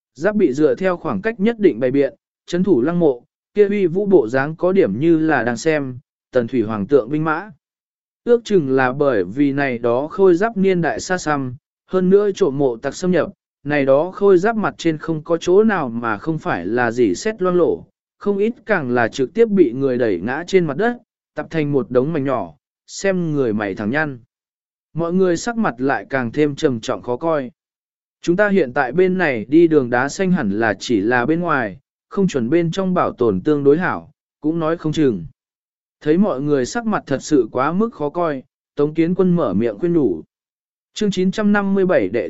Giáp bị dựa theo khoảng cách nhất định bày biện, chấn thủ lăng mộ, kia uy vũ bộ dáng có điểm như là đang xem, tần thủy hoàng tượng binh mã. Ước chừng là bởi vì này đó khôi giáp niên đại xa xăm, hơn nữa trộm mộ tặc xâm nhập, này đó khôi giáp mặt trên không có chỗ nào mà không phải là gì xét loang lổ, không ít càng là trực tiếp bị người đẩy ngã trên mặt đất, tập thành một đống mảnh nhỏ, xem người mày thẳng nhăn. Mọi người sắc mặt lại càng thêm trầm trọng khó coi. Chúng ta hiện tại bên này đi đường đá xanh hẳn là chỉ là bên ngoài, không chuẩn bên trong bảo tồn tương đối hảo, cũng nói không chừng. Thấy mọi người sắc mặt thật sự quá mức khó coi, Tống Kiến Quân mở miệng khuyên nhủ. Chương 957 đệ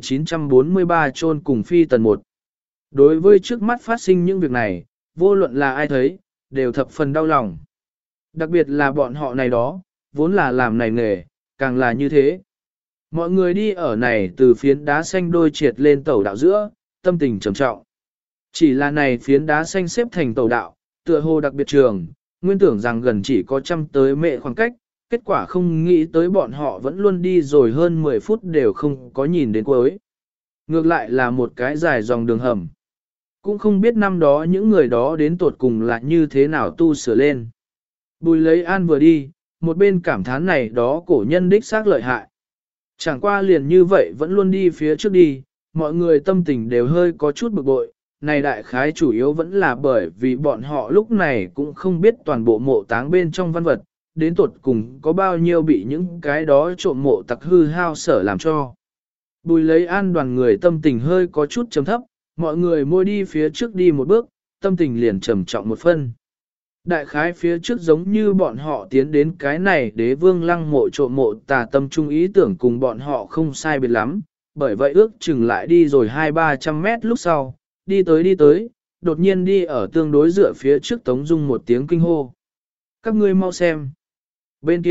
943 chôn cùng phi tần 1. Đối với trước mắt phát sinh những việc này, vô luận là ai thấy, đều thập phần đau lòng. Đặc biệt là bọn họ này đó, vốn là làm này nghề, càng là như thế. Mọi người đi ở này từ phiến đá xanh đôi triệt lên tẩu đạo giữa, tâm tình trầm trọng. Chỉ là này phiến đá xanh xếp thành tẩu đạo, tựa hồ đặc biệt trường, nguyên tưởng rằng gần chỉ có trăm tới mệ khoảng cách, kết quả không nghĩ tới bọn họ vẫn luôn đi rồi hơn 10 phút đều không có nhìn đến cuối. Ngược lại là một cái dài dòng đường hầm. Cũng không biết năm đó những người đó đến tột cùng là như thế nào tu sửa lên. Bùi lấy an vừa đi, một bên cảm thán này đó cổ nhân đích xác lợi hại. Chẳng qua liền như vậy vẫn luôn đi phía trước đi, mọi người tâm tình đều hơi có chút bực bội. Này đại khái chủ yếu vẫn là bởi vì bọn họ lúc này cũng không biết toàn bộ mộ táng bên trong văn vật, đến tột cùng có bao nhiêu bị những cái đó trộm mộ tặc hư hao sở làm cho. Bùi lấy an đoàn người tâm tình hơi có chút trầm thấp, mọi người môi đi phía trước đi một bước, tâm tình liền trầm trọng một phân. Đại khái phía trước giống như bọn họ tiến đến cái này đế vương lăng mộ trộm mộ tà tâm trung ý tưởng cùng bọn họ không sai biệt lắm, bởi vậy ước chừng lại đi rồi 200-300 mét lúc sau, đi tới, đột nhiên đi ở tương đối dựa phía trước Tống Dung một tiếng kinh hô. Các ngươi mau xem. Bên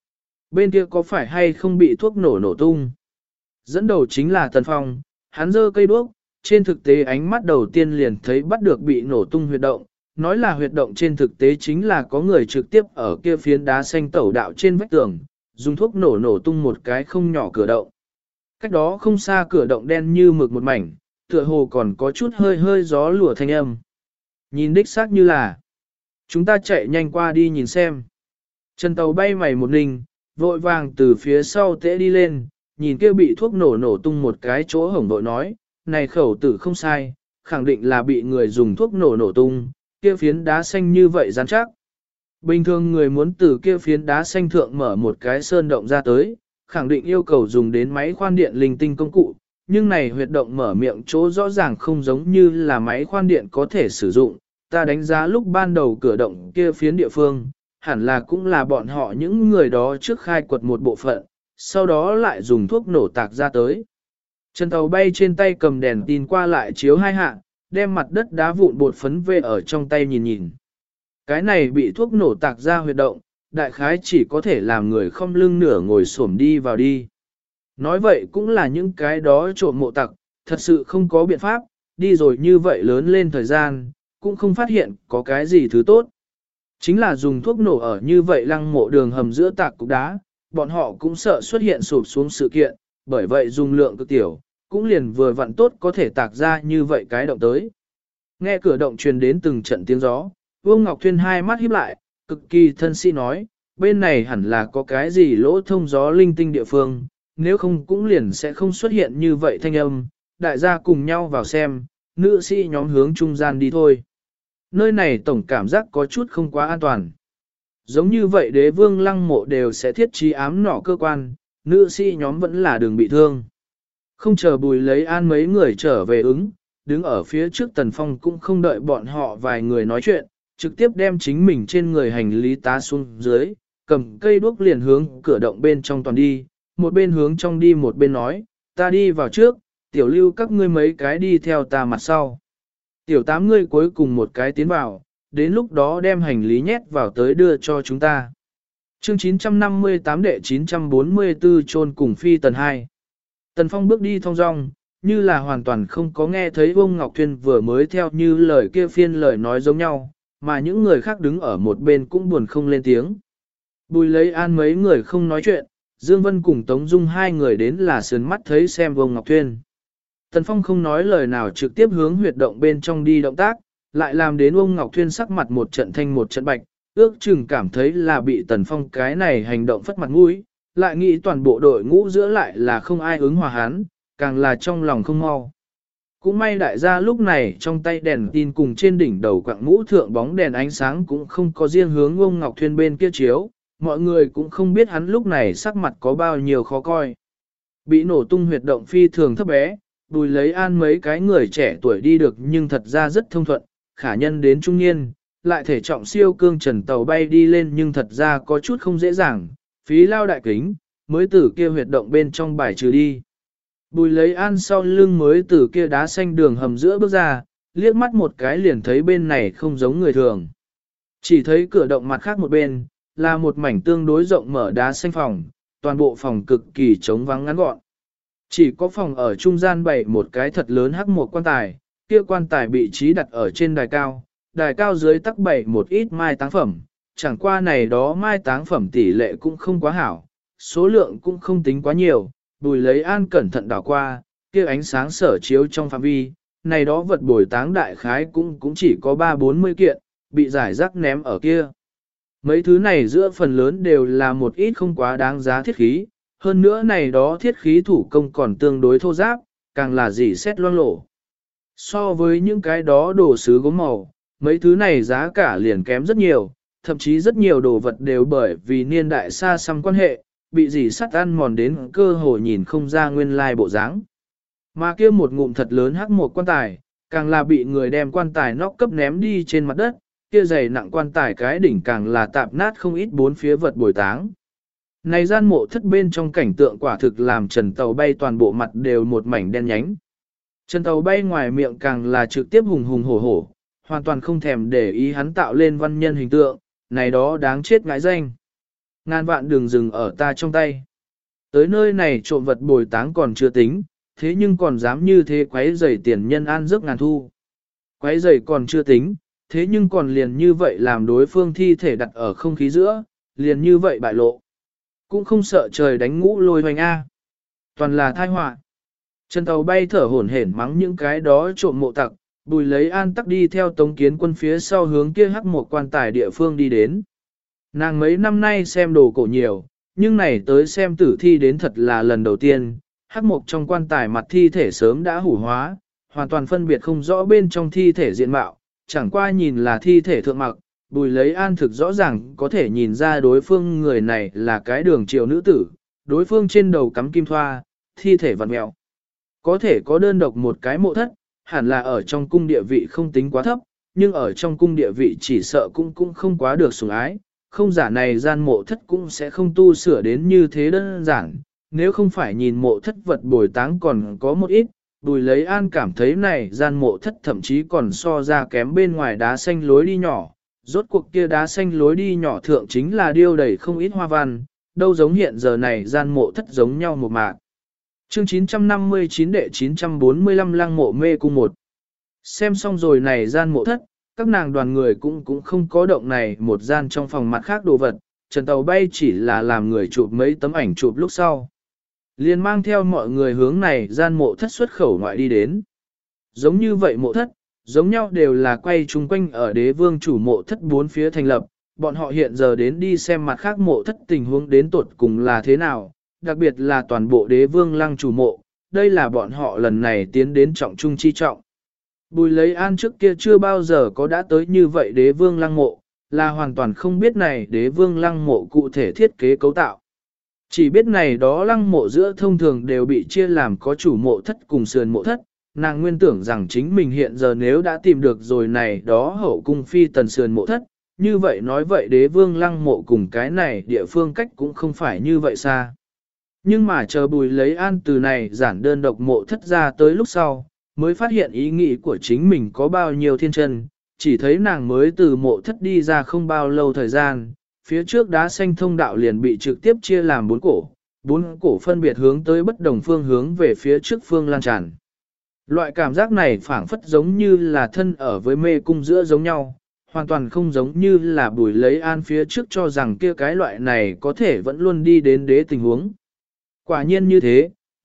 kia có phải hay không bị thuốc nổ tung? Dẫn đầu chính là Tần Phong, hắn giơ cây đuốc, trên thực tế ánh mắt đầu tiên liền thấy bắt được bị nổ tung huyệt động. Nói là huyệt động trên thực tế chính là có người trực tiếp ở kia phiến đá xanh tẩu đạo trên vách tường, dùng thuốc nổ tung một cái không nhỏ cửa động. Cách đó không xa cửa động đen như mực một mảnh, tựa hồ còn có chút hơi gió lùa thanh âm. Nhìn đích xác như là, chúng ta chạy nhanh qua đi nhìn xem. Chân tàu bay mày một ninh, vội vàng từ phía sau tễ đi lên, nhìn kia bị thuốc nổ tung một cái chỗ hổng vội nói, này khẩu tử không sai, khẳng định là bị người dùng thuốc nổ tung, kia phiến đá xanh như vậy rắn chắc. Bình thường người muốn từ kia phiến đá xanh thượng mở một cái sơn động ra tới, khẳng định yêu cầu dùng đến máy khoan điện linh tinh công cụ, nhưng này huyệt động mở miệng chỗ rõ ràng không giống như là máy khoan điện có thể sử dụng. Ta đánh giá lúc ban đầu cửa động kia phiến địa phương, hẳn là cũng là bọn họ những người đó trước khai quật một bộ phận, sau đó lại dùng thuốc nổ tạc ra tới. Chân tàu bay trên tay cầm đèn tin qua lại chiếu hai hạ, đem mặt đất đá vụn bột phấn về ở trong tay nhìn. Cái này bị thuốc nổ tạc ra huyệt động, đại khái chỉ có thể làm người không lưng nửa ngồi xổm đi vào đi. Nói vậy cũng là những cái đó trộm mộ tặc, thật sự không có biện pháp, đi rồi như vậy lớn lên thời gian, cũng không phát hiện có cái gì thứ tốt. Chính là dùng thuốc nổ ở như vậy lăng mộ đường hầm giữa tạc cục đá, bọn họ cũng sợ xuất hiện sụp xuống sự kiện, bởi vậy dùng lượng cực tiểu, cũng liền vừa vặn tốt có thể tạc ra như vậy cái động tới. Nghe cửa động truyền đến từng trận tiếng gió, Vương Ngọc Thuyên hai mắt híp lại, cực kỳ thân sĩ nói, bên này hẳn là có cái gì lỗ thông gió linh tinh địa phương, nếu không cũng liền sẽ không xuất hiện như vậy thanh âm, đại gia cùng nhau vào xem, nữ sĩ nhóm hướng trung gian đi thôi. Nơi này tổng cảm giác có chút không quá an toàn. Giống như vậy đế vương lăng mộ đều sẽ thiết trí ám nỏ cơ quan, nữ sĩ nhóm vẫn là đường bị thương. Không chờ Bùi lấy an mấy người trở về ứng, đứng ở phía trước Tần Phong cũng không đợi bọn họ vài người nói chuyện, trực tiếp đem chính mình trên người hành lý tá xuống dưới, cầm cây đuốc liền hướng cửa động bên trong toàn đi, một bên hướng trong đi một bên nói, ta đi vào trước, tiểu lưu các ngươi mấy cái đi theo ta mặt sau. Tiểu tám ngươi cuối cùng một cái tiến vào, đến lúc đó đem hành lý nhét vào tới đưa cho chúng ta. Chương 958 đệ 944 chôn cùng phi tần 2. Tần Phong bước đi thong dong, như là hoàn toàn không có nghe thấy Vương Ngọc Thuyên vừa mới theo như lời kia phiên lời nói giống nhau, mà những người khác đứng ở một bên cũng buồn không lên tiếng. Bùi lấy an mấy người không nói chuyện, Dương Vân cùng Tống Dung hai người đến là sườn mắt thấy xem Vương Ngọc Thuyên. Tần Phong không nói lời nào trực tiếp hướng huyệt động bên trong đi động tác, lại làm đến ông Ngọc Thuyên sắc mặt một trận thanh một trận bạch, ước chừng cảm thấy là bị Tần Phong cái này hành động phất mặt mũi, lại nghĩ toàn bộ đội ngũ giữa lại là không ai ứng hòa hắn, càng là trong lòng không mau. Cũng may đại gia lúc này trong tay đèn tin cùng trên đỉnh đầu quạng mũ thượng bóng đèn ánh sáng cũng không có riêng hướng ông Ngọc Thuyên bên kia chiếu, mọi người cũng không biết hắn lúc này sắc mặt có bao nhiêu khó coi. Bị nổ tung huyệt động phi thường thấp bé, Bùi lấy an mấy cái người trẻ tuổi đi được nhưng thật ra rất thông thuận, khả nhân đến trung niên, lại thể trọng siêu cương trần tàu bay đi lên nhưng thật ra có chút không dễ dàng, phí lao đại kính, mới từ kia huyệt động bên trong bài trừ đi. Bùi lấy an sau lưng mới từ kia đá xanh đường hầm giữa bước ra, liếc mắt một cái liền thấy bên này không giống người thường. Chỉ thấy cửa động mặt khác một bên, là một mảnh tương đối rộng mở đá xanh phòng, toàn bộ phòng cực kỳ trống vắng ngắn gọn. Chỉ có phòng ở trung gian bày một cái thật lớn hắc một quan tài, kia quan tài bị trí đặt ở trên đài cao dưới tắc bày một ít mai táng phẩm, chẳng qua này đó mai táng phẩm tỷ lệ cũng không quá hảo, số lượng cũng không tính quá nhiều, Bùi lấy an cẩn thận đảo qua, kia ánh sáng sở chiếu trong phạm vi, này đó vật bồi táng đại khái cũng chỉ có 3-40 kiện, bị giải rác ném ở kia. Mấy thứ này giữa phần lớn đều là một ít không quá đáng giá thiết khí, hơn nữa này đó thiết khí thủ công còn tương đối thô giáp, càng là dỉ xét loang lổ. So với những cái đó đồ sứ gốm màu, mấy thứ này giá cả liền kém rất nhiều, thậm chí rất nhiều đồ vật đều bởi vì niên đại xa xăm quan hệ, bị dỉ sắt ăn mòn đến cơ hồ nhìn không ra nguyên lai bộ dáng. Mà kia một ngụm thật lớn hắc một quan tài, càng là bị người đem quan tài nóc cấp ném đi trên mặt đất, kia dày nặng quan tài cái đỉnh càng là tạp nát không ít bốn phía vật bồi táng. Này gian mộ thất bên trong cảnh tượng quả thực làm Trần Tàu Bay toàn bộ mặt đều một mảnh đen nhánh. Trần Tàu Bay ngoài miệng càng là trực tiếp hùng hùng hổ hổ, hoàn toàn không thèm để ý hắn tạo lên văn nhân hình tượng, này đó đáng chết ngãi danh. Ngàn vạn đường dừng ở ta trong tay. Tới nơi này trộm vật bồi táng còn chưa tính, thế nhưng còn dám như thế quấy rầy tiền nhân an giấc ngàn thu. Quấy rầy còn chưa tính, thế nhưng còn liền như vậy làm đối phương thi thể đặt ở không khí giữa, liền như vậy bại lộ. Cũng không sợ trời đánh ngũ lôi hoành A. Toàn là tai họa. Trần Tàu Bay thở hổn hển mắng những cái đó trộm mộ tặc, Bùi lấy an tắc đi theo Tống Kiến Quân phía sau hướng kia hắc một quan tài địa phương đi đến. Nàng mấy năm nay xem đồ cổ nhiều, nhưng này tới xem tử thi đến thật là lần đầu tiên, hắc mộc trong quan tài mặt thi thể sớm đã hủ hóa, hoàn toàn phân biệt không rõ bên trong thi thể diện mạo, chẳng qua nhìn là thi thể thượng mặc, Bùi lấy an thực rõ ràng có thể nhìn ra đối phương người này là cái đường triều nữ tử, đối phương trên đầu cắm kim thoa, thi thể vặn mẹo. Có thể có đơn độc một cái mộ thất, hẳn là ở trong cung địa vị không tính quá thấp, nhưng ở trong cung địa vị chỉ sợ cũng không quá được sủng ái, không giả này gian mộ thất cũng sẽ không tu sửa đến như thế đơn giản, nếu không phải nhìn mộ thất vật bồi táng còn có một ít, Bùi lấy an cảm thấy này gian mộ thất thậm chí còn so ra kém bên ngoài đá xanh lối đi nhỏ, rốt cuộc kia đá xanh lối đi nhỏ thượng chính là điêu đầy không ít hoa văn, đâu giống hiện giờ này gian mộ thất giống nhau một mạc. Chương 959 đệ 945 lăng mộ mê cung 1. Xem xong rồi này gian mộ thất, các nàng đoàn người cũng không có động này một gian trong phòng mặt khác đồ vật, Trần Tàu Bay chỉ là làm người chụp mấy tấm ảnh chụp lúc sau. Liền mang theo mọi người hướng này gian mộ thất xuất khẩu ngoại đi đến. Giống như vậy mộ thất, giống nhau đều là quay chung quanh ở đế vương chủ mộ thất bốn phía thành lập, bọn họ hiện giờ đến đi xem mặt khác mộ thất tình huống đến tột cùng là thế nào, đặc biệt là toàn bộ đế vương lăng chủ mộ, đây là bọn họ lần này tiến đến trọng trung chi trọng. Bùi lấy an trước kia chưa bao giờ có đã tới như vậy đế vương lăng mộ, là hoàn toàn không biết này đế vương lăng mộ cụ thể thiết kế cấu tạo. Chỉ biết này đó lăng mộ giữa thông thường đều bị chia làm có chủ mộ thất cùng sườn mộ thất, nàng nguyên tưởng rằng chính mình hiện giờ nếu đã tìm được rồi này đó hậu cung phi tần sườn mộ thất, như vậy nói vậy đế vương lăng mộ cùng cái này địa phương cách cũng không phải như vậy xa. Nhưng mà chờ Bùi lấy an từ này giản đơn độc mộ thất ra tới lúc sau, mới phát hiện ý nghĩ của chính mình có bao nhiêu thiên chân, chỉ thấy nàng mới từ mộ thất đi ra không bao lâu thời gian, phía trước đá xanh thông đạo liền bị trực tiếp chia làm bốn cổ phân biệt hướng tới bất đồng phương hướng về phía trước phương lan tràn. Loại cảm giác này phảng phất giống như là thân ở với mê cung giữa giống nhau, hoàn toàn không giống như là Bùi lấy an phía trước cho rằng kia cái loại này có thể vẫn luôn đi đến đế tình huống. Quả nhiên như thế,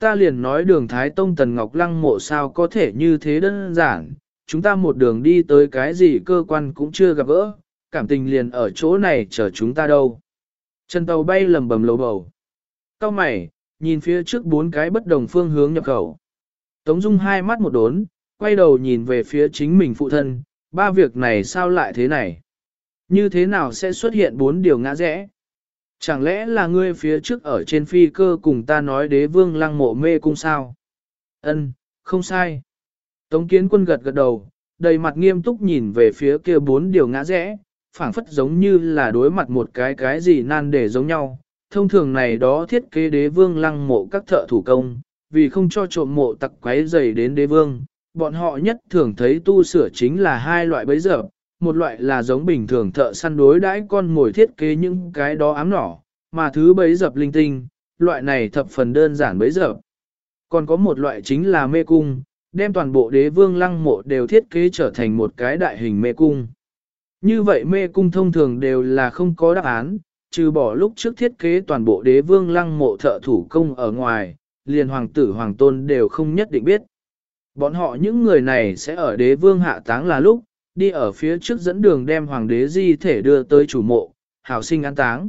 ta liền nói đường Thái Tông Tần Ngọc Lăng mộ sao có thể như thế đơn giản, chúng ta một đường đi tới cái gì cơ quan cũng chưa gặp gỡ, cảm tình liền ở chỗ này chờ chúng ta đâu. Trần Tàu Bay lầm bầm lầu bầu. Cao mày, nhìn phía trước 4 cái bất đồng phương hướng nhập khẩu. Tống Dung hai mắt một đốn, quay đầu nhìn về phía chính mình phụ thân, 3 việc này sao lại thế này? Như thế nào sẽ xuất hiện 4 điều ngã rẽ? Chẳng lẽ là ngươi phía trước ở trên phi cơ cùng ta nói đế vương lăng mộ mê cung sao? Ân, không sai. Tống Kiến Quân gật gật đầu, đầy mặt nghiêm túc nhìn về phía kia 4 điều ngã rẽ, phảng phất giống như là đối mặt một cái gì nan để giống nhau. Thông thường này đó thiết kế đế vương lăng mộ các thợ thủ công, vì không cho trộm mộ tặc quấy rầy đến đế vương, bọn họ nhất thường thấy tu sửa chính là 2 loại bẫy dập, một loại là giống bình thường thợ săn đối đãi con mồi thiết kế những cái đó ám nỏ, mà thứ bẫy dập linh tinh, loại này thập phần đơn giản bẫy dập. Còn có một loại chính là mê cung, đem toàn bộ đế vương lăng mộ đều thiết kế trở thành một cái đại hình mê cung. Như vậy mê cung thông thường đều là không có đáp án, trừ bỏ lúc trước thiết kế toàn bộ đế vương lăng mộ thợ thủ công ở ngoài, liền hoàng tử hoàng tôn đều không nhất định biết. Bọn họ những người này sẽ ở đế vương hạ táng là lúc, đi ở phía trước dẫn đường đem hoàng đế di thể đưa tới chủ mộ, hảo sinh an táng.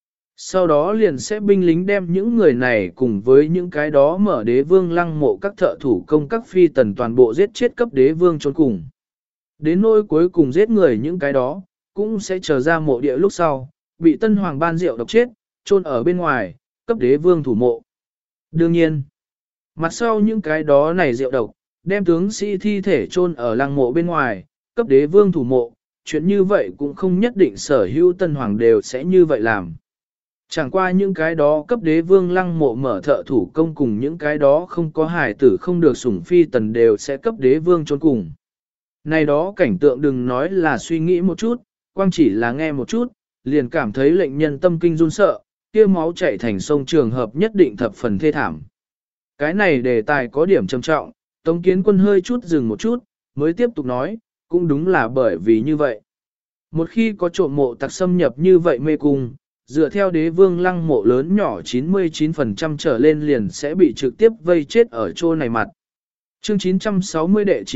Sau đó liền sẽ binh lính đem những người này cùng với những cái đó mở đế vương lăng mộ các thợ thủ công các phi tần toàn bộ giết chết cấp đế vương trốn cùng. Đến nỗi cuối cùng giết người những cái đó, cũng sẽ trở ra mộ địa lúc sau, bị tân hoàng ban rượu độc chết, chôn ở bên ngoài, cấp đế vương thủ mộ. Đương nhiên, mặt sau những cái đó này rượu độc, đem tướng sĩ thi thể chôn ở lăng mộ bên ngoài, cấp đế vương thủ mộ, chuyện như vậy cũng không nhất định sở hữu tân hoàng đều sẽ như vậy làm. Chẳng qua những cái đó cấp đế vương lăng mộ mở thợ thủ công cùng những cái đó không có hài tử không được sủng phi tần đều sẽ cấp đế vương chôn cùng. Này đó cảnh tượng đừng nói là suy nghĩ một chút, quang chỉ là nghe một chút, liền cảm thấy lệnh nhân tâm kinh run sợ, kia máu chảy thành sông trường hợp nhất định thập phần thê thảm. Cái này đề tài có điểm trầm trọng, Tống Kiến Quân hơi chút dừng một chút, mới tiếp tục nói, cũng đúng là bởi vì như vậy. Một khi có trộm mộ tặc xâm nhập như vậy mê cung, dựa theo đế vương lăng mộ lớn nhỏ 99% trở lên liền sẽ bị trực tiếp vây chết ở chỗ này mặt. Chương 960 đệ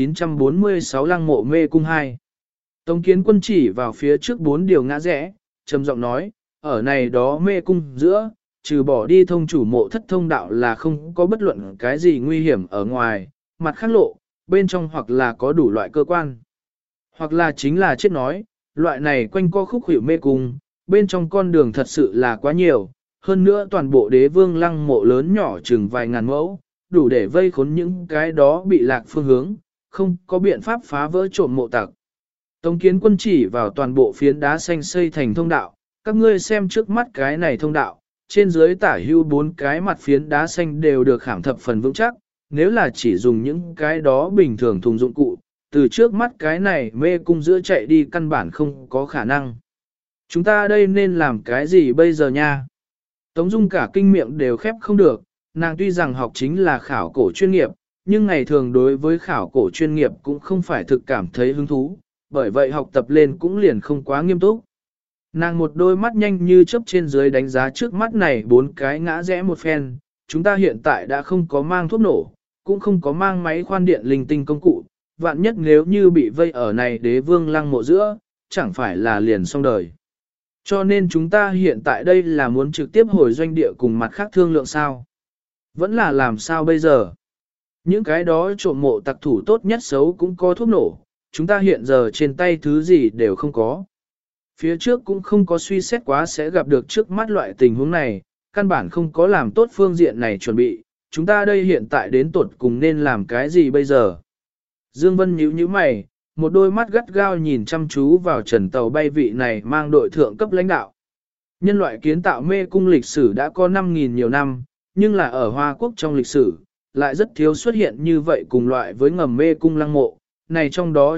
946 lăng mộ mê cung 2. Tống Kiến Quân chỉ vào phía trước 4 điều ngã rẽ, trầm giọng nói, ở này đó mê cung giữa, trừ bỏ đi thông chủ mộ thất thông đạo là không có bất luận cái gì nguy hiểm ở ngoài, mặt khác lộ, bên trong hoặc là có đủ loại cơ quan, hoặc là chính là chết nói, loại này quanh co khúc hiệu mê cung, bên trong con đường thật sự là quá nhiều, hơn nữa toàn bộ đế vương lăng mộ lớn nhỏ chừng vài ngàn mẫu, đủ để vây khốn những cái đó bị lạc phương hướng, không có biện pháp phá vỡ trộm mộ tặc. Tống Kiến Quân chỉ vào toàn bộ phiến đá xanh xây thành thông đạo, các ngươi xem trước mắt cái này thông đạo, trên dưới tả hưu 4 cái mặt phiến đá xanh đều được khảm thập phần vững chắc, nếu là chỉ dùng những cái đó bình thường thùng dụng cụ, từ trước mắt cái này mê cung giữa chạy đi căn bản không có khả năng. Chúng ta đây nên làm cái gì bây giờ nha? Tống Dung cả kinh miệng đều khép không được, nàng tuy rằng học chính là khảo cổ chuyên nghiệp, nhưng ngày thường đối với khảo cổ chuyên nghiệp cũng không phải thực cảm thấy hứng thú, bởi vậy học tập lên cũng liền không quá nghiêm túc. Nàng một đôi mắt nhanh như chớp trên dưới đánh giá trước mắt này 4 cái ngã rẽ một phen, chúng ta hiện tại đã không có mang thuốc nổ, cũng không có mang máy khoan điện linh tinh công cụ, vạn nhất nếu như bị vây ở này đế vương lăng mộ giữa, chẳng phải là liền xong đời. Cho nên chúng ta hiện tại đây là muốn trực tiếp hồi doanh địa cùng mặt khác thương lượng sao. Vẫn là làm sao bây giờ? Những cái đó trộm mộ tặc thủ tốt nhất xấu cũng có thuốc nổ, chúng ta hiện giờ trên tay thứ gì đều không có. Phía trước cũng không có suy xét quá sẽ gặp được trước mắt loại tình huống này, căn bản không có làm tốt phương diện này chuẩn bị, chúng ta đây hiện tại đến tuột cùng nên làm cái gì bây giờ? Dương Vân nhíu mày, một đôi mắt gắt gao nhìn chăm chú vào Trần Tàu Bay vị này mang đội thượng cấp lãnh đạo. Nhân loại kiến tạo mê cung lịch sử đã có 5.000 nhiều năm, nhưng là ở Hoa Quốc trong lịch sử, lại rất thiếu xuất hiện như vậy cùng loại với ngầm mê cung lăng mộ. Này trong đó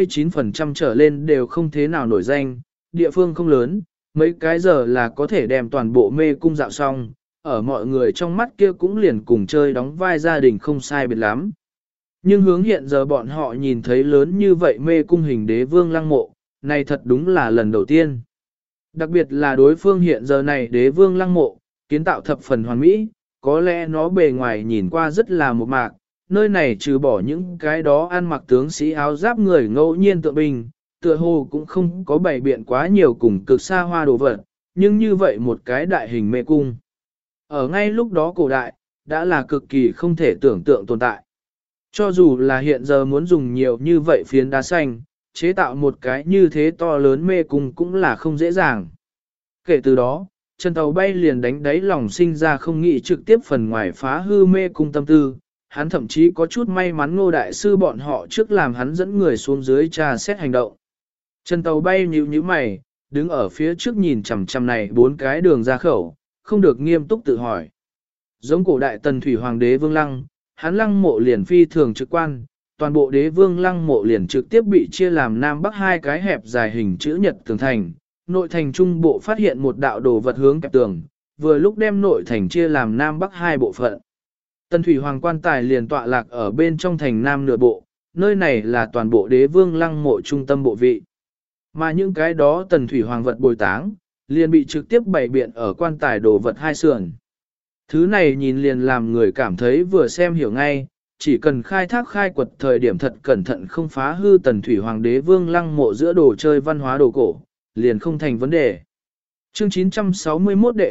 99% trở lên đều không thế nào nổi danh, địa phương không lớn, mấy cái giờ là có thể đem toàn bộ mê cung dạo xong, ở mọi người trong mắt kia cũng liền cùng chơi đóng vai gia đình không sai biệt lắm. Nhưng hướng hiện giờ bọn họ nhìn thấy lớn như vậy mê cung hình đế vương lăng mộ, này thật đúng là lần đầu tiên. Đặc biệt là đối phương hiện giờ này đế vương lăng mộ, kiến tạo thập phần hoàn mỹ, có lẽ nó bề ngoài nhìn qua rất là một mạc, nơi này trừ bỏ những cái đó ăn mặc tướng sĩ áo giáp người ngẫu nhiên tượng binh, tựa hồ cũng không có bày biện quá nhiều cùng cực xa hoa đồ vật, nhưng như vậy một cái đại hình mê cung. Ở ngay lúc đó cổ đại, đã là cực kỳ không thể tưởng tượng tồn tại. Cho dù là hiện giờ muốn dùng nhiều như vậy phiến đá xanh, chế tạo một cái như thế to lớn mê cung cũng là không dễ dàng. Kể từ đó, Trần Tàu Bay liền đánh đáy lòng sinh ra không nghĩ trực tiếp phần ngoài phá hư mê cung tâm tư, hắn thậm chí có chút may mắn Ngô Đại Sư bọn họ trước làm hắn dẫn người xuống dưới tra xét hành động. Trần Tàu Bay nhíu nhíu mày, đứng ở phía trước nhìn chằm chằm này 4 cái đường ra khẩu, không được nghiêm túc tự hỏi. Giống cổ đại tần thủy hoàng đế Vương Lăng, hắn lăng mộ liền phi thường trực quan, toàn bộ đế vương lăng mộ liền trực tiếp bị chia làm nam bắc hai cái hẹp dài hình chữ nhật tường thành. Nội thành trung bộ phát hiện một đạo đồ vật hướng kẹp tường, vừa lúc đem nội thành chia làm nam bắc hai bộ phận. Tần thủy hoàng quan tài liền tọa lạc ở bên trong thành nam nửa bộ, nơi này là toàn bộ đế vương lăng mộ trung tâm bộ vị. Mà những cái đó tần thủy hoàng vật bồi táng, liền bị trực tiếp bày biện ở quan tài đồ vật hai sườn. Thứ này nhìn liền làm người cảm thấy vừa xem hiểu ngay, chỉ cần khai thác khai quật thời điểm thật cẩn thận không phá hư tần thủy hoàng đế vương lăng mộ giữa đồ chơi văn hóa đồ cổ, liền không thành vấn đề. Chương 961 đệ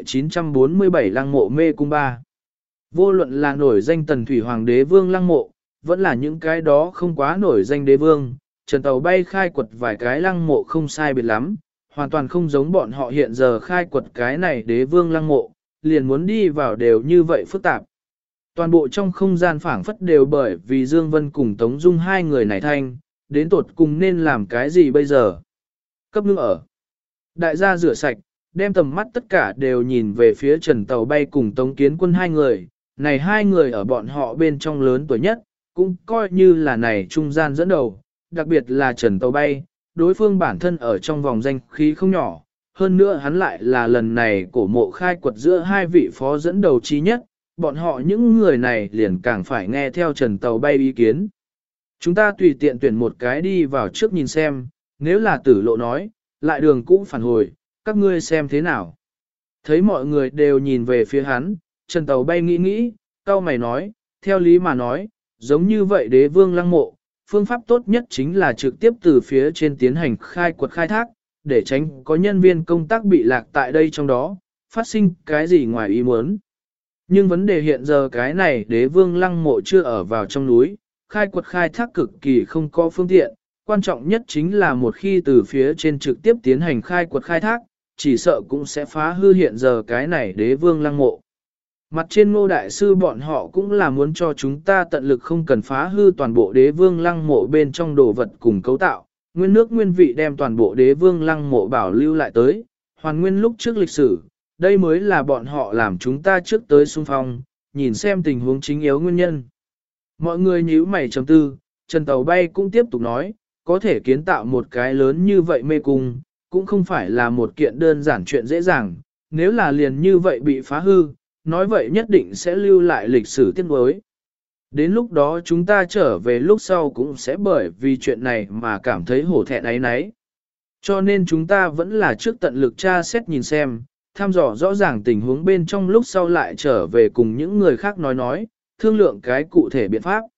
947 lăng mộ mê cung 3. Vô luận là nổi danh tần thủy hoàng đế vương lăng mộ, vẫn là những cái đó không quá nổi danh đế vương, Trần Tàu Bay khai quật vài cái lăng mộ không sai biệt lắm, hoàn toàn không giống bọn họ hiện giờ khai quật cái này đế vương lăng mộ, liền muốn đi vào đều như vậy phức tạp. Toàn bộ trong không gian phảng phất đều bởi vì Dương Vân cùng Tống Dung hai người này thanh, đến tột cùng nên làm cái gì bây giờ? Cấp ngưng ở. Đại gia rửa sạch, đem tầm mắt tất cả đều nhìn về phía Trần Tàu Bay cùng Tống Kiến Quân hai người. Này hai người ở bọn họ bên trong lớn tuổi nhất, cũng coi như là này trung gian dẫn đầu, đặc biệt là Trần Tàu Bay, đối phương bản thân ở trong vòng danh khí không nhỏ. Hơn nữa hắn lại là lần này cổ mộ khai quật giữa hai vị phó dẫn đầu trí nhất, bọn họ những người này liền càng phải nghe theo Trần Tàu Bay ý kiến. Chúng ta tùy tiện tuyển một cái đi vào trước nhìn xem, nếu là tử lộ nói, lại đường cũng phản hồi, các ngươi xem thế nào. Thấy mọi người đều nhìn về phía hắn, Trần Tàu Bay nghĩ nghĩ, cau mày nói, theo lý mà nói, giống như vậy đế vương lăng mộ, phương pháp tốt nhất chính là trực tiếp từ phía trên tiến hành khai quật khai thác, để tránh có nhân viên công tác bị lạc tại đây trong đó, phát sinh cái gì ngoài ý muốn. Nhưng vấn đề hiện giờ cái này đế vương lăng mộ chưa ở vào trong núi, khai quật khai thác cực kỳ không có phương tiện, quan trọng nhất chính là một khi từ phía trên trực tiếp tiến hành khai quật khai thác, chỉ sợ cũng sẽ phá hư hiện giờ cái này đế vương lăng mộ. Mặt trên Ngô Đại Sư bọn họ cũng là muốn cho chúng ta tận lực không cần phá hư toàn bộ đế vương lăng mộ bên trong đồ vật cùng cấu tạo, nguyên nước nguyên vị đem toàn bộ đế vương lăng mộ bảo lưu lại tới, hoàn nguyên lúc trước lịch sử, đây mới là bọn họ làm chúng ta trước tới xung phong, nhìn xem tình huống chính yếu nguyên nhân. Mọi người nhíu mày trầm tư, Trần Tàu Bay cũng tiếp tục nói, có thể kiến tạo một cái lớn như vậy mê cung, cũng không phải là một kiện đơn giản chuyện dễ dàng, nếu là liền như vậy bị phá hư, nói vậy nhất định sẽ lưu lại lịch sử tiếc nuối. Đến lúc đó chúng ta trở về lúc sau cũng sẽ bởi vì chuyện này mà cảm thấy hổ thẹn ấy nấy. Cho nên chúng ta vẫn là trước tận lực tra xét nhìn xem, thăm dò rõ ràng tình huống bên trong lúc sau lại trở về cùng những người khác nói, thương lượng cái cụ thể biện pháp.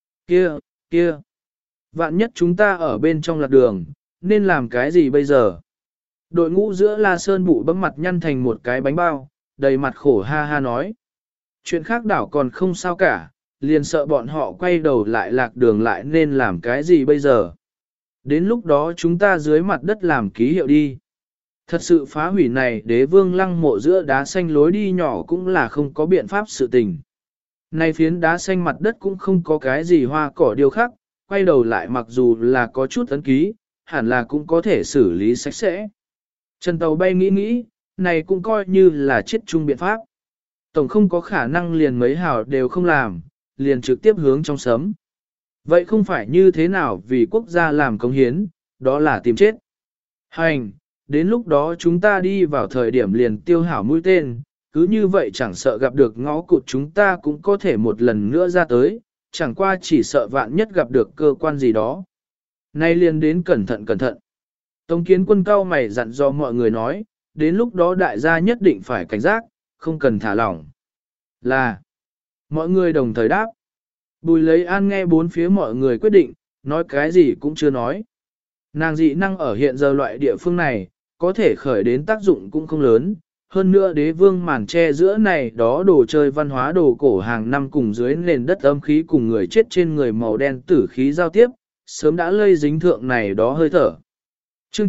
Kia, vạn nhất chúng ta ở bên trong lạc đường, nên làm cái gì bây giờ? Đội ngũ giữa La Sơn bụ bấm mặt nhăn thành một cái bánh bao, đầy mặt khổ ha ha nói. Chuyện khác đảo còn không sao cả, liền sợ bọn họ quay đầu lại lạc đường lại nên làm cái gì bây giờ. Đến lúc đó chúng ta dưới mặt đất làm ký hiệu đi. Thật sự phá hủy này đế vương lăng mộ giữa đá xanh lối đi nhỏ cũng là không có biện pháp sự tình. Này phiến đá xanh mặt đất cũng không có cái gì hoa cỏ điêu khắc, quay đầu lại mặc dù là có chút ấn ký, hẳn là cũng có thể xử lý sạch sẽ. Trần Tàu Bay nghĩ, này cũng coi như là chết chung biện pháp. Tổng không có khả năng liền mấy hào đều không làm, liền trực tiếp hướng trong sấm. Vậy không phải như thế nào vì quốc gia làm công hiến, đó là tìm chết. Hành, đến lúc đó chúng ta đi vào thời điểm liền tiêu hảo mũi tên, cứ như vậy chẳng sợ gặp được ngõ cụt chúng ta cũng có thể một lần nữa ra tới, chẳng qua chỉ sợ vạn nhất gặp được cơ quan gì đó. Nay liền đến cẩn thận. Tống Kiến Quân cao mày dặn dò mọi người nói, đến lúc đó đại gia nhất định phải cảnh giác, không cần thả lỏng. Là, mọi người đồng thời đáp. Bùi lấy an nghe bốn phía mọi người quyết định, nói cái gì cũng chưa nói. Nàng dị năng ở hiện giờ loại địa phương này, có thể khởi đến tác dụng cũng không lớn. Hơn nữa đế vương màn che giữa này đó đồ chơi văn hóa đồ cổ hàng năm cùng dưới nền đất âm khí cùng người chết trên người màu đen tử khí giao tiếp, sớm đã lây dính thượng này đó hơi thở. Chương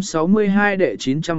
962 đệ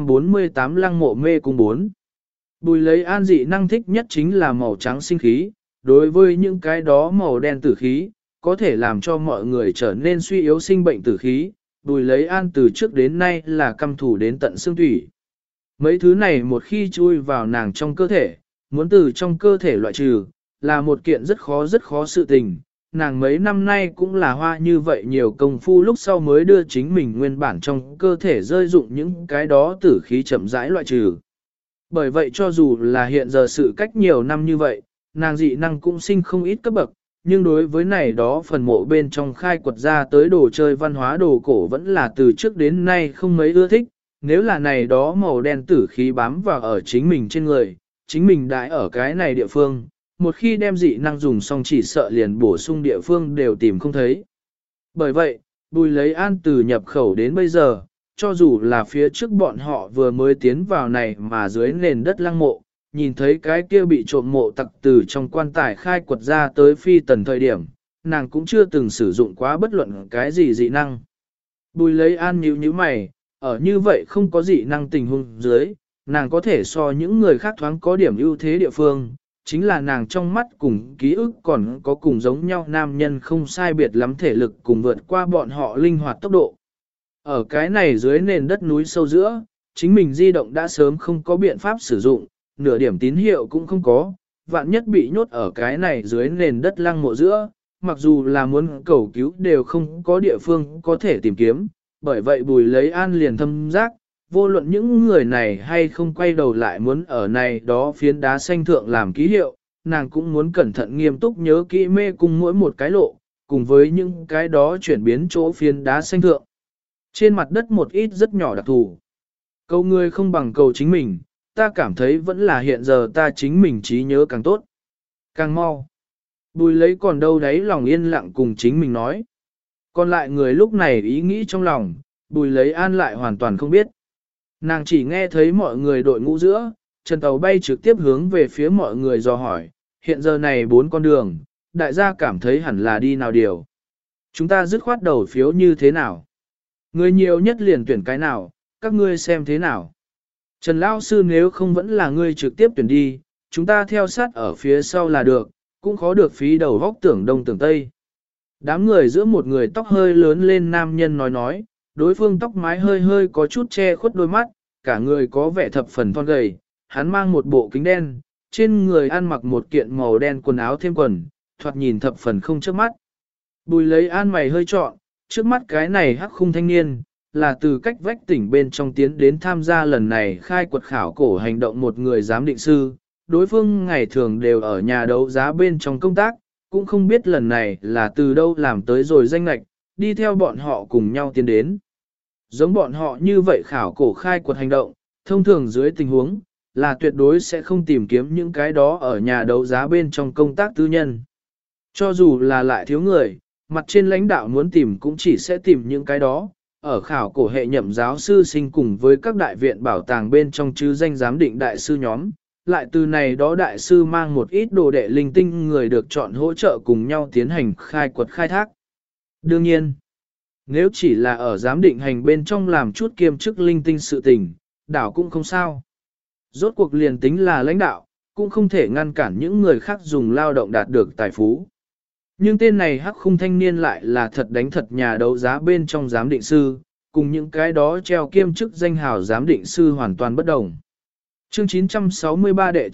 948 lăng mộ mê cung 4. Bùi lấy an dị năng thích nhất chính là màu trắng sinh khí, đối với những cái đó màu đen tử khí, có thể làm cho mọi người trở nên suy yếu sinh bệnh tử khí, bùi lấy an từ trước đến nay là căm thủ đến tận xương thủy. Mấy thứ này một khi chui vào nàng trong cơ thể, muốn từ trong cơ thể loại trừ, là một kiện rất khó sự tình. Nàng mấy năm nay cũng là hoa như vậy nhiều công phu lúc sau mới đưa chính mình nguyên bản trong cơ thể rơi dụng những cái đó tử khí chậm rãi loại trừ. Bởi vậy cho dù là hiện giờ sự cách nhiều năm như vậy, nàng dị năng cũng sinh không ít cấp bậc, nhưng đối với này đó phần mộ bên trong khai quật ra tới đồ chơi văn hóa đồ cổ vẫn là từ trước đến nay không mấy ưa thích, nếu là này đó màu đen tử khí bám vào ở chính mình trên người, chính mình đại ở cái này địa phương, một khi đem dị năng dùng xong chỉ sợ liền bổ sung địa phương đều tìm không thấy. Bởi vậy, Bùi lấy an từ nhập khẩu đến bây giờ, cho dù là phía trước bọn họ vừa mới tiến vào này mà dưới nền đất lăng mộ, nhìn thấy cái kia bị trộm mộ tặc từ trong quan tài khai quật ra tới phi tần thời điểm, nàng cũng chưa từng sử dụng quá bất luận cái gì dị năng. Bùi lấy an nhíu mày, ở như vậy không có dị năng tình huống dưới, nàng có thể so những người khác thoáng có điểm ưu thế địa phương, chính là nàng trong mắt cùng ký ức còn có cùng giống nhau nam nhân không sai biệt lắm thể lực cùng vượt qua bọn họ linh hoạt tốc độ. Ở cái này dưới nền đất núi sâu giữa, chính mình di động đã sớm không có biện pháp sử dụng, nửa điểm tín hiệu cũng không có, vạn nhất bị nhốt ở cái này dưới nền đất lăng mộ giữa, mặc dù là muốn cầu cứu đều không có địa phương có thể tìm kiếm, bởi vậy Bùi lấy an liền thâm giác, vô luận những người này hay không quay đầu lại muốn ở này đó phiến đá xanh thượng làm ký hiệu, nàng cũng muốn cẩn thận nghiêm túc nhớ kỹ mê cung mỗi một cái lộ, cùng với những cái đó chuyển biến chỗ phiến đá xanh thượng. Trên mặt đất một ít rất nhỏ đặc thù. Cầu người không bằng cầu chính mình, ta cảm thấy vẫn là hiện giờ ta chính mình trí nhớ càng tốt. Càng mau. Bùi lấy còn đâu đấy lòng yên lặng cùng chính mình nói. Còn lại người lúc này ý nghĩ trong lòng, bùi lấy an lại hoàn toàn không biết. Nàng chỉ nghe thấy mọi người đội ngũ giữa, chân tàu bay trực tiếp hướng về phía mọi người dò hỏi, hiện giờ này 4 con đường, đại gia cảm thấy hẳn là đi nào điều. Chúng ta dứt khoát đầu phiếu như thế nào? Người nhiều nhất liền tuyển cái nào, các ngươi xem thế nào? Trần Lão Sư nếu không vẫn là ngươi trực tiếp tuyển đi, chúng ta theo sát ở phía sau là được, cũng khó được phí đầu vóc tưởng đông tưởng tây. Đám người giữa một người tóc hơi lớn lên nam nhân nói, đối phương tóc mái hơi có chút che khuất đôi mắt, cả người có vẻ thập phần thon gầy, hắn mang một bộ kính đen, trên người ăn mặc một kiện màu đen quần áo thêm quần, thoạt nhìn thập phần không chớp mắt. Bùi lấy an mày hơi trọn, trước mắt cái này hắc khung thanh niên, là từ cách vách tỉnh bên trong tiến đến tham gia lần này khai quật khảo cổ hành động một người giám định sư, đối phương ngày thường đều ở nhà đấu giá bên trong công tác, cũng không biết lần này là từ đâu làm tới rồi danh lạch, đi theo bọn họ cùng nhau tiến đến. Giống bọn họ như vậy khảo cổ khai quật hành động, thông thường dưới tình huống, là tuyệt đối sẽ không tìm kiếm những cái đó ở nhà đấu giá bên trong công tác tư nhân. Cho dù là lại thiếu người, mặt trên lãnh đạo muốn tìm cũng chỉ sẽ tìm những cái đó, ở khảo cổ hệ nhậm giáo sư sinh cùng với các đại viện bảo tàng bên trong chứ danh giám định đại sư nhóm, lại từ này đó đại sư mang một ít đồ đệ linh tinh người được chọn hỗ trợ cùng nhau tiến hành khai quật khai thác. Đương nhiên, nếu chỉ là ở giám định hành bên trong làm chút kiêm chức linh tinh sự tình, đảo cũng không sao. Rốt cuộc liền tính là lãnh đạo, cũng không thể ngăn cản những người khác dùng lao động đạt được tài phú. Nhưng tên này hắc khung thanh niên lại là thật đánh thật nhà đấu giá bên trong giám định sư, cùng những cái đó treo kiêm chức danh hào giám định sư hoàn toàn bất đồng. Chương 963 đệ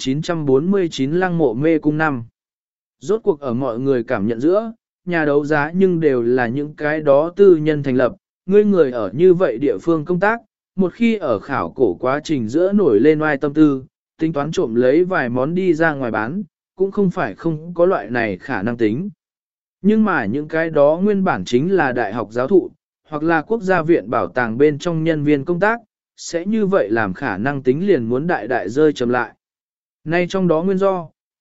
949 lăng mộ mê cung 5. Rốt cuộc ở mọi người cảm nhận giữa, nhà đấu giá nhưng đều là những cái đó tư nhân thành lập, người ở như vậy địa phương công tác, một khi ở khảo cổ quá trình giữa nổi lên oai tâm tư, tính toán trộm lấy vài món đi ra ngoài bán, cũng không phải không có loại này khả năng tính. Nhưng mà những cái đó nguyên bản chính là đại học giáo thụ, hoặc là quốc gia viện bảo tàng bên trong nhân viên công tác, sẽ như vậy làm khả năng tính liền muốn đại đại rơi chậm lại. Nay trong đó nguyên do,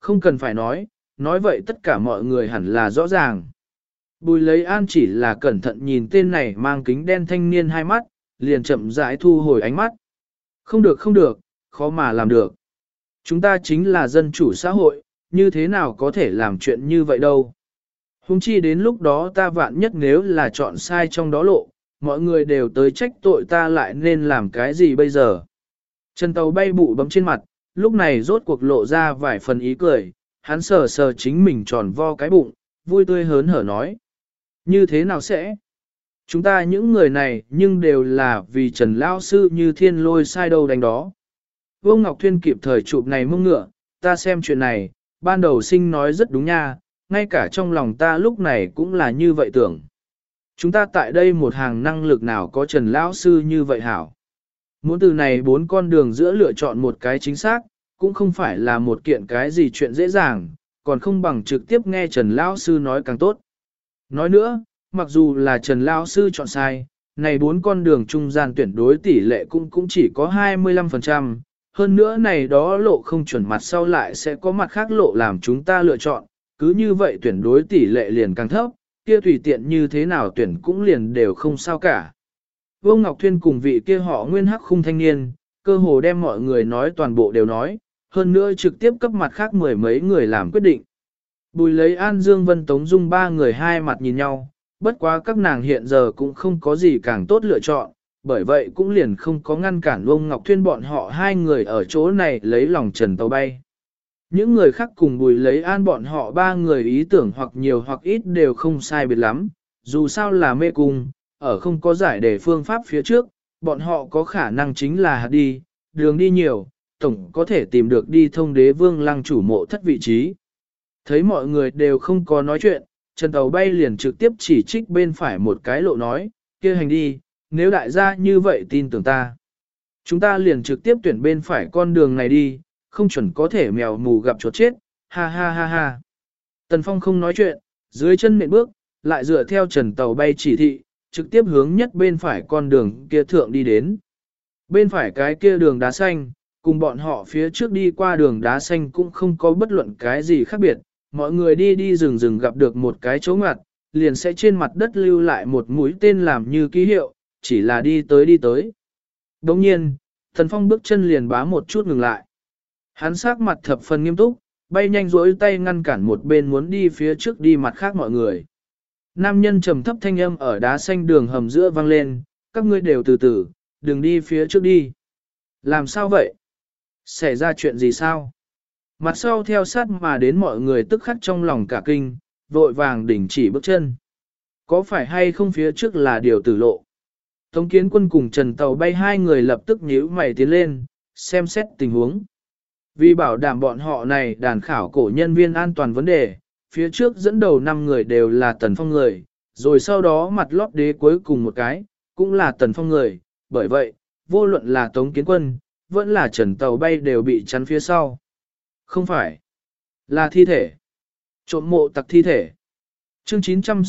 không cần phải nói vậy tất cả mọi người hẳn là rõ ràng. Bùi lấy an chỉ là cẩn thận nhìn tên này mang kính đen thanh niên hai mắt, liền chậm rãi thu hồi ánh mắt. Không được không được, khó mà làm được. Chúng ta chính là dân chủ xã hội, như thế nào có thể làm chuyện như vậy đâu. Huống chi đến lúc đó ta vạn nhất nếu là chọn sai trong đó lộ, mọi người đều tới trách tội ta lại nên làm cái gì bây giờ. Trần Tàu bay bụ bấm trên mặt, lúc này rốt cuộc lộ ra vài phần ý cười, hắn sờ sờ chính mình tròn vo cái bụng, vui tươi hớn hở nói. Như thế nào sẽ? Chúng ta những người này nhưng đều là vì Trần Lão Sư như thiên lôi sai đâu đánh đó. Vô Ngọc Thuyên kịp thời chụp này mông ngựa, ta xem chuyện này, ban đầu sinh nói rất đúng nha, ngay cả trong lòng ta lúc này cũng là như vậy tưởng. Chúng ta tại đây một hàng năng lực nào có Trần Lão Sư như vậy hảo. Muốn từ này 4 con đường giữa lựa chọn một cái chính xác, cũng không phải là một kiện cái gì chuyện dễ dàng, còn không bằng trực tiếp nghe Trần Lão Sư nói càng tốt. Nói nữa, mặc dù là Trần Lão Sư chọn sai, này 4 con đường trung gian tuyển đối tỷ lệ cũng chỉ có 25%, hơn nữa này đó lộ không chuẩn mặt sau lại sẽ có mặt khác lộ làm chúng ta lựa chọn, cứ như vậy tuyển đối tỷ lệ liền càng thấp, kia tùy tiện như thế nào tuyển cũng liền đều không sao cả. Vô Ngọc Thuyên cùng vị kia họ nguyên hắc khung thanh niên, cơ hồ đem mọi người nói toàn bộ đều nói, hơn nữa trực tiếp cấp mặt khác 10 mấy người làm quyết định. Bùi lấy An Dương Vân Tống Dung 3 người hai mặt nhìn nhau, bất quá các nàng hiện giờ cũng không có gì càng tốt lựa chọn, bởi vậy cũng liền không có ngăn cản ông Ngọc Thuyên bọn họ hai người ở chỗ này lấy lòng Trần Tàu bay. Những người khác cùng Bùi lấy An bọn họ 3 người ý tưởng hoặc nhiều hoặc ít đều không sai biệt lắm, dù sao là mê cung, ở không có giải đề phương pháp phía trước, bọn họ có khả năng chính là đi, đường đi nhiều, tổng có thể tìm được đi thông đế vương lăng chủ mộ thất vị trí. Thấy mọi người đều không có nói chuyện, Trần Tàu bay liền trực tiếp chỉ trích bên phải một cái lộ nói, kia hành đi, nếu đại gia như vậy tin tưởng ta. Chúng ta liền trực tiếp tuyển bên phải con đường này đi, không chuẩn có thể mèo mù gặp chuột chết, ha ha ha ha. Tần Phong không nói chuyện, dưới chân nện bước, lại dựa theo Trần Tàu bay chỉ thị, trực tiếp hướng nhất bên phải con đường kia thượng đi đến. Bên phải cái kia đường đá xanh, cùng bọn họ phía trước đi qua đường đá xanh cũng không có bất luận cái gì khác biệt, mọi người đi đi rừng rừng gặp được một cái chỗ ngoặt, liền sẽ trên mặt đất lưu lại một mũi tên làm như ký hiệu, chỉ là đi tới đi tới. Đồng nhiên, Thần Phong bước chân liền bá một chút ngừng lại. Hắn sắc mặt thập phần nghiêm túc, bay nhanh rỗi tay ngăn cản một bên muốn đi phía trước đi mặt khác mọi người. Nam nhân trầm thấp thanh âm ở đá xanh đường hầm giữa vang lên, các ngươi đều từ từ, đừng đi phía trước đi. Làm sao vậy? Xảy ra chuyện gì sao? Mặt sau theo sát mà đến mọi người tức khắc trong lòng cả kinh, vội vàng đình chỉ bước chân. Có phải hay không phía trước là điều tử lộ? Tống Kiến Quân cùng Trần Tàu bay hai người lập tức nhíu mày tiến lên, xem xét tình huống. Vì bảo đảm bọn họ này đàn khảo cổ nhân viên an toàn vấn đề, phía trước dẫn đầu 5 người đều là Tần Phong người, rồi sau đó mặt lót đế cuối cùng một cái, cũng là Tần Phong người, bởi vậy, vô luận là Tống Kiến Quân, vẫn là Trần Tàu bay đều bị chắn phía sau. Không phải, là thi thể. Trộm mộ tặc thi thể. Chương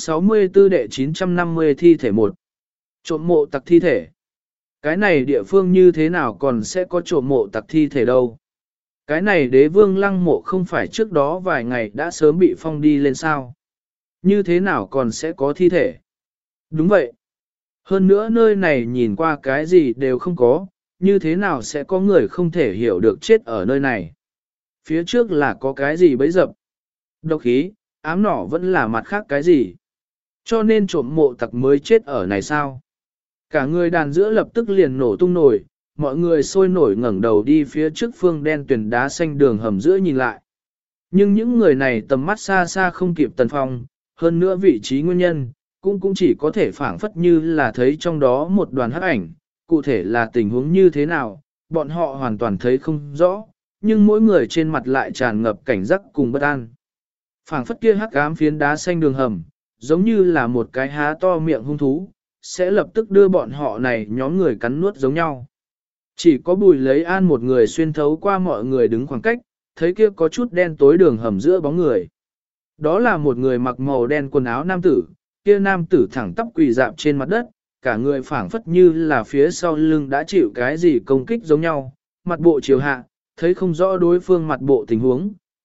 964 đệ 950 thi thể 1. Trộm mộ tặc thi thể. Cái này địa phương như thế nào còn sẽ có trộm mộ tặc thi thể đâu. Cái này đế vương lăng mộ không phải trước đó vài ngày đã sớm bị phong đi lên sao. Như thế nào còn sẽ có thi thể. Đúng vậy. Hơn nữa nơi này nhìn qua cái gì đều không có, như thế nào sẽ có người không thể hiểu được chết ở nơi này. Phía trước là có cái gì bấy dập. Độc khí, ám nỏ vẫn là mặt khác cái gì. Cho nên trộm mộ tặc mới chết ở này sao. Cả người đàn giữa lập tức liền nổ tung nổi, mọi người sôi nổi ngẩng đầu đi phía trước phương đen tuyền đá xanh đường hầm giữa nhìn lại. Nhưng những người này tầm mắt xa xa không kịp Tần Phong, hơn nữa vị trí nguyên nhân, cũng chỉ có thể phảng phất như là thấy trong đó một đoàn hắc ảnh, cụ thể là tình huống như thế nào, bọn họ hoàn toàn thấy không rõ, nhưng mỗi người trên mặt lại tràn ngập cảnh giác cùng bất an. Phảng phất kia hắc ám phiến đá xanh đường hầm, giống như là một cái há to miệng hung thú, sẽ lập tức đưa bọn họ này nhóm người cắn nuốt giống nhau. Chỉ có Bùi lấy An một người xuyên thấu qua mọi người đứng khoảng cách, thấy kia có chút đen tối đường hầm giữa bóng người. Đó là một người mặc màu đen quần áo nam tử, kia nam tử thẳng tắp quỳ dạp trên mặt đất, cả người phảng phất như là phía sau lưng đã chịu cái gì công kích giống nhau, mặt bộ chiều hạ, thấy không rõ đối phương mặt bộ tình huống,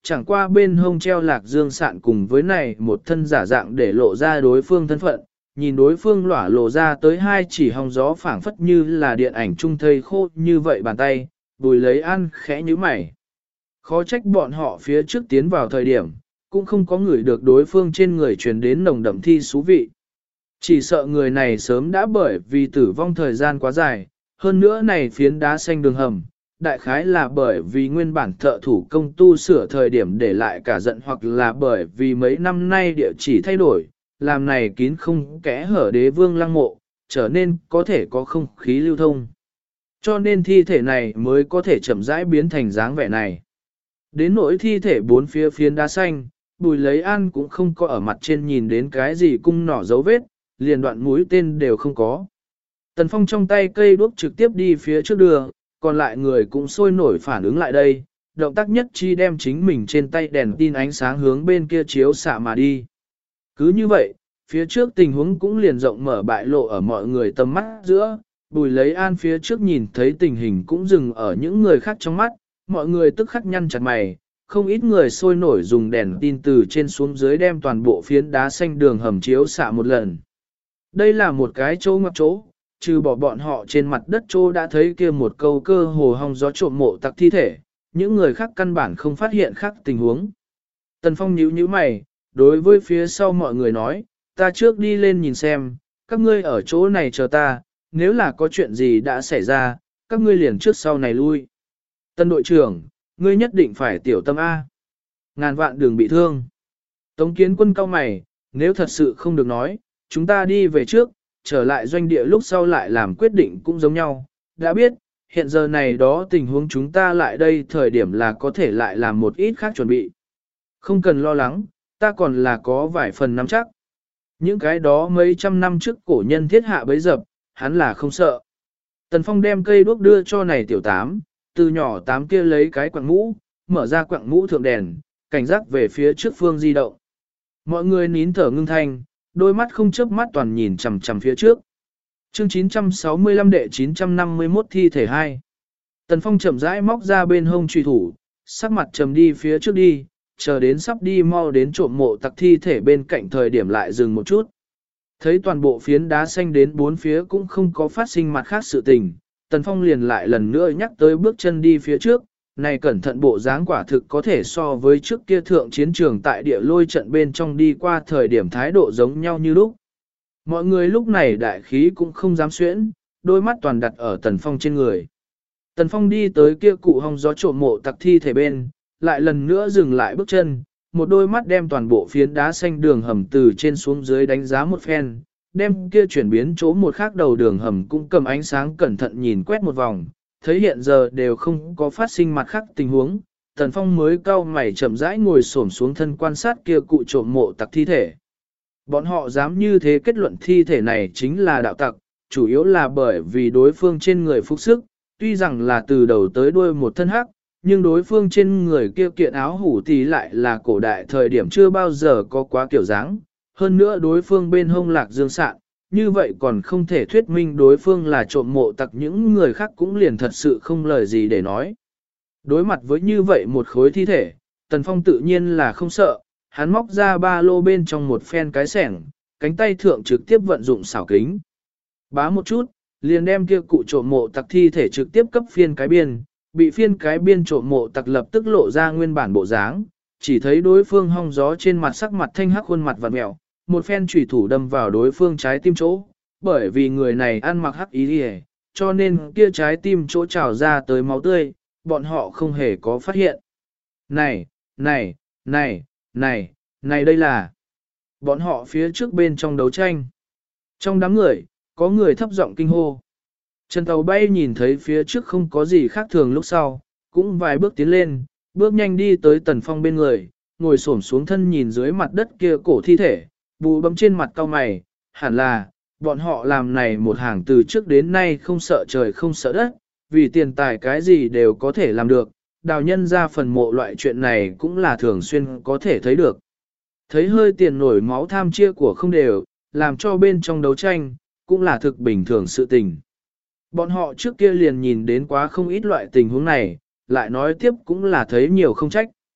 chẳng qua bên hông treo lạc dương sạn cùng với này một thân giả dạng để lộ ra đối phương thân phận, nhìn đối phương lỏa lộ ra tới hai chỉ hong gió phảng phất như là điện ảnh trung thây khô như vậy bàn tay, Bùi lấy ăn khẽ như mày. Khó trách bọn họ phía trước tiến vào thời điểm, cũng không có người được đối phương trên người truyền đến nồng đậm thi xú vị. Chỉ sợ người này sớm đã bởi vì tử vong thời gian quá dài, hơn nữa này phiến đá xanh đường hầm, đại khái là bởi vì nguyên bản thợ thủ công tu sửa thời điểm để lại cả giận hoặc là bởi vì mấy năm nay địa chỉ thay đổi, làm này kín không kẽ hở đế vương lăng mộ, trở nên có thể có không khí lưu thông. Cho nên thi thể này mới có thể chậm rãi biến thành dáng vẻ này. Đến nỗi thi thể bốn phía phiến đá xanh, Bùi lấy ăn cũng không có ở mặt trên nhìn đến cái gì cung nỏ dấu vết, liền đoạn mũi tên đều không có. Tần Phong trong tay cây đuốc trực tiếp đi phía trước đường, còn lại người cũng sôi nổi phản ứng lại đây, động tác nhất chi đem chính mình trên tay đèn tin ánh sáng hướng bên kia chiếu xạ mà đi. Cứ như vậy, phía trước tình huống cũng liền rộng mở bại lộ ở mọi người tầm mắt giữa, Bùi lấy an phía trước nhìn thấy tình hình cũng dừng ở những người khác trong mắt, mọi người tức khắc nhăn chặt mày, không ít người sôi nổi dùng đèn tin từ trên xuống dưới đem toàn bộ phiến đá xanh đường hầm chiếu xạ một lần. Đây là một cái chỗ ngoặc chỗ, trừ bỏ bọn họ trên mặt đất chỗ đã thấy kia một câu cơ hồ hong gió trộm mộ tặc thi thể, những người khác căn bản không phát hiện khác tình huống. Tần Phong nhíu nhíu mày, đối với phía sau mọi người nói, ta trước đi lên nhìn xem, các ngươi ở chỗ này chờ ta, nếu là có chuyện gì đã xảy ra, các ngươi liền trước sau này lui. Tân đội trưởng, ngươi nhất định phải tiểu tâm A. Ngàn vạn đừng bị thương. Tống Kiến Quân cau mày, nếu thật sự không được nói, chúng ta đi về trước, trở lại doanh địa lúc sau lại làm quyết định cũng giống nhau. Đã biết, hiện giờ này đó tình huống chúng ta lại đây thời điểm là có thể lại làm một ít khác chuẩn bị. Không cần lo lắng, ta còn là có vài phần nắm chắc. Những cái đó mấy trăm năm trước cổ nhân thiết hạ bấy dập, hắn là không sợ. Tần Phong đem cây đuốc đưa cho này tiểu tám, từ nhỏ tám kia lấy cái quặng mũ, mở ra quặng mũ thượng đèn, cảnh giác về phía trước phương di động. Mọi người nín thở ngưng thanh, đôi mắt không chớp mắt toàn nhìn chằm chằm phía trước. Chương 965 đệ 951 thi thể 2. Tần Phong chậm rãi móc ra bên hông truy thủ, sắc mặt trầm đi phía trước đi, chờ đến sắp đi mau đến trộm mộ tặc thi thể bên cạnh thời điểm lại dừng một chút. Thấy toàn bộ phiến đá xanh đến bốn phía cũng không có phát sinh mặt khác sự tình, Tần Phong liền lại lần nữa nhắc tới bước chân đi phía trước, này cẩn thận bộ dáng quả thực có thể so với trước kia thượng chiến trường tại địa lôi trận bên trong đi qua thời điểm thái độ giống nhau như lúc. Mọi người lúc này đại khí cũng không dám xuyễn, đôi mắt toàn đặt ở Tần Phong trên người. Tần Phong đi tới kia cụ hong gió trộm mộ tặc thi thể bên, lại lần nữa dừng lại bước chân, một đôi mắt đem toàn bộ phiến đá xanh đường hầm từ trên xuống dưới đánh giá một phen, đem kia chuyển biến chỗ một khác đầu đường hầm cũng cầm ánh sáng cẩn thận nhìn quét một vòng, thấy hiện giờ đều không có phát sinh mặt khác tình huống, Tần Phong mới cau mày chậm rãi ngồi xổm xuống thân quan sát kia cụ trộm mộ tặc thi thể. Bọn họ dám như thế kết luận thi thể này chính là đạo tặc, chủ yếu là bởi vì đối phương trên người phục sức, tuy rằng là từ đầu tới đuôi một thân hắc, nhưng đối phương trên người kia kiện áo hủ thì lại là cổ đại thời điểm chưa bao giờ có quá kiểu dáng. Hơn nữa đối phương bên hông lạc dương sạn, như vậy còn không thể thuyết minh đối phương là trộm mộ tặc, những người khác cũng liền thật sự không lời gì để nói. Đối mặt với như vậy một khối thi thể, Tần Phong tự nhiên là không sợ, hắn móc ra ba lô bên trong một phen cái sẻng, cánh tay thượng trực tiếp vận dụng xảo kính. Bá một chút, liền đem kia cụ trộm mộ tặc thi thể trực tiếp cấp phiên cái biên, bị phiên cái biên trộm mộ tặc lập tức lộ ra nguyên bản bộ dáng, chỉ thấy đối phương hong gió trên mặt sắc mặt thanh hắc khuôn mặt vặn mẹo, một phen chủy thủ đâm vào đối phương trái tim chỗ, bởi vì người này ăn mặc hắc ý đi, cho nên kia trái tim chỗ trào ra tới máu tươi, bọn họ không hề có phát hiện. Này, này, này, này, này đây là bọn họ phía trước bên trong đấu tranh. Trong đám người, có người thấp giọng kinh hô. Trần Tàu Bay nhìn thấy phía trước không có gì khác thường lúc sau, cũng vài bước tiến lên, bước nhanh đi tới Tần Phong bên người, ngồi xổm xuống thân nhìn dưới mặt đất kia cổ thi thể, bù bấm trên mặt cau mày, hẳn là, bọn họ làm này một hàng từ trước đến nay không sợ trời không sợ đất, vì tiền tài cái gì đều có thể làm được, đào nhân ra phần mộ loại chuyện này cũng là thường xuyên có thể thấy được. Thấy hơi tiền nổi máu tham chia của không đều, làm cho bên trong đấu tranh, cũng là thực bình thường sự tình. Bọn họ trước kia liền nhìn đến quá không ít loại tình huống này, lại nói tiếp cũng là thấy nhiều không trách.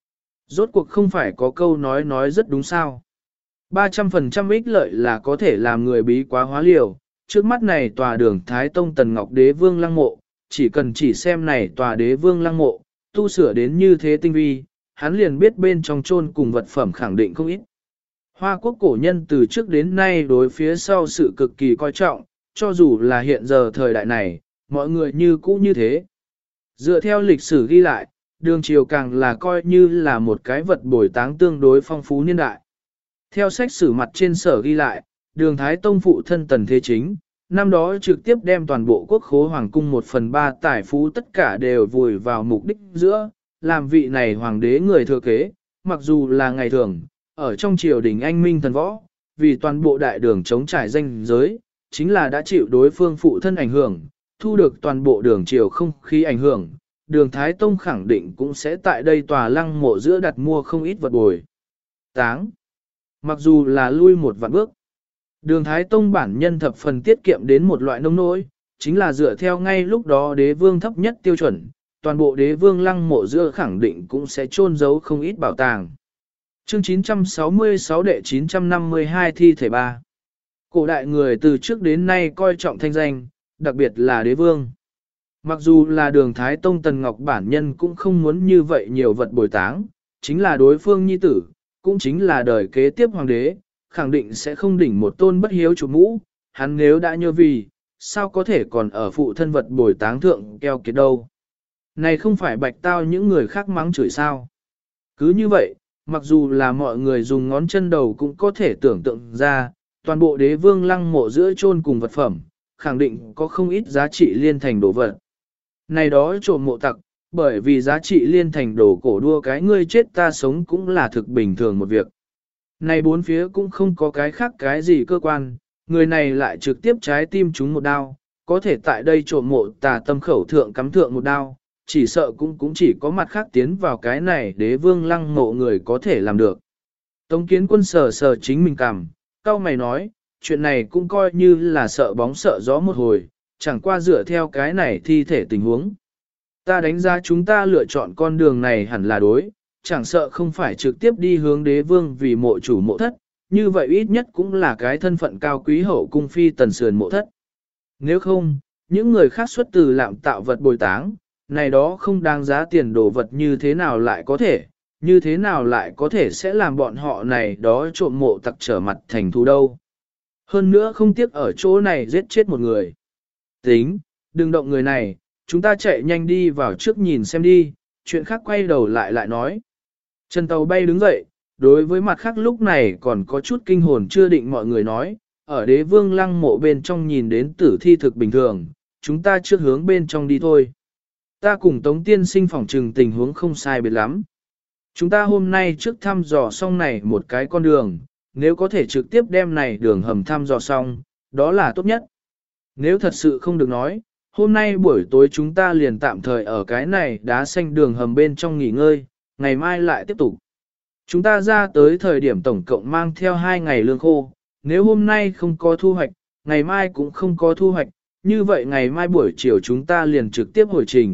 Rốt cuộc không phải có câu nói rất đúng sao. 300% ích lợi là có thể làm người bí quá hóa liều, trước mắt này tòa đường Thái Tông Tần Ngọc Đế Vương lăng mộ, chỉ cần chỉ xem này tòa Đế Vương lăng mộ, tu sửa đến như thế tinh vi, hắn liền biết bên trong chôn cùng vật phẩm khẳng định không ít. Hoa quốc cổ nhân từ trước đến nay đối phía sau sự cực kỳ coi trọng, cho dù là hiện giờ thời đại này, mọi người như cũ như thế. Dựa theo lịch sử ghi lại, đường triều càng là coi như là một cái vật bồi táng tương đối phong phú niên đại. Theo sách sử mặt trên sở ghi lại, đường Thái Tông phụ thân Tần Thế Chính, năm đó trực tiếp đem toàn bộ quốc khố hoàng cung 1/3 tài phú tất cả đều vùi vào mục đích giữa, làm vị này hoàng đế người thừa kế, mặc dù là ngày thường, ở trong triều đình anh minh thần võ, vì toàn bộ đại đường chống trải danh giới, chính là đã chịu đối phương phụ thân ảnh hưởng, thu được toàn bộ đường triều không khí ảnh hưởng, đường Thái Tông khẳng định cũng sẽ tại đây tòa lăng mộ giữa đặt mua không ít vật bồi táng. Mặc dù là lui một vạn bước, đường Thái Tông bản nhân thập phần tiết kiệm đến một loại nông nỗi, chính là dựa theo ngay lúc đó đế vương thấp nhất tiêu chuẩn, toàn bộ đế vương lăng mộ giữa khẳng định cũng sẽ chôn giấu không ít bảo tàng. Chương 966 đệ 952 thi thể 3. Cổ đại người từ trước đến nay coi trọng thanh danh, đặc biệt là đế vương. Mặc dù là đường Thái Tông Tần Ngọc bản nhân cũng không muốn như vậy nhiều vật bồi táng, chính là đối phương nhi tử, cũng chính là đời kế tiếp hoàng đế, khẳng định sẽ không đỉnh một tôn bất hiếu chủ mũ, hắn nếu đã như vì, sao có thể còn ở phụ thân vật bồi táng thượng keo kiệt đâu. Này không phải bạch tao những người khác mắng chửi sao. Cứ như vậy, mặc dù là mọi người dùng ngón chân đầu cũng có thể tưởng tượng ra, toàn bộ đế vương lăng mộ giữa chôn cùng vật phẩm, khẳng định có không ít giá trị liên thành đồ vật. Này đó trộm mộ tặc, bởi vì giá trị liên thành đồ cổ đua cái ngươi chết ta sống cũng là thực bình thường một việc. Này bốn phía cũng không có cái khác cái gì cơ quan, người này lại trực tiếp trái tim chúng một đao, có thể tại đây trộm mộ tà tâm khẩu thượng cắm thượng một đao, chỉ sợ cũng chỉ có mặt khác tiến vào cái này đế vương lăng mộ người có thể làm được. Tống Kiến Quân sờ sờ chính mình cằm, cau mày nói, chuyện này cũng coi như là sợ bóng sợ gió một hồi, chẳng qua dựa theo cái này thi thể tình huống. Ta đánh giá chúng ta lựa chọn con đường này hẳn là đối, chẳng sợ không phải trực tiếp đi hướng đế vương vì mộ chủ mộ thất, như vậy ít nhất cũng là cái thân phận cao quý hậu cung phi tần sườn mộ thất. Nếu không, những người khác xuất từ lạm tạo vật bồi táng, này đó không đáng giá tiền đồ vật như thế nào lại có thể sẽ làm bọn họ này đó trộm mộ tặc trở mặt thành thù đâu. Hơn nữa không tiếc ở chỗ này giết chết một người. Tính, đừng động người này, chúng ta chạy nhanh đi vào trước nhìn xem đi, chuyện khác quay đầu lại nói. Trần Tàu Bay đứng dậy, đối với mặt khác lúc này còn có chút kinh hồn chưa định mọi người nói, ở đế vương lăng mộ bên trong nhìn đến tử thi thực bình thường, chúng ta trước hướng bên trong đi thôi. Ta cùng Tống Tiên Sinh phỏng trừng tình huống không sai biệt lắm. Chúng ta hôm nay trước thăm dò xong này một cái con đường, nếu có thể trực tiếp đem này đường hầm thăm dò xong, đó là tốt nhất. Nếu thật sự không được nói, hôm nay buổi tối chúng ta liền tạm thời ở cái này đá xanh đường hầm bên trong nghỉ ngơi, ngày mai lại tiếp tục. Chúng ta ra tới thời điểm tổng cộng mang theo 2 ngày lương khô, nếu hôm nay không có thu hoạch, ngày mai cũng không có thu hoạch, như vậy ngày mai buổi chiều chúng ta liền trực tiếp hồi trình.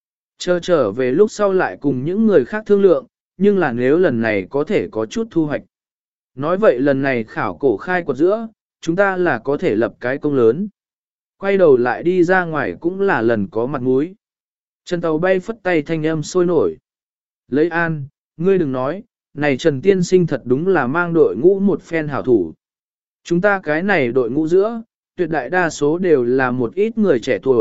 Trở về lúc sau lại cùng những người khác thương lượng, nhưng là nếu lần này có thể có chút thu hoạch. Nói vậy lần này khảo cổ khai quật giữa, chúng ta là có thể lập cái công lớn. Quay đầu lại đi ra ngoài cũng là lần có mặt mũi. Trần Tàu Bay phất tay thanh âm sôi nổi. Lấy an, ngươi đừng nói, này Trần Tiên Sinh thật đúng là mang đội ngũ một phen hảo thủ. Chúng ta cái này đội ngũ giữa, tuyệt đại đa số đều là một ít người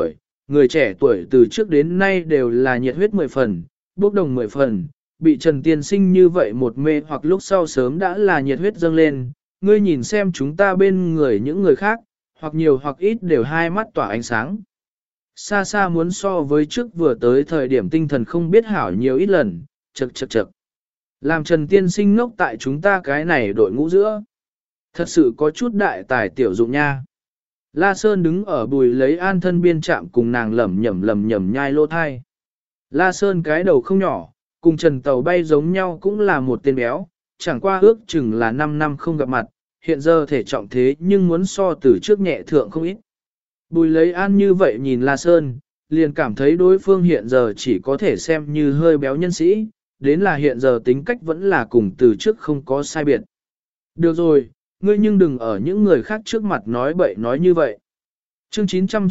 trẻ tuổi từ trước đến nay đều là nhiệt huyết 10 phần, bốc đồng 10 phần, bị Trần Tiên Sinh như vậy một mê hoặc lúc sau sớm đã là nhiệt huyết dâng lên, ngươi nhìn xem chúng ta bên người những người khác, hoặc nhiều hoặc ít đều hai mắt tỏa ánh sáng. Xa xa muốn so với trước vừa tới thời điểm tinh thần không biết hảo nhiều ít lần, chật. Làm Trần Tiên Sinh ngốc tại chúng ta cái này đội ngũ giữa. Thật sự có chút đại tài tiểu dụng nha. La Sơn đứng ở bùi lấy an thân biên trạm cùng nàng lẩm nhẩm nhai lô thai. La Sơn cái đầu không nhỏ, cùng Trần Tàu Bay giống nhau cũng là một tên béo, chẳng qua ước chừng là 5 năm không gặp mặt, hiện giờ thể trọng thế nhưng muốn so từ trước nhẹ thượng không ít. Bùi lấy an như vậy nhìn La Sơn, liền cảm thấy đối phương hiện giờ chỉ có thể xem như hơi béo nhân sĩ, đến là hiện giờ tính cách vẫn là cùng từ trước không có sai biệt. Được rồi, ngươi nhưng đừng ở những người khác trước mặt nói bậy nói như vậy. Chương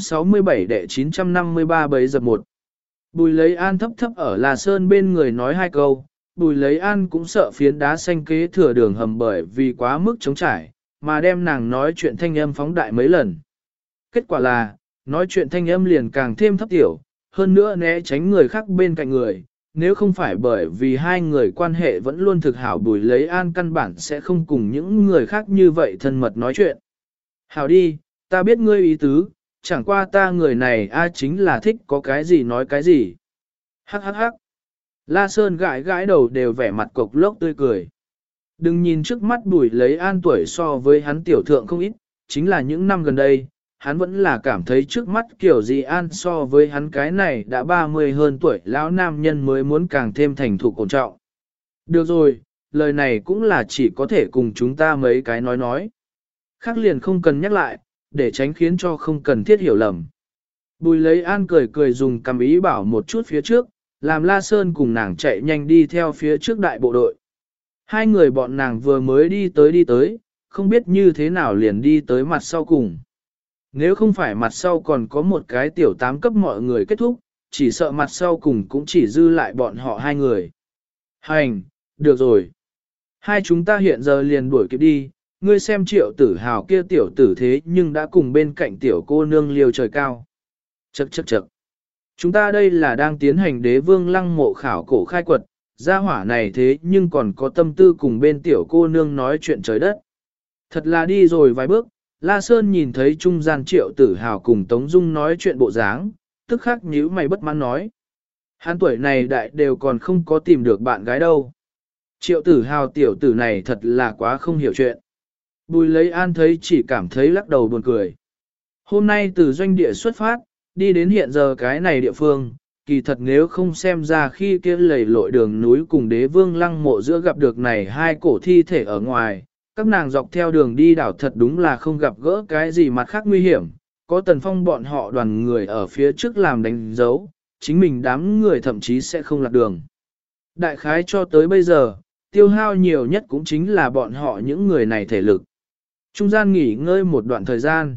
967 đệ 953 bấy dập một. Bùi lấy an thấp thấp ở La Sơn bên người nói hai câu, Bùi lấy an cũng sợ phiến đá xanh kế thừa đường hầm bởi vì quá mức trống trải, mà đem nàng nói chuyện thanh âm phóng đại mấy lần. Kết quả là, nói chuyện thanh âm liền càng thêm thấp tiểu, hơn nữa né tránh người khác bên cạnh người, nếu không phải bởi vì hai người quan hệ vẫn luôn thực hảo Bùi lấy an căn bản sẽ không cùng những người khác như vậy thân mật nói chuyện. Hảo đi, ta biết ngươi ý tứ, chẳng qua ta người này chính là thích có cái gì nói cái gì. Hắc hắc hắc. La Sơn gãi gãi đầu đều vẻ mặt cộc lốc tươi cười. Đừng nhìn trước mắt Bùi lấy an tuổi so với hắn tiểu thượng không ít, chính là những năm gần đây, hắn vẫn là cảm thấy trước mắt kiểu gì an so với hắn cái này đã 30 hơn tuổi lão nam nhân mới muốn càng thêm thành thục ổn trọng. Được rồi, lời này cũng là chỉ có thể cùng chúng ta mấy cái nói. Khác liền không cần nhắc lại, để tránh khiến cho không cần thiết hiểu lầm. Bùi lấy an cười cười dùng cầm ý bảo một chút phía trước, làm La Sơn cùng nàng chạy nhanh đi theo phía trước đại bộ đội. Hai người bọn nàng vừa mới đi tới, không biết như thế nào liền đi tới mặt sau cùng. Nếu không phải mặt sau còn có một cái tiểu tám cấp mọi người kết thúc, chỉ sợ mặt sau cùng cũng chỉ dư lại bọn họ hai người. Hành, được rồi. Hai chúng ta hiện giờ liền đuổi kịp đi, ngươi xem Triệu Tử Hào kia tiểu tử thế nhưng đã cùng bên cạnh tiểu cô nương liều trời cao. Chậc chậc chậc. Chúng ta đây là đang tiến hành đế vương lăng mộ khảo cổ khai quật, gia hỏa này thế nhưng còn có tâm tư cùng bên tiểu cô nương nói chuyện trời đất. Thật là đi rồi vài bước, La Sơn nhìn thấy trung gian Triệu Tử Hào cùng Tống Dung nói chuyện bộ dáng, tức khắc nhíu mày bất mãn nói. Hắn tuổi này đại đều còn không có tìm được bạn gái đâu. Triệu Tử Hào tiểu tử này thật là quá không hiểu chuyện. Bùi lấy an thấy chỉ cảm thấy lắc đầu buồn cười. Hôm nay từ doanh địa xuất phát, đi đến hiện giờ cái này địa phương, kỳ thật nếu không xem ra khi kia lầy lội đường núi cùng đế vương lăng mộ giữa gặp được này hai cổ thi thể ở ngoài, các nàng dọc theo đường đi đảo thật đúng là không gặp gỡ cái gì mặt khác nguy hiểm, có Tần Phong bọn họ đoàn người ở phía trước làm đánh dấu, chính mình đám người thậm chí sẽ không lạc đường. Đại khái cho tới bây giờ, tiêu hao nhiều nhất cũng chính là bọn họ những người này thể lực. Trung gian nghỉ ngơi một đoạn thời gian.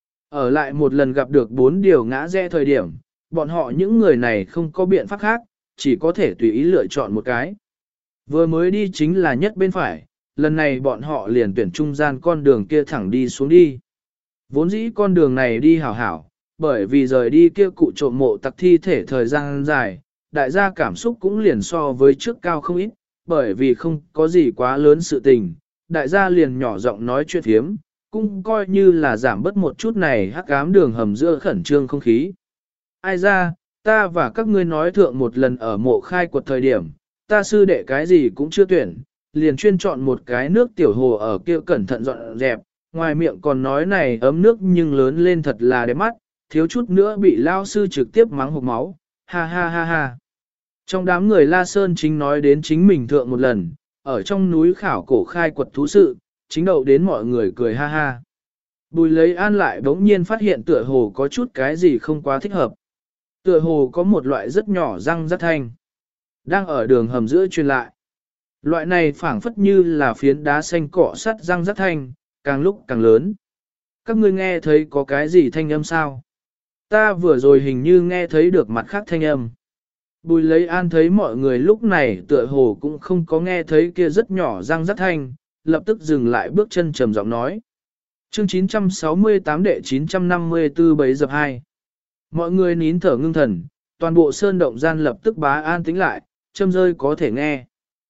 Ở lại một lần gặp được 4 điều ngã rẽ thời điểm, bọn họ những người này không có biện pháp khác, chỉ có thể tùy ý lựa chọn một cái. Vừa mới đi chính là nhất bên phải, lần này bọn họ liền tuyển trung gian con đường kia thẳng đi xuống đi. Vốn dĩ con đường này đi hảo hảo, bởi vì rời đi kia cụ trộm mộ tặc thi thể thời gian dài, đại gia cảm xúc cũng liền so với trước cao không ít, bởi vì không có gì quá lớn sự tình, đại gia liền nhỏ giọng nói chuyện thiếm, cũng coi như là giảm bớt một chút này hắc ám đường hầm giữa khẩn trương không khí. Ai ra, ta và các ngươi nói thượng một lần ở mộ khai quật thời điểm, ta sư đệ cái gì cũng chưa tuyển, liền chuyên chọn một cái nước tiểu hồ ở kia cẩn thận dọn dẹp, ngoài miệng còn nói này ấm nước nhưng lớn lên thật là đẹp mắt, thiếu chút nữa bị lao sư trực tiếp mắng hộc máu, ha ha ha ha. Trong đám người La Sơn chính nói đến chính mình thượng một lần, ở trong núi khảo cổ khai quật thú sự, chính đậu đến mọi người cười ha ha. Bùi lấy an lại bỗng nhiên phát hiện tựa hồ có chút cái gì không quá thích hợp. Tựa hồ có một loại rất nhỏ răng rất thanh, đang ở đường hầm giữa truyền lại. Loại này phảng phất như là phiến đá xanh cọ sắt răng rất thanh, càng lúc càng lớn. Các ngươi nghe thấy có cái gì thanh âm sao? Ta vừa rồi hình như nghe thấy được mặt khác thanh âm. Bùi lấy an thấy mọi người lúc này tựa hồ cũng không có nghe thấy kia rất nhỏ răng rất thanh, lập tức dừng lại bước chân trầm giọng nói. Chương 968 đệ 954 bấy dập 2. Mọi người nín thở ngưng thần, toàn bộ sơn động gian lập tức bá an tĩnh lại, châm rơi có thể nghe.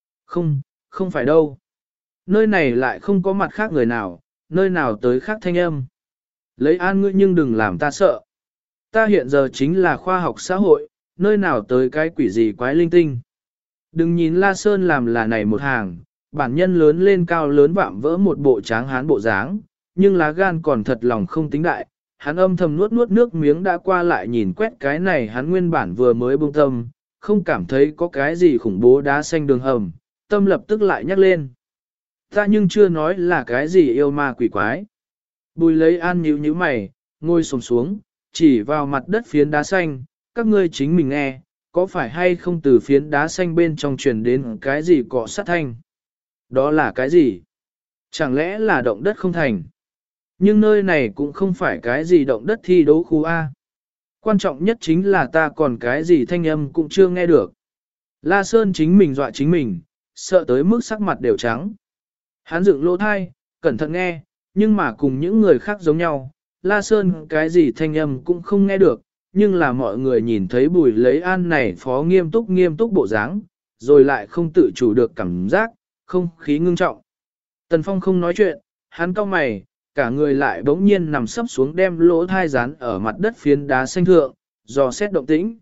Không phải đâu. Nơi này lại không có mặt khác người nào, nơi nào tới khác thanh âm. Lấy an ngươi nhưng đừng làm ta sợ. Ta hiện giờ chính là khoa học xã hội, nơi nào tới cái quỷ gì quái linh tinh. Đừng nhìn La Sơn làm là này một hàng, bản nhân lớn lên cao lớn vạm vỡ một bộ tráng hán bộ dáng, nhưng lá gan còn thật lòng không tính đại. Hắn âm thầm nuốt nuốt nước miếng đã qua lại nhìn quét cái này hắn nguyên bản vừa mới buông tâm, không cảm thấy có cái gì khủng bố đá xanh đường hầm, tâm lập tức lại nhắc lên. Ta nhưng chưa nói là cái gì yêu ma quỷ quái. Bùi lấy an nhíu nhíu mày, ngồi xổm xuống, chỉ vào mặt đất phiến đá xanh, các ngươi chính mình nghe, có phải hay không từ phiến đá xanh bên trong truyền đến cái gì cọ sát thanh? Đó là cái gì? Chẳng lẽ là động đất không thành? Nhưng nơi này cũng không phải cái gì động đất thi đấu khu A. Quan trọng nhất chính là ta còn cái gì thanh âm cũng chưa nghe được. La Sơn chính mình dọa chính mình, sợ tới mức sắc mặt đều trắng. Hắn dựng lỗ thai, cẩn thận nghe, nhưng mà cùng những người khác giống nhau, La Sơn cái gì thanh âm cũng không nghe được, nhưng là mọi người nhìn thấy Bùi Lấy An này phó nghiêm túc bộ dáng, rồi lại không tự chủ được cảm giác, không khí ngưng trọng. Tần Phong không nói chuyện, hắn cau mày, cả người lại bỗng nhiên nằm sấp xuống đem lỗ thai dán ở mặt đất phiến đá xanh thượng, dò xét động tĩnh.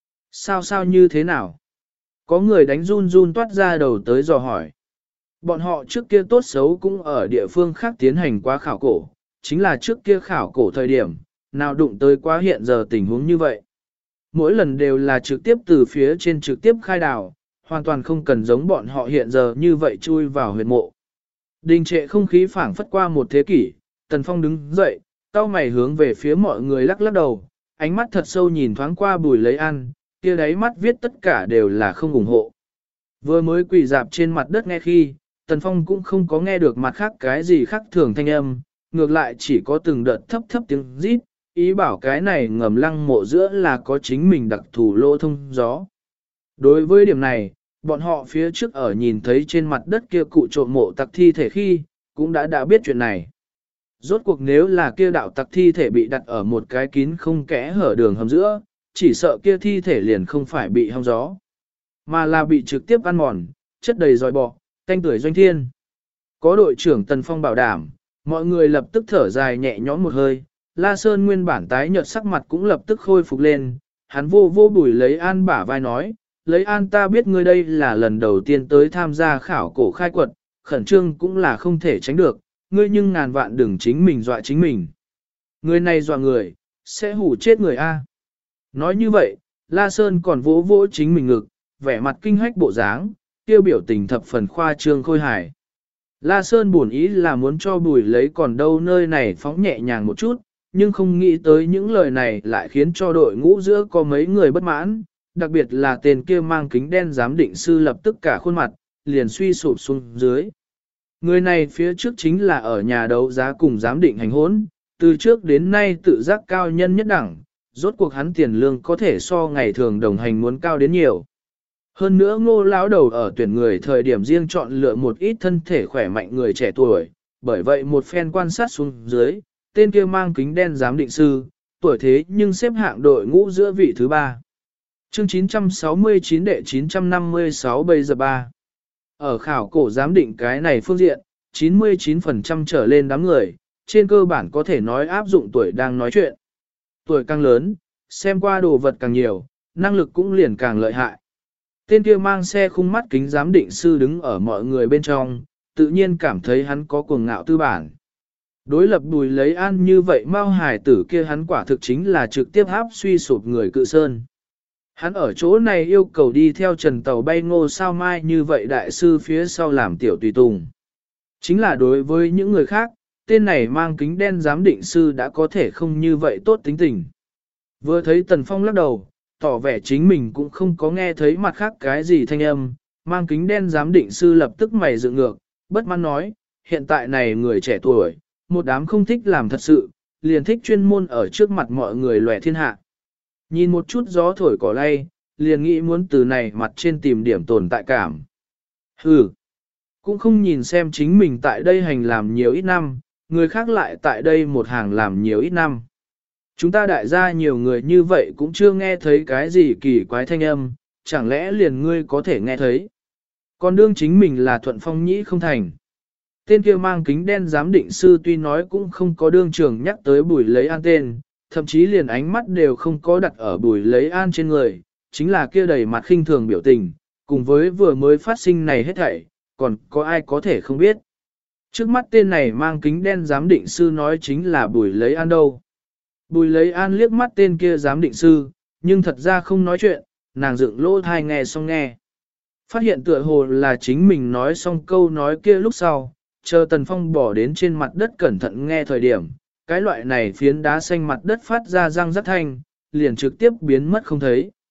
Sao như thế nào? Có người đánh run run toát ra đầu tới dò hỏi. Bọn họ trước kia tốt xấu cũng ở địa phương khác tiến hành qua khảo cổ, chính là trước kia khảo cổ thời điểm, nào đụng tới quá hiện giờ tình huống như vậy. Mỗi lần đều là trực tiếp từ phía trên trực tiếp khai đào, hoàn toàn không cần giống bọn họ hiện giờ như vậy chui vào huyệt mộ. Đình trệ không khí phảng phất qua một thế kỷ, Tần Phong đứng dậy, cau mày hướng về phía mọi người lắc lắc đầu, ánh mắt thật sâu nhìn thoáng qua Bùi Lấy An, kia đáy mắt viết tất cả đều là không ủng hộ. Vừa mới quỳ dạp trên mặt đất nghe khi, Tần Phong cũng không có nghe được mặt khác cái gì khác thường thanh âm, ngược lại chỉ có từng đợt thấp tiếng rít, ý bảo cái này ngầm lăng mộ giữa là có chính mình đặc thù lỗ thông gió. Đối với điểm này, bọn họ phía trước ở nhìn thấy trên mặt đất kia cụ trộm mộ tặc thi thể khi, cũng đã biết chuyện này. Rốt cuộc nếu là kia đạo tặc thi thể bị đặt ở một cái kín không kẽ hở đường hầm giữa, chỉ sợ kia thi thể liền không phải bị hong gió, mà là bị trực tiếp ăn mòn, chất đầy dòi bọ, canh tưởi doanh thiên. Có đội trưởng Tần Phong bảo đảm, mọi người lập tức thở dài nhẹ nhõm một hơi, La Sơn nguyên bản tái nhợt sắc mặt cũng lập tức khôi phục lên, hắn vô Bùi Lấy An bả vai nói, Lấy An ta biết ngươi đây là lần đầu tiên tới tham gia khảo cổ khai quật, khẩn trương cũng là không thể tránh được, ngươi nhưng ngàn vạn đừng chính mình dọa chính mình. Người này dọa người, sẽ hủ chết người A. Nói như vậy, La Sơn còn vỗ chính mình ngực, vẻ mặt kinh hách bộ dáng, kêu biểu tình thập phần khoa trương khôi hài. La Sơn buồn ý là muốn cho Bùi Lấy còn đâu nơi này phóng nhẹ nhàng một chút, nhưng không nghĩ tới những lời này lại khiến cho đội ngũ giữa có mấy người bất mãn, đặc biệt là tên kia mang kính đen giám định sư lập tức cả khuôn mặt, liền suy sụp xuống dưới. Người này phía trước chính là ở nhà đấu giá cùng giám định hành hỗn, từ trước đến nay tự giác cao nhân nhất đẳng, rốt cuộc hắn tiền lương có thể so ngày thường đồng hành muốn cao đến nhiều. Hơn nữa Ngô lão đầu ở tuyển người thời điểm riêng chọn lựa một ít thân thể khỏe mạnh người trẻ tuổi, bởi vậy một phen quan sát xuống dưới, tên kia mang kính đen giám định sư, tuổi thế nhưng xếp hạng đội ngũ giữa vị thứ 3. Chương 969 đệ 956 bây giờ 3. Ở khảo cổ giám định cái này phương diện, 99% trở lên đám người, trên cơ bản có thể nói áp dụng tuổi đang nói chuyện. Tuổi càng lớn, xem qua đồ vật càng nhiều, năng lực cũng liền càng lợi hại. Tên kia mang xe khung mắt kính giám định sư đứng ở mọi người bên trong, tự nhiên cảm thấy hắn có cuồng ngạo tư bản. Đối lập Bùi Lấy An như vậy Mao Hải tử kia hắn quả thực chính là trực tiếp áp suy sụp người cự sơn. Hắn ở chỗ này yêu cầu đi theo trần tàu bay Ngô Sao Mai như vậy đại sư phía sau làm tiểu tùy tùng. Chính là đối với những người khác, tên này mang kính đen giám định sư đã có thể không như vậy tốt tính tình. Vừa thấy Tần Phong lắc đầu, tỏ vẻ chính mình cũng không có nghe thấy mặt khác cái gì thanh âm, mang kính đen giám định sư lập tức mày dựng ngược, bất mãn nói, hiện tại này người trẻ tuổi, một đám không thích làm thật sự, liền thích chuyên môn ở trước mặt mọi người lòe thiên hạ. Nhìn một chút gió thổi cỏ lay, liền nghĩ muốn từ này mặt trên tìm điểm tồn tại cảm. Hừ, cũng không nhìn xem chính mình tại đây hành làm nhiều ít năm, người khác lại tại đây một hàng làm nhiều ít năm. Chúng ta đại gia nhiều người như vậy cũng chưa nghe thấy cái gì kỳ quái thanh âm, chẳng lẽ liền ngươi có thể nghe thấy. Còn đương chính mình là Thuận Phong Nhĩ không thành. Tên kia mang kính đen giám định sư tuy nói cũng không có đương trường nhắc tới Bùi Lấy An tên, thậm chí liền ánh mắt đều không có đặt ở Bùi Lấy An trên người, chính là kia đầy mặt khinh thường biểu tình, cùng với vừa mới phát sinh này hết thảy, còn có ai có thể không biết. Trước mắt tên này mang kính đen giám định sư nói chính là Bùi Lấy An đâu. Bùi Lấy An liếc mắt tên kia giám định sư, nhưng thật ra không nói chuyện, nàng dựng lỗ thai nghe xong nghe. Phát hiện tựa hồ là chính mình nói xong câu nói kia lúc sau, chờ Tần Phong bỏ đến trên mặt đất cẩn thận nghe thời điểm, cái loại này phiến đá xanh mặt đất phát ra răng rắc thanh, liền trực tiếp biến mất không thấy.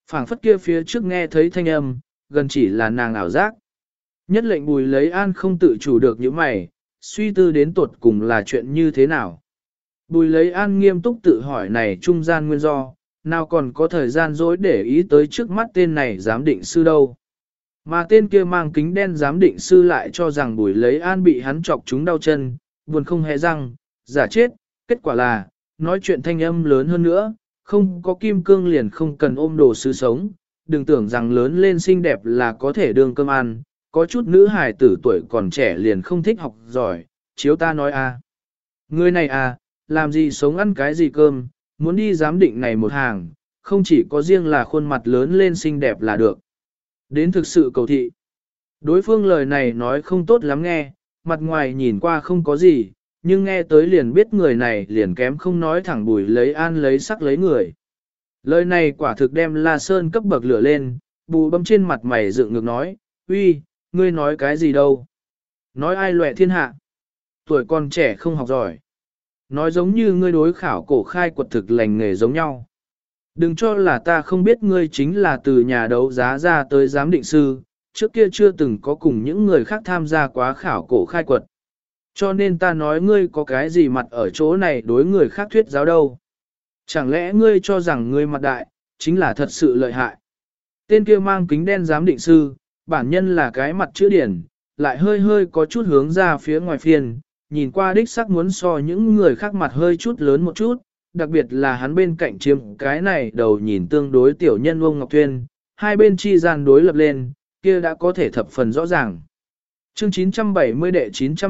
Phảng phất kia phía trước nghe thấy thanh âm, gần chỉ là nàng ảo giác. Nhất lệnh Bùi Lấy An không tự chủ được những mày, suy tư đến tột cùng là chuyện như thế nào. Bùi Lấy An nghiêm túc tự hỏi này trung gian nguyên do, nào còn có thời gian dối để ý tới trước mắt tên này giám định sư đâu. Mà tên kia mang kính đen giám định sư lại cho rằng Bùi Lấy An bị hắn chọc trúng đau chân, buồn không hề răng, giả chết, kết quả là, nói chuyện thanh âm lớn hơn nữa, không có kim cương liền không cần ôm đồ sứ sống, đừng tưởng rằng lớn lên xinh đẹp là có thể đương cơm ăn, có chút nữ hài tử tuổi còn trẻ liền không thích học giỏi, chiếu ta nói a, người này à, làm gì sống ăn cái gì cơm, muốn đi giám định này một hàng, không chỉ có riêng là khuôn mặt lớn lên xinh đẹp là được. Đến thực sự cầu thị. Đối phương lời này nói không tốt lắm nghe, mặt ngoài nhìn qua không có gì, nhưng nghe tới liền biết người này liền kém không nói thẳng Bùi Lấy An lấy sắc lấy người. Lời này quả thực đem La Sơn cấp bậc lửa lên, bù bấm trên mặt mày dựng ngược nói, uy, ngươi nói cái gì đâu? Nói ai loẹ thiên hạ? Tuổi còn trẻ không học giỏi. Nói giống như ngươi đối khảo cổ khai quật thực lành nghề giống nhau. Đừng cho là ta không biết ngươi chính là từ nhà đấu giá ra tới giám định sư, trước kia chưa từng có cùng những người khác tham gia quá khảo cổ khai quật. Cho nên ta nói ngươi có cái gì mặt ở chỗ này đối người khác thuyết giáo đâu. Chẳng lẽ ngươi cho rằng ngươi mặt đại, chính là thật sự lợi hại. Tên kia mang kính đen giám định sư, bản nhân là cái mặt chữ điển, lại hơi hơi có chút hướng ra phía ngoài phiên, nhìn qua đích sắc muốn so những người khác mặt hơi chút lớn một chút, đặc biệt là hắn bên cạnh chiếm cái này đầu nhìn tương đối tiểu nhân ông Ngọc Thuyên, hai bên chi gian đối lập lên, kia đã có thể thập phần rõ ràng. Chương 970 đệ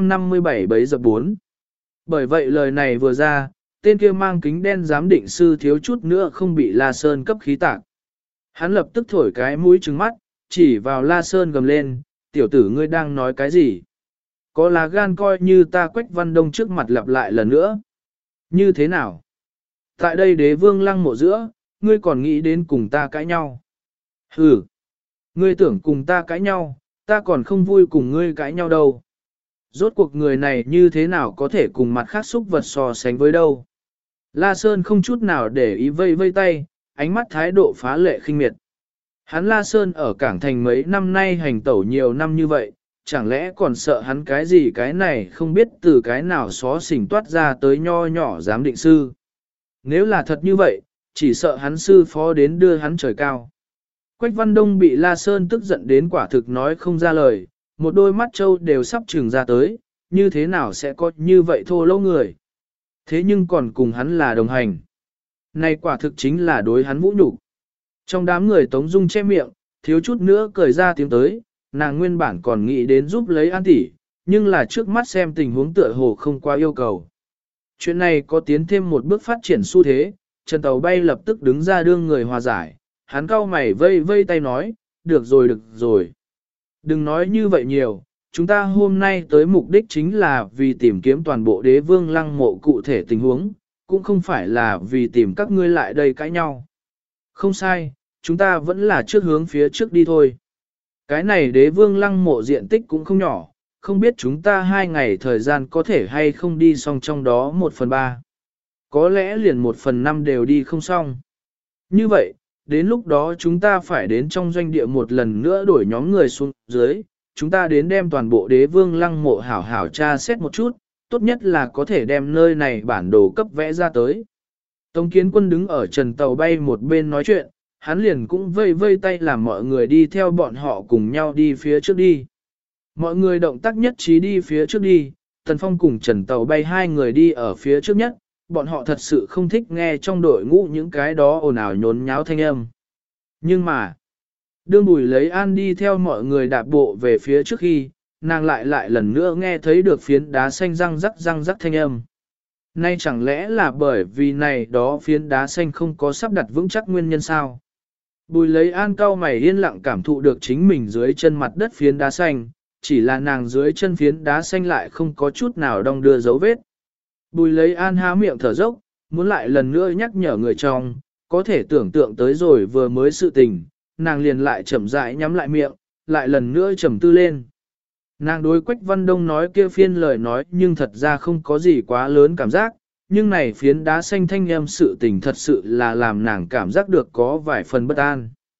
957 bấy giờ 4. Bởi vậy lời này vừa ra, tên kia mang kính đen giám định sư thiếu chút nữa không bị La Sơn cấp khí tạc. Hắn lập tức thổi cái mũi trừng mắt, chỉ vào La Sơn gầm lên, tiểu tử ngươi đang nói cái gì? Có lá gan coi như ta Quách Văn Đông trước mặt lặp lại lần nữa. Như thế nào? Tại đây đế vương lăng mộ giữa, ngươi còn nghĩ đến cùng ta cãi nhau. Hừ, ngươi tưởng cùng ta cãi nhau, ta còn không vui cùng ngươi cãi nhau đâu. Rốt cuộc người này như thế nào có thể cùng mặt khác xúc vật so sánh với đâu. La Sơn không chút nào để ý vây vây tay, ánh mắt thái độ phá lệ khinh miệt. Hắn La Sơn ở Cảng Thành mấy năm nay hành tẩu nhiều năm như vậy, chẳng lẽ còn sợ hắn cái gì cái này không biết từ cái nào xó xỉnh toát ra tới nho nhỏ giám định sư. Nếu là thật như vậy, chỉ sợ hắn sư phó đến đưa hắn trời cao. Quách Văn Đông bị La Sơn tức giận đến quả thực nói không ra lời, một đôi mắt trâu đều sắp trừng ra tới, như thế nào sẽ có như vậy thô lỗ người. Thế nhưng còn cùng hắn là đồng hành. Này quả thực chính là đối hắn vũ nhục. Trong đám người Tống Dung che miệng, thiếu chút nữa cười ra tiếng tới, nàng nguyên bản còn nghĩ đến giúp lấy An tỷ, nhưng là trước mắt xem tình huống tựa hồ không qua yêu cầu. Chuyện này có tiến thêm một bước phát triển xu thế, Trần Tàu Bay lập tức đứng ra đương người hòa giải, hắn cau mày vây vây tay nói, được rồi. Đừng nói như vậy nhiều, chúng ta hôm nay tới mục đích chính là vì tìm kiếm toàn bộ đế vương lăng mộ cụ thể tình huống, cũng không phải là vì tìm các ngươi lại đây cãi nhau. Không sai, chúng ta vẫn là trước hướng phía trước đi thôi. Cái này đế vương lăng mộ diện tích cũng không nhỏ, không biết chúng ta 2 ngày thời gian có thể hay không đi xong trong đó 1/3. Có lẽ liền 1/5 đều đi không xong. Như vậy, đến lúc đó chúng ta phải đến trong doanh địa một lần nữa đổi nhóm người xuống dưới, chúng ta đến đem toàn bộ đế vương lăng mộ hảo hảo tra xét một chút, tốt nhất là có thể đem nơi này bản đồ cấp vẽ ra tới. Tống Kiến Quân đứng ở Trần Tàu Bay một bên nói chuyện, hắn liền cũng vây vây tay làm mọi người đi theo bọn họ cùng nhau đi phía trước đi. Mọi người động tác nhất trí đi phía trước đi, Tần Phong cùng Trần Tàu Bay hai người đi ở phía trước nhất, bọn họ thật sự không thích nghe trong đội ngũ những cái đó ồn ào nhốn nháo thanh âm. Nhưng mà, đương Bùi Lấy An đi theo mọi người đạp bộ về phía trước khi, nàng lại lần nữa nghe thấy được phiến đá xanh răng rắc thanh âm. Nay chẳng lẽ là bởi vì này đó phiến đá xanh không có sắp đặt vững chắc nguyên nhân sao? Bùi Lấy An cau mày yên lặng cảm thụ được chính mình dưới chân mặt đất phiến đá xanh, chỉ là nàng dưới chân phiến đá xanh lại không có chút nào đong đưa dấu vết. Bùi Lấy An há miệng thở dốc, muốn lại lần nữa nhắc nhở người trong, có thể tưởng tượng tới rồi vừa mới sự tình, nàng liền lại chậm rãi nhắm lại miệng, lại lần nữa trầm tư lên. Nàng đối Quách Văn Đông nói kia phiên lời nói nhưng thật ra không có gì quá lớn cảm giác, nhưng này phiến đá xanh thanh âm sự tình thật sự là làm nàng cảm giác được có vài phần bất an.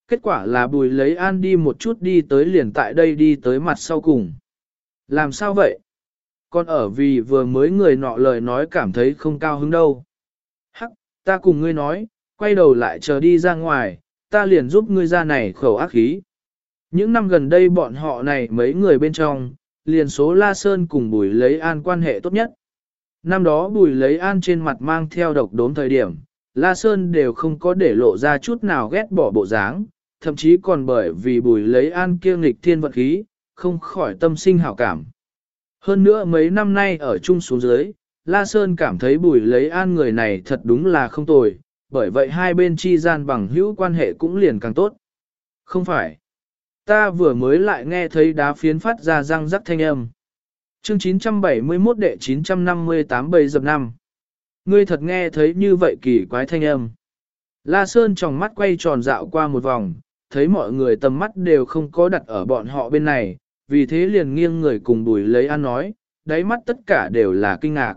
Kết quả là Bùi lấy An đi một chút đi tới liền tại đây đi tới mặt sau cùng. Làm sao vậy? Còn ở vì vừa mới người nọ lời nói cảm thấy không cao hứng đâu. Hắc, ta cùng ngươi nói, quay đầu lại chờ đi ra ngoài, ta liền giúp ngươi ra này khẩu ác khí. Những năm gần đây bọn họ này mấy người bên trong, liền số La Sơn cùng Bùi lấy An quan hệ tốt nhất. Năm đó Bùi lấy An trên mặt mang theo độc đốm thời điểm, La Sơn đều không có để lộ ra chút nào ghét bỏ bộ dáng, thậm chí còn bởi vì Bùi lấy An kia nghịch thiên vận khí, không khỏi tâm sinh hảo cảm. Hơn nữa mấy năm nay ở chung xuống dưới, La Sơn cảm thấy Bùi lấy An người này thật đúng là không tồi, bởi vậy hai bên chi gian bằng hữu quan hệ cũng liền càng tốt. Không phải. Ta vừa mới lại nghe thấy đá phiến phát ra răng rắc thanh âm. Chương 971 đệ 958 bầy dập năm. Ngươi thật nghe thấy như vậy kỳ quái thanh âm. La Sơn trong mắt quay tròn dạo qua một vòng, thấy mọi người tầm mắt đều không có đặt ở bọn họ bên này, vì thế liền nghiêng người cùng Bùi lấy An nói, đáy mắt tất cả đều là kinh ngạc.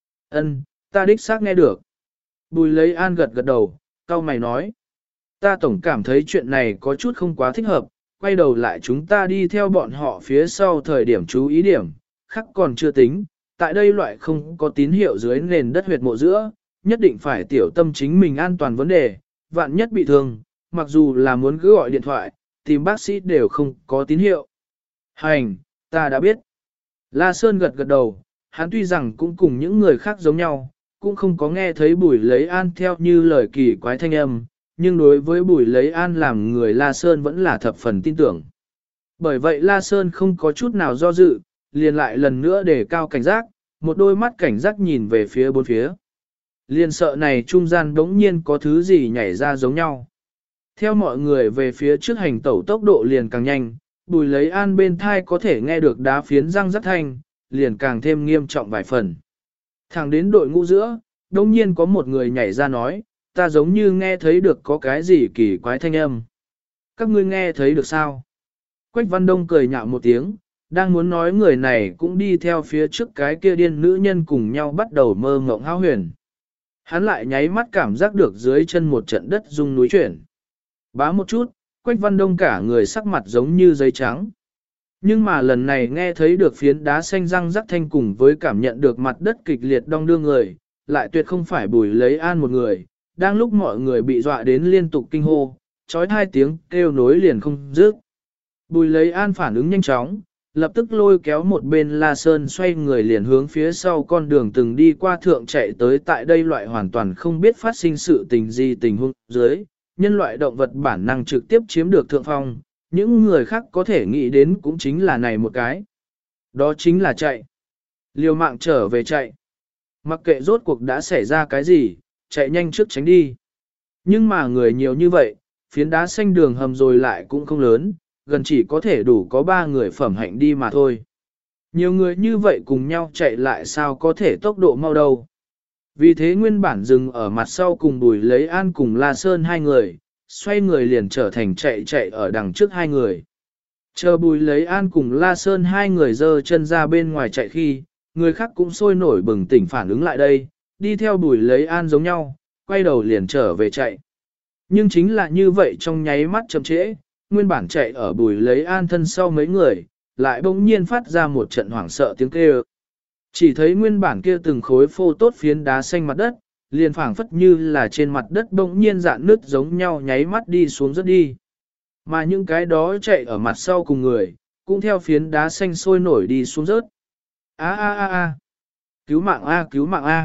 Ân, ta đích xác nghe được. Bùi lấy An gật gật đầu, cau mày nói. Ta tổng cảm thấy chuyện này có chút không quá thích hợp, quay đầu lại chúng ta đi theo bọn họ phía sau thời điểm chú ý điểm, khác còn chưa tính, tại đây loại không có tín hiệu dưới nền đất huyệt mộ giữa, nhất định phải tiểu tâm chính mình an toàn vấn đề, vạn nhất bị thương, mặc dù là muốn cứ gọi điện thoại, tìm bác sĩ đều không có tín hiệu. Hành, ta đã biết. La Sơn gật gật đầu, hắn tuy rằng cũng cùng những người khác giống nhau, cũng không có nghe thấy Bùi lấy An theo như lời kỳ quái thanh âm, nhưng đối với Bùi lấy An làm người La Sơn vẫn là thập phần tin tưởng. Bởi vậy La Sơn không có chút nào do dự, liền lại lần nữa đề cao cảnh giác, một đôi mắt cảnh giác nhìn về phía bốn phía. Liền sợ này trung gian đống nhiên có thứ gì nhảy ra giống nhau. Theo mọi người về phía trước hành tẩu tốc độ liền càng nhanh, Bùi lấy An bên thai có thể nghe được đá phiến răng rắc thanh, liền càng thêm nghiêm trọng vài phần. Thẳng đến đội ngũ giữa, đống nhiên có một người nhảy ra nói, ta giống như nghe thấy được có cái gì kỳ quái thanh âm. Các ngươi nghe thấy được sao? Quách Văn Đông cười nhạo một tiếng, đang muốn nói người này cũng đi theo phía trước cái kia điên nữ nhân cùng nhau bắt đầu mơ ngộng hão huyền. Hắn lại nháy mắt cảm giác được dưới chân một trận đất rung núi chuyển. Bá một chút, Quách Văn Đông cả người sắc mặt giống như giấy trắng. Nhưng mà lần này nghe thấy được phiến đá xanh răng rắc thanh cùng với cảm nhận được mặt đất kịch liệt đong đưa người, lại tuyệt không phải Bùi lấy An một người, đang lúc mọi người bị dọa đến liên tục kinh hô, chói hai tiếng kêu nối liền không dứt. Bùi lấy An phản ứng nhanh chóng, lập tức lôi kéo một bên La Sơn xoay người liền hướng phía sau con đường từng đi qua thượng chạy tới tại đây loại hoàn toàn không biết phát sinh sự tình gì tình huống dưới, nhân loại động vật bản năng trực tiếp chiếm được thượng phong, những người khác có thể nghĩ đến cũng chính là này một cái. Đó chính là chạy. Liều mạng trở về chạy. Mặc kệ rốt cuộc đã xảy ra cái gì, chạy nhanh trước tránh đi. Nhưng mà người nhiều như vậy, phiến đá xanh đường hầm rồi lại cũng không lớn, gần chỉ có thể đủ có 3 người phẩm hạnh đi mà thôi. Nhiều người như vậy cùng nhau chạy lại sao có thể tốc độ mau đâu. Vì thế nguyên bản dừng ở mặt sau cùng Bùi lấy An cùng La Sơn hai người, xoay người liền trở thành chạy ở đằng trước hai người. Chờ Bùi lấy An cùng La Sơn hai người giơ chân ra bên ngoài chạy khi, người khác cũng sôi nổi bừng tỉnh phản ứng lại đây, đi theo Bùi lấy An giống nhau, quay đầu liền trở về chạy. Nhưng chính là như vậy trong nháy mắt chậm trễ, nguyên bản chạy ở Bùi lấy An thân sau mấy người, lại bỗng nhiên phát ra một trận hoảng sợ tiếng kêu. Chỉ thấy nguyên bản kia từng khối phô tốt phiến đá xanh mặt đất, liền phảng phất như là trên mặt đất bỗng nhiên dạn nứt giống nhau nháy mắt đi xuống rất đi. Mà những cái đó chạy ở mặt sau cùng người, cũng theo phiến đá xanh sôi nổi đi xuống rớt. A a a a, cứu mạng a, cứu mạng a,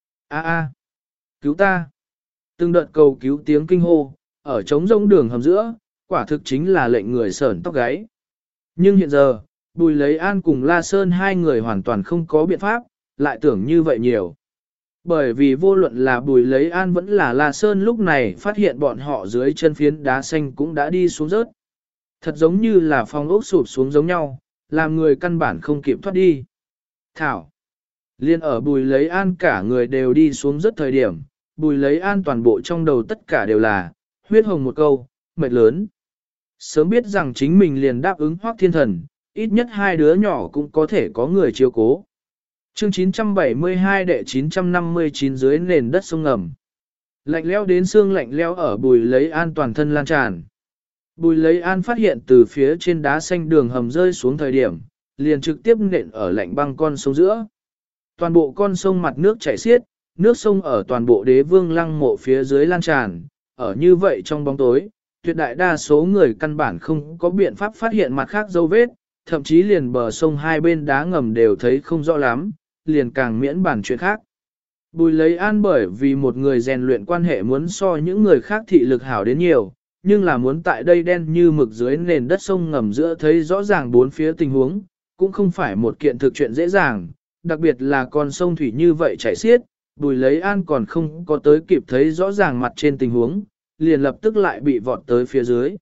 a a, cứu ta. Từng đợt cầu cứu tiếng kinh hô, ở trống rỗng đường hầm giữa, quả thực chính là lệnh người sởn tóc gáy. Nhưng hiện giờ, Bùi lấy An cùng La Sơn hai người hoàn toàn không có biện pháp, lại tưởng như vậy nhiều. Bởi vì vô luận là Bùi lấy An vẫn là La Sơn lúc này phát hiện bọn họ dưới chân phiến đá xanh cũng đã đi xuống rớt. Thật giống như là phong ốc sụp xuống giống nhau, làm người căn bản không kịp thoát đi. Thảo. Liên ở Bùi lấy An cả người đều đi xuống rất thời điểm, Bùi lấy An toàn bộ trong đầu tất cả đều là, huyết hồng một câu, mệt lớn. Sớm biết rằng chính mình liền đáp ứng Hoắc Thiên Thần, ít nhất hai đứa nhỏ cũng có thể có người chiếu cố. Chương 972 đệ 959 dưới nền đất sông ngầm. Lạnh leo đến xương lạnh leo ở Bùi lấy An toàn thân lan tràn. Bùi lấy an phát hiện từ phía trên đá xanh đường hầm rơi xuống thời điểm, liền trực tiếp nện ở lạnh băng con sông giữa. Toàn bộ con sông mặt nước chảy xiết, nước sông ở toàn bộ đế vương lăng mộ phía dưới lan tràn, ở như vậy trong bóng tối, tuyệt đại đa số người căn bản không có biện pháp phát hiện mặt khác dấu vết, thậm chí liền bờ sông hai bên đá ngầm đều thấy không rõ lắm, liền càng miễn bản chuyện khác. Bùi lấy an bởi vì một người rèn luyện quan hệ muốn so những người khác thị lực hảo đến nhiều, nhưng là muốn tại đây đen như mực dưới nền đất sông ngầm giữa thấy rõ ràng bốn phía tình huống, cũng không phải một kiện thực chuyện dễ dàng, đặc biệt là con sông thủy như vậy chảy xiết, Bùi lấy an còn không có tới kịp thấy rõ ràng mặt trên tình huống, liền lập tức lại bị vọt tới phía dưới.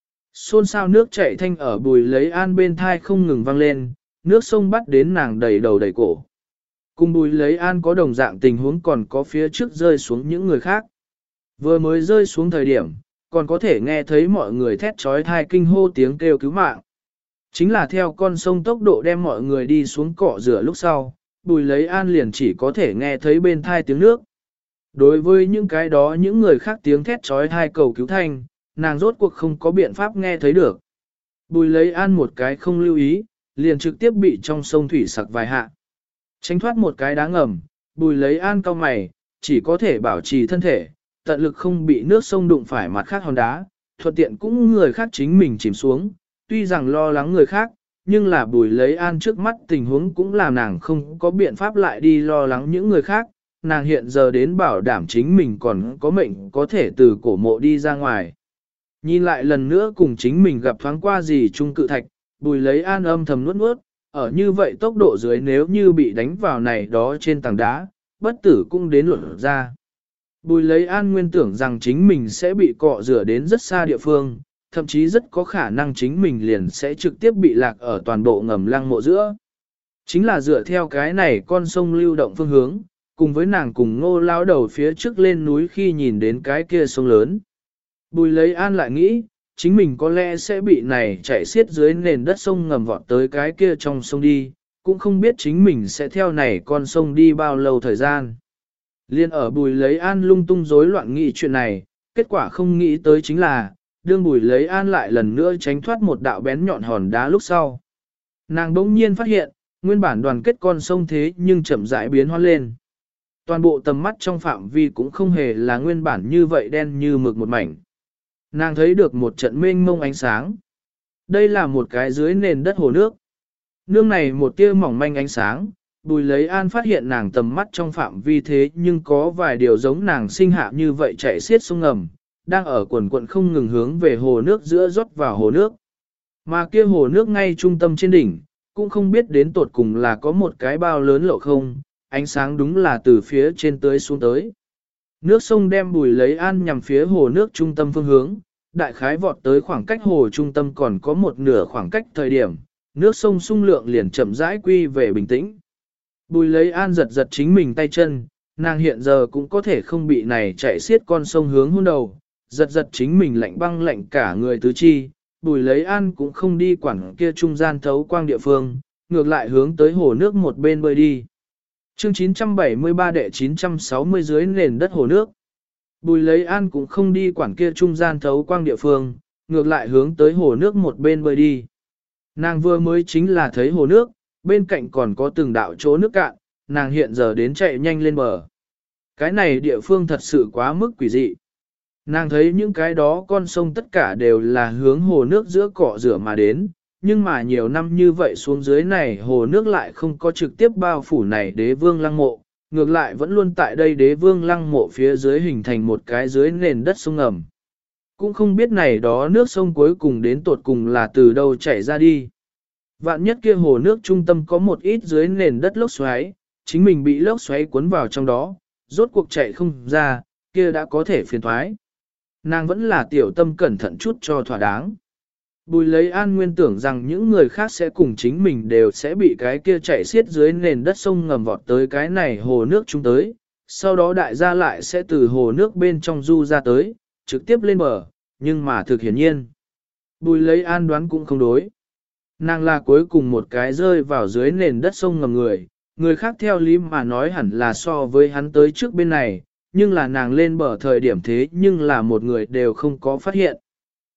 Xôn xao nước chảy thanh ở Bùi lấy an bên thai không ngừng vang lên, nước sông bắt đến nàng đầy đầu đầy cổ. Cùng Bùi lấy an có đồng dạng tình huống còn có phía trước rơi xuống những người khác. Vừa mới rơi xuống thời điểm, còn có thể nghe thấy mọi người thét trói thai kinh hô tiếng kêu cứu mạng. Chính là theo con sông tốc độ đem mọi người đi xuống cọ rửa lúc sau, Bùi lấy an liền chỉ có thể nghe thấy bên thai tiếng nước. Đối với những cái đó những người khác tiếng thét trói thai cầu cứu thanh, nàng rốt cuộc không có biện pháp nghe thấy được. Bùi lấy an một cái không lưu ý, liền trực tiếp bị trong sông thủy sặc vài hạ. Tránh thoát một cái đá ngầm, Bùi lấy an cau mày, chỉ có thể bảo trì thân thể, tận lực không bị nước sông đụng phải mặt khác hòn đá, thuận tiện cũng người khác chính mình chìm xuống. Tuy rằng lo lắng người khác, nhưng là Bùi lấy an trước mắt tình huống cũng làm nàng không có biện pháp lại đi lo lắng những người khác, nàng hiện giờ đến bảo đảm chính mình còn có mệnh có thể từ cổ mộ đi ra ngoài. Nhìn lại lần nữa cùng chính mình gặp thoáng qua gì trung cự thạch, Bùi lấy an âm thầm nuốt nuốt, ở như vậy tốc độ dưới nếu như bị đánh vào này đó trên tảng đá, bất tử cũng đến luận ra. Bùi lấy an nguyên tưởng rằng chính mình sẽ bị cọ rửa đến rất xa địa phương, thậm chí rất có khả năng chính mình liền sẽ trực tiếp bị lạc ở toàn bộ ngầm lăng mộ giữa. Chính là dựa theo cái này con sông lưu động phương hướng, cùng với nàng cùng Ngô lao đầu phía trước lên núi khi nhìn đến cái kia sông lớn. Bùi lấy an lại nghĩ, chính mình có lẽ sẽ bị này chảy xiết dưới nền đất sông ngầm vọt tới cái kia trong sông đi, cũng không biết chính mình sẽ theo này con sông đi bao lâu thời gian. Liên ở Bùi lấy an lung tung rối loạn nghĩ chuyện này, kết quả không nghĩ tới chính là, đương Bùi lấy an lại lần nữa tránh thoát một đạo bén nhọn hòn đá lúc sau. Nàng bỗng nhiên phát hiện, nguyên bản đoàn kết con sông thế nhưng chậm rãi biến hóa lên. Toàn bộ tầm mắt trong phạm vi cũng không hề là nguyên bản như vậy đen như mực một mảnh. Nàng thấy được một trận mênh mông ánh sáng. Đây là một cái dưới nền đất hồ nước. Nương này một tia mỏng manh ánh sáng, Bùi lấy an phát hiện nàng tầm mắt trong phạm vi thế nhưng có vài điều giống nàng sinh hạ như vậy chạy xiết sông ngầm, đang ở quần quận không ngừng hướng về hồ nước giữa rót vào hồ nước. Mà kia hồ nước ngay trung tâm trên đỉnh, cũng không biết đến tột cùng là có một cái bao lớn lộ không, ánh sáng đúng là từ phía trên tới xuống tới. Nước sông đem Bùi lấy an nhằm phía hồ nước trung tâm phương hướng, đại khái vọt tới khoảng cách hồ trung tâm còn có một nửa khoảng cách thời điểm, nước sông xung lượng liền chậm rãi quy về bình tĩnh. Bùi lấy an giật giật chính mình tay chân, nàng hiện giờ cũng có thể không bị này chạy xiết con sông hướng hôn đầu, giật giật chính mình lạnh băng lạnh cả người tứ chi, Bùi lấy an cũng không đi quản kia trung gian thấu quang địa phương, ngược lại hướng tới hồ nước một bên bơi đi. Chương 973 đệ 960 dưới nền đất hồ nước. Bùi lấy an cũng không đi quản kia trung gian thấu quang địa phương, ngược lại hướng tới hồ nước một bên bơi đi. Nàng vừa mới chính là thấy hồ nước, bên cạnh còn có từng đạo chỗ nước cạn, nàng hiện giờ đến chạy nhanh lên bờ. Cái này địa phương thật sự quá mức quỷ dị. Nàng thấy những cái đó con sông tất cả đều là hướng hồ nước giữa cọ rửa mà đến, nhưng mà nhiều năm như vậy xuống dưới này hồ nước lại không có trực tiếp bao phủ này đế vương lăng mộ, ngược lại vẫn luôn tại đây đế vương lăng mộ phía dưới hình thành một cái dưới nền đất sông ngầm. Cũng không biết này đó nước sông cuối cùng đến tột cùng là từ đâu chảy ra đi. Vạn nhất kia hồ nước trung tâm có một ít dưới nền đất lốc xoáy, chính mình bị lốc xoáy cuốn vào trong đó, rốt cuộc chạy không ra, kia đã có thể phiền thoái. Nàng vẫn là tiểu tâm cẩn thận chút cho thỏa đáng. Bùi lấy an nguyên tưởng rằng những người khác sẽ cùng chính mình đều sẽ bị cái kia chạy xiết dưới nền đất sông ngầm vọt tới cái này hồ nước chúng tới, sau đó đại gia lại sẽ từ hồ nước bên trong du ra tới, trực tiếp lên bờ, nhưng mà thực hiển nhiên. Bùi lấy an đoán cũng không đối. Nàng là cuối cùng một cái rơi vào dưới nền đất sông ngầm người khác theo lý mà nói hẳn là so với hắn tới trước bên này, nhưng là nàng lên bờ thời điểm thế nhưng là một người đều không có phát hiện.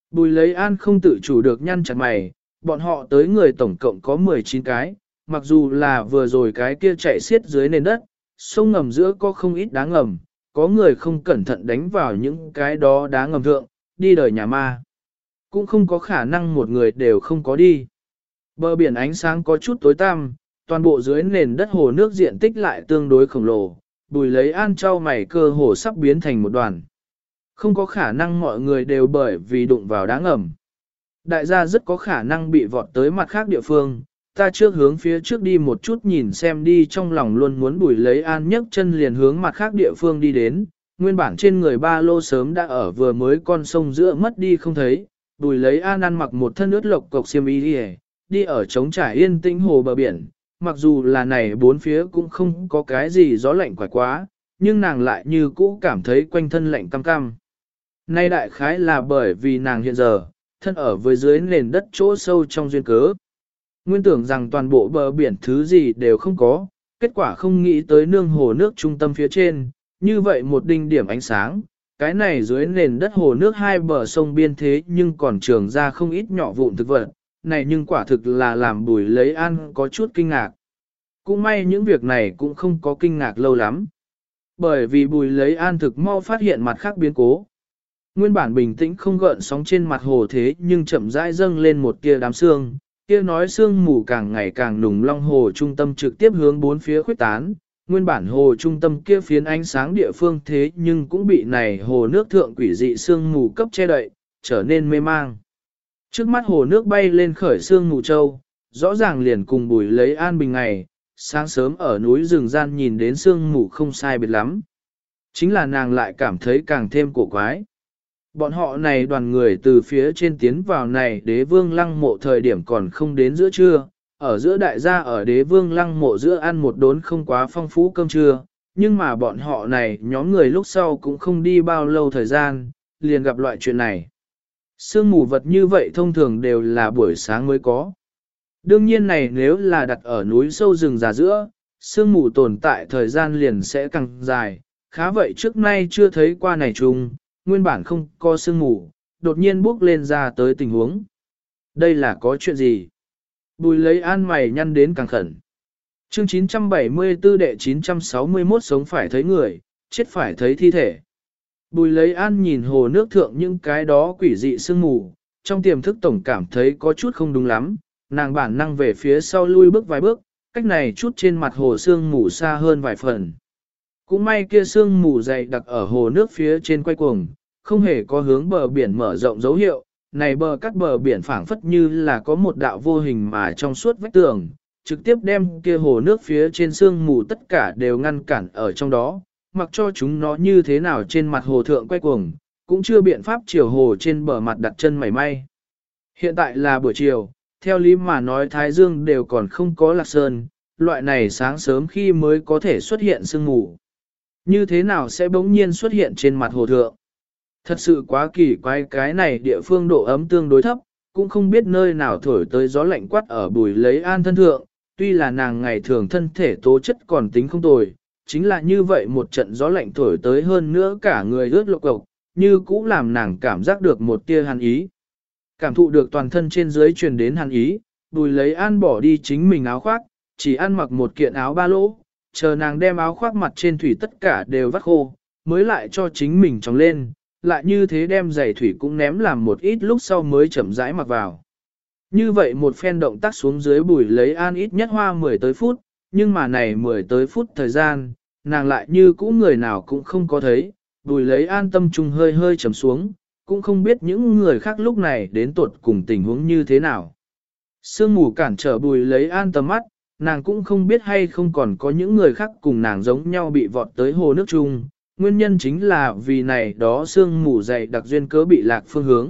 Bùi lấy an không tự chủ được nhăn chặt mày, bọn họ tới người tổng cộng có 19 cái, mặc dù là vừa rồi cái kia chạy xiết dưới nền đất, sông ngầm giữa có không ít đá ngầm, có người không cẩn thận đánh vào những cái đó đá ngầm thượng, đi đời nhà ma. Cũng không có khả năng một người đều không có đi. Bờ biển ánh sáng có chút tối tăm, toàn bộ dưới nền đất hồ nước diện tích lại tương đối khổng lồ, Bùi lấy an trao mày cơ hồ sắp biến thành một đoàn. Không có khả năng mọi người đều bởi vì đụng vào đá ngầm. Đại gia rất có khả năng bị vọt tới mặt khác địa phương, ta trước hướng phía trước đi một chút nhìn xem đi, trong lòng luôn muốn Bùi lấy an nhấc chân liền hướng mặt khác địa phương đi đến, nguyên bản trên người ba lô sớm đã ở vừa mới con sông giữa mất đi không thấy, Bùi lấy an ăn mặc một thân ướt lộc cộc xiêm y đi ở trống trải yên tĩnh hồ bờ biển, mặc dù là này bốn phía cũng không có cái gì gió lạnh quải quá, nhưng nàng lại như cũ cảm thấy quanh thân lạnh cam cam. Nay đại khái là bởi vì nàng hiện giờ, thân ở với dưới nền đất chỗ sâu trong duyên cớ. Nguyên tưởng rằng toàn bộ bờ biển thứ gì đều không có, kết quả không nghĩ tới nương hồ nước trung tâm phía trên, như vậy một đinh điểm ánh sáng, cái này dưới nền đất hồ nước hai bờ sông biên thế nhưng còn trường ra không ít nhỏ vụn thực vật, này nhưng quả thực là làm Bùi lấy an có chút kinh ngạc. Cũng may những việc này cũng không có kinh ngạc lâu lắm. Bởi vì Bùi lấy an thực mau phát hiện mặt khác biến cố. Nguyên bản bình tĩnh không gợn sóng trên mặt hồ thế nhưng chậm rãi dâng lên một tia đám sương, kia nói sương mù càng ngày càng nùng, long hồ trung tâm trực tiếp hướng bốn phía khuếch tán. Nguyên bản hồ trung tâm kia phiến ánh sáng địa phương thế nhưng cũng bị này hồ nước thượng quỷ dị sương mù cấp che đậy, trở nên mê mang. Trước mắt hồ nước bay lên khởi sương mù châu, rõ ràng liền cùng Bùi lấy an bình ngày, sáng sớm ở núi rừng gian nhìn đến sương mù không sai biệt lắm. Chính là nàng lại cảm thấy càng thêm cổ quái. Bọn họ này đoàn người từ phía trên tiến vào này đế vương lăng mộ thời điểm còn không đến giữa trưa, ở giữa đại gia ở đế vương lăng mộ giữa ăn một đốn không quá phong phú cơm trưa, nhưng mà bọn họ này nhóm người lúc sau cũng không đi bao lâu thời gian, liền gặp loại chuyện này. Sương mù vật như vậy thông thường đều là buổi sáng mới có. Đương nhiên này nếu là đặt ở núi sâu rừng già giữa, sương mù tồn tại thời gian liền sẽ càng dài, khá vậy trước nay chưa thấy qua này trùng, nguyên bản không có sương mù, đột nhiên bước lên ra tới tình huống. Đây là có chuyện gì? Bùi lấy an mày nhăn đến càng khẩn. Chương 974 đệ 961 sống phải thấy người, chết phải thấy thi thể. Bùi lấy an nhìn hồ nước thượng những cái đó quỷ dị sương mù, trong tiềm thức tổng cảm thấy có chút không đúng lắm, nàng bản năng về phía sau lui bước vài bước, cách này chút trên mặt hồ sương mù xa hơn vài phần. Cũng may kia sương mù dày đặc ở hồ nước phía trên quay cuồng, không hề có hướng bờ biển mở rộng dấu hiệu, này các bờ biển phảng phất như là có một đạo vô hình mà trong suốt vách tường, trực tiếp đem kia hồ nước phía trên sương mù tất cả đều ngăn cản ở trong đó, mặc cho chúng nó như thế nào trên mặt hồ thượng quay cuồng, cũng chưa biện pháp chiều hồ trên bờ mặt đặt chân mảy may. Hiện tại là buổi chiều, theo lý mà nói Thái Dương đều còn không có lạc sơn, loại này sáng sớm khi mới có thể xuất hiện sương mù. Như thế nào sẽ bỗng nhiên xuất hiện trên mặt hồ thượng? Thật sự quá kỳ quái, cái này địa phương độ ấm tương đối thấp, cũng không biết nơi nào thổi tới gió lạnh quát ở Bùi lấy an thân thượng, tuy là nàng ngày thường thân thể tố chất còn tính không tồi, chính là như vậy một trận gió lạnh thổi tới hơn nữa cả người ướt lộc cộc, như cũ làm nàng cảm giác được một tia hàn ý. Cảm thụ được toàn thân trên dưới truyền đến hàn ý, Bùi lấy an bỏ đi chính mình áo khoác, chỉ ăn mặc một kiện áo ba lỗ, chờ nàng đem áo khoác mặt trên thủy tất cả đều vắt khô, mới lại cho chính mình tròng lên, lại như thế đem giày thủy cũng ném làm một ít lúc sau mới chậm rãi mặc vào. Như vậy một phen động tác xuống dưới Bùi lấy an ít nhất hoa 10 tới phút, nhưng mà này 10 tới phút thời gian, nàng lại như cũ người nào cũng không có thấy, Bùi lấy an tâm trung hơi hơi trầm xuống, cũng không biết những người khác lúc này đến tuột cùng tình huống như thế nào. Sương mù cản trở Bùi lấy an tầm mắt, nàng cũng không biết hay không còn có những người khác cùng nàng giống nhau bị vọt tới hồ nước chung, nguyên nhân chính là vì này đó sương mù dày đặc duyên cớ bị lạc phương hướng.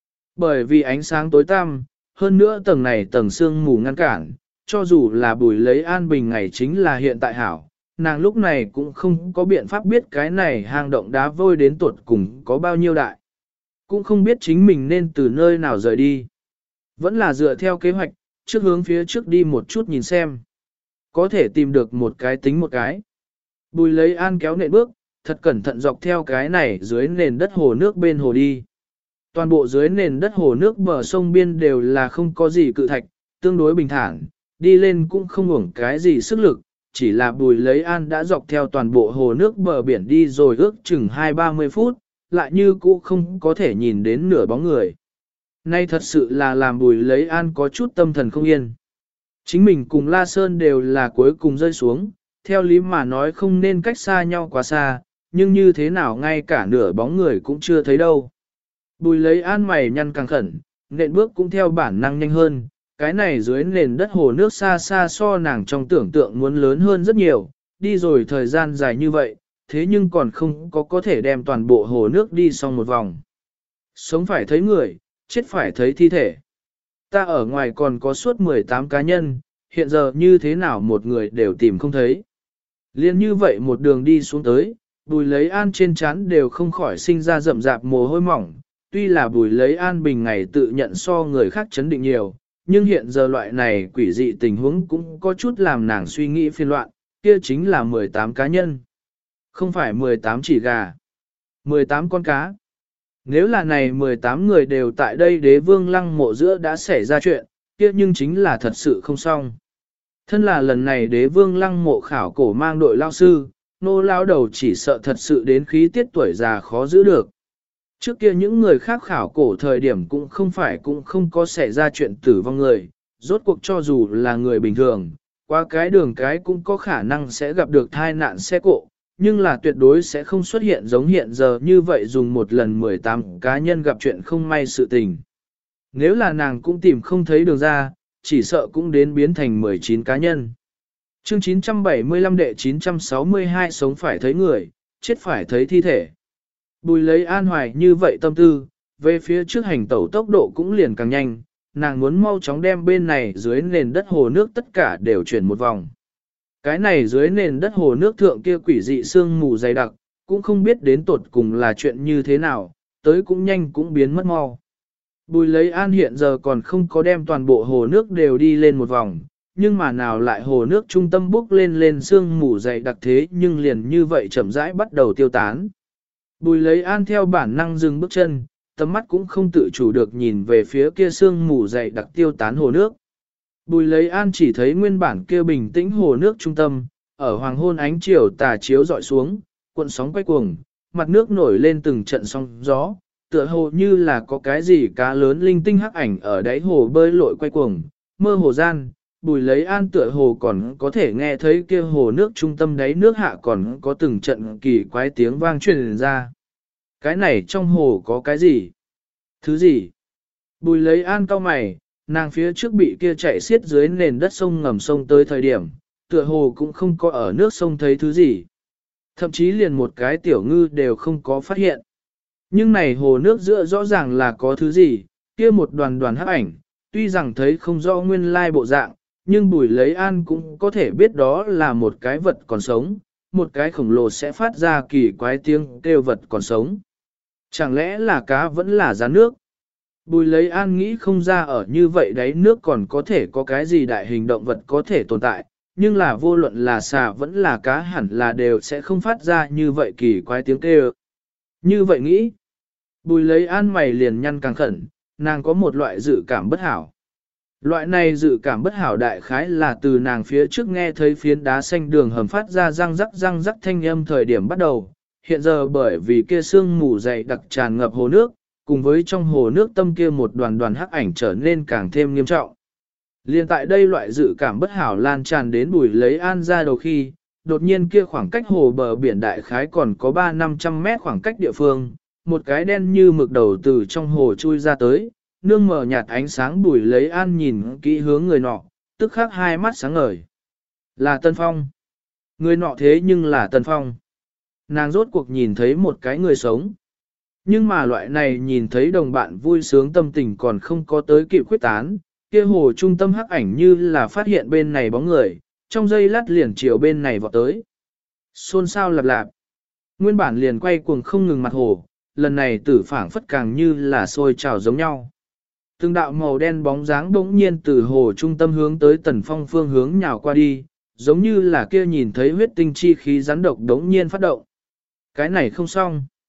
Bởi vì ánh sáng tối tăm, hơn nữa tầng này tầng sương mù ngăn cản, cho dù là Bùi lấy an bình ngày chính là hiện tại hảo, nàng lúc này cũng không có biện pháp biết cái này hang động đá vôi đến tuột cùng có bao nhiêu đại. Cũng không biết chính mình nên từ nơi nào rời đi. Vẫn là dựa theo kế hoạch, trước hướng phía trước đi một chút nhìn xem. Có thể tìm được một cái tính một cái. Bùi lấy an kéo nện bước, thật cẩn thận dọc theo cái này dưới nền đất hồ nước bên hồ đi. Toàn bộ dưới nền đất hồ nước bờ sông biên đều là không có gì cự thạch, tương đối bình thản, đi lên cũng không uổng cái gì sức lực, chỉ là Bùi Lấy An đã dọc theo toàn bộ hồ nước bờ biển đi rồi ước chừng 20-30 phút, lại như cũ không có thể nhìn đến nửa bóng người. Nay thật sự là làm Bùi Lấy An có chút tâm thần không yên. Chính mình cùng La Sơn đều là cuối cùng rơi xuống, theo lý mà nói không nên cách xa nhau quá xa, nhưng như thế nào ngay cả nửa bóng người cũng chưa thấy đâu. Bùi Lấy An mày nhăn càng khẩn, nện bước cũng theo bản năng nhanh hơn, cái này dưới nền đất hồ nước xa xa so nàng trong tưởng tượng muốn lớn hơn rất nhiều, đi rồi thời gian dài như vậy, thế nhưng còn không có thể đem toàn bộ hồ nước đi xong một vòng. Sống phải thấy người, chết phải thấy thi thể. Ta ở ngoài còn có suốt 18 cá nhân, hiện giờ như thế nào một người đều tìm không thấy. Liên như vậy một đường đi xuống tới, Bùi Lấy An trên trán đều không khỏi sinh ra rậm rạp mồ hôi mỏng, tuy là Bùi Lấy An bình ngày tự nhận so người khác chấn định nhiều, nhưng hiện giờ loại này quỷ dị tình huống cũng có chút làm nàng suy nghĩ phiền loạn, kia chính là 18 cá nhân. Không phải 18 chỉ gà, 18 con cá. Nếu là này 18 người đều tại đây Đế Vương Lăng Mộ giữa đã xảy ra chuyện, kia nhưng chính là thật sự không xong. Thân là lần này Đế Vương Lăng Mộ khảo cổ mang đội lao sư, nô lao đầu chỉ sợ thật sự đến khí tiết tuổi già khó giữ được. Trước kia những người khác khảo cổ thời điểm cũng không có xảy ra chuyện tử vong người, rốt cuộc cho dù là người bình thường, qua cái đường cái cũng có khả năng sẽ gặp được tai nạn xe cộ, nhưng là tuyệt đối sẽ không xuất hiện giống hiện giờ như vậy dùng một lần 18 cá nhân gặp chuyện không may sự tình. Nếu là nàng cũng tìm không thấy đường ra, chỉ sợ cũng đến biến thành 19 cá nhân. Chương 975 đệ 962 sống phải thấy người, chết phải thấy thi thể. Bùi Lấy An hoài như vậy tâm tư, về phía trước hành tẩu tốc độ cũng liền càng nhanh, nàng muốn mau chóng đem bên này dưới nền đất hồ nước tất cả đều chuyển một vòng. Cái này dưới nền đất hồ nước thượng kia quỷ dị sương mù dày đặc, cũng không biết đến tột cùng là chuyện như thế nào, tới cũng nhanh cũng biến mất mau. Bùi Lấy An hiện giờ còn không có đem toàn bộ hồ nước đều đi lên một vòng, nhưng mà nào lại hồ nước trung tâm bốc lên sương mù dày đặc thế nhưng liền như vậy chậm rãi bắt đầu tiêu tán. Bùi Lấy An theo bản năng dừng bước chân, tầm mắt cũng không tự chủ được nhìn về phía kia sương mù dày đặc tiêu tán hồ nước. Bùi Lấy An chỉ thấy nguyên bản kia bình tĩnh hồ nước trung tâm, ở hoàng hôn ánh chiều tà chiếu dọi xuống, cuộn sóng quay cuồng, mặt nước nổi lên từng trận sóng gió, tựa hồ như là có cái gì cá lớn linh tinh hắc ảnh ở đáy hồ bơi lội quay cuồng, mơ hồ gian. Bùi Lấy An tựa hồ còn có thể nghe thấy kia hồ nước trung tâm đáy nước hạ còn có từng trận kỳ quái tiếng vang truyền ra. Cái này trong hồ có cái gì? Thứ gì? Bùi Lấy An cau mày, nàng phía trước bị kia chạy xiết dưới nền đất sông ngầm sông tới thời điểm, tựa hồ cũng không có ở nước sông thấy thứ gì. Thậm chí liền một cái tiểu ngư đều không có phát hiện. Nhưng này hồ nước giữa rõ ràng là có thứ gì, kia một đoàn đoàn hắc ảnh, tuy rằng thấy không rõ nguyên lai bộ dạng, nhưng Bùi Lấy An cũng có thể biết đó là một cái vật còn sống, một cái khổng lồ sẽ phát ra kỳ quái tiếng kêu vật còn sống. Chẳng lẽ là cá vẫn là rắn nước? Bùi Lấy An nghĩ không ra ở như vậy đáy nước còn có thể có cái gì đại hình động vật có thể tồn tại, nhưng là vô luận là xà vẫn là cá hẳn là đều sẽ không phát ra như vậy kỳ quái tiếng kêu. Như vậy nghĩ, Bùi Lấy An mày liền nhăn càng khẩn, nàng có một loại dự cảm bất hảo. Loại này dự cảm bất hảo đại khái là từ nàng phía trước nghe thấy phiến đá xanh đường hầm phát ra răng rắc thanh âm thời điểm bắt đầu, hiện giờ bởi vì kia sương mù dày đặc tràn ngập hồ nước, cùng với trong hồ nước tâm kia một đoàn đoàn hắc ảnh trở nên càng thêm nghiêm trọng. Liên tại đây loại dự cảm bất hảo lan tràn đến Bùi Lấy An ra đầu khi, đột nhiên kia khoảng cách hồ bờ biển đại khái còn có 300-500 mét khoảng cách địa phương, một cái đen như mực đầu từ trong hồ chui ra tới, nương mở nhạt ánh sáng. Bùi Lấy An nhìn kỹ hướng người nọ, tức khắc hai mắt sáng ngời. Là Tân Phong. Người nọ thế nhưng là Tân Phong. Nàng rốt cuộc nhìn thấy một cái người sống. Nhưng mà loại này nhìn thấy đồng bạn vui sướng tâm tình còn không có tới kịp khuyết tán, kia hồ trung tâm hắc ảnh như là phát hiện bên này bóng người, trong giây lát liền chiều bên này vọt tới. Xôn xao lạp lạp. Nguyên bản liền quay cuồng không ngừng mặt hồ, lần này tử phảng phất càng như là sôi trào giống nhau. Từng đạo màu đen bóng dáng bỗng nhiên từ hồ trung tâm hướng tới Tần Phong phương hướng nhào qua đi, giống như là kia nhìn thấy huyết tinh chi khí rắn độc đống nhiên phát động. Cái này không xong.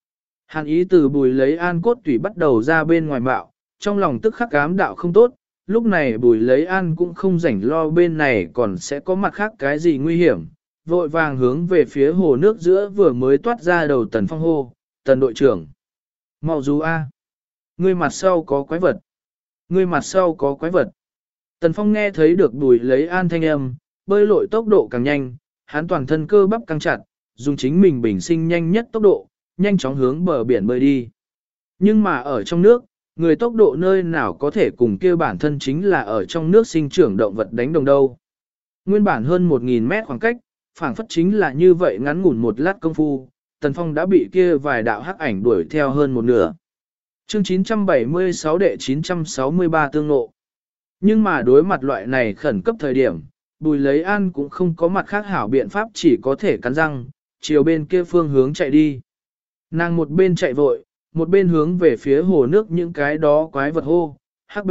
Hàn ý từ Bùi Lấy An cốt tủy bắt đầu ra bên ngoài bạo, trong lòng tức khắc ám đạo không tốt, lúc này Bùi Lấy An cũng không rảnh lo bên này còn sẽ có mặt khác cái gì nguy hiểm, vội vàng hướng về phía hồ nước giữa vừa mới toát ra đầu Tần Phong hô, Tần đội trưởng. Mau dù A. Ngươi mặt sau có quái vật. Ngươi mặt sau có quái vật. Tần Phong nghe thấy được Bùi Lấy An thanh âm, bơi lội tốc độ càng nhanh, hắn toàn thân cơ bắp căng chặt, dùng chính mình bình sinh nhanh nhất tốc độ, nhanh chóng hướng bờ biển bơi đi. Nhưng mà ở trong nước, người tốc độ nơi nào có thể cùng kia bản thân chính là ở trong nước sinh trưởng động vật đánh đồng đâu. Nguyên bản hơn 1.000 mét khoảng cách, phảng phất chính là như vậy ngắn ngủn một lát công phu, Tần Phong đã bị kia vài đạo hắc ảnh đuổi theo hơn một nửa. Chương 976 đệ 963 tương ngộ. Nhưng mà đối mặt loại này khẩn cấp thời điểm, Bùi Lấy An cũng không có mặt khác hảo biện pháp, chỉ có thể cắn răng, chiều bên kia phương hướng chạy đi. Nàng một bên chạy vội, một bên hướng về phía hồ nước những cái đó quái vật hô, hắc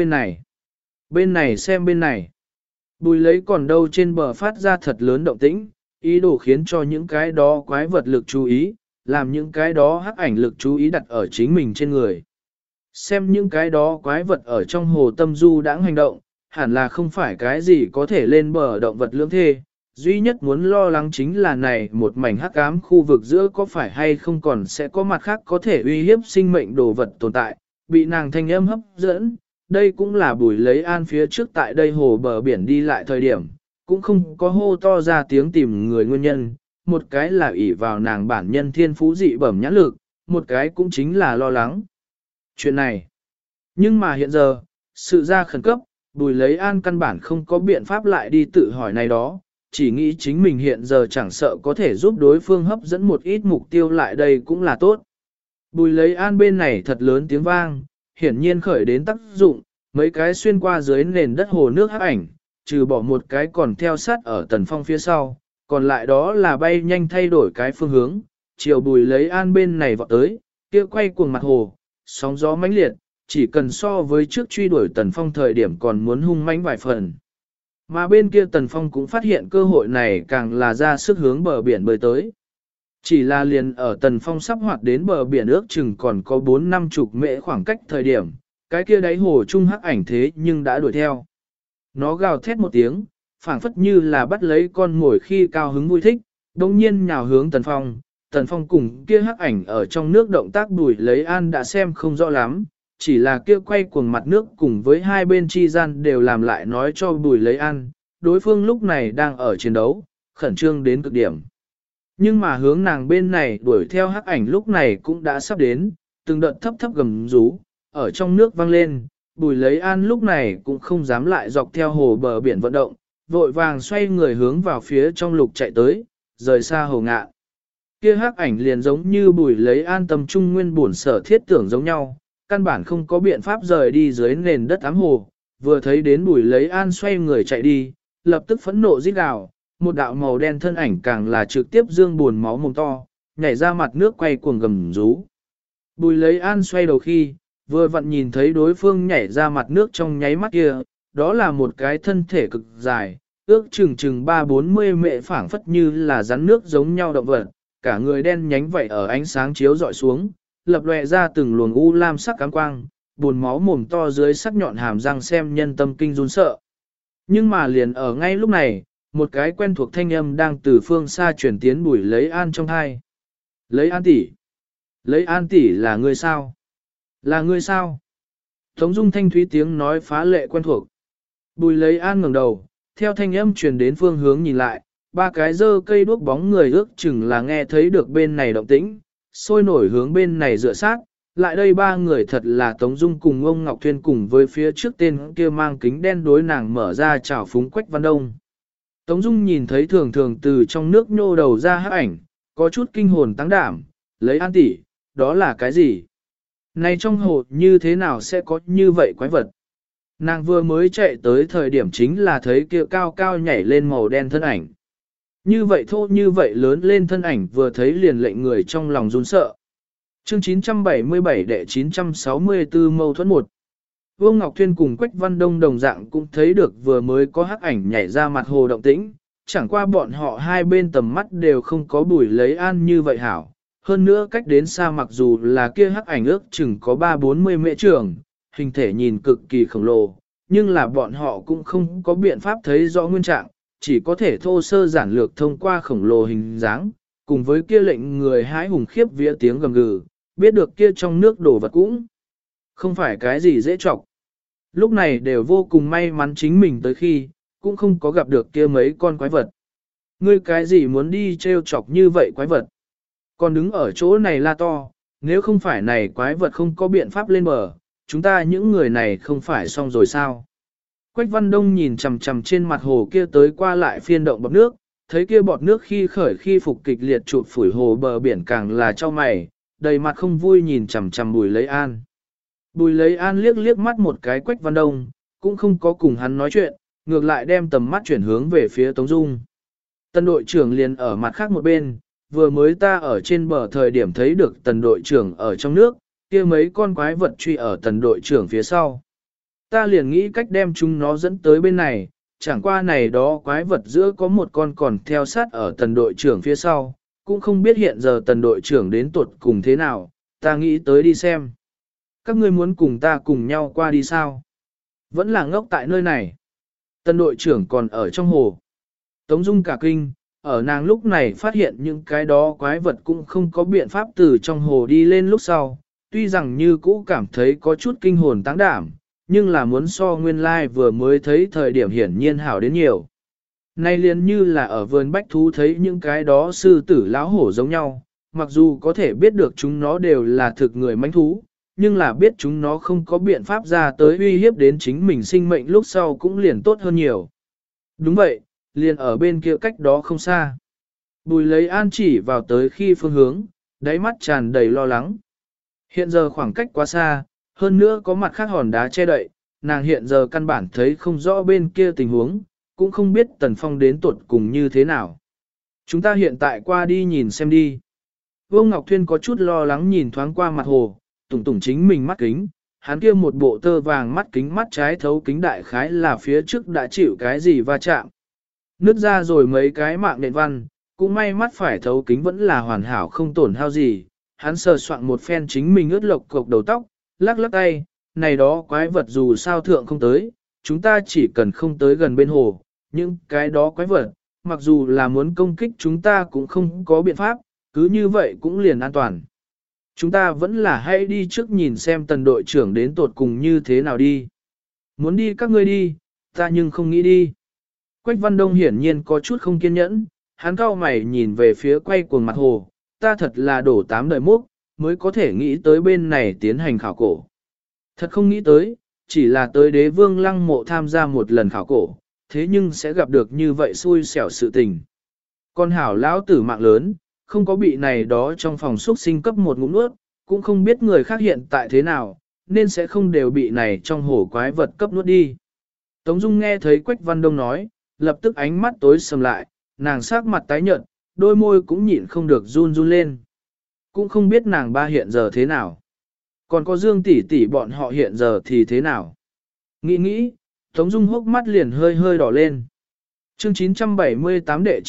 bên này xem bên này. Bùi Lấy còn đâu trên bờ phát ra thật lớn động tĩnh, ý đồ khiến cho những cái đó quái vật lực chú ý, làm những cái đó hắc ảnh lực chú ý đặt ở chính mình trên người. Xem những cái đó quái vật ở trong hồ tâm du đãng hành động, hẳn là không phải cái gì có thể lên bờ động vật lưỡng thê, duy nhất muốn lo lắng chính là này một mảnh hắc ám khu vực giữa có phải hay không còn sẽ có mặt khác có thể uy hiếp sinh mệnh đồ vật tồn tại, bị nàng thanh âm hấp dẫn. Đây cũng là Bùi Lấy An phía trước tại đây hồ bờ biển đi lại thời điểm, cũng không có hô to ra tiếng tìm người nguyên nhân, một cái là ỷ vào nàng bản nhân thiên phú dị bẩm nhãn lực, một cái cũng chính là lo lắng chuyện này. Nhưng mà hiện giờ, sự ra khẩn cấp, Bùi Lấy An căn bản không có biện pháp lại đi tự hỏi này đó, chỉ nghĩ chính mình hiện giờ chẳng sợ có thể giúp đối phương hấp dẫn một ít mục tiêu lại đây cũng là tốt. Bùi Lấy An bên này thật lớn tiếng vang, hiển nhiên khởi đến tác dụng, mấy cái xuyên qua dưới nền đất hồ nước hắc ảnh, trừ bỏ một cái còn theo sát ở Tần Phong phía sau, còn lại đó là bay nhanh thay đổi cái phương hướng, chiều Bùi Lấy An bên này vọt tới, kia quay cuồng mặt hồ, sóng gió mãnh liệt, chỉ cần so với trước truy đuổi Tần Phong thời điểm còn muốn hung mãnh vài phần. Mà bên kia Tần Phong cũng phát hiện cơ hội này càng là ra sức hướng bờ biển bơi tới. Chỉ là liền ở Tần Phong sắp hoạt đến bờ biển ước chừng còn có 4-50 mễ khoảng cách thời điểm, cái kia đáy hồ trung hắc ảnh thế nhưng đã đuổi theo. Nó gào thét một tiếng, phảng phất như là bắt lấy con mồi khi cao hứng vui thích, đồng nhiên nhào hướng Tần Phong. Tần Phong cùng kia hắc ảnh ở trong nước động tác Bùi Lấy An đã xem không rõ lắm, chỉ là kia quay cuồng mặt nước cùng với hai bên chi gian đều làm lại nói cho Bùi Lấy An, đối phương lúc này đang ở chiến đấu, khẩn trương đến cực điểm. Nhưng mà hướng nàng bên này đuổi theo hắc ảnh lúc này cũng đã sắp đến, từng đợt thấp thấp gầm rú, ở trong nước vang lên, Bùi Lấy An lúc này cũng không dám lại dọc theo hồ bờ biển vận động, vội vàng xoay người hướng vào phía trong lục chạy tới, rời xa hồ ngạ. Kia hắc ảnh liền giống như Bùi Lấy An tâm trung nguyên bổn sở thiết tưởng giống nhau, căn bản không có biện pháp rời đi dưới nền đất ám hồ, vừa thấy đến Bùi Lấy An xoay người chạy đi, lập tức phẫn nộ rít gào, một đạo màu đen thân ảnh càng là trực tiếp dương buồn máu mồm to, nhảy ra mặt nước quay cuồng gầm rú. Bùi Lấy An xoay đầu khi, vừa vặn nhìn thấy đối phương nhảy ra mặt nước trong nháy mắt kia, đó là một cái thân thể cực dài, ước chừng 3-40 mệ phảng phất như là rắn nước giống nhau động vật, cả người đen nhánh vậy ở ánh sáng chiếu dọi xuống, lập lòe ra từng luồng u lam sắc cám quang, buồn máu mồm to dưới sắc nhọn hàm răng xem nhân tâm kinh run sợ. Nhưng mà liền ở ngay lúc này, một cái quen thuộc thanh âm đang từ phương xa truyền tiến Bùi Lấy An trong tai. Lấy An tỷ, Lấy An tỷ là người sao? Là người sao? Tống Dung thanh thúy tiếng nói phá lệ quen thuộc. Bùi Lấy An ngẩng đầu, theo thanh âm truyền đến phương hướng nhìn lại, ba cái dơ cây đuốc bóng người ước chừng là nghe thấy được bên này động tĩnh, sôi nổi hướng bên này dựa sát. Lại đây ba người thật là Tống Dung cùng ông Ngọc Thuyên cùng với phía trước tên kia mang kính đen đối nàng mở ra chào phúng Quách Văn Đông. Tống Dung nhìn thấy thường thường từ trong nước nhô đầu ra hắc ảnh, có chút kinh hồn tăng đảm, Lấy An tỷ, đó là cái gì? Này trong hồ như thế nào sẽ có như vậy quái vật? Nàng vừa mới chạy tới thời điểm chính là thấy kia cao cao nhảy lên màu đen thân ảnh. Như vậy thô như vậy lớn lên thân ảnh vừa thấy liền lệnh người trong lòng run sợ. Chương 977 đệ 964 mâu thuẫn 1. Vương Ngọc Thuyên cùng Quách Văn Đông đồng dạng cũng thấy được vừa mới có hắc ảnh nhảy ra mặt hồ động tĩnh, chẳng qua bọn họ hai bên tầm mắt đều không có Bùi Lấy An như vậy hảo, Hơn nữa cách đến xa mặc dù là kia hắc ảnh ước chừng có 3-40 mệ trường, hình thể nhìn cực kỳ khổng lồ, nhưng là bọn họ cũng không có biện pháp thấy rõ nguyên trạng, chỉ có thể thô sơ giản lược thông qua khổng lồ hình dáng, cùng với kia lệnh người hái hùng khiếp vía tiếng gầm gừ, biết được kia trong nước đổ vật cũng không phải cái gì dễ trọc. Lúc này đều vô cùng may mắn chính mình tới khi, cũng không có gặp được kia mấy con quái vật. Ngươi cái gì muốn đi trêu chọc như vậy quái vật? Còn đứng ở chỗ này la to, nếu không phải này quái vật không có biện pháp lên bờ, chúng ta những người này không phải xong rồi sao? Quách Văn Đông nhìn chằm chằm trên mặt hồ kia tới qua lại phiên động bọt nước, thấy kia bọt nước khi khởi khi phục kịch liệt chụp phủi hồ bờ biển càng là cho mày, đầy mặt không vui nhìn chằm chằm Bùi Lấy An. Bùi Lấy An liếc liếc mắt một cái Quách Văn Đông, cũng không có cùng hắn nói chuyện, ngược lại đem tầm mắt chuyển hướng về phía Tống Dung. Tần đội trưởng liền ở mặt khác một bên, vừa mới ta ở trên bờ thời điểm thấy được tần đội trưởng ở trong nước, kia mấy con quái vật truy ở tần đội trưởng phía sau. Ta liền nghĩ cách đem chúng nó dẫn tới bên này, chẳng qua này đó quái vật giữa có một con còn theo sát ở tần đội trưởng phía sau, cũng không biết hiện giờ tần đội trưởng đến tuột cùng thế nào, ta nghĩ tới đi xem. Các ngươi muốn cùng ta cùng nhau qua đi sao? Vẫn là ngốc tại nơi này. Tần đội trưởng còn ở trong hồ. Tống Dung cả kinh, ở nàng lúc này phát hiện những cái đó quái vật cũng không có biện pháp từ trong hồ đi lên lúc sau, tuy rằng như cũ cảm thấy có chút kinh hồn táng đảm, nhưng là muốn so nguyên lai vừa mới thấy thời điểm hiển nhiên hảo đến nhiều. Nay liền như là ở vườn bách thú thấy những cái đó sư tử lão hổ giống nhau, mặc dù có thể biết được chúng nó đều là thực người mãnh thú, nhưng là biết chúng nó không có biện pháp ra tới uy hiếp đến chính mình sinh mệnh lúc sau cũng liền tốt hơn nhiều. Đúng vậy, liền ở bên kia cách đó không xa. Bùi Lấy An chỉ vào tới khi phương hướng, đáy mắt tràn đầy lo lắng. Hiện giờ khoảng cách quá xa, hơn nữa có mặt khác hòn đá che đậy, nàng hiện giờ căn bản thấy không rõ bên kia tình huống, cũng không biết Tần Phong đến tuột cùng như thế nào. Chúng ta hiện tại qua đi nhìn xem đi. Vô Ngọc Thuyên có chút lo lắng nhìn thoáng qua mặt hồ, tủng tủng chính mình mắt kính, hắn kia một bộ tơ vàng mắt kính mắt trái thấu kính đại khái là phía trước đã chịu cái gì va chạm. Nứt ra rồi mấy cái mạng nền văn, cũng may mắt phải thấu kính vẫn là hoàn hảo không tổn hao gì. Hắn sờ soạn một phen chính mình ướt lộc cục đầu tóc, lắc lắc tay, này đó quái vật dù sao thượng không tới, chúng ta chỉ cần không tới gần bên hồ, những cái đó quái vật, mặc dù là muốn công kích chúng ta cũng không có biện pháp, cứ như vậy cũng liền an toàn. Chúng ta vẫn là hãy đi trước nhìn xem tần đội trưởng đến tột cùng như thế nào đi. Muốn đi các ngươi đi, ta nhưng không nghĩ đi. Quách Văn Đông hiển nhiên có chút không kiên nhẫn, hắn cau mày nhìn về phía quay cuồng mặt hồ, ta thật là đổ 8 đời múc, mới có thể nghĩ tới bên này tiến hành khảo cổ. Thật không nghĩ tới, chỉ là tới Đế Vương Lăng Mộ tham gia một lần khảo cổ, thế nhưng sẽ gặp được như vậy xui xẻo sự tình. Con hảo lão tử mạng lớn, không có bị này đó trong phòng xuất sinh cấp một ngụm nuốt, cũng không biết người khác hiện tại thế nào, nên sẽ không đều bị này trong hồ quái vật cấp nuốt đi. Tống Dung nghe thấy Quách Văn Đông nói, lập tức ánh mắt tối sầm lại, nàng sắc mặt tái nhợt, đôi môi cũng nhịn không được run run lên. Cũng không biết nàng ba hiện giờ thế nào. Còn có Dương tỷ tỷ bọn họ hiện giờ thì thế nào. Nghĩ nghĩ, Tống Dung hốc mắt liền hơi hơi đỏ lên. Chương 978 đệ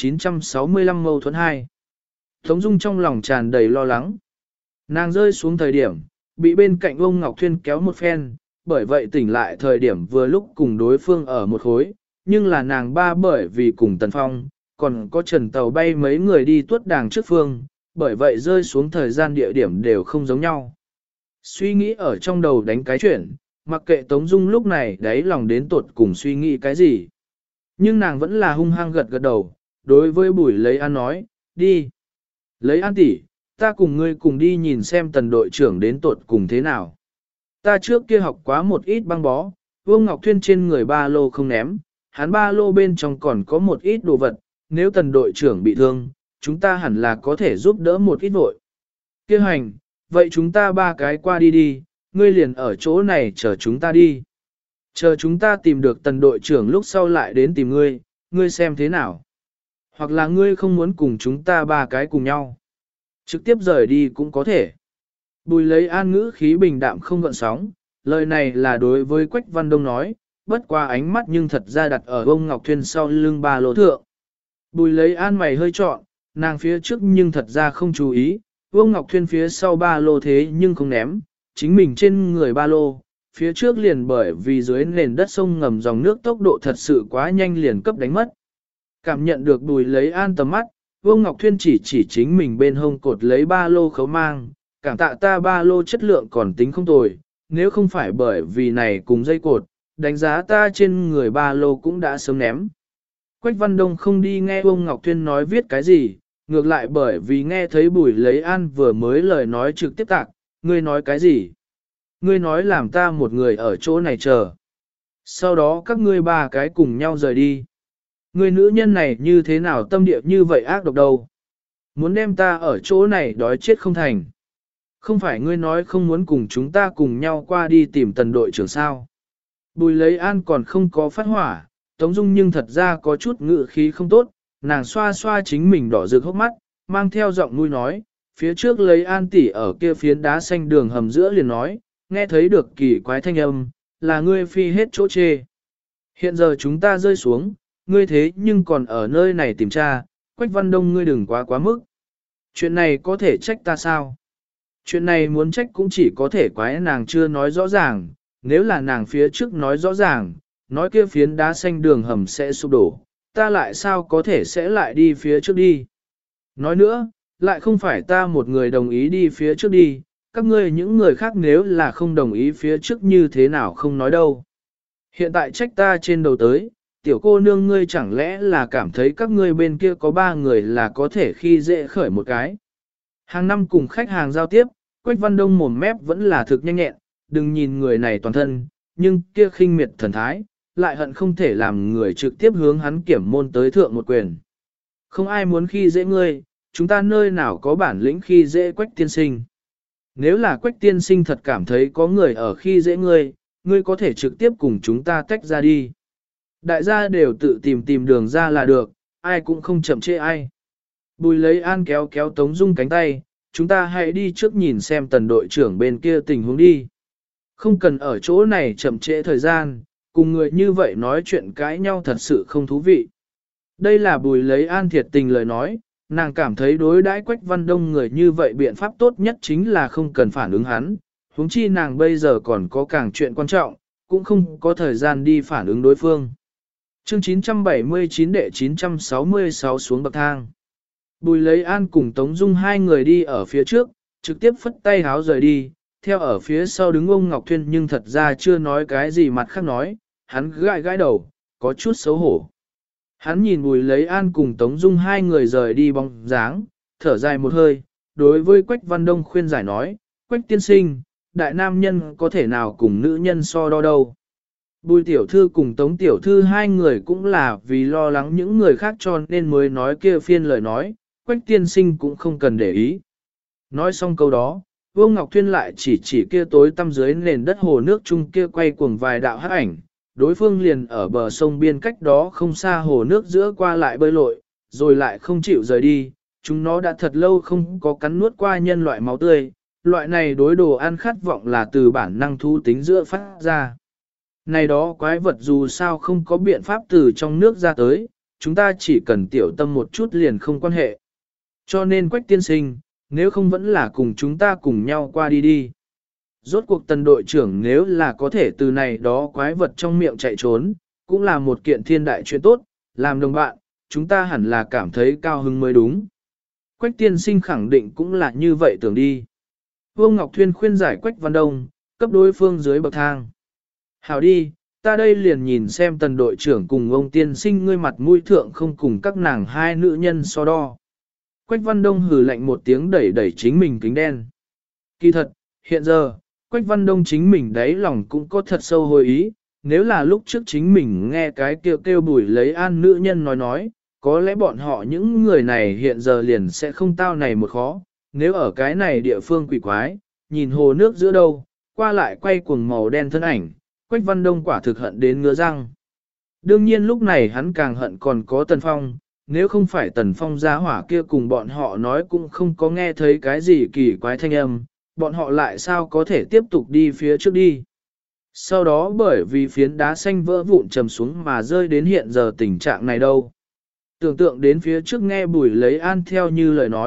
965 mâu thuẫn 2. Tống Dung trong lòng tràn đầy lo lắng. Nàng rơi xuống thời điểm, bị bên cạnh ông Ngọc Thuyên kéo một phen, bởi vậy tỉnh lại thời điểm vừa lúc cùng đối phương ở một khối, nhưng là nàng ba bởi vì cùng Tần Phong, còn có Trần Tàu bay mấy người đi tuốt đàng trước phương, bởi vậy rơi xuống thời gian địa điểm đều không giống nhau. Suy nghĩ ở trong đầu đánh cái chuyện, mặc kệ Tống Dung lúc này đáy lòng đến tột cùng suy nghĩ cái gì. Nhưng nàng vẫn là hung hăng gật gật đầu, đối với Bùi Lấy An nói, đi. Lấy An tỷ, ta cùng ngươi cùng đi nhìn xem tần đội trưởng đến tột cùng thế nào. Ta trước kia học quá một ít băng bó, Vương Ngọc Thuyên trên người ba lô không ném, hắn ba lô bên trong còn có một ít đồ vật, nếu tần đội trưởng bị thương, chúng ta hẳn là có thể giúp đỡ một ít vội. Kêu hành, vậy chúng ta ba cái qua đi đi, ngươi liền ở chỗ này chờ chúng ta đi. Chờ chúng ta tìm được tần đội trưởng lúc sau lại đến tìm ngươi, ngươi xem thế nào. Hoặc là ngươi không muốn cùng chúng ta ba cái cùng nhau. Trực tiếp rời đi cũng có thể. Bùi Lấy An ngữ khí bình đạm không gợn sóng, lời này là đối với Quách Văn Đông nói, bất qua ánh mắt nhưng thật ra đặt ở ông Ngọc Thuyên sau lưng ba lô thượng. Bùi Lấy An mày hơi trọn, nàng phía trước nhưng thật ra không chú ý, Vương Ngọc Thuyên phía sau ba lô thế nhưng không ném, chính mình trên người ba lô, phía trước liền bởi vì dưới nền đất sông ngầm dòng nước tốc độ thật sự quá nhanh liền cấp đánh mất. Cảm nhận được Bùi Lấy An tầm mắt, Vương Ngọc Thuyên chỉ chính mình bên hông cột lấy ba lô khấu mang, cảm tạ ta ba lô chất lượng còn tính không tồi, nếu không phải bởi vì này cùng dây cột, đánh giá ta trên người ba lô cũng đã sớm ném. Quách Văn Đông không đi nghe Vương Ngọc Thuyên nói viết cái gì, ngược lại bởi vì nghe thấy Bùi Lấy An vừa mới lời nói trực tiếp tạc, ngươi nói cái gì? Ngươi nói làm ta một người ở chỗ này chờ. Sau đó các ngươi ba cái cùng nhau rời đi. Ngươi nữ nhân này như thế nào tâm địa như vậy ác độc đâu? Muốn đem ta ở chỗ này đói chết không thành. Không phải ngươi nói không muốn cùng chúng ta cùng nhau qua đi tìm tần đội trưởng sao? Bùi Lấy An còn không có phát hỏa, Tống Dung nhưng thật ra có chút ngự khí không tốt, nàng xoa xoa chính mình đỏ rực hốc mắt, mang theo giọng nuôi nói, phía trước Lấy An tỷ ở kia phiến đá xanh đường hầm giữa liền nói, nghe thấy được kỳ quái thanh âm, là ngươi phi hết chỗ chê. Hiện giờ chúng ta rơi xuống, ngươi thế nhưng còn ở nơi này tìm tra, Quách Văn Đông ngươi đừng quá mức. Chuyện này có thể trách ta sao? Chuyện này muốn trách cũng chỉ có thể quái nàng chưa nói rõ ràng, nếu là nàng phía trước nói rõ ràng, nói kia phiến đá xanh đường hầm sẽ sụp đổ, ta lại sao có thể sẽ lại đi phía trước đi. Nói nữa, lại không phải ta một người đồng ý đi phía trước đi, các ngươi những người khác nếu là không đồng ý phía trước như thế nào không nói đâu. Hiện tại trách ta trên đầu tới, tiểu cô nương ngươi chẳng lẽ là cảm thấy các ngươi bên kia có ba người là có thể khi dễ khởi một cái. Hàng năm cùng khách hàng giao tiếp, Quách Văn Đông mồm mép vẫn là thực nhanh nhẹn, đừng nhìn người này toàn thân, nhưng kia khinh miệt thần thái, lại hận không thể làm người trực tiếp hướng hắn kiểm môn tới thượng một quyền. Không ai muốn khi dễ ngươi, chúng ta nơi nào có bản lĩnh khi dễ Quách tiên sinh. Nếu là Quách tiên sinh thật cảm thấy có người ở khi dễ ngươi, ngươi có thể trực tiếp cùng chúng ta tách ra đi. Đại gia đều tự tìm đường ra là được, ai cũng không chậm trễ ai. Bùi Lấy An kéo kéo Tống Dung cánh tay, chúng ta hãy đi trước nhìn xem tần đội trưởng bên kia tình huống đi. Không cần ở chỗ này chậm trễ thời gian, cùng người như vậy nói chuyện cãi nhau thật sự không thú vị. Đây là Bùi Lấy An thiệt tình lời nói, nàng cảm thấy đối đãi Quách Văn Đông người như vậy biện pháp tốt nhất chính là không cần phản ứng hắn, huống chi nàng bây giờ còn có càng chuyện quan trọng, cũng không có thời gian đi phản ứng đối phương. Chương 979 đệ 966 xuống bậc thang. Bùi Lấy An cùng Tống Dung hai người đi ở phía trước, trực tiếp phất tay háo rời đi, theo ở phía sau đứng ông Ngọc Thuyên nhưng thật ra chưa nói cái gì mặt khác nói, hắn gãi gãi đầu, có chút xấu hổ. Hắn nhìn Bùi Lấy An cùng Tống Dung hai người rời đi bóng dáng, thở dài một hơi, đối với Quách Văn Đông khuyên giải nói, Quách tiên sinh, đại nam nhân có thể nào cùng nữ nhân so đo đâu. Bùi tiểu thư cùng Tống tiểu thư hai người cũng là vì lo lắng những người khác cho nên mới nói kia phiên lời nói, Quách tiên sinh cũng không cần để ý. Nói xong câu đó, Vương Ngọc Thuyên lại chỉ kia tối tăm dưới nền đất hồ nước chung kia quay cuồng vài đạo hắc ảnh, đối phương liền ở bờ sông biên cách đó không xa hồ nước giữa qua lại bơi lội, rồi lại không chịu rời đi, chúng nó đã thật lâu không có cắn nuốt qua nhân loại máu tươi, loại này đối đồ ăn khát vọng là từ bản năng thu tính giữa phát ra. Này đó quái vật dù sao không có biện pháp từ trong nước ra tới, chúng ta chỉ cần tiểu tâm một chút liền không quan hệ. Cho nên Quách tiên sinh, nếu không vẫn là cùng chúng ta cùng nhau qua đi đi. Rốt cuộc tần đội trưởng nếu là có thể từ này đó quái vật trong miệng chạy trốn, cũng là một kiện thiên đại chuyện tốt, làm đồng bạn, chúng ta hẳn là cảm thấy cao hứng mới đúng. Quách tiên sinh khẳng định cũng là như vậy tưởng đi. Vương Ngọc Thuyên khuyên giải Quách Văn Đông, cấp đối phương dưới bậc thang. Hảo đi, ta đây liền nhìn xem tần đội trưởng cùng ông tiên sinh ngươi mặt mũi thượng không cùng các nàng hai nữ nhân so đo. Quách Văn Đông hừ lạnh một tiếng đẩy đẩy chính mình kính đen. Kỳ thật, hiện giờ, Quách Văn Đông chính mình đáy lòng cũng có thật sâu hồi ý, nếu là lúc trước chính mình nghe cái kêu Bùi Lấy An nữ nhân nói, có lẽ bọn họ những người này hiện giờ liền sẽ không tao này một khó, nếu ở cái này địa phương quỷ quái, nhìn hồ nước giữa đâu, qua lại quay cuồng màu đen thân ảnh, Quách Văn Đông quả thực hận đến ngứa răng. Đương nhiên lúc này hắn càng hận còn có Tần Phong, nếu không phải Tần Phong giá hỏa kia cùng bọn họ nói cũng không có nghe thấy cái gì kỳ quái thanh âm, bọn họ lại sao có thể tiếp tục đi phía trước đi. Sau đó bởi vì phiến đá xanh vỡ vụn trầm xuống mà rơi đến hiện giờ tình trạng này đâu. Tưởng tượng đến phía trước nghe Bùi Lấy An theo như lời nói,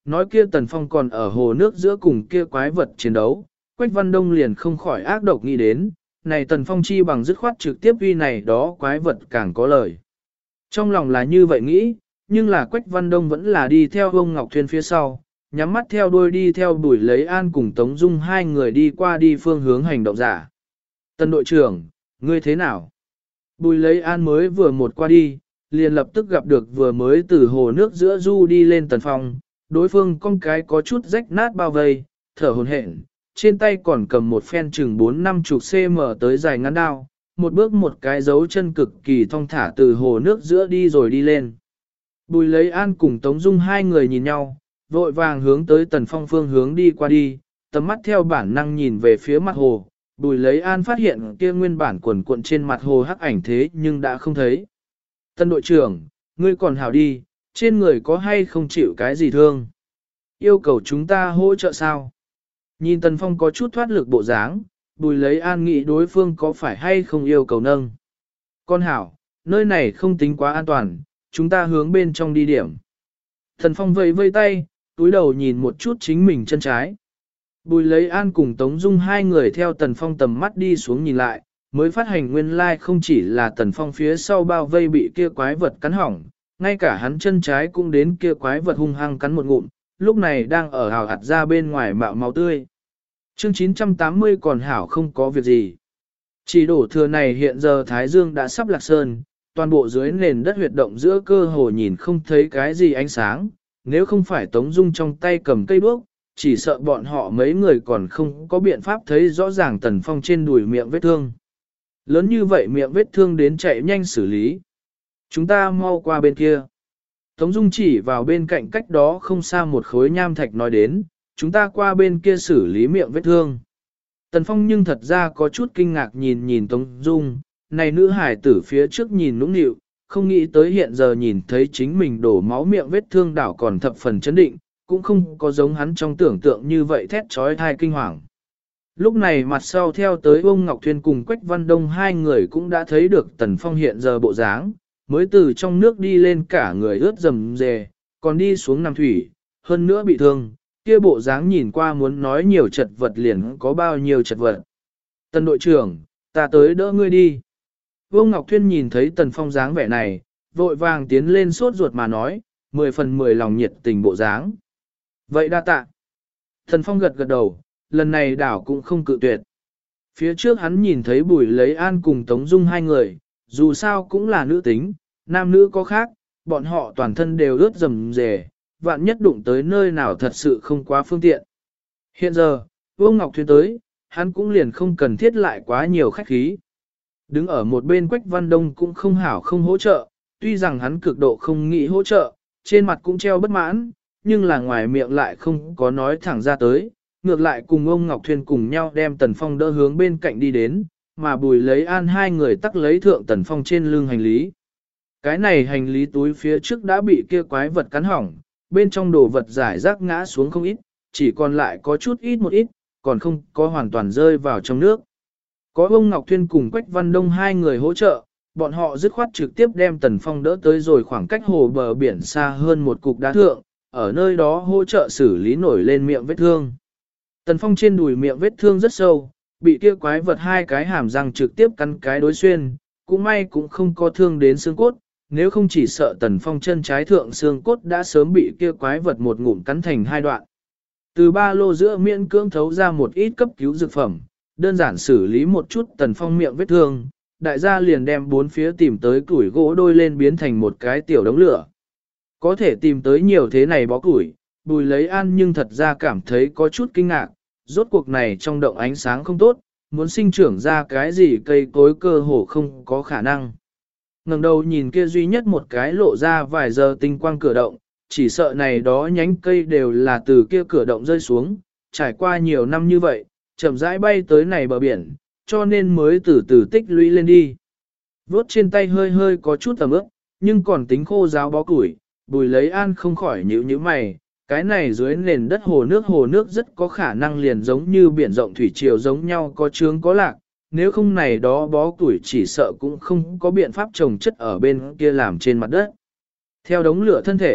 nói kia Tần Phong còn ở hồ nước giữa cùng kia quái vật chiến đấu, Quách Văn Đông liền không khỏi ác độc nghĩ đến, này Tần Phong chi bằng dứt khoát trực tiếp uy này đó quái vật càng có lời. Trong lòng là như vậy nghĩ, nhưng là Quách Văn Đông vẫn là đi theo Vương Ngọc Thuyên phía sau, nhắm mắt theo đuôi đi theo Bùi Lấy An cùng Tống Dung hai người đi qua đi phương hướng hành động giả. Tần đội trưởng, ngươi thế nào? Bùi Lấy An mới vừa một qua đi, liền lập tức gặp được vừa mới từ hồ nước giữa du đi lên Tần Phong, đối phương con cái có chút rách nát bao vây, thở hổn hển, trên tay còn cầm một phen chừng 4-50 cm tới dài ngắn đao, một bước một cái dấu chân cực kỳ thong thả từ hồ nước giữa đi rồi đi lên. Bùi Lấy An cùng Tống Dung hai người nhìn nhau, vội vàng hướng tới Tần Phong phương hướng đi qua đi, tầm mắt theo bản năng nhìn về phía mặt hồ. Bùi Lấy An phát hiện kia nguyên bản quần cuộn trên mặt hồ hắc ảnh thế nhưng đã không thấy. Tân đội trưởng, ngươi còn hảo đi, trên người có hay không chịu cái gì thương? Yêu cầu chúng ta hỗ trợ sao? Nhìn Tần Phong có chút thoát lực bộ dáng, Bùi Lấy An nghĩ đối phương có phải hay không yêu cầu nâng. Con hảo, nơi này không tính quá an toàn, chúng ta hướng bên trong đi điểm. Tần Phong vẫy vây tay, túi đầu nhìn một chút chính mình chân trái. Bùi Lấy An cùng Tống Dung hai người theo Tần Phong tầm mắt đi xuống nhìn lại, mới phát hành nguyên lai không chỉ là Tần Phong phía sau bao vây bị kia quái vật cắn hỏng, ngay cả hắn chân trái cũng đến kia quái vật hung hăng cắn một ngụm, lúc này đang ở hào hạt ra bên ngoài mạo máu tươi. Chương 980 còn hảo không có việc gì. Chỉ đổ thừa này hiện giờ Thái Dương đã sắp lạc sơn, toàn bộ dưới nền đất huyệt động giữa cơ hồ nhìn không thấy cái gì ánh sáng, nếu không phải Tống Dung trong tay cầm cây đuốc, chỉ sợ bọn họ mấy người còn không có biện pháp thấy rõ ràng Tần Phong trên đùi miệng vết thương. Lớn như vậy miệng vết thương đến chạy nhanh xử lý. Chúng ta mau qua bên kia. Tống Dung chỉ vào bên cạnh cách đó không xa một khối nham thạch nói đến, chúng ta qua bên kia xử lý miệng vết thương. Tần Phong nhưng thật ra có chút kinh ngạc nhìn Tống Dung, này nữ hải tử phía trước nhìn nũng nịu, không nghĩ tới hiện giờ nhìn thấy chính mình đổ máu miệng vết thương đảo còn thập phần chấn định, cũng không có giống hắn trong tưởng tượng như vậy thét trói thai kinh hoàng. Lúc này mặt sau theo tới ông Ngọc Thuyên cùng Quách Văn Đông hai người cũng đã thấy được Tần Phong hiện giờ bộ dáng, mới từ trong nước đi lên cả người ướt rầm rề, còn đi xuống nằm thủy, hơn nữa bị thương, kia bộ dáng nhìn qua muốn nói nhiều chật vật liền có bao nhiêu chật vật. Tần đội trưởng, ta tới đỡ ngươi đi. Vương Ngọc Thuyên nhìn thấy Tần Phong dáng vẻ này, vội vàng tiến lên sốt ruột mà nói, 10 phần 10 lòng nhiệt tình bộ dáng. Vậy đa tạ. Tần Phong gật gật đầu, lần này đảo cũng không cự tuyệt. Phía trước hắn nhìn thấy Bùi Lấy An cùng Tống Dung hai người, dù sao cũng là nữ tính, nam nữ có khác, bọn họ toàn thân đều ướt rầm rề, vạn nhất đụng tới nơi nào thật sự không quá phương tiện. Hiện giờ, Vương Ngọc Thuyên tới, hắn cũng liền không cần thiết lại quá nhiều khách khí. Đứng ở một bên Quách Văn Đông cũng không hảo không hỗ trợ, tuy rằng hắn cực độ không nghĩ hỗ trợ, trên mặt cũng treo bất mãn, nhưng là ngoài miệng lại không có nói thẳng ra tới, ngược lại cùng ông Ngọc Thuyên cùng nhau đem Tần Phong đỡ hướng bên cạnh đi đến, mà Bùi Lấy An hai người tắc lấy thượng Tần Phong trên lưng hành lý. Cái này hành lý túi phía trước đã bị kia quái vật cắn hỏng, bên trong đồ vật giải rác ngã xuống không ít, chỉ còn lại có chút ít một ít, còn không có hoàn toàn rơi vào trong nước. Có ông Ngọc Thuyên cùng Quách Văn Đông hai người hỗ trợ, bọn họ dứt khoát trực tiếp đem Tần Phong đỡ tới rồi khoảng cách hồ bờ biển xa hơn một cục đá thượng, ở nơi đó hỗ trợ xử lý nổi lên miệng vết thương. Tần Phong trên đùi miệng vết thương rất sâu, bị kia quái vật hai cái hàm răng trực tiếp cắn cái đối xuyên, cũng may cũng không có thương đến xương cốt, nếu không chỉ sợ Tần Phong chân trái thượng xương cốt đã sớm bị kia quái vật một ngụm cắn thành hai đoạn. Từ ba lô giữa miễn cưỡng thấu ra một ít cấp cứu dược phẩm, đơn giản xử lý một chút Tần Phong miệng vết thương, đại gia liền đem bốn phía tìm tới củi gỗ đôi lên biến thành một cái tiểu đống lửa. Có thể tìm tới nhiều thế này bó củi, Bùi Lấy An nhưng thật ra cảm thấy có chút kinh ngạc, rốt cuộc này trong động ánh sáng không tốt, muốn sinh trưởng ra cái gì cây cối cơ hồ không có khả năng. Ngẩng đầu nhìn kia duy nhất một cái lộ ra vài giờ tinh quang cửa động, chỉ sợ này đó nhánh cây đều là từ kia cửa động rơi xuống, trải qua nhiều năm như vậy, chậm rãi bay tới này bờ biển, cho nên mới từ từ tích lũy lên đi. Vốt trên tay hơi hơi có chút ẩm ướt, nhưng còn tính khô ráo bó củi, Bùi Lấy An không khỏi nhíu mày, cái này dưới nền đất hồ nước rất có khả năng liền giống như biển rộng thủy triều giống nhau có chướng có lạc, nếu không này đó bó củi chỉ sợ cũng không có biện pháp trồng chất ở bên kia làm trên mặt đất. Theo đống lửa thân thể,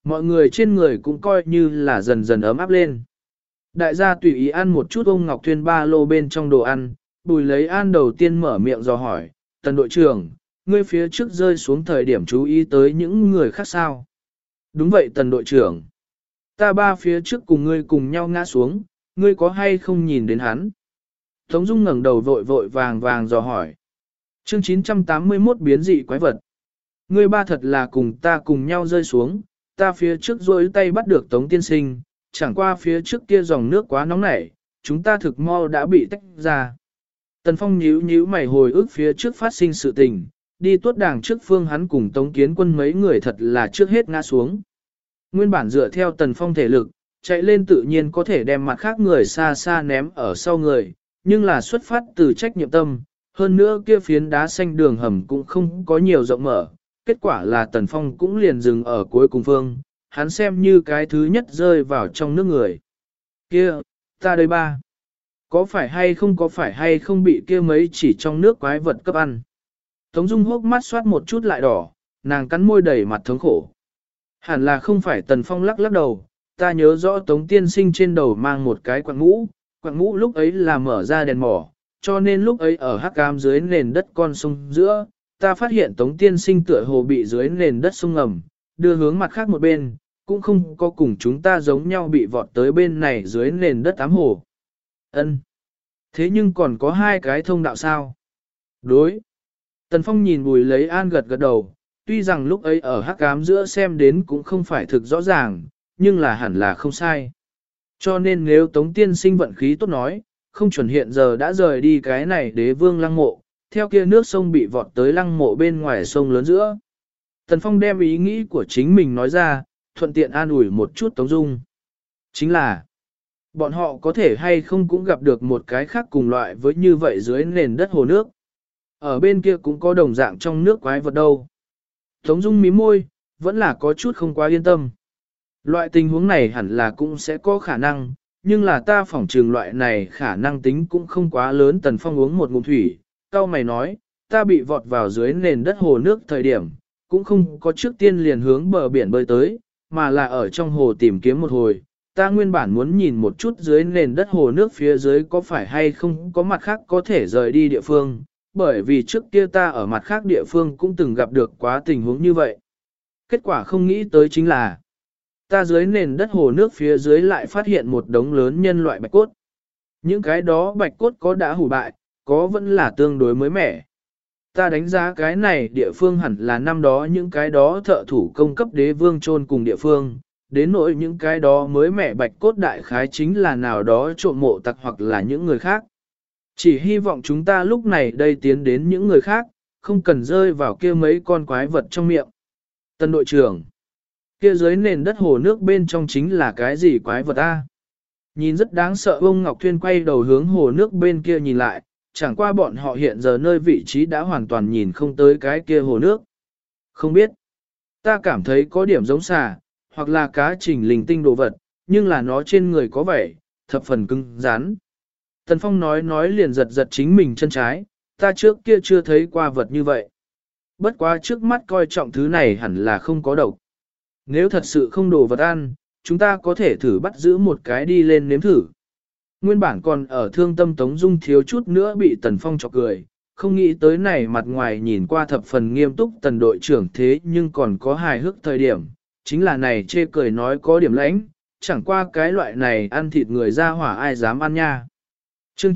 mọi người trên người cũng coi như là dần dần ấm áp lên. Đại gia tùy ý ăn một chút ông Ngọc Thuyên ba lô bên trong đồ ăn, Bùi Lấy An đầu tiên mở miệng dò hỏi, Tần đội trưởng, ngươi phía trước rơi xuống thời điểm chú ý tới những người khác sao? Đúng vậy Tần đội trưởng. Ta ba phía trước cùng ngươi cùng nhau ngã xuống, ngươi có hay không nhìn đến hắn? Tống Dung ngẩng đầu vội vội vàng vàng dò hỏi. Chương 981 biến dị quái vật. Ngươi ba thật là cùng ta cùng nhau rơi xuống, ta phía trước rôi tay bắt được Tống tiên sinh, chẳng qua phía trước kia dòng nước quá nóng nảy, chúng ta thực mau đã bị tách ra. Tần Phong nhíu nhíu mày hồi ức phía trước phát sinh sự tình, đi tuốt đàng trước phương hắn cùng Tống Kiến Quân mấy người thật là trước hết ngã xuống. Nguyên bản dựa theo Tần Phong thể lực, chạy lên tự nhiên có thể đem mặt khác người xa xa ném ở sau người, nhưng là xuất phát từ trách nhiệm tâm, hơn nữa kia phiến đá xanh đường hầm cũng không có nhiều rộng mở, kết quả là Tần Phong cũng liền dừng ở cuối cùng phương, hắn xem như cái thứ nhất rơi vào trong nước người. Kia, ta đây ba. Có phải hay không bị kia mấy chỉ trong nước quái vật cấp ăn. Tống Dung hốc mắt xoát một chút lại đỏ, nàng cắn môi đầy mặt thống khổ. Hẳn là không phải Tần Phong lắc lắc đầu, ta nhớ rõ Tống tiên sinh trên đầu mang một cái quặng ngũ lúc ấy là mở ra đèn mỏ, cho nên lúc ấy ở hắc ám dưới nền đất con sông giữa, ta phát hiện Tống tiên sinh tựa hồ bị dưới nền đất sông ngầm, đưa hướng mặt khác một bên, cũng không có cùng chúng ta giống nhau bị vọt tới bên này dưới nền đất ám hồ. Ân. Thế nhưng còn có hai cái thông đạo sao? Đối. Tần Phong nhìn Bùi Lấy An gật gật đầu, tuy rằng lúc ấy ở hắc ám giữa xem đến cũng không phải thực rõ ràng, nhưng là hẳn là không sai. Cho nên nếu Tống tiên sinh vận khí tốt nói, không chuẩn hiện giờ đã rời đi cái này đế vương lăng mộ, theo kia nước sông bị vọt tới lăng mộ bên ngoài sông lớn giữa. Tần Phong đem ý nghĩ của chính mình nói ra, thuận tiện an ủi một chút Tống Dung. Chính là, bọn họ có thể hay không cũng gặp được một cái khác cùng loại với như vậy dưới nền đất hồ nước. Ở bên kia cũng có đồng dạng trong nước quái vật đâu. Tống Dung mím môi, vẫn là có chút không quá yên tâm. Loại tình huống này hẳn là cũng sẽ có khả năng, nhưng là ta phỏng trường loại này khả năng tính cũng không quá lớn. Tần Phong uống một ngụm thủy, cao mày nói, ta bị vọt vào dưới nền đất hồ nước thời điểm, cũng không có trước tiên liền hướng bờ biển bơi tới, mà là ở trong hồ tìm kiếm một hồi. Ta nguyên bản muốn nhìn một chút dưới nền đất hồ nước phía dưới có phải hay không có mặt khác có thể rời đi địa phương, bởi vì trước kia ta ở mặt khác địa phương cũng từng gặp được quá tình huống như vậy. Kết quả không nghĩ tới chính là, ta dưới nền đất hồ nước phía dưới lại phát hiện một đống lớn nhân loại bạch cốt. Những cái đó bạch cốt có đã hủ bại, có vẫn là tương đối mới mẻ. Ta đánh giá cái này địa phương hẳn là năm đó những cái đó thợ thủ công cấp đế vương chôn cùng địa phương, đến nỗi những cái đó mới mẻ bạch cốt đại khái chính là nào đó trộm mộ tặc hoặc là những người khác. Chỉ hy vọng chúng ta lúc này đây tiến đến những người khác, không cần rơi vào kia mấy con quái vật trong miệng. Tân đội trưởng, kia dưới nền đất hồ nước bên trong chính là cái gì quái vật a? Nhìn rất đáng sợ. Ông Ngọc Thuyên quay đầu hướng hồ nước bên kia nhìn lại, chẳng qua bọn họ hiện giờ nơi vị trí đã hoàn toàn nhìn không tới cái kia hồ nước. Không biết, ta cảm thấy có điểm giống xà, hoặc là cá trình linh tinh đồ vật, nhưng là nó trên người có vẻ thập phần cứng rắn. Tần Phong nói liền giật giật chính mình chân trái, ta trước kia chưa thấy qua vật như vậy. Bất quá trước mắt coi trọng thứ này hẳn là không có độc. Nếu thật sự không đồ vật ăn, chúng ta có thể thử bắt giữ một cái đi lên nếm thử. Nguyên bản còn ở thương tâm Tống Dung thiếu chút nữa bị Tần Phong chọc cười, không nghĩ tới này mặt ngoài nhìn qua thập phần nghiêm túc Tần đội trưởng thế nhưng còn có hài hước thời điểm, chính là này chê cười nói có điểm lãnh, chẳng qua cái loại này ăn thịt người ra hỏa ai dám ăn nha. Chương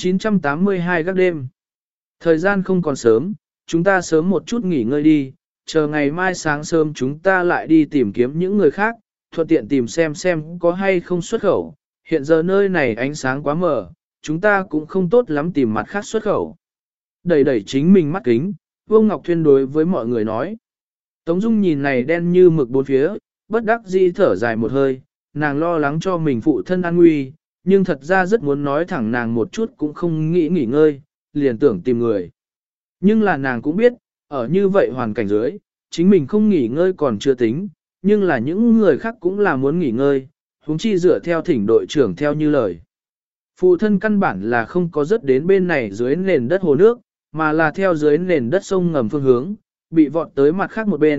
982 gác đêm. Thời gian không còn sớm, chúng ta sớm một chút nghỉ ngơi đi, chờ ngày mai sáng sớm chúng ta lại đi tìm kiếm những người khác, thuận tiện tìm xem có hay không xuất khẩu. Hiện giờ nơi này ánh sáng quá mờ, chúng ta cũng không tốt lắm tìm mặt khác xuất khẩu. Đẩy chính mình mắt kính, Vương Ngọc Thuyên đối với mọi người nói. Tống Dung nhìn này đen như mực bốn phía, bất đắc dĩ thở dài một hơi, nàng lo lắng cho mình phụ thân an nguy, nhưng thật ra rất muốn nói thẳng nàng một chút cũng không nghĩ nghỉ ngơi, liền tưởng tìm người. Nhưng là nàng cũng biết, ở như vậy hoàn cảnh dưới, chính mình không nghỉ ngơi còn chưa tính, nhưng là những người khác cũng là muốn nghỉ ngơi, huống chi dựa theo thỉnh đội trưởng theo như lời. Phụ thân căn bản là không có rớt đến bên này dưới nền đất hồ nước, mà là theo dưới nền đất sông ngầm phương hướng, bị vọt tới mặt khác một bên,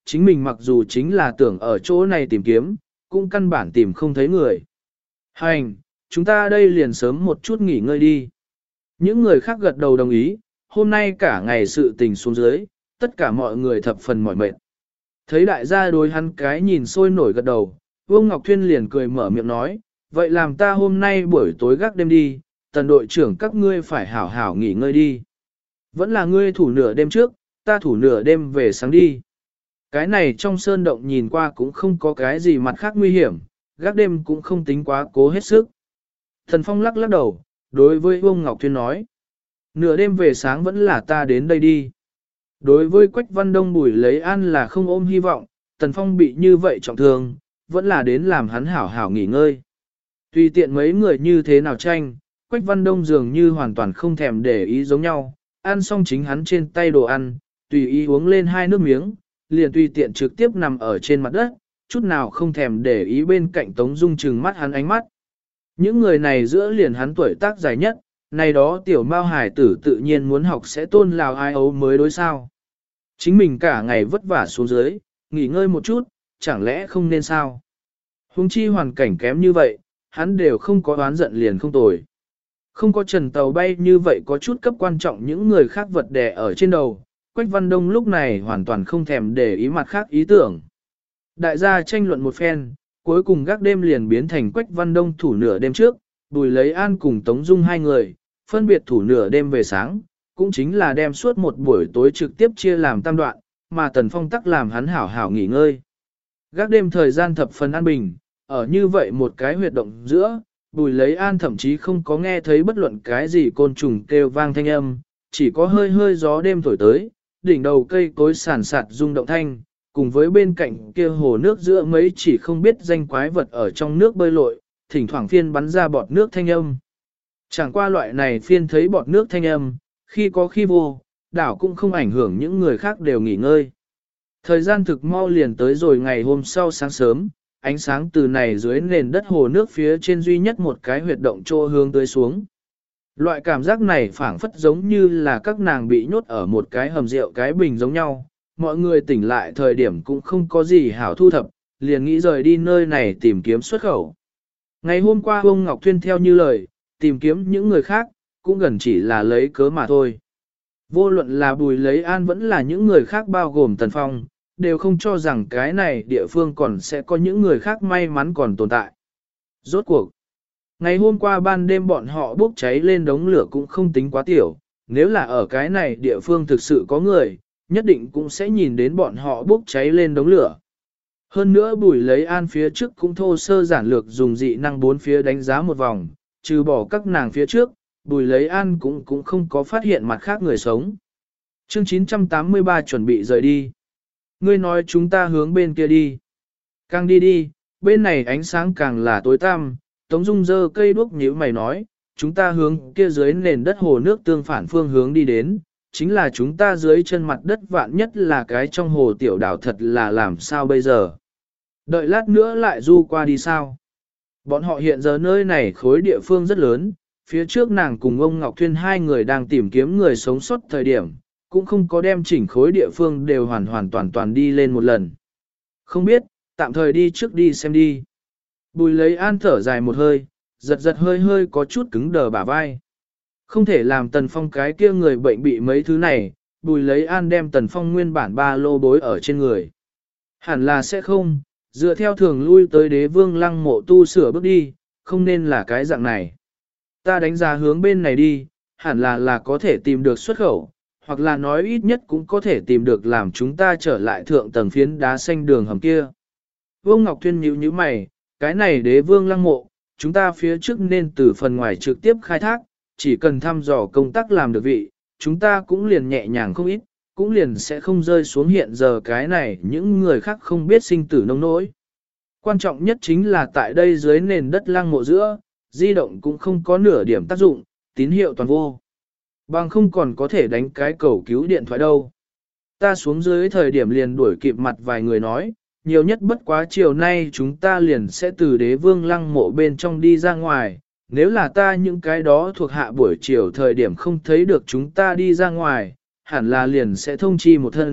chính mình mặc dù chính là tưởng ở chỗ này tìm kiếm, cũng căn bản tìm không thấy người. Hành, chúng ta đây liền sớm một chút nghỉ ngơi đi. Những người khác gật đầu đồng ý, hôm nay cả ngày sự tình xuống dưới, tất cả mọi người thập phần mỏi mệt. Thấy đại gia đối hắn cái nhìn sôi nổi gật đầu, Vương Ngọc Thuyên liền cười mở miệng nói, vậy làm ta hôm nay buổi tối gác đêm đi, tần đội trưởng các ngươi phải hảo hảo nghỉ ngơi đi. Vẫn là ngươi thủ nửa đêm trước, ta thủ nửa đêm về sáng đi. Cái này trong sơn động nhìn qua cũng không có cái gì mặt khác nguy hiểm, gác đêm cũng không tính quá cố hết sức. Thần Phong lắc lắc đầu, đối với Vương Ngọc Thuyên nói, nửa đêm về sáng vẫn là ta đến đây đi. Đối với Quách Văn Đông Bùi lấy an là không ôm hy vọng, Tần Phong bị như vậy trọng thương, vẫn là đến làm hắn hảo hảo nghỉ ngơi. Tùy tiện mấy người như thế nào tranh, Quách Văn Đông dường như hoàn toàn không thèm để ý giống nhau, ăn xong chính hắn trên tay đồ ăn, tùy ý uống lên 2 nước miếng, liền tùy tiện trực tiếp nằm ở trên mặt đất, chút nào không thèm để ý bên cạnh Tống Dung trừng mắt hắn ánh mắt. Những người này giữa liền hắn tuổi tác dài nhất, này đó tiểu mao hải tử tự nhiên muốn học sẽ tôn lào ai ấu mới đối sao. Chính mình cả ngày vất vả xuống dưới, nghỉ ngơi một chút, chẳng lẽ không nên sao? Hùng chi hoàn cảnh kém như vậy, hắn đều không có oán giận liền không tồi. Không có trần tàu bay như vậy có chút cấp quan trọng những người khác vật đè ở trên đầu, Quách Văn Đông lúc này hoàn toàn không thèm để ý mặt khác ý tưởng. Đại gia tranh luận một phen, cuối cùng gác đêm liền biến thành Quách Văn Đông thủ nửa đêm trước, Bùi Lấy An cùng Tống Dung 2 người, phân biệt thủ nửa đêm về sáng, cũng chính là đem suốt một buổi tối trực tiếp chia làm tam đoạn, mà Tần Phong tắc làm hắn hảo hảo nghỉ ngơi. Gác đêm thời gian thập phần an bình, ở như vậy một cái huyệt động giữa, Bùi Lấy An thậm chí không có nghe thấy bất luận cái gì côn trùng kêu vang thanh âm, chỉ có hơi hơi gió đêm thổi tới, đỉnh đầu cây cối sàn sạt rung động thanh, cùng với bên cạnh kia hồ nước giữa mấy chỉ không biết danh quái vật ở trong nước bơi lội, thỉnh thoảng phiên bắn ra bọt nước thanh âm. Chẳng qua loại này phiên thấy bọt nước thanh âm, khi có khi vô, đảo cũng không ảnh hưởng những người khác đều nghỉ ngơi. Thời gian thực mau liền tới rồi ngày hôm sau sáng sớm, ánh sáng từ này dưới nền đất hồ nước phía trên duy nhất một cái huyệt động trô hướng tới xuống. Loại cảm giác này phảng phất giống như là các nàng bị nhốt ở một cái hầm rượu cái bình giống nhau, mọi người tỉnh lại thời điểm cũng không có gì hảo thu thập, liền nghĩ rời đi nơi này tìm kiếm xuất khẩu. Ngày hôm qua ông Ngọc Thuyên theo như lời, tìm kiếm những người khác, cũng gần chỉ là lấy cớ mà thôi. Vô luận là Bùi Lấy An vẫn là những người khác bao gồm Tần Phong, đều không cho rằng cái này địa phương còn sẽ có những người khác may mắn còn tồn tại. Rốt cuộc, ngày hôm qua ban đêm bọn họ bốc cháy lên đống lửa cũng không tính quá tiểu, nếu là ở cái này địa phương thực sự có người, nhất định cũng sẽ nhìn đến bọn họ bốc cháy lên đống lửa. Hơn nữa Bùi Lấy An phía trước cũng thô sơ giản lược dùng dị năng 4 phía đánh giá một vòng, trừ bỏ các nàng phía trước, Bùi Lấy An cũng không có phát hiện mặt khác người sống. Chương 983 chuẩn bị rời đi. Ngươi nói chúng ta hướng bên kia đi. Càng đi đi, bên này ánh sáng càng là tối tăm, Tống Dung giơ cây đuốc nhíu mày nói, chúng ta hướng kia dưới nền đất hồ nước tương phản phương hướng đi đến, chính là chúng ta dưới chân mặt đất vạn nhất là cái trong hồ tiểu đảo thật là làm sao bây giờ. Đợi lát nữa lại du qua đi sao. Bọn họ hiện giờ nơi này khối địa phương rất lớn, phía trước nàng cùng ông Ngọc Thuyên 2 người đang tìm kiếm người sống sót thời điểm, cũng không có đem chỉnh khối địa phương đều hoàn toàn đi lên một lần. Không biết, tạm thời đi trước đi xem đi. Bùi Lấy An thở dài một hơi, giật hơi có chút cứng đờ bả vai. Không thể làm Tần Phong cái kia người bệnh bị mấy thứ này, Bùi Lấy An đem Tần Phong nguyên bản ba lô bối ở trên người. Hẳn là sẽ không, dựa theo thường lui tới Đế Vương Lăng Mộ tu sửa bước đi, không nên là cái dạng này. Ta đánh giá hướng bên này đi, hẳn là có thể tìm được xuất khẩu, hoặc là nói ít nhất cũng có thể tìm được làm chúng ta trở lại thượng tầng phiến đá xanh đường hầm kia. Vương Ngọc Thuyên nhíu mày, cái này Đế Vương Lăng Mộ, chúng ta phía trước nên từ phần ngoài trực tiếp khai thác, chỉ cần thăm dò công tác làm được vị, chúng ta cũng liền nhẹ nhàng không ít, cũng liền sẽ không rơi xuống hiện giờ cái này những người khác không biết sinh tử nông nỗi. Quan trọng nhất chính là tại đây dưới nền đất lăng mộ giữa, di động cũng không có nửa điểm tác dụng, tín hiệu toàn vô. Bằng không còn có thể đánh cái cầu cứu điện thoại đâu. Ta xuống dưới thời điểm liền đuổi kịp mặt vài người nói, nhiều nhất bất quá chiều nay chúng ta liền sẽ từ Đế Vương Lăng Mộ bên trong đi ra ngoài. Nếu là ta những cái đó thuộc hạ buổi chiều thời điểm không thấy được chúng ta đi ra ngoài, hẳn là liền sẽ thông chi một thân,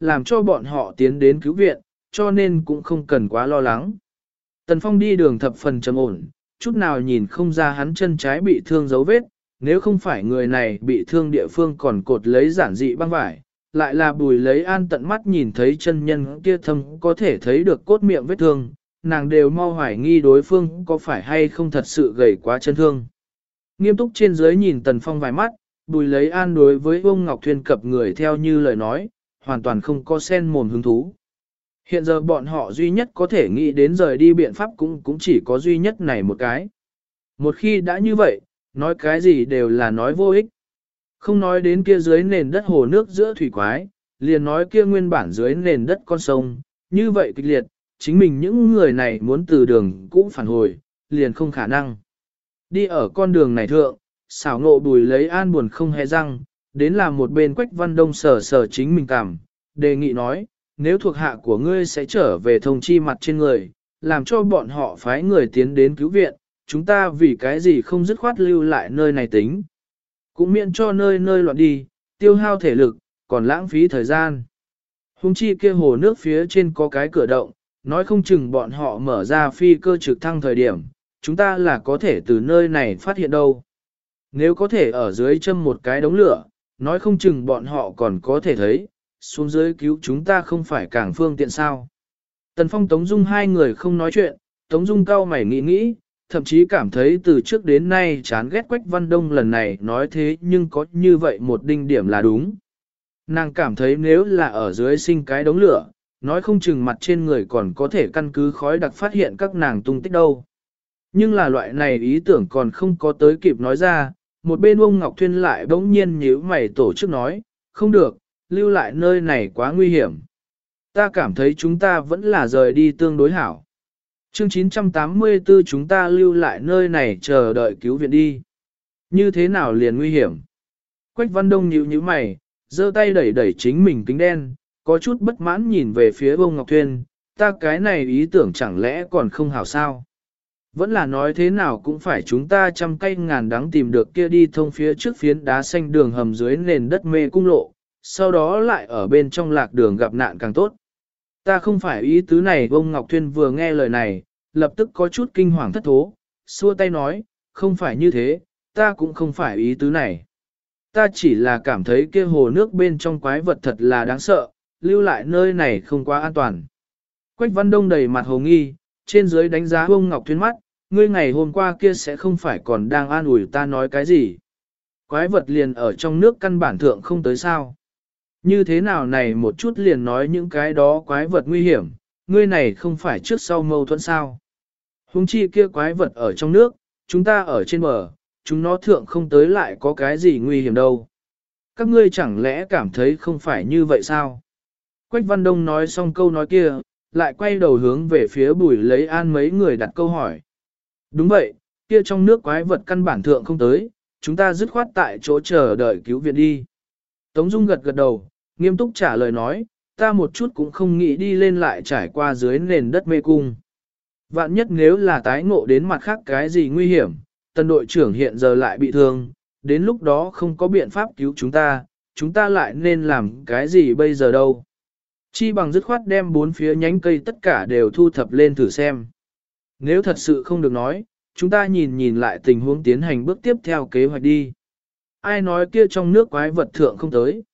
làm cho bọn họ tiến đến cứu viện, cho nên cũng không cần quá lo lắng. Tần Phong đi đường thập phần trầm ổn, chút nào nhìn không ra hắn chân trái bị thương dấu vết, nếu không phải người này bị thương địa phương còn cột lấy giản dị băng vải, lại là Bùi Lấy An tận mắt nhìn thấy chân nhân kia thâm có thể thấy được cốt miệng vết thương, nàng đều mau hoài nghi đối phương có phải hay không thật sự gầy quá chân thương. Nghiêm túc trên dưới nhìn Tần Phong vài mắt, Bùi Lấy An đối với ông Ngọc Thuyên cập người theo như lời nói, hoàn toàn không có sen mồm hứng thú. Hiện giờ bọn họ duy nhất có thể nghĩ đến rời đi biện pháp cũng chỉ có duy nhất này một cái. Một khi đã như vậy, nói cái gì đều là nói vô ích. Không nói đến kia dưới nền đất hồ nước giữa thủy quái, liền nói kia nguyên bản dưới nền đất con sông, như vậy kịch liệt, chính mình những người này muốn từ đường cũ phản hồi, liền không khả năng. Đi ở con đường này thượng, xảo ngộ Bùi Lấy An buồn không hề răng, đến là một bên Quách Văn Đông sờ sờ chính mình cảm, đề nghị nói, nếu thuộc hạ của ngươi sẽ trở về thông chi mặt trên người, làm cho bọn họ phái người tiến đến cứu viện, chúng ta vì cái gì không dứt khoát lưu lại nơi này tính. Cũng miễn cho nơi nơi loạn đi, tiêu hao thể lực, còn lãng phí thời gian. Hùng chi kia hồ nước phía trên có cái cửa động, nói không chừng bọn họ mở ra phi cơ trực thăng thời điểm, chúng ta là có thể từ nơi này phát hiện đâu. Nếu có thể ở dưới châm một cái đống lửa, nói không chừng bọn họ còn có thể thấy, xuống dưới cứu chúng ta không phải càng phương tiện sao. Tần Phong Tống Dung hai người không nói chuyện, Tống Dung cau mày nghĩ nghĩ, thậm chí cảm thấy từ trước đến nay chán ghét Quách Văn Đông lần này nói thế nhưng có như vậy một đinh điểm là đúng. Nàng cảm thấy nếu là ở dưới sinh cái đống lửa, nói không chừng mặt trên người còn có thể căn cứ khói đặc phát hiện các nàng tung tích đâu. Nhưng là loại này ý tưởng còn không có tới kịp nói ra, một bên ông Ngọc Thuyên lại bỗng nhiên nhíu mày tổ chức nói, không được, lưu lại nơi này quá nguy hiểm. Ta cảm thấy chúng ta vẫn là rời đi tương đối hảo. Chương 984 chúng ta lưu lại nơi này chờ đợi cứu viện đi. Như thế nào liền nguy hiểm? Quách Văn Đông nhíu mày, giơ tay đẩy đẩy chính mình kính đen, có chút bất mãn nhìn về phía ông Ngọc Thuyên, ta cái này ý tưởng chẳng lẽ còn không hảo sao? Vẫn là nói thế nào cũng phải chúng ta trăm cây ngàn đắng tìm được kia đi thông phía trước phiến đá xanh đường hầm dưới nền đất mê cung lộ, sau đó lại ở bên trong lạc đường gặp nạn càng tốt. Ta không phải ý tứ này. Ông Ngọc Thuyên vừa nghe lời này, lập tức có chút kinh hoàng thất thố, xua tay nói, không phải như thế, ta cũng không phải ý tứ này. Ta chỉ là cảm thấy kia hồ nước bên trong quái vật thật là đáng sợ, lưu lại nơi này không quá an toàn. Quách Văn Đông đầy mặt hồ nghi, trên dưới đánh giá ông Ngọc Thuyên mắt, ngươi ngày hôm qua kia sẽ không phải còn đang an ủi ta nói cái gì. Quái vật liền ở trong nước căn bản thượng không tới sao. Như thế nào này một chút liền nói những cái đó quái vật nguy hiểm, ngươi này không phải trước sau mâu thuẫn sao. Hùng chi kia quái vật ở trong nước, chúng ta ở trên bờ, chúng nó thượng không tới lại có cái gì nguy hiểm đâu. Các ngươi chẳng lẽ cảm thấy không phải như vậy sao? Quách Văn Đông nói xong câu nói kia, lại quay đầu hướng về phía Bùi Lấy An mấy người đặt câu hỏi. Đúng vậy, kia trong nước quái vật căn bản thượng không tới, chúng ta dứt khoát tại chỗ chờ đợi cứu viện đi. Tống Dung gật gật đầu, nghiêm túc trả lời nói, ta một chút cũng không nghĩ đi lên lại trải qua dưới nền đất mê cung. Vạn nhất nếu là tái ngộ đến mặt khác cái gì nguy hiểm, tần đội trưởng hiện giờ lại bị thương, đến lúc đó không có biện pháp cứu chúng ta lại nên làm cái gì bây giờ đâu. Chi bằng dứt khoát đem bốn phía nhánh cây tất cả đều thu thập lên thử xem. Nếu thật sự không được nói, chúng ta nhìn lại tình huống tiến hành bước tiếp theo kế hoạch đi. Ai nói kia trong nước quái vật thượng không tới.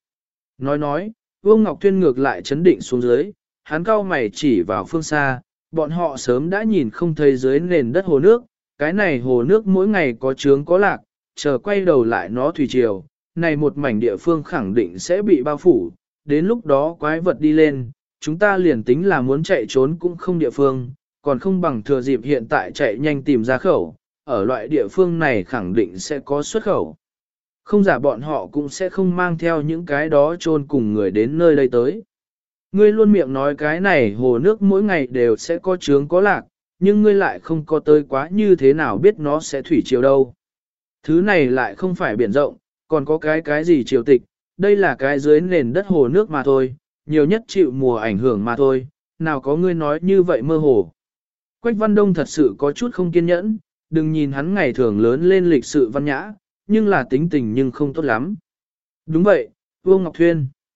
Nói, Vương Ngọc Thuyên ngược lại chấn định xuống dưới, hắn cau mày chỉ vào phương xa, bọn họ sớm đã nhìn không thấy dưới nền đất hồ nước, cái này hồ nước mỗi ngày có trướng có lạc, chờ quay đầu lại nó thủy triều, này một mảnh địa phương khẳng định sẽ bị bao phủ, đến lúc đó quái vật đi lên, chúng ta liền tính là muốn chạy trốn cũng không địa phương, còn không bằng thừa dịp hiện tại chạy nhanh tìm ra khẩu, ở loại địa phương này khẳng định sẽ có xuất khẩu. Không giả bọn họ cũng sẽ không mang theo những cái đó chôn cùng người đến nơi đây tới. Ngươi luôn miệng nói cái này hồ nước mỗi ngày đều sẽ có trướng có lạc, nhưng ngươi lại không có tới quá như thế nào biết nó sẽ thủy triều đâu. Thứ này lại không phải biển rộng, còn có cái gì triều tịch, đây là cái dưới nền đất hồ nước mà thôi, nhiều nhất chịu mùa ảnh hưởng mà thôi, nào có ngươi nói như vậy mơ hồ. Quách Văn Đông thật sự có chút không kiên nhẫn, đừng nhìn hắn ngày thường lớn lên lịch sự văn nhã, nhưng là tính tình nhưng không tốt lắm. Đúng vậy, Vương Ngọc Thuyên.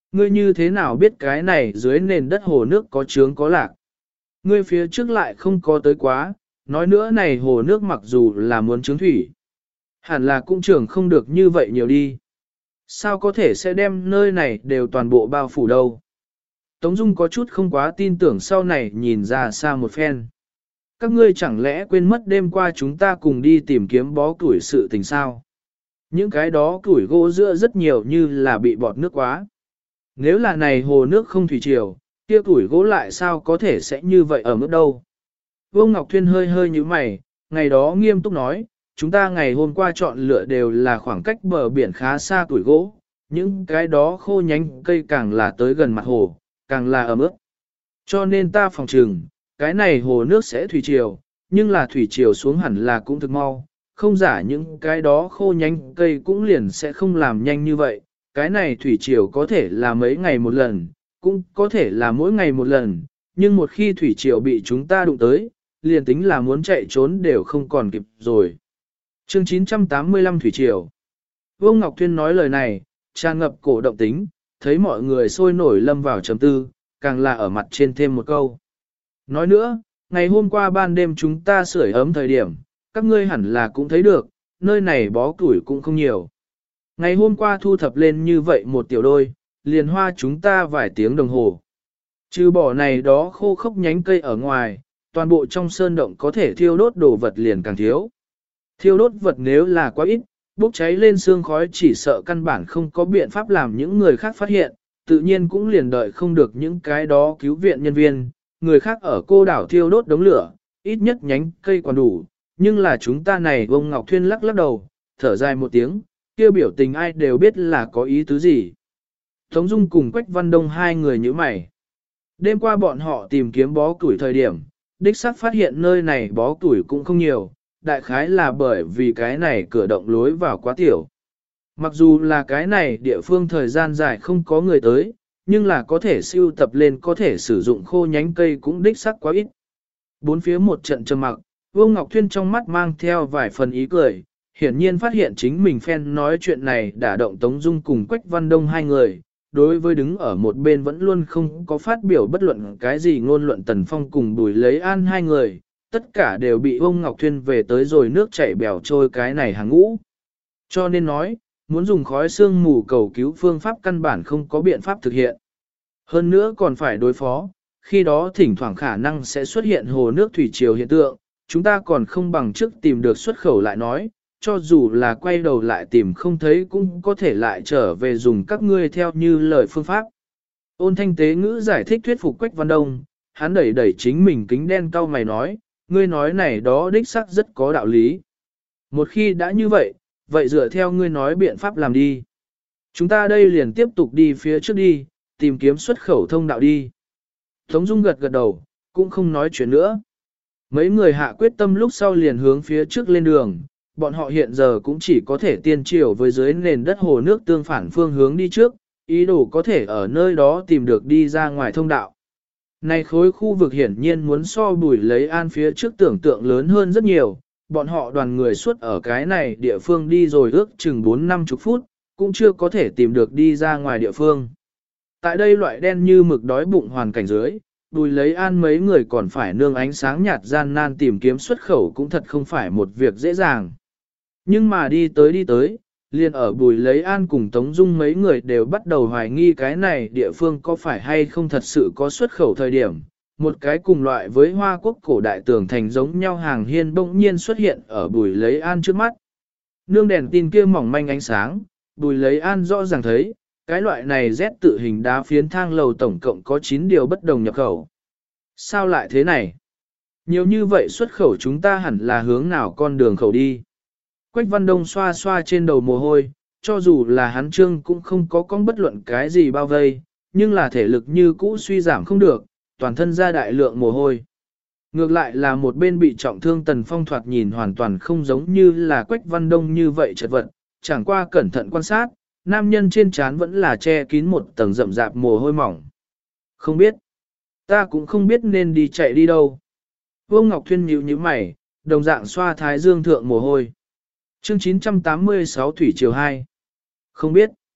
Ngươi như thế nào biết cái này dưới nền đất hồ nước có trướng có lạc? Ngươi phía trước lại không có tới quá, nói nữa này hồ nước mặc dù là muốn trướng thủy. Hẳn là cũng trưởng không được như vậy nhiều đi. Sao có thể sẽ đem nơi này đều toàn bộ bao phủ đâu? Tống Dung có chút không quá tin tưởng sau này nhìn ra xa một phen. Các ngươi chẳng lẽ quên mất đêm qua chúng ta cùng đi tìm kiếm bó củi sự tình sao? Những cái đó củi gỗ giữa rất nhiều như là bị bọt nước quá. Nếu là này hồ nước không thủy triều, kia củi gỗ lại sao có thể sẽ như vậy ở mức đâu? Vô Ngọc Thuyên hơi hơi như mày, ngày đó nghiêm túc nói, chúng ta ngày hôm qua chọn lựa đều là khoảng cách bờ biển khá xa củi gỗ, những cái đó khô nhánh cây càng là tới gần mặt hồ, càng là ẩm ướt. Cho nên ta phòng trừng, cái này hồ nước sẽ thủy triều, nhưng là thủy triều xuống hẳn là cũng thực mau, không giả những cái đó khô nhánh cây cũng liền sẽ không làm nhanh như vậy, cái này thủy triều có thể là mấy ngày một lần, cũng có thể là mỗi ngày một lần, nhưng một khi thủy triều bị chúng ta đụng tới, liền tính là muốn chạy trốn đều không còn kịp rồi. Chương 985 Thủy Triều. Vô Ngọc Thuyên nói lời này, tràn ngập cổ động tính, thấy mọi người sôi nổi lâm vào trầm tư, càng là ở mặt trên thêm một câu. Nói nữa, ngày hôm qua ban đêm chúng ta sưởi ấm thời điểm, các ngươi hẳn là cũng thấy được, nơi này bó củi cũng không nhiều. Ngày hôm qua thu thập lên như vậy một tiểu đôi, liền hoa chúng ta vài tiếng đồng hồ. Trừ bỏ này đó khô khốc nhánh cây ở ngoài, toàn bộ trong sơn động có thể thiêu đốt đồ vật liền càng thiếu. Thiêu đốt vật nếu là quá ít, bốc cháy lên xương khói chỉ sợ căn bản không có biện pháp làm những người khác phát hiện, tự nhiên cũng liền đợi không được những cái đó cứu viện nhân viên, người khác ở cô đảo thiêu đốt đống lửa, ít nhất nhánh cây còn đủ, nhưng là chúng ta này ông Ngọc Thuyên lắc lắc đầu, thở dài một tiếng, kêu biểu tình ai đều biết là có ý tứ gì. Tống Dung cùng Quách Văn Đông hai người như mày. Đêm qua bọn họ tìm kiếm bó củi thời điểm, đích xác phát hiện nơi này bó củi cũng không nhiều, đại khái là bởi vì cái này cửa động lối vào quá tiểu. Mặc dù là cái này địa phương thời gian dài không có người tới, nhưng là có thể siêu tập lên có thể sử dụng khô nhánh cây cũng đích xác quá ít. Bốn phía một trận trầm mặc, Vô Ngọc Thuyên trong mắt mang theo vài phần ý cười, hiển nhiên phát hiện chính mình phen nói chuyện này đả động Tống Dung cùng Quách Văn Đông hai người, đối với đứng ở một bên vẫn luôn không có phát biểu bất luận cái gì ngôn luận Tần Phong cùng Bùi Lấy An hai người, tất cả đều bị ông Ngọc Thuyên về tới rồi nước chảy bèo trôi cái này hàng ngũ. Cho nên nói, muốn dùng khói sương mù cầu cứu phương pháp căn bản không có biện pháp thực hiện. Hơn nữa còn phải đối phó, khi đó thỉnh thoảng khả năng sẽ xuất hiện hồ nước thủy triều hiện tượng, chúng ta còn không bằng trước tìm được xuất khẩu lại nói, cho dù là quay đầu lại tìm không thấy cũng có thể lại trở về dùng các ngươi theo như lời phương pháp. Ôn Thanh Tế ngữ giải thích thuyết phục Quách Văn Đông, hắn đẩy đẩy chính mình kính đen cau mày nói, ngươi nói này đó đích xác rất có đạo lý. Một khi đã như vậy, vậy dựa theo ngươi nói biện pháp làm đi. Chúng ta đây liền tiếp tục đi phía trước đi, tìm kiếm xuất khẩu thông đạo đi. Tống Dung gật gật đầu, cũng không nói chuyện nữa. Mấy người hạ quyết tâm lúc sau liền hướng phía trước lên đường, bọn họ hiện giờ cũng chỉ có thể tiên triều với dưới nền đất hồ nước tương phản phương hướng đi trước, ý đồ có thể ở nơi đó tìm được đi ra ngoài thông đạo. Này khối khu vực hiển nhiên muốn so Bùi Lấy An phía trước tưởng tượng lớn hơn rất nhiều, bọn họ đoàn người suốt ở cái này địa phương đi rồi ước chừng 4-50 phút, cũng chưa có thể tìm được đi ra ngoài địa phương. Tại đây loại đen như mực đói bụng hoàn cảnh dưới, Bùi Lấy An mấy người còn phải nương ánh sáng nhạt gian nan tìm kiếm xuất khẩu cũng thật không phải một việc dễ dàng. Nhưng mà đi tới, liền ở Bùi Lấy An cùng Tống Dung mấy người đều bắt đầu hoài nghi cái này địa phương có phải hay không thật sự có xuất khẩu thời điểm. Một cái cùng loại với Hoa Quốc cổ đại tường thành giống nhau hàng hiên bỗng nhiên xuất hiện ở Bùi Lấy An trước mắt. Nương đèn tin kia mỏng manh ánh sáng, Bùi Lấy An rõ ràng thấy, cái loại này Z tự hình đá phiến thang lầu tổng cộng có 9 điều bất đồng nhập khẩu. Sao lại thế này? Nhiều như vậy xuất khẩu chúng ta hẳn là hướng nào con đường khẩu đi. Quách Văn Đông xoa xoa trên đầu mồ hôi, cho dù là hắn trương cũng không có con bất luận cái gì bao vây, nhưng là thể lực như cũ suy giảm không được, toàn thân ra đại lượng mồ hôi. Ngược lại là một bên bị trọng thương Tần Phong thoạt nhìn hoàn toàn không giống như là Quách Văn Đông như vậy chật vật, chẳng qua cẩn thận quan sát, nam nhân trên trán vẫn là che kín một tầng rậm rạp mồ hôi mỏng. Không biết, ta cũng không biết nên đi chạy đi đâu. Vô Ngọc Thuyên nhíu nhíu mày, đồng dạng xoa thái dương thượng mồ hôi. Chương 986 Thủy Triều 2. Không biết.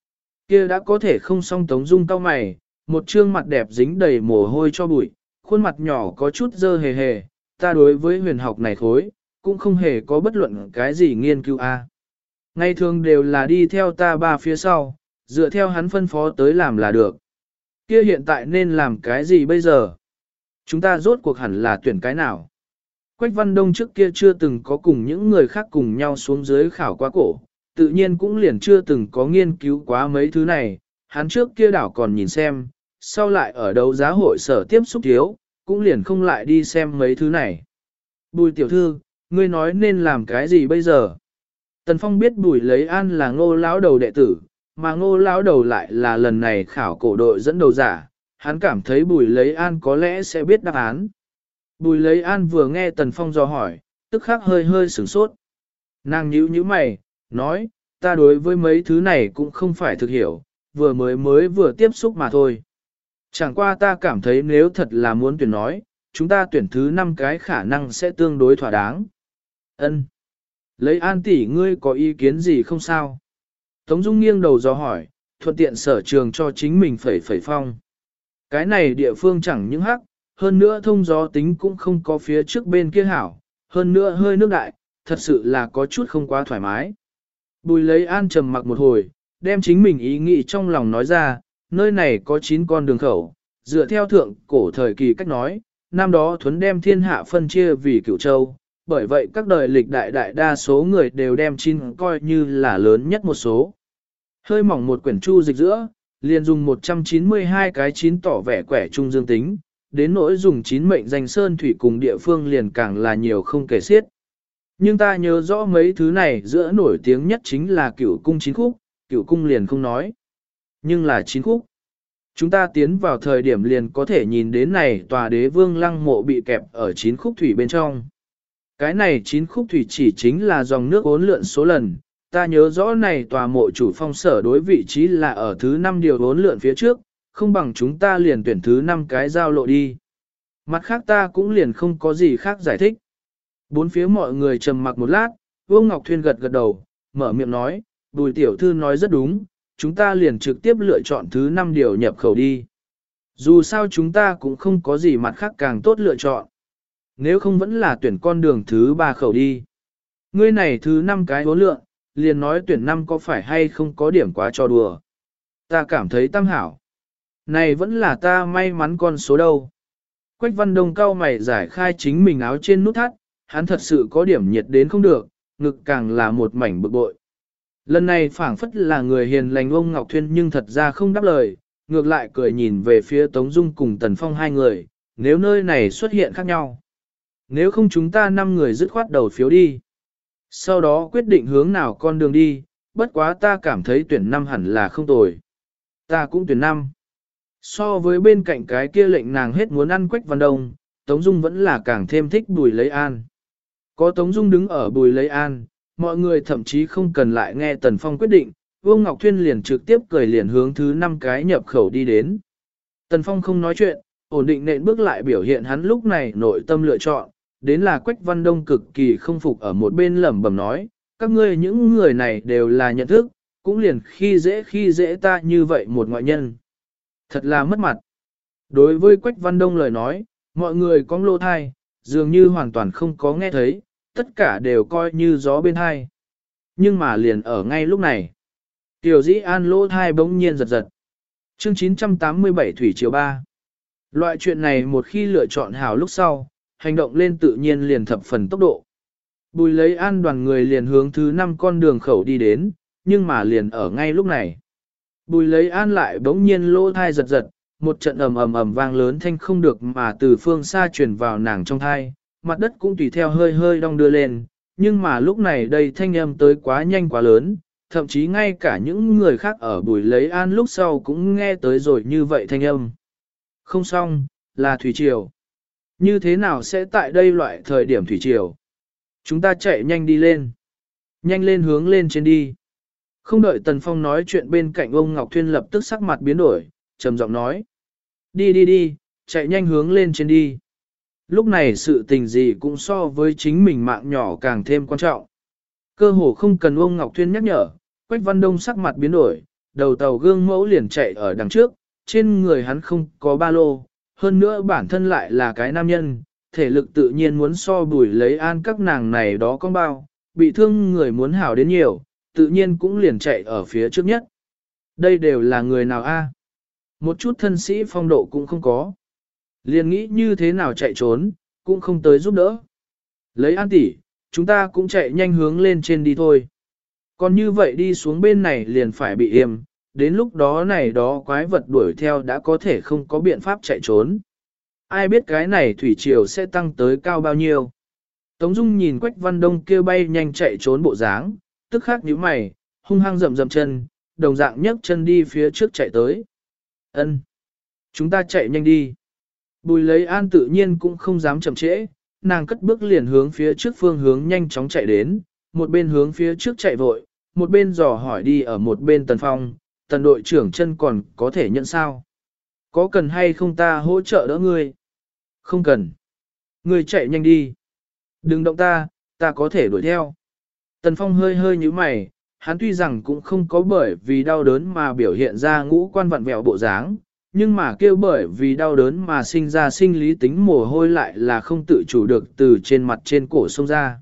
Kia đã có thể không song Tống Dung cau mày, một trương mặt đẹp dính đầy mồ hôi cho bụi, khuôn mặt nhỏ có chút dơ hề hề, ta đối với huyền học này thối, cũng không hề có bất luận cái gì nghiên cứu a. Ngày thường đều là đi theo ta ba phía sau, dựa theo hắn phân phó tới làm là được. Kia hiện tại nên làm cái gì bây giờ? Chúng ta rốt cuộc hẳn là tuyển cái nào? Quách Văn Đông trước kia chưa từng có cùng những người khác cùng nhau xuống dưới khảo qua cổ, tự nhiên cũng liền chưa từng có nghiên cứu quá mấy thứ này, hắn trước kia đảo còn nhìn xem, sau lại ở đấu giá hội sở tiếp xúc thiếu, cũng liền không lại đi xem mấy thứ này. Bùi tiểu thư, ngươi nói nên làm cái gì bây giờ? Tần Phong biết Bùi Lấy An là Ngô lão đầu đệ tử, mà Ngô lão đầu lại là lần này khảo cổ đội dẫn đầu giả, hắn cảm thấy Bùi Lấy An có lẽ sẽ biết đáp án. Bùi Lấy An vừa nghe Tần Phong dò hỏi, tức khắc hơi hơi sửng sốt. Nàng nhíu nhíu mày, nói, ta đối với mấy thứ này cũng không phải thực hiểu, vừa tiếp xúc mà thôi. Chẳng qua ta cảm thấy nếu thật là muốn tuyển nói, chúng ta tuyển thứ 5 cái khả năng sẽ tương đối thỏa đáng. Ân. Lấy An tỷ ngươi có ý kiến gì không sao? Tống Dung nghiêng đầu dò hỏi, thuận tiện sở trường cho chính mình phẩy phong. Cái này địa phương chẳng những hắc, hơn nữa thông gió tính cũng không có phía trước bên kia hảo, hơn nữa hơi nước đại, thật sự là có chút không quá thoải mái. Bùi Lấy An trầm mặc một hồi, đem chính mình ý nghĩ trong lòng nói ra, nơi này có 9 con đường khẩu, dựa theo thượng cổ thời kỳ cách nói, năm đó Thuấn đem thiên hạ phân chia vì Cửu Châu, bởi vậy các đời lịch đại đa số người đều đem 9 coi như là lớn nhất một số. Hơi mỏng một quyển chu dịch giữa, liền dùng 192 cái 9 tỏ vẻ quẻ trung dương tính, đến nỗi dùng 9 mệnh danh sơn thủy cùng địa phương liền càng là nhiều không kể xiết. Nhưng ta nhớ rõ mấy thứ này giữa nổi tiếng nhất chính là Cửu cung 9 khúc, Cửu cung liền không nói. Nhưng là 9 khúc. Chúng ta tiến vào thời điểm liền có thể nhìn đến này tòa đế vương lăng mộ bị kẹp ở 9 khúc thủy bên trong. Cái này 9 khúc thủy chỉ chính là dòng nước uốn lượn số lần, ta nhớ rõ này tòa mộ chủ phong sở đối vị trí là ở thứ 5 điều uốn lượn phía trước, không bằng chúng ta liền tuyển thứ 5 cái giao lộ đi. Mặt khác ta cũng liền không có gì khác giải thích. Bốn phía mọi người trầm mặc một lát, Vương Ngọc Thuyên gật gật đầu, mở miệng nói, Bùi tiểu thư nói rất đúng, chúng ta liền trực tiếp lựa chọn thứ 5 điều nhập khẩu đi. Dù sao chúng ta cũng không có gì mặt khác càng tốt lựa chọn. Nếu không vẫn là tuyển con đường thứ 3 khẩu đi. Ngươi này thứ 5 cái hố lượng, liền nói tuyển 5 có phải hay không có điểm quá cho đùa. Ta cảm thấy tam hảo. Này vẫn là ta may mắn con số đâu. Quách Văn Đông cao mày giải khai chính mình áo trên nút thắt, hắn thật sự có điểm nhiệt đến không được, ngực càng là một mảnh bực bội. Lần này phảng phất là người hiền lành ông Ngọc Thuyên nhưng thật ra không đáp lời, ngược lại cười nhìn về phía Tống Dung cùng Tần Phong hai người, nếu nơi này xuất hiện khác nhau. Nếu không chúng ta 5 người dứt khoát đầu phiếu đi. Sau đó quyết định hướng nào con đường đi, bất quá ta cảm thấy tuyển 5 hẳn là không tồi. Ta cũng tuyển 5. So với bên cạnh cái kia lệnh nàng hết muốn ăn Quách Văn Đông, Tống Dung vẫn là càng thêm thích Bùi Lấy An. Có Tống Dung đứng ở Bùi Lấy An, mọi người thậm chí không cần lại nghe Tần Phong quyết định, Vương Ngọc Thuyên liền trực tiếp cười liền hướng thứ 5 cái nhập khẩu đi đến. Tần Phong không nói chuyện, ổn định nện bước lại biểu hiện hắn lúc này nội tâm lựa chọn, đến là Quách Văn Đông cực kỳ không phục ở một bên lẩm bẩm nói, các ngươi những người này đều là nhận thức, cũng liền khi dễ ta như vậy một ngoại nhân. Thật là mất mặt. Đối với Quách Văn Đông lời nói, mọi người có lỗ thai, dường như hoàn toàn không có nghe thấy, tất cả đều coi như gió bên thai. Nhưng mà liền ở ngay lúc này, Tiểu Dĩ An lỗ thai bỗng nhiên giật giật. Chương 987 Thủy Triều 3. Loại chuyện này một khi lựa chọn hảo lúc sau, hành động lên tự nhiên liền thập phần tốc độ. Bùi Lấy An đoàn người liền hướng thứ 5 con đường khẩu đi đến, nhưng mà liền ở ngay lúc này. Bùi Lấy An lại bỗng nhiên lỗ thai giật giật, một trận ầm vang lớn thanh không được mà từ phương xa truyền vào nàng trong thai, mặt đất cũng tùy theo hơi hơi đong đưa lên, nhưng mà lúc này đây thanh âm tới quá nhanh quá lớn, thậm chí ngay cả những người khác ở Bùi Lấy An lúc sau cũng nghe tới rồi như vậy thanh âm. Không xong, là thủy triều. Như thế nào sẽ tại đây loại thời điểm thủy triều? Chúng ta chạy nhanh đi lên. Nhanh lên hướng lên trên đi. Không đợi Tần Phong nói chuyện bên cạnh ông Ngọc Thuyên lập tức sắc mặt biến đổi, trầm giọng nói. Đi, chạy nhanh hướng lên trên đi. Lúc này sự tình gì cũng so với chính mình mạng nhỏ càng thêm quan trọng. Cơ hồ không cần ông Ngọc Thuyên nhắc nhở, Quách Văn Đông sắc mặt biến đổi, đầu tàu gương mẫu liền chạy ở đằng trước, trên người hắn không có ba lô, hơn nữa bản thân lại là cái nam nhân, thể lực tự nhiên muốn so Bùi Lấy An các nàng này đó con bao, bị thương người muốn hảo đến nhiều, tự nhiên cũng liền chạy ở phía trước nhất. Đây đều là người nào a? Một chút thân sĩ phong độ cũng không có. Liền nghĩ như thế nào chạy trốn, cũng không tới giúp đỡ. Lấy An tỷ, chúng ta cũng chạy nhanh hướng lên trên đi thôi. Còn như vậy đi xuống bên này liền phải bị yểm, đến lúc đó này đó quái vật đuổi theo đã có thể không có biện pháp chạy trốn. Ai biết cái này thủy triều sẽ tăng tới cao bao nhiêu. Tống Dung nhìn Quách Văn Đông kia bay nhanh chạy trốn bộ dáng, tức khắc nhíu mày, hung hăng rậm rậm chân, đồng dạng nhấc chân đi phía trước chạy tới. Ân, chúng ta chạy nhanh đi. Bùi Lấy An tự nhiên cũng không dám chậm trễ, nàng cất bước liền hướng phía trước phương hướng nhanh chóng chạy đến, một bên hướng phía trước chạy vội, một bên dò hỏi đi ở một bên Tần Phong, Tần đội trưởng chân còn có thể nhận sao? Có cần hay không ta hỗ trợ đỡ ngươi? Không cần. Ngươi chạy nhanh đi. Đừng động ta có thể đuổi theo. Tần Phong hơi hơi nhíu mày, hắn tuy rằng cũng không có bởi vì đau đớn mà biểu hiện ra ngũ quan vặn vẹo bộ dáng, nhưng mà kêu bởi vì đau đớn mà sinh ra sinh lý tính mồ hôi lại là không tự chủ được từ trên mặt trên cổ xông ra.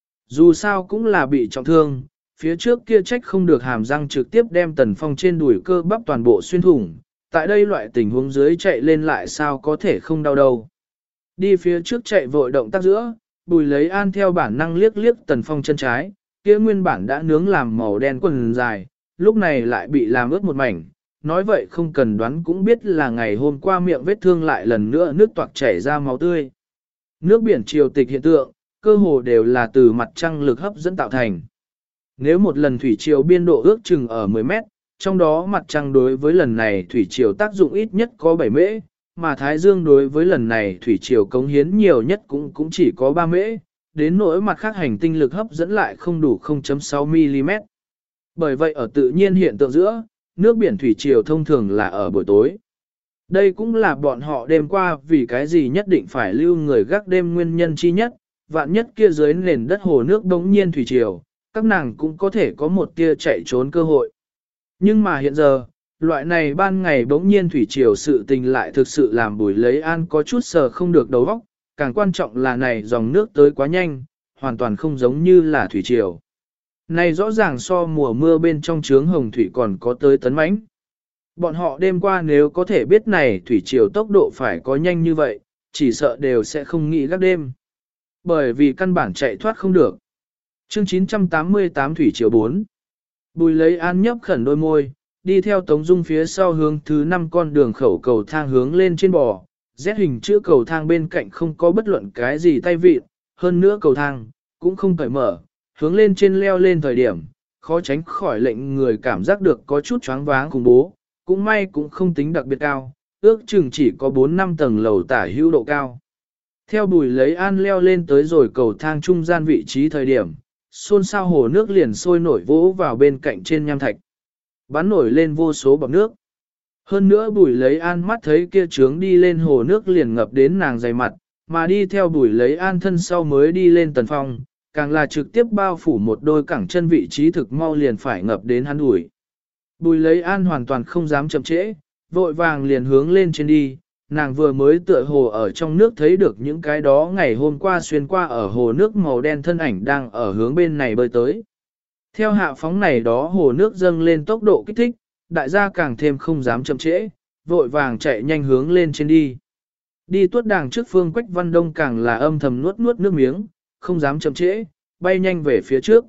Dù sao cũng là bị trọng thương, phía trước kia trách không được hàm răng trực tiếp đem Tần Phong trên đùi cơ bắp toàn bộ xuyên thủng, tại đây loại tình huống dưới chạy lên lại sao có thể không đau đâu. Đi phía trước chạy vội động tác giữa, Bùi Lấy An theo bản năng liếc liếc Tần Phong chân trái, kia nguyên bản đã nướng làm màu đen quần dài, lúc này lại bị làm ướt một mảnh, nói vậy không cần đoán cũng biết là ngày hôm qua miệng vết thương lại lần nữa nước toạc chảy ra máu tươi. Nước biển triều tịch hiện tượng, cơ hồ đều là từ mặt trăng lực hấp dẫn tạo thành. Nếu một lần thủy triều biên độ ước chừng ở 10 mét, trong đó mặt trăng đối với lần này thủy triều tác dụng ít nhất có 7 mễ, mà Thái Dương đối với lần này thủy triều cống hiến nhiều nhất cũng chỉ có 3 mễ, đến nỗi mặt khác hành tinh lực hấp dẫn lại không đủ 0.6 mm. Bởi vậy ở tự nhiên hiện tượng giữa, nước biển thủy triều thông thường là ở buổi tối. Đây cũng là bọn họ đêm qua vì cái gì nhất định phải lưu người gác đêm nguyên nhân chi nhất, vạn nhất kia dưới nền đất hồ nước đống nhiên thủy triều, các nàng cũng có thể có một tia chạy trốn cơ hội. Nhưng mà hiện giờ, loại này ban ngày bỗng nhiên thủy triều sự tình lại thực sự làm Bùi Lấy An có chút sờ không được đầu óc, càng quan trọng là này dòng nước tới quá nhanh, hoàn toàn không giống như là thủy triều. Này rõ ràng so mùa mưa bên trong trướng hồng thủy còn có tới tấn mãnh. Bọn họ đêm qua nếu có thể biết này thủy triều tốc độ phải có nhanh như vậy, chỉ sợ đều sẽ không nghĩ gác đêm. Bởi vì căn bản chạy thoát không được. Chương 988 Thủy Triều 4. Bùi Lấy An nhấp khẩn đôi môi, đi theo Tống Dung phía sau hướng thứ 5 con đường khẩu cầu thang hướng lên trên bò. Z hình chữ cầu thang bên cạnh không có bất luận cái gì tay vịn, hơn nữa cầu thang cũng không cởi mở, hướng lên trên leo lên thời điểm, khó tránh khỏi lệnh người cảm giác được có chút choáng váng khủng bố, cũng may cũng không tính đặc biệt cao, ước chừng chỉ có 4-5 tầng lầu tả hữu độ cao. Theo Bùi Lấy An leo lên tới rồi cầu thang trung gian vị trí thời điểm, xôn xao hồ nước liền sôi nổi vỗ vào bên cạnh trên nham thạch, bắn nổi lên vô số bọt nước. Hơn nữa Bùi Lấy An mắt thấy kia trướng đi lên hồ nước liền ngập đến nàng dày mặt, mà đi theo Bùi Lấy An thân sau mới đi lên Tần Phong, càng là trực tiếp bao phủ một đôi cẳng chân vị trí thực mau liền phải ngập đến hắn đuổi. Bùi Lấy An hoàn toàn không dám chậm trễ, vội vàng liền hướng lên trên đi, nàng vừa mới tựa hồ ở trong nước thấy được những cái đó ngày hôm qua xuyên qua ở hồ nước màu đen thân ảnh đang ở hướng bên này bơi tới. Theo hạ phóng này đó hồ nước dâng lên tốc độ kích thích, đại gia càng thêm không dám chậm trễ, vội vàng chạy nhanh hướng lên trên đi. Đi tuốt đàng trước phương Quách Văn Đông càng là âm thầm nuốt nuốt nước miếng, không dám chậm trễ, bay nhanh về phía trước.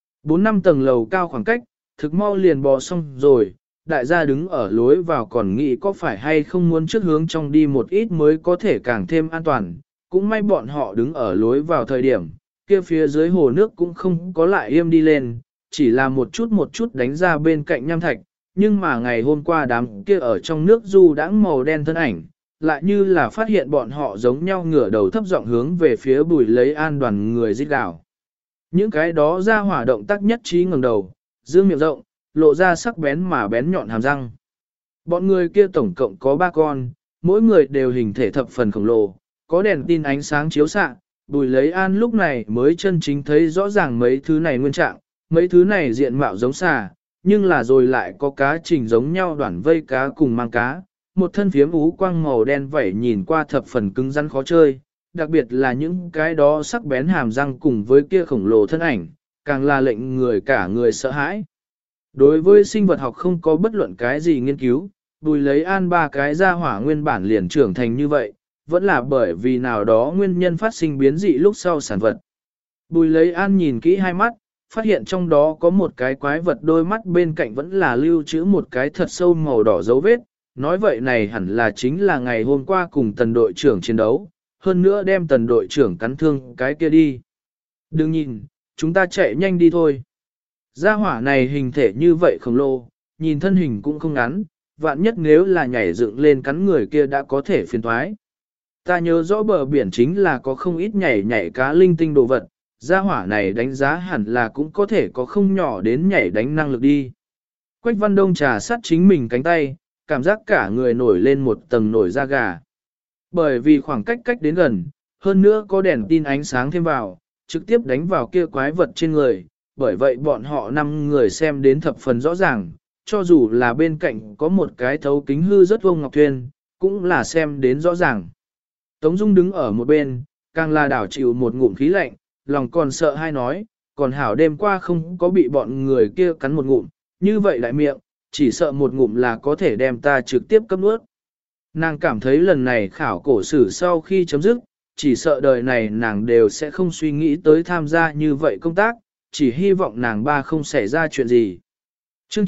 4-5 tầng lầu cao khoảng cách, thực mau liền bò xong rồi, đại gia đứng ở lối vào còn nghĩ có phải hay không muốn trước hướng trong đi một ít mới có thể càng thêm an toàn. Cũng may bọn họ đứng ở lối vào thời điểm, kia phía dưới hồ nước cũng không có lại im đi lên, chỉ là một chút đánh ra bên cạnh nham thạch, nhưng mà ngày hôm qua đám kia ở trong nước du đãng màu đen thân ảnh, lại như là phát hiện bọn họ giống nhau ngửa đầu thấp giọng hướng về phía Bùi Lấy An đoàn người rít gào. Những cái đó ra hỏa động tác nhất trí ngẩng đầu, dương miệng rộng, lộ ra sắc bén mà bén nhọn hàm răng. Bọn người kia tổng cộng có 3 con, mỗi người đều hình thể thập phần khổng lồ, có đèn tin ánh sáng chiếu xạ. Bùi Lấy An lúc này mới chân chính thấy rõ ràng mấy thứ này nguyên trạng, mấy thứ này diện mạo giống xà, nhưng là rồi lại có cá trình giống nhau đoạn vây cá cùng mang cá, một thân phiếm ú quang màu đen vẩy nhìn qua thập phần cứng rắn khó chơi, đặc biệt là những cái đó sắc bén hàm răng cùng với kia khổng lồ thân ảnh, càng là lệnh người cả người sợ hãi. Đối với sinh vật học không có bất luận cái gì nghiên cứu, Bùi lấy an ba cái ra hỏa nguyên bản liền trưởng thành như vậy, vẫn là bởi vì nào đó nguyên nhân phát sinh biến dị lúc sau sản vật. Bùi lấy an nhìn kỹ hai mắt, phát hiện trong đó có một cái quái vật đôi mắt bên cạnh vẫn là lưu trữ một cái thật sâu màu đỏ dấu vết, nói vậy này hẳn là chính là ngày hôm qua cùng tần đội trưởng chiến đấu, hơn nữa đem tần đội trưởng cắn thương cái kia đi. Đừng nhìn, chúng ta chạy nhanh đi thôi. Gia hỏa này hình thể như vậy khổng lồ, nhìn thân hình cũng không ngắn, vạn nhất nếu là nhảy dựng lên cắn người kia đã có thể phiền thoái. Ta nhớ rõ bờ biển chính là có không ít nhảy cá linh tinh đồ vật, gia hỏa này đánh giá hẳn là cũng có thể có không nhỏ đến nhảy đánh năng lực đi. Quách Văn Đông trà sát chính mình cánh tay, cảm giác cả người nổi lên một tầng nổi da gà. Bởi vì khoảng cách đến gần, hơn nữa có đèn tin ánh sáng thêm vào, trực tiếp đánh vào kia quái vật trên người, bởi vậy bọn họ 5 người xem đến thập phần rõ ràng, cho dù là bên cạnh có một cái thấu kính hư rất vông ngọc thuyền, cũng là xem đến rõ ràng. Tống Dung đứng ở một bên, càng là đảo chịu một ngụm khí lạnh, lòng còn sợ hay nói, còn hảo đêm qua không có bị bọn người kia cắn một ngụm, như vậy lại miệng, chỉ sợ một ngụm là có thể đem ta trực tiếp cấp nuốt. Nàng cảm thấy lần này khảo cổ sử sau khi chấm dứt, chỉ sợ đời này nàng đều sẽ không suy nghĩ tới tham gia như vậy công tác, chỉ hy vọng nàng ba không xảy ra chuyện gì. Chương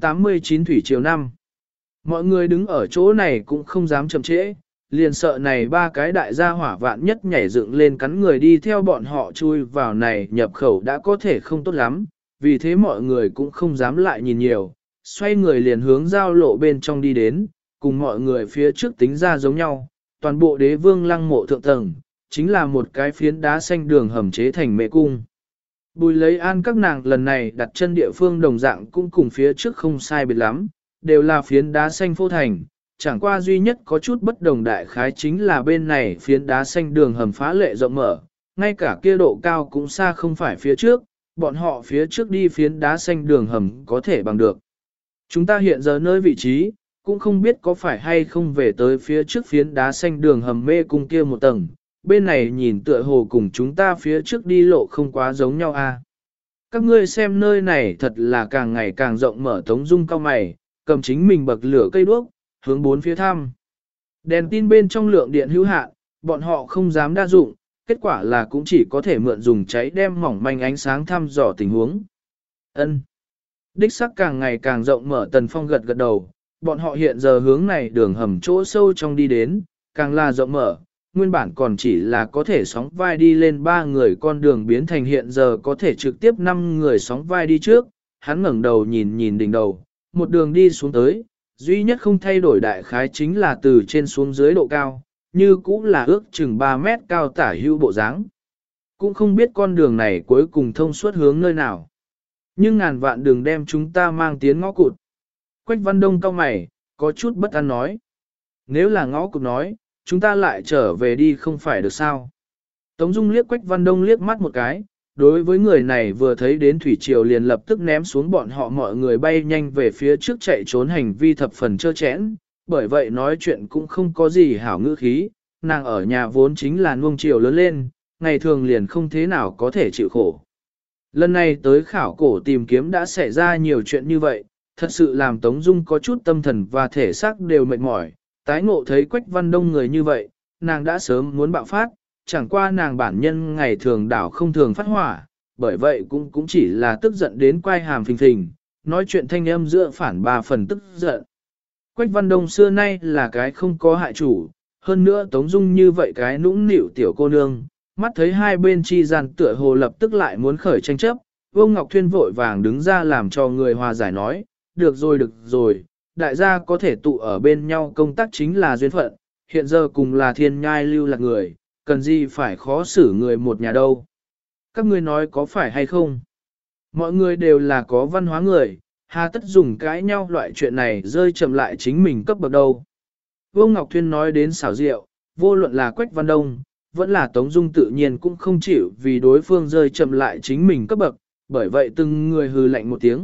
989 Thủy Triều 5. Mọi người đứng ở chỗ này cũng không dám chậm trễ, liền sợ này ba cái đại gia hỏa vạn nhất nhảy dựng lên cắn người đi theo bọn họ chui vào này nhập khẩu đã có thể không tốt lắm, vì thế mọi người cũng không dám lại nhìn nhiều, xoay người liền hướng giao lộ bên trong đi đến, cùng mọi người phía trước tính ra giống nhau, toàn bộ đế vương lăng mộ thượng tầng, chính là một cái phiến đá xanh đường hầm chế thành mê cung. Bùi lấy an các nàng lần này đặt chân địa phương đồng dạng cũng cùng phía trước không sai biệt lắm, đều là phiến đá xanh phô thành, chẳng qua duy nhất có chút bất đồng đại khái chính là bên này phiến đá xanh đường hầm phá lệ rộng mở, ngay cả kia độ cao cũng xa không phải phía trước, bọn họ phía trước đi phiến đá xanh đường hầm có thể bằng được. Chúng ta hiện giờ nơi vị trí, cũng không biết có phải hay không về tới phía trước phiến đá xanh đường hầm mê cung kia một tầng, bên này nhìn tựa hồ cùng chúng ta phía trước đi lộ không quá giống nhau a. Các ngươi xem nơi này thật là càng ngày càng rộng mở. Tống Dung cao mày, cầm chính mình bậc lửa cây đuốc, hướng bốn phía thăm. Đèn tin bên trong lượng điện hữu hạn, bọn họ không dám đa dụng, kết quả là cũng chỉ có thể mượn dùng cháy đem mỏng manh ánh sáng thăm dò tình huống. Ân. Đích sắc càng ngày càng rộng mở. Tần Phong gật gật đầu, bọn họ hiện giờ hướng này đường hầm chỗ sâu trong đi đến, càng là rộng mở, nguyên bản còn chỉ là có thể sóng vai đi lên 3 người con đường biến thành hiện giờ có thể trực tiếp 5 người sóng vai đi trước, hắn ngẩng đầu nhìn đỉnh đầu, một đường đi xuống tới, duy nhất không thay đổi đại khái chính là từ trên xuống dưới độ cao, như cũng là ước chừng 3 mét cao tả hữu bộ dáng. Cũng không biết con đường này cuối cùng thông suốt hướng nơi nào. Nhưng ngàn vạn đường đem chúng ta mang tiến ngõ cụt. Quách Văn Đông cau mày, có chút bất an nói. Nếu là ngõ cụt nói, chúng ta lại trở về đi không phải được sao. Tống Dung liếc Quách Văn Đông liếc mắt một cái, đối với người này vừa thấy đến thủy triều liền lập tức ném xuống bọn họ mọi người bay nhanh về phía trước chạy trốn hành vi thập phần trơ chẽn, bởi vậy nói chuyện cũng không có gì hảo ngữ khí, nàng ở nhà vốn chính là nuông chiều lớn lên, ngày thường liền không thế nào có thể chịu khổ. Lần này tới khảo cổ tìm kiếm đã xảy ra nhiều chuyện như vậy, thật sự làm Tống Dung có chút tâm thần và thể xác đều mệt mỏi, tái ngộ thấy Quách Văn Đông người như vậy, nàng đã sớm muốn bạo phát, chẳng qua nàng bản nhân ngày thường đảo không thường phát hỏa, bởi vậy cũng chỉ là tức giận đến quay hàm phình phình, nói chuyện thanh âm giữa phản 3 phần tức giận. Quách Văn Đông xưa nay là cái không có hại chủ, hơn nữa Tống Dung như vậy cái nũng nịu tiểu cô nương, mắt thấy hai bên chi gian tựa hồ lập tức lại muốn khởi tranh chấp, Vô Ngọc Thuyên vội vàng đứng ra làm cho người hòa giải nói, được rồi, đại gia có thể tụ ở bên nhau công tác chính là duyên phận, hiện giờ cùng là thiên nhai lưu lạc người, cần gì phải khó xử người một nhà đâu. Các ngươi nói có phải hay không? Mọi người đều là có văn hóa người, hà tất dùng cãi nhau loại chuyện này rơi chậm lại chính mình cấp bậc đâu. Vô Ngọc Thuyên nói đến xảo diệu, vô luận là Quách Văn Đông, vẫn là Tống Dung tự nhiên cũng không chịu vì đối phương rơi chậm lại chính mình cấp bậc, bởi vậy từng người hừ lạnh một tiếng,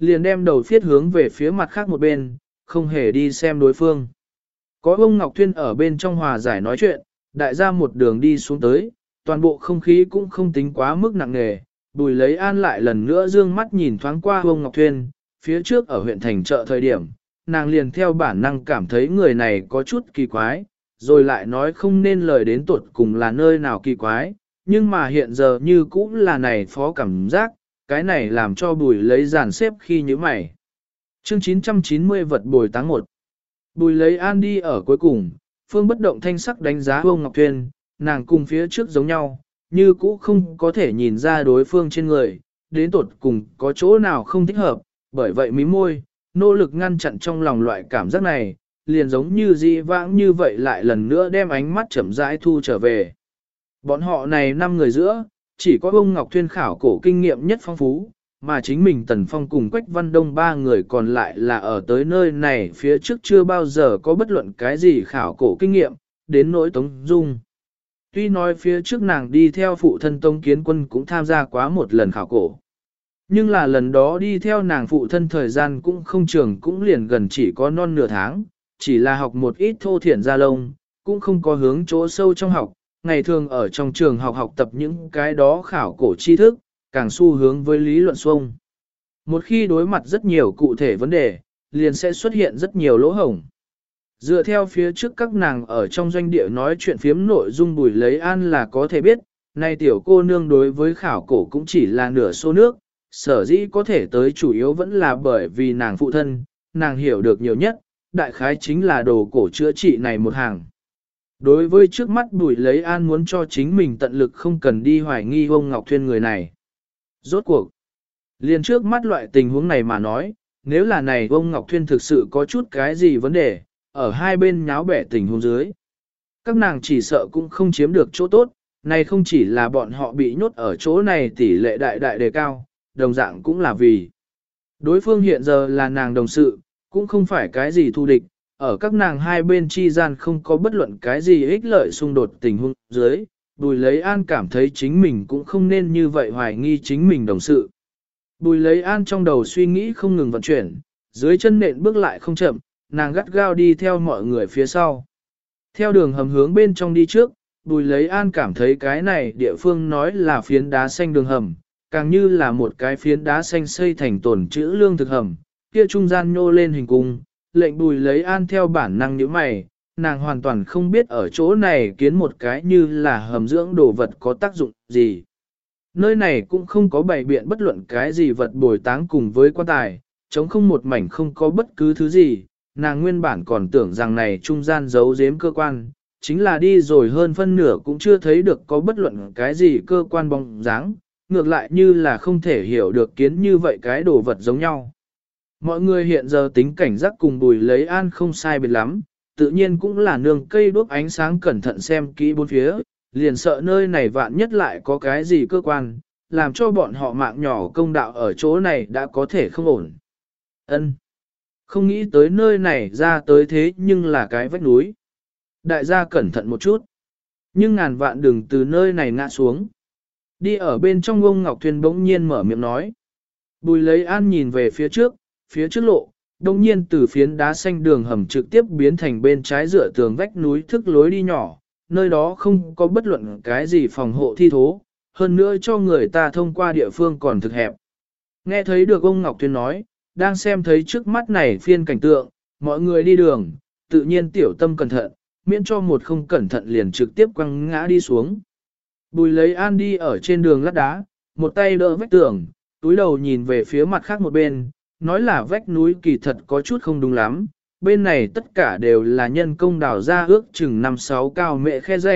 liền đem đầu phiết hướng về phía mặt khác một bên, không hề đi xem đối phương. Có ông Ngọc Thuyên ở bên trong hòa giải nói chuyện, đại gia một đường đi xuống tới, toàn bộ không khí cũng không tính quá mức nặng nề. Bùi lấy an lại lần nữa dương mắt nhìn thoáng qua ông Ngọc Thuyên, phía trước ở huyện thành chợ thời điểm, nàng liền theo bản năng cảm thấy người này có chút kỳ quái, rồi lại nói không nên lời đến tuột cùng là nơi nào kỳ quái, nhưng mà hiện giờ như cũng là này phó cảm giác, cái này làm cho bùi lấy giàn xếp khi như mày. Chương 990 vật bồi táng 1. Bùi lấy an đi ở cuối cùng, phương bất động thanh sắc đánh giá ông Ngọc Thuyên, nàng cùng phía trước giống nhau, như cũ không có thể nhìn ra đối phương trên người, đến tột cùng có chỗ nào không thích hợp, bởi vậy mím môi, nỗ lực ngăn chặn trong lòng loại cảm giác này, liền giống như dị vãng như vậy lại lần nữa đem ánh mắt chậm rãi thu trở về. Bọn họ này 5 người giữa, chỉ có ông Ngọc Thuyên khảo cổ kinh nghiệm nhất phong phú, mà chính mình Tần Phong cùng Quách Văn Đông 3 người còn lại là ở tới nơi này phía trước chưa bao giờ có bất luận cái gì khảo cổ kinh nghiệm, đến nỗi Tống Dung. Tuy nói phía trước nàng đi theo phụ thân Tống Kiến Quân cũng tham gia quá một lần khảo cổ. Nhưng là lần đó đi theo nàng phụ thân thời gian cũng không trường cũng liền gần chỉ có non nửa tháng, chỉ là học một ít thô thiển gia lông, cũng không có hướng chỗ sâu trong học, ngày thường ở trong trường học tập những cái đó khảo cổ tri thức, càng xu hướng với lý luận xuông. Một khi đối mặt rất nhiều cụ thể vấn đề, liền sẽ xuất hiện rất nhiều lỗ hổng. Dựa theo phía trước các nàng ở trong doanh địa nói chuyện phiếm nội dung Bùi lấy an là có thể biết, nay tiểu cô nương đối với khảo cổ cũng chỉ là nửa xô nước, sở dĩ có thể tới chủ yếu vẫn là bởi vì nàng phụ thân, nàng hiểu được nhiều nhất, đại khái chính là đồ cổ chữa trị này một hàng. Đối với trước mắt Bùi lấy an muốn cho chính mình tận lực không cần đi hoài nghi ông Ngọc Thuyên người này. Rốt cuộc, liền trước mắt loại tình huống này mà nói, nếu là này ông Ngọc Thuyên thực sự có chút cái gì vấn đề, ở hai bên nháo bẻ tình huống dưới. Các nàng chỉ sợ cũng không chiếm được chỗ tốt, này không chỉ là bọn họ bị nhốt ở chỗ này tỷ lệ đại đại đề cao, đồng dạng cũng là vì đối phương hiện giờ là nàng đồng sự, cũng không phải cái gì thù địch, ở các nàng hai bên chi gian không có bất luận cái gì ích lợi xung đột tình huống dưới, Bùi lấy an cảm thấy chính mình cũng không nên như vậy hoài nghi chính mình đồng sự. Bùi lấy an trong đầu suy nghĩ không ngừng vận chuyển, dưới chân nện bước lại không chậm, nàng gắt gao đi theo mọi người phía sau. Theo đường hầm hướng bên trong đi trước, Bùi lấy an cảm thấy cái này địa phương nói là phiến đá xanh đường hầm, càng như là một cái phiến đá xanh xây thành tổn trữ lương thực hầm, kia trung gian nhô lên hình cung, lệnh Bùi lấy an theo bản năng nhíu mày, nàng hoàn toàn không biết ở chỗ này kiến một cái như là hầm dưỡng đồ vật có tác dụng gì. Nơi này cũng không có bày biện bất luận cái gì vật bồi táng cùng với quan tài, chống không một mảnh không có bất cứ thứ gì, nàng nguyên bản còn tưởng rằng này trung gian giấu giếm cơ quan, chính là đi rồi hơn phân nửa cũng chưa thấy được có bất luận cái gì cơ quan bóng dáng, ngược lại như là không thể hiểu được kiến như vậy cái đồ vật giống nhau. Mọi người hiện giờ tính cảnh giác cùng Bùi lấy an không sai biệt lắm, tự nhiên cũng là nương cây đuốc ánh sáng cẩn thận xem kỹ bốn phía, liền sợ nơi này vạn nhất lại có cái gì cơ quan, làm cho bọn họ mạng nhỏ công đạo ở chỗ này đã có thể không ổn. Ân, không nghĩ tới nơi này ra tới thế nhưng là cái vách núi. Đại gia cẩn thận một chút, nhưng ngàn vạn đừng từ nơi này ngã xuống. Đi ở bên trong ông Ngọc Thuyên bỗng nhiên mở miệng nói. Bùi lấy an nhìn về phía trước lộ, đồng nhiên từ phiến đá xanh đường hầm trực tiếp biến thành bên trái dựa tường vách núi thức lối đi nhỏ, nơi đó không có bất luận cái gì phòng hộ thi thố, hơn nữa cho người ta thông qua địa phương còn thực hẹp. Nghe thấy được ông Ngọc Thuyên nói, đang xem thấy trước mắt này phiên cảnh tượng, mọi người đi đường, tự nhiên tiểu tâm cẩn thận, miễn cho một không cẩn thận liền trực tiếp quăng ngã đi xuống. Bùi lấy an đi ở trên đường lát đá, một tay đỡ vách tường, túi đầu nhìn về phía mặt khác một bên, nói là vách núi kỳ thật có chút không đúng lắm, bên này tất cả đều là nhân công đào ra ước chừng 5-6 cao mệ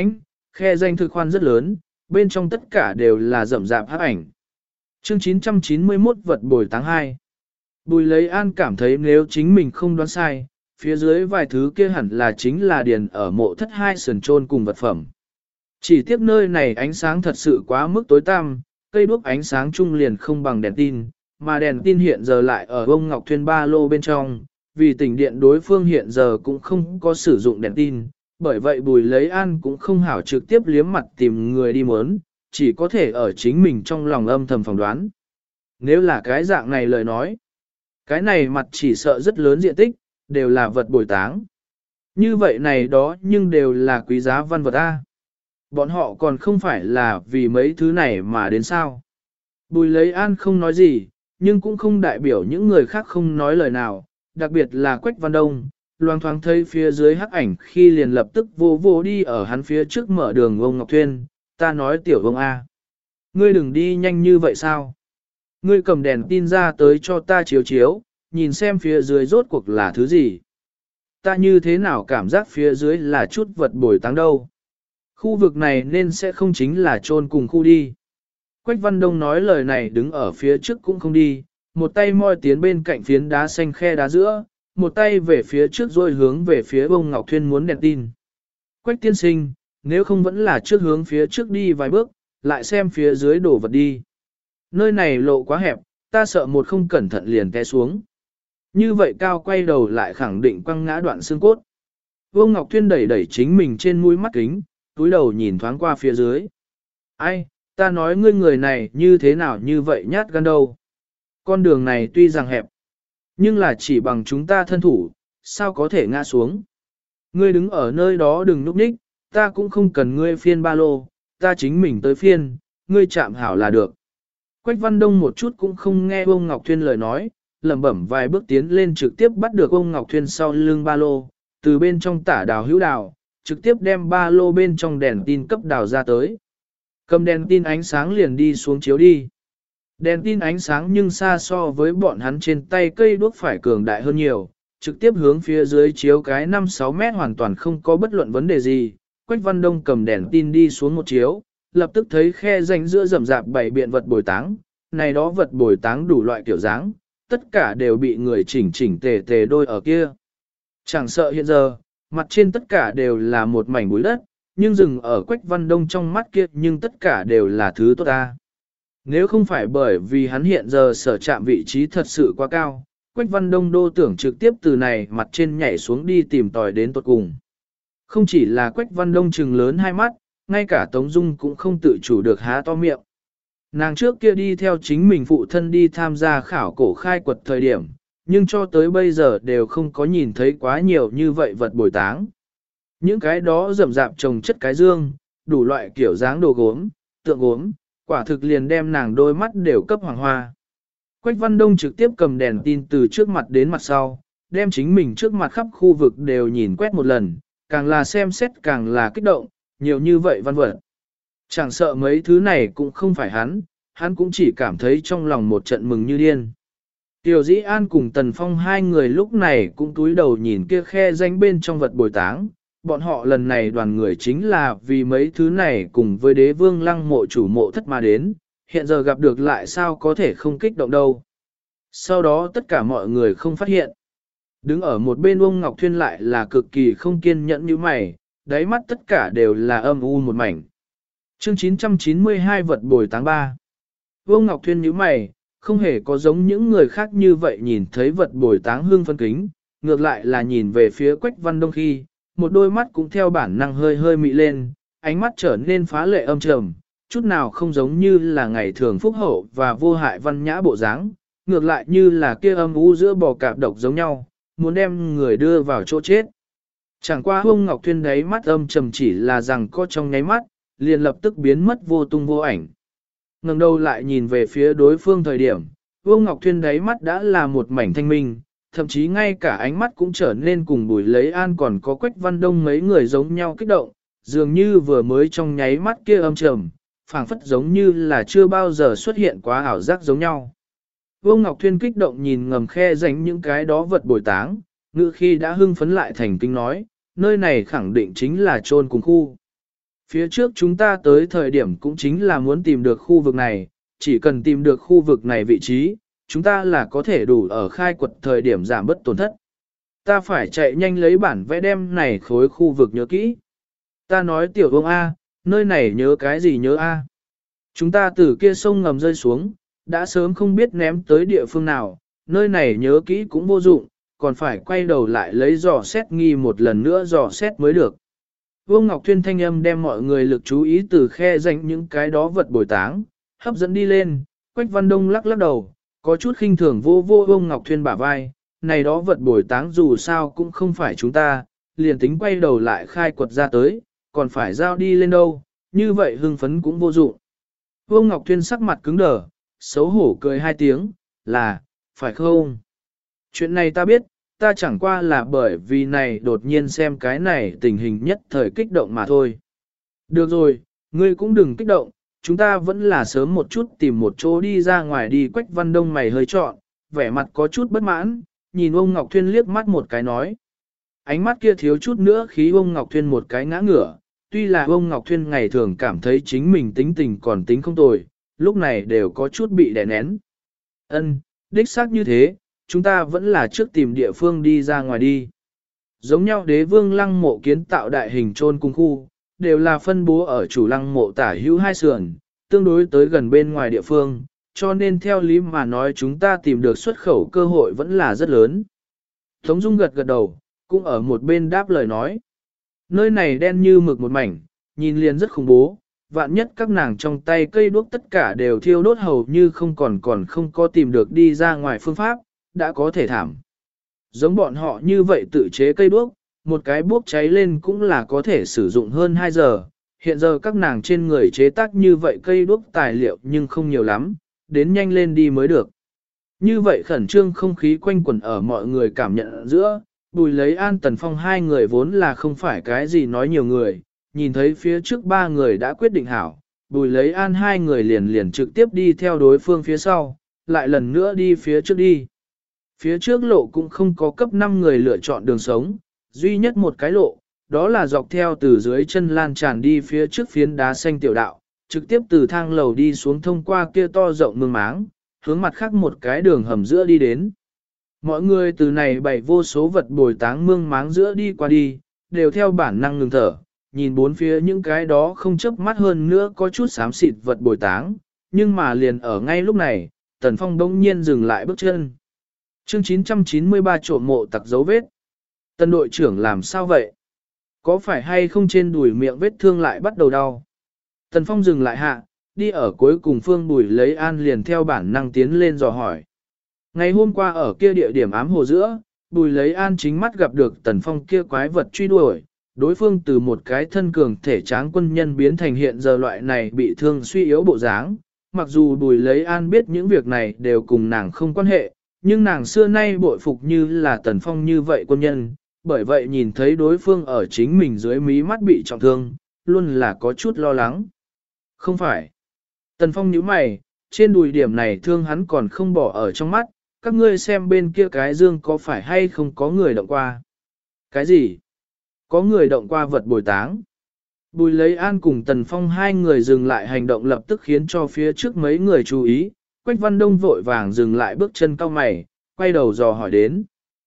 khe danh thực khoan rất lớn, bên trong tất cả đều là rậm rạp hắc ảnh. Chương 991 vật bồi táng 2. Bùi lấy an cảm thấy nếu chính mình không đoán sai, phía dưới vài thứ kia hẳn là chính là điền ở mộ thất hai sườn chôn cùng vật phẩm. Chỉ tiếc nơi này ánh sáng thật sự quá mức tối tăm, cây đuốc ánh sáng chung liền không bằng đèn tin, mà đèn tin hiện giờ lại ở ông Ngọc Thuyên ba lô bên trong, vì tỉnh điện đối phương hiện giờ cũng không có sử dụng đèn tin, bởi vậy Bùi lấy an cũng không hảo trực tiếp liếm mặt tìm người đi muốn, chỉ có thể ở chính mình trong lòng âm thầm phỏng đoán. Nếu là cái dạng này lời nói, Cái này mặt chỉ sợ rất lớn diện tích, đều là vật bồi táng. Như vậy này đó nhưng đều là quý giá văn vật A. Bọn họ còn không phải là vì mấy thứ này mà đến sao. Bùi lấy an không nói gì, nhưng cũng không đại biểu những người khác không nói lời nào, đặc biệt là Quách Văn Đông, loang thoáng thấy phía dưới hắc ảnh khi liền lập tức vô vô đi ở hắn phía trước mở đường ông Ngọc Thuyên, ta nói tiểu ông A. Ngươi đừng đi nhanh như vậy sao? Ngươi cầm đèn tin ra tới cho ta chiếu chiếu, nhìn xem phía dưới rốt cuộc là thứ gì. Ta như thế nào cảm giác phía dưới là chút vật bồi táng đâu. Khu vực này nên sẽ không chính là chôn cùng khu đi. Quách Văn Đông nói lời này đứng ở phía trước cũng không đi, một tay moi tiến bên cạnh phiến đá xanh khe đá giữa, một tay về phía trước rồi hướng về phía bông Ngọc Thuyên muốn đèn tin. Quách tiên sinh, nếu không vẫn là trước hướng phía trước đi vài bước, lại xem phía dưới đổ vật đi. Nơi này lộ quá hẹp, ta sợ một không cẩn thận liền té xuống. Như vậy cao quay đầu lại khẳng định quăng ngã đoạn xương cốt. Vương Ngọc Thuyên đẩy đẩy chính mình trên mũi mắt kính, túi đầu nhìn thoáng qua phía dưới. Ai, ta nói ngươi người này như thế nào như vậy nhát gan đâu. Con đường này tuy rằng hẹp, nhưng là chỉ bằng chúng ta thân thủ, sao có thể ngã xuống. Ngươi đứng ở nơi đó đừng núp ních, ta cũng không cần ngươi phiên ba lô, ta chính mình tới phiên, ngươi chạm hảo là được. Quách Văn Đông một chút cũng không nghe ông Ngọc Thuyên lời nói, lẩm bẩm vài bước tiến lên trực tiếp bắt được ông Ngọc Thuyên sau lưng ba lô, từ bên trong tả đào hữu đào, trực tiếp đem ba lô bên trong đèn tin cấp đào ra tới. Cầm đèn tin ánh sáng liền đi xuống chiếu đi. Đèn tin ánh sáng nhưng xa so với bọn hắn trên tay cây đuốc phải cường đại hơn nhiều, trực tiếp hướng phía dưới chiếu cái 5-6 mét hoàn toàn không có bất luận vấn đề gì. Quách Văn Đông cầm đèn tin đi xuống một chiếu, lập tức thấy khe rãnh giữa rậm rạp bảy biện vật bồi táng, này đó vật bồi táng đủ loại kiểu dáng, tất cả đều bị người chỉnh chỉnh tề tề đôi ở kia. Chẳng sợ hiện giờ, mặt trên tất cả đều là một mảnh bụi đất, nhưng dừng ở Quách Văn Đông trong mắt kia nhưng tất cả đều là thứ tốt ta. Nếu không phải bởi vì hắn hiện giờ sở chạm vị trí thật sự quá cao, Quách Văn Đông đô tưởng trực tiếp từ này mặt trên nhảy xuống đi tìm tòi đến tột cùng. Không chỉ là Quách Văn Đông trừng lớn hai mắt, ngay cả Tống Dung cũng không tự chủ được há to miệng. Nàng trước kia đi theo chính mình phụ thân đi tham gia khảo cổ khai quật thời điểm, nhưng cho tới bây giờ đều không có nhìn thấy quá nhiều như vậy vật bồi táng. Những cái đó rậm rạp trồng chất cái dương, đủ loại kiểu dáng đồ gốm, tượng gốm, quả thực liền đem nàng đôi mắt đều cấp hoàng hoa. Quách Văn Đông trực tiếp cầm đèn tin từ trước mặt đến mặt sau, đem chính mình trước mặt khắp khu vực đều nhìn quét một lần, càng là xem xét càng là kích động, nhiều như vậy văn vật. Chẳng sợ mấy thứ này cũng không phải hắn cũng chỉ cảm thấy trong lòng một trận mừng như điên. Tiểu Dĩ An cùng Tần Phong hai người lúc này cũng túi đầu nhìn kia khe danh bên trong vật bồi táng, bọn họ lần này đoàn người chính là vì mấy thứ này cùng với đế vương lăng mộ chủ mộ thất mà đến, hiện giờ gặp được lại sao có thể không kích động đâu. Sau đó tất cả mọi người không phát hiện. Đứng ở một bên ông Ngọc Thuyên lại là cực kỳ không kiên nhẫn như mày, đáy mắt tất cả đều là âm u một mảnh. Chương 992 vật bồi táng 3. Vương Ngọc Thuyên nhíu mày, không hề có giống những người khác như vậy nhìn thấy vật bồi táng hương phân kính, ngược lại là nhìn về phía Quách Văn Đông khi, một đôi mắt cũng theo bản năng hơi hơi mị lên, ánh mắt trở nên phá lệ âm trầm, chút nào không giống như là ngày thường phúc hậu và vô hại văn nhã bộ dáng, ngược lại như là kia âm u giữa bò cạp độc giống nhau, muốn đem người đưa vào chỗ chết. Chẳng qua Vương Ngọc Thuyên đấy mắt âm trầm chỉ là rằng có trong nháy mắt, liền lập tức biến mất vô tung vô ảnh. Ngẩng đầu lại nhìn về phía đối phương thời điểm, Vương Ngọc Thuyên đáy mắt đã là một mảnh thanh minh, thậm chí ngay cả ánh mắt cũng trở nên cùng Bùi Lấy An còn có Quách Văn Đông mấy người giống nhau kích động, dường như vừa mới trong nháy mắt kia âm trầm, phảng phất giống như là chưa bao giờ xuất hiện quá ảo giác giống nhau. Vương Ngọc Thuyên kích động nhìn ngầm khe rãnh những cái đó vật bồi táng, ngự khi đã hưng phấn lại thành kinh nói, nơi này khẳng định chính là chôn cùng khu. Phía trước chúng ta tới thời điểm cũng chính là muốn tìm được khu vực này, chỉ cần tìm được khu vực này vị trí, chúng ta là có thể đủ ở khai quật thời điểm giảm bất tổn thất. Ta phải chạy nhanh lấy bản vẽ đem này khối khu vực nhớ kỹ. Ta nói tiểu ông A, nơi này nhớ cái gì nhớ A. Chúng ta từ kia sông ngầm rơi xuống, đã sớm không biết ném tới địa phương nào, nơi này nhớ kỹ cũng vô dụng, còn phải quay đầu lại lấy dò xét nghi một lần nữa dò xét mới được. Vương Ngọc Thuyên thanh âm đem mọi người lực chú ý từ khe danh những cái đó vật bồi táng, hấp dẫn đi lên, Quách Văn Đông lắc lắc đầu, có chút khinh thường vô vô Vương Ngọc Thuyên bả vai, này đó vật bồi táng dù sao cũng không phải chúng ta, liền tính quay đầu lại khai quật ra tới, còn phải giao đi lên đâu, như vậy hưng phấn cũng vô dụng. Vương Ngọc Thuyên sắc mặt cứng đờ, xấu hổ cười hai tiếng, là, phải không? Chuyện này ta biết, ta chẳng qua là bởi vì này đột nhiên xem cái này tình hình nhất thời kích động mà thôi. Được rồi, ngươi cũng đừng kích động, chúng ta vẫn là sớm một chút tìm một chỗ đi ra ngoài đi. Quách Văn Đông mày hơi trọn, vẻ mặt có chút bất mãn, nhìn ông Ngọc Thuyên liếc mắt một cái nói. Ánh mắt kia thiếu chút nữa khí ông Ngọc Thuyên một cái ngã ngửa, tuy là ông Ngọc Thuyên ngày thường cảm thấy chính mình tính tình còn tính không tồi, lúc này đều có chút bị đè nén. Ân, đích xác như thế, chúng ta vẫn là trước tìm địa phương đi ra ngoài đi. Giống nhau Đế Vương lăng mộ kiến tạo đại hình chôn cùng khu, đều là phân bố ở chủ lăng mộ tả hữu hai sườn, tương đối tới gần bên ngoài địa phương, cho nên theo lý mà nói chúng ta tìm được xuất khẩu cơ hội vẫn là rất lớn. Tống Dung gật gật đầu, cũng ở một bên đáp lời nói. Nơi này đen như mực một mảnh, nhìn liền rất khủng bố, vạn nhất các nàng trong tay cây đuốc tất cả đều thiêu đốt hầu như còn không có tìm được đi ra ngoài phương pháp, đã có thể thảm. Giống bọn họ như vậy tự chế cây đuốc, một cái bốc cháy lên cũng là có thể sử dụng hơn 2 giờ. Hiện giờ các nàng trên người chế tác như vậy cây đuốc tài liệu nhưng không nhiều lắm, đến nhanh lên đi mới được. Như vậy khẩn trương không khí quanh quẩn ở mọi người cảm nhận giữa, Bùi Lấy An Tần Phong hai người vốn là không phải cái gì nói nhiều người, nhìn thấy phía trước ba người đã quyết định hảo, Bùi Lấy An hai người liền trực tiếp đi theo đối phương phía sau, lại lần nữa đi phía trước đi. Phía trước lộ cũng không có cấp 5 người lựa chọn đường sống, duy nhất một cái lộ, đó là dọc theo từ dưới chân lan tràn đi phía trước phiến đá xanh tiểu đạo, trực tiếp từ thang lầu đi xuống thông qua kia to rộng mương máng, hướng mặt khác một cái đường hầm giữa đi đến. Mọi người từ này bày vô số vật bồi táng mương máng giữa đi qua đi, đều theo bản năng ngừng thở, nhìn bốn phía những cái đó không chớp mắt hơn nữa có chút xám xịt vật bồi táng, nhưng mà liền ở ngay lúc này, Tần Phong đông nhiên dừng lại bước chân. Chương 993 trộm mộ tặc dấu vết. Tần đội trưởng làm sao vậy? Có phải hay không trên đùi miệng vết thương lại bắt đầu đau? Tần Phong dừng lại hạ, đi ở cuối cùng Phương Bùi Lấy An liền theo bản năng tiến lên dò hỏi. Ngày hôm qua ở kia địa điểm ám hồ giữa, Bùi Lấy An chính mắt gặp được Tần Phong kia quái vật truy đuổi, đối phương từ một cái thân cường thể tráng quân nhân biến thành hiện giờ loại này bị thương suy yếu bộ dáng. Mặc dù Bùi Lấy An biết những việc này đều cùng nàng không quan hệ, nhưng nàng xưa nay bội phục như là Tần Phong như vậy quân nhân, bởi vậy nhìn thấy đối phương ở chính mình dưới mí mắt bị trọng thương, luôn là có chút lo lắng. Không phải. Tần Phong nhíu mày, trên đùi điểm này thương hắn còn không bỏ ở trong mắt, các ngươi xem bên kia cái dương có phải hay không có người động qua. Cái gì? Có người động qua vật bồi táng. Bùi Lấy An cùng Tần Phong hai người dừng lại hành động lập tức khiến cho phía trước mấy người chú ý, Quách Văn Đông vội vàng dừng lại bước chân cau mày, quay đầu dò hỏi đến.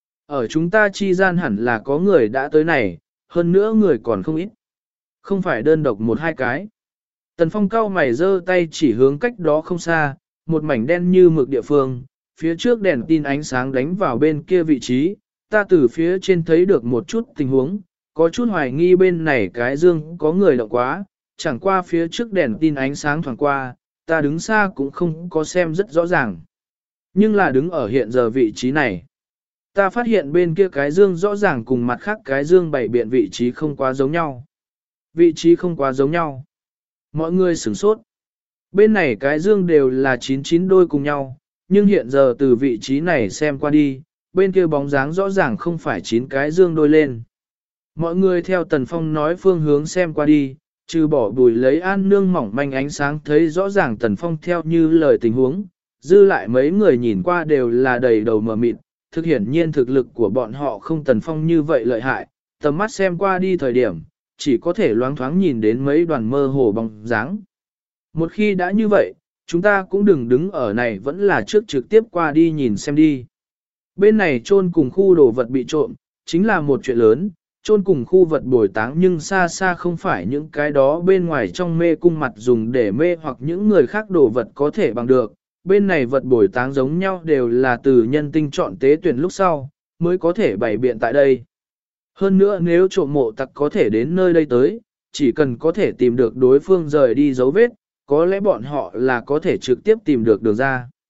Ở chúng ta chi gian hẳn là có người đã tới này, hơn nữa người còn không ít. Không phải đơn độc một hai cái. Tần Phong cau mày giơ tay chỉ hướng cách đó không xa, một mảnh đen như mực địa phương, phía trước đèn tin ánh sáng đánh vào bên kia vị trí, ta từ phía trên thấy được một chút tình huống, có chút hoài nghi bên này cái dương có người động quá, chẳng qua phía trước đèn tin ánh sáng thoảng qua, ta đứng xa cũng không có xem rất rõ ràng. Nhưng là đứng ở hiện giờ vị trí này. Ta phát hiện bên kia cái dương rõ ràng cùng mặt khác cái dương bày biện vị trí không quá giống nhau. Vị trí không quá giống nhau. Mọi người sửng sốt. Bên này cái dương đều là 99 đôi cùng nhau, nhưng hiện giờ từ vị trí này xem qua đi, bên kia bóng dáng rõ ràng không phải 9 cái dương đôi lên. Mọi người theo Tần Phong nói phương hướng xem qua đi, trừ bỏ Bùi Lấy An nương mỏng manh ánh sáng thấy rõ ràng Tần Phong theo như lời tình huống, dư lại mấy người nhìn qua đều là đầy đầu mờ mịt, thực hiển nhiên thực lực của bọn họ không Tần Phong như vậy lợi hại, tầm mắt xem qua đi thời điểm, chỉ có thể loáng thoáng nhìn đến mấy đoàn mơ hồ bóng dáng. Một khi đã như vậy, chúng ta cũng đừng đứng ở này vẫn là trước trực tiếp qua đi nhìn xem đi. Bên này chôn cùng khu đồ vật bị trộm, chính là một chuyện lớn, chôn cùng khu vật bồi táng nhưng xa xa không phải những cái đó bên ngoài trong mê cung mặt dùng để mê hoặc những người khác đồ vật có thể bằng được. Bên này vật bồi táng giống nhau đều là từ nhân tinh chọn tế tuyển lúc sau, mới có thể bày biện tại đây. Hơn nữa nếu trộm mộ tặc có thể đến nơi đây tới, chỉ cần có thể tìm được đối phương rời đi dấu vết, có lẽ bọn họ là có thể trực tiếp tìm được đường ra.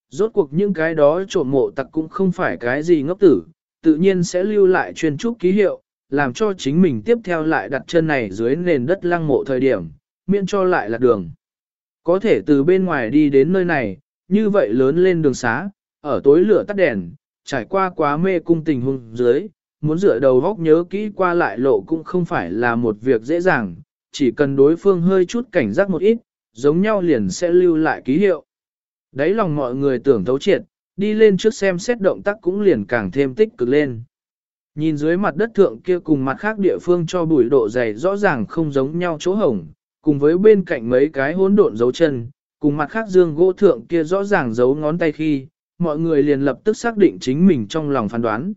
Rốt cuộc những cái đó trộm mộ tặc cũng không phải cái gì ngốc tử, tự nhiên sẽ lưu lại chuyên trúc ký hiệu, làm cho chính mình tiếp theo lại đặt chân này dưới nền đất lăng mộ thời điểm, miễn cho lại là đường. Có thể từ bên ngoài đi đến nơi này, như vậy lớn lên đường xá, ở tối lửa tắt đèn, trải qua quá mê cung tình huống dưới, muốn dựa đầu góc nhớ kỹ qua lại lộ cũng không phải là một việc dễ dàng, chỉ cần đối phương hơi chút cảnh giác một ít, giống nhau liền sẽ lưu lại ký hiệu. Đấy lòng mọi người tưởng thấu triệt, đi lên trước xem xét động tác cũng liền càng thêm tích cực lên. Nhìn dưới mặt đất thượng kia cùng mặt khác địa phương cho bụi độ dày rõ ràng không giống nhau chỗ hổng, cùng với bên cạnh mấy cái hỗn độn dấu chân, cùng mặt khác dương gỗ thượng kia rõ ràng dấu ngón tay khi, mọi người liền lập tức xác định chính mình trong lòng phán đoán.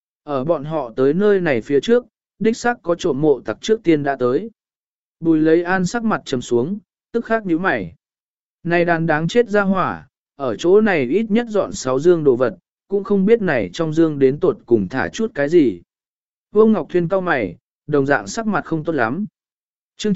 Ở bọn họ tới nơi này phía trước, đích xác có trộm mộ tặc trước tiên đã tới. Bùi lấy an sắc mặt trầm xuống, tức khắc nhíu mày. Này đàn đáng chết ra hỏa, ở chỗ này ít nhất dọn 6 dương đồ vật, cũng không biết này trong dương đến tột cùng thả chút cái gì. Vương Ngọc Thuyên cau mày, đồng dạng sắc mặt không tốt lắm. Chương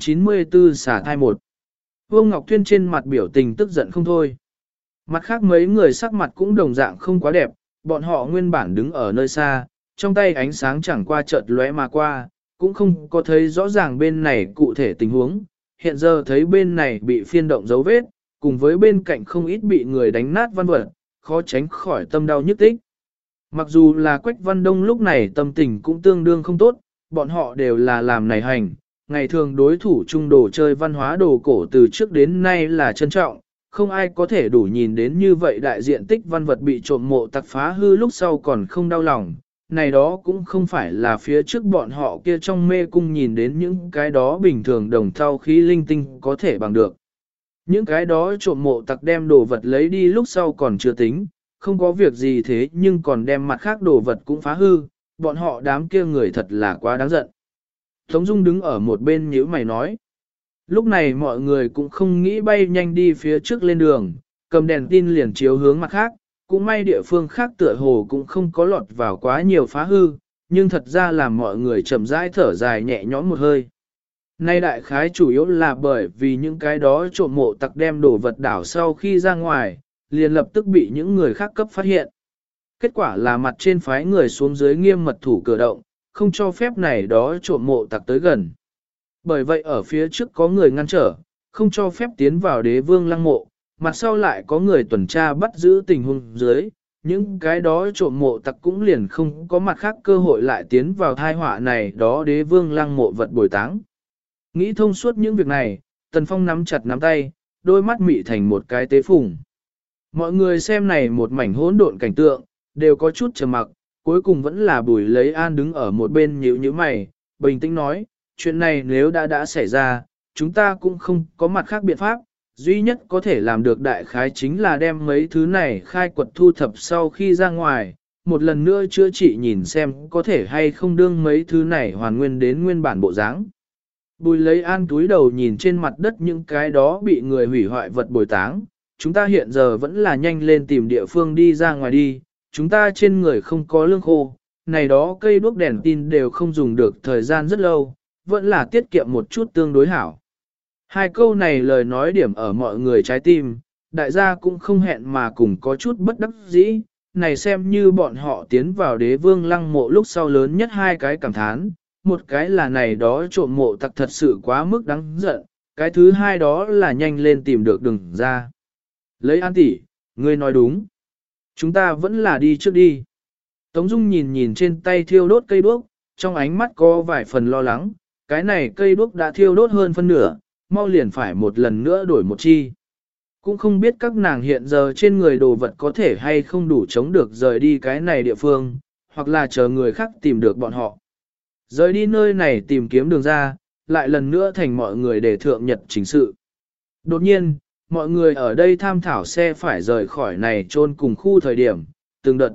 994 xả thai 1. Vương Ngọc Thuyên trên mặt biểu tình tức giận không thôi. Mặt khác mấy người sắc mặt cũng đồng dạng không quá đẹp, bọn họ nguyên bản đứng ở nơi xa, trong tay ánh sáng chẳng qua chợt lóe mà qua, cũng không có thấy rõ ràng bên này cụ thể tình huống. Hiện giờ thấy bên này bị phiên động dấu vết, cùng với bên cạnh không ít bị người đánh nát văn vật, khó tránh khỏi tâm đau nhức tích. Mặc dù là Quách Văn Đông lúc này tâm tình cũng tương đương không tốt, bọn họ đều là làm này hành, ngày thường đối thủ chung đồ chơi văn hóa đồ cổ từ trước đến nay là trân trọng, không ai có thể đủ nhìn đến như vậy đại diện tích văn vật bị trộm mộ tặc phá hư lúc sau còn không đau lòng. Này đó cũng không phải là phía trước bọn họ kia trong mê cung nhìn đến những cái đó bình thường đồng thau khí linh tinh có thể bằng được. Những cái đó trộm mộ tặc đem đồ vật lấy đi lúc sau còn chưa tính, không có việc gì thế nhưng còn đem mặt khác đồ vật cũng phá hư, bọn họ đám kia người thật là quá đáng giận. Tống Dung đứng ở một bên nhíu mày nói. Lúc này mọi người cũng không nghĩ bay nhanh đi phía trước lên đường, cầm đèn tin liền chiếu hướng mặt khác, cũng may địa phương khác tựa hồ cũng không có lọt vào quá nhiều phá hư, nhưng thật ra làm mọi người chậm rãi thở dài nhẹ nhõm một hơi. Nay đại khái chủ yếu là bởi vì những cái đó trộm mộ tặc đem đồ vật đảo sau khi ra ngoài, liền lập tức bị những người khác cấp phát hiện. Kết quả là mặt trên phái người xuống dưới nghiêm mật thủ cửa động, không cho phép này đó trộm mộ tặc tới gần. Bởi vậy ở phía trước có người ngăn trở, không cho phép tiến vào đế vương lăng mộ, mặt sau lại có người tuần tra bắt giữ tình huống dưới, những cái đó trộm mộ tặc cũng liền không có mặt khác cơ hội lại tiến vào thai họa này đó đế vương lăng mộ vật bồi táng. Nghĩ thông suốt những việc này, Tần Phong nắm chặt nắm tay, đôi mắt mị thành một cái tế phùng. Mọi người xem này một mảnh hỗn độn cảnh tượng, đều có chút trầm mặc, cuối cùng vẫn là Bùi Lấy An đứng ở một bên nhíu nhíu mày, bình tĩnh nói, chuyện này nếu đã xảy ra, chúng ta cũng không có mặt khác biện pháp, duy nhất có thể làm được đại khái chính là đem mấy thứ này khai quật thu thập sau khi ra ngoài, một lần nữa chữa trị nhìn xem có thể hay không đương mấy thứ này hoàn nguyên đến nguyên bản bộ dáng. Bùi Lấy An túi đầu nhìn trên mặt đất những cái đó bị người hủy hoại vật bồi táng, chúng ta hiện giờ vẫn là nhanh lên tìm địa phương đi ra ngoài đi, chúng ta trên người không có lương khô, này đó cây đuốc đèn tin đều không dùng được thời gian rất lâu, vẫn là tiết kiệm một chút tương đối hảo. Hai câu này lời nói điểm ở mọi người trái tim, đại gia cũng không hẹn mà cùng có chút bất đắc dĩ, này xem như bọn họ tiến vào đế vương lăng mộ lúc sau lớn nhất hai cái cảm thán, một cái là này đó trộm mộ tặc thật sự quá mức đáng giận, cái thứ hai đó là nhanh lên tìm được đường ra. Lấy An tỷ, ngươi nói đúng. Chúng ta vẫn là đi trước đi. Tống Dung nhìn nhìn trên tay thiêu đốt cây đuốc, trong ánh mắt có vài phần lo lắng, cái này cây đuốc đã thiêu đốt hơn phân nửa, mau liền phải một lần nữa đổi một chi. Cũng không biết các nàng hiện giờ trên người đồ vật có thể hay không đủ chống được rời đi cái này địa phương, hoặc là chờ người khác tìm được bọn họ. Rời đi nơi này tìm kiếm đường ra, lại lần nữa thành mọi người để thượng nhật chính sự. Đột nhiên, mọi người ở đây tham thảo xe phải rời khỏi này chôn cùng khu thời điểm, từng đợt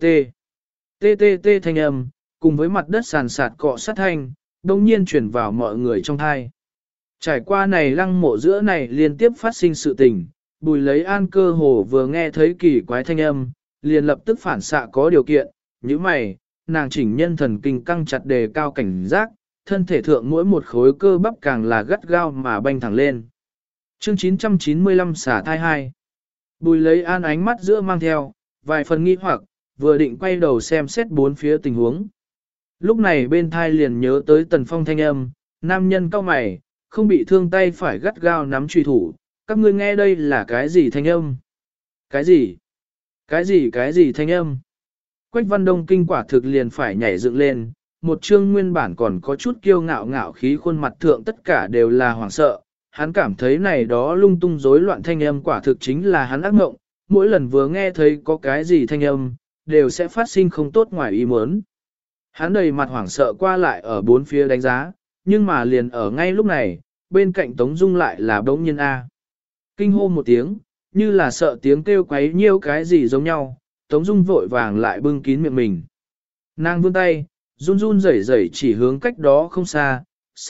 TTT thanh âm, cùng với mặt đất sàn sạt cọ sát thanh, đồng nhiên chuyển vào mọi người trong thai. Trải qua này lăng mộ giữa này liên tiếp phát sinh sự tình, Bùi Lấy An cơ hồ vừa nghe thấy kỳ quái thanh âm, liền lập tức phản xạ có điều kiện, như mày, nàng chỉnh nhân thần kinh căng chặt đề cao cảnh giác, thân thể thượng mỗi một khối cơ bắp càng là gắt gao mà banh thẳng lên. Chương 995 xả thai 2. Bùi lấy an ánh mắt giữa mang theo, vài phần nghi hoặc, vừa định quay đầu xem xét bốn phía tình huống. Lúc này bên thai liền nhớ tới Tần Phong thanh âm, nam nhân cao mày, không bị thương tay phải gắt gao nắm truy thủ, các ngươi nghe đây là cái gì thanh âm? Cái gì? Cái gì thanh âm? Quách Văn Đông kinh quả thực liền phải nhảy dựng lên, một chương nguyên bản còn có chút kiêu ngạo ngạo khí khuôn mặt thượng tất cả đều là hoảng sợ, hắn cảm thấy này đó lung tung rối loạn thanh âm quả thực chính là hắn ác mộng, mỗi lần vừa nghe thấy có cái gì thanh âm, đều sẽ phát sinh không tốt ngoài ý muốn. Hắn đầy mặt hoảng sợ qua lại ở bốn phía đánh giá, nhưng mà liền ở ngay lúc này, bên cạnh Tống Dung lại là bỗng nhiên A. Kinh hô một tiếng, như là sợ tiếng kêu quấy nhiêu cái gì giống nhau, Tống Dung vội vàng lại bưng kín miệng mình. Nàng vươn tay, run run rẩy rẩy chỉ hướng cách đó không xa,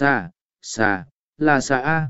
là xà A.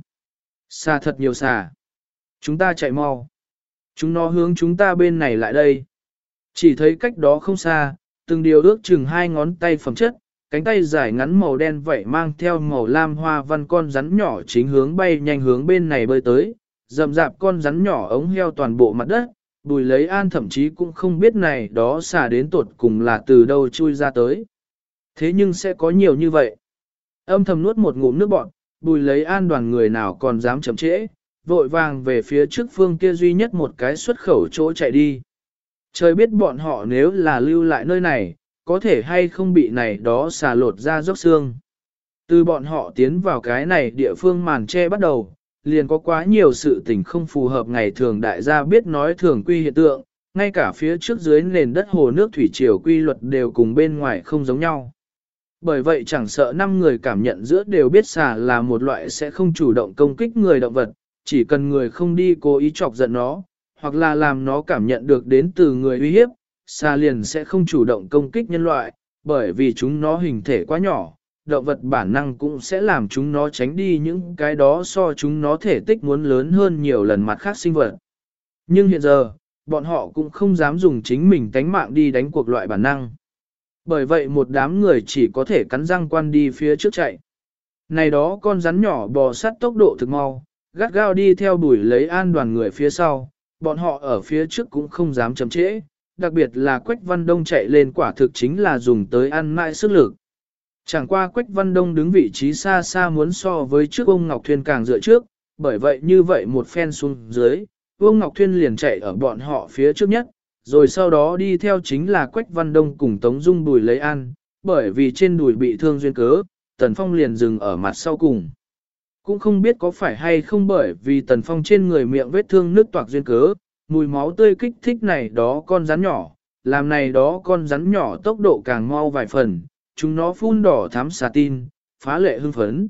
Xà thật nhiều xà. Chúng ta chạy mau. Chúng nó hướng chúng ta bên này lại đây. Chỉ thấy cách đó không xa, từng điều ước chừng 2 ngón tay phẩm chất, cánh tay dài ngắn màu đen vậy mang theo màu lam hoa văn con rắn nhỏ chính hướng bay nhanh hướng bên này bơi tới, rậm rạp con rắn nhỏ ống heo toàn bộ mặt đất, Bùi lấy an thậm chí cũng không biết này đó xả đến tột cùng là từ đâu chui ra tới. Thế nhưng sẽ có nhiều như vậy. Âm thầm nuốt một ngụm nước bọt, Bùi lấy an đoàn người nào còn dám chậm trễ, vội vàng về phía trước phương kia duy nhất một cái xuất khẩu chỗ chạy đi. Trời biết bọn họ nếu là lưu lại nơi này, có thể hay không bị này đó xà lột ra dốc xương. Từ bọn họ tiến vào cái này địa phương màn che bắt đầu, liền có quá nhiều sự tình không phù hợp ngày thường đại gia biết nói thường quy hiện tượng, ngay cả phía trước dưới nền đất hồ nước thủy triều quy luật đều cùng bên ngoài không giống nhau. Bởi vậy chẳng sợ 5 người cảm nhận giữa đều biết xà là một loại sẽ không chủ động công kích người động vật, chỉ cần người không đi cố ý chọc giận nó, hoặc là làm nó cảm nhận được đến từ người uy hiếp, xà liền sẽ không chủ động công kích nhân loại, bởi vì chúng nó hình thể quá nhỏ, động vật bản năng cũng sẽ làm chúng nó tránh đi những cái đó so chúng nó thể tích muốn lớn hơn nhiều lần mặt khác sinh vật. Nhưng hiện giờ, bọn họ cũng không dám dùng chính mình tánh mạng đi đánh cuộc loại bản năng. Bởi vậy một đám người chỉ có thể cắn răng quan đi phía trước chạy. Này đó con rắn nhỏ bò sát tốc độ thực mau, gắt gao đi theo Bùi lấy an đoàn người phía sau, bọn họ ở phía trước cũng không dám chậm trễ, đặc biệt là Quách Văn Đông chạy lên quả thực chính là dùng tới ăn mãi sức lực. Chẳng qua Quách Văn Đông đứng vị trí xa xa muốn so với trước ông Ngọc Thuyên càng dựa trước, bởi vậy như vậy một phen xuống dưới, ông Ngọc Thuyên liền chạy ở bọn họ phía trước nhất, rồi sau đó đi theo chính là Quách Văn Đông cùng Tống Dung Bùi lấy ăn, bởi vì trên đùi bị thương duyên cớ, Tần Phong liền dừng ở mặt sau cùng. Cũng không biết có phải hay không bởi vì Tần Phong trên người miệng vết thương nứt toạc duyên cớ, mùi máu tươi kích thích này đó con rắn nhỏ, làm này đó con rắn nhỏ tốc độ càng mau vài phần, chúng nó phun đỏ thắm xà tin, phá lệ hưng phấn.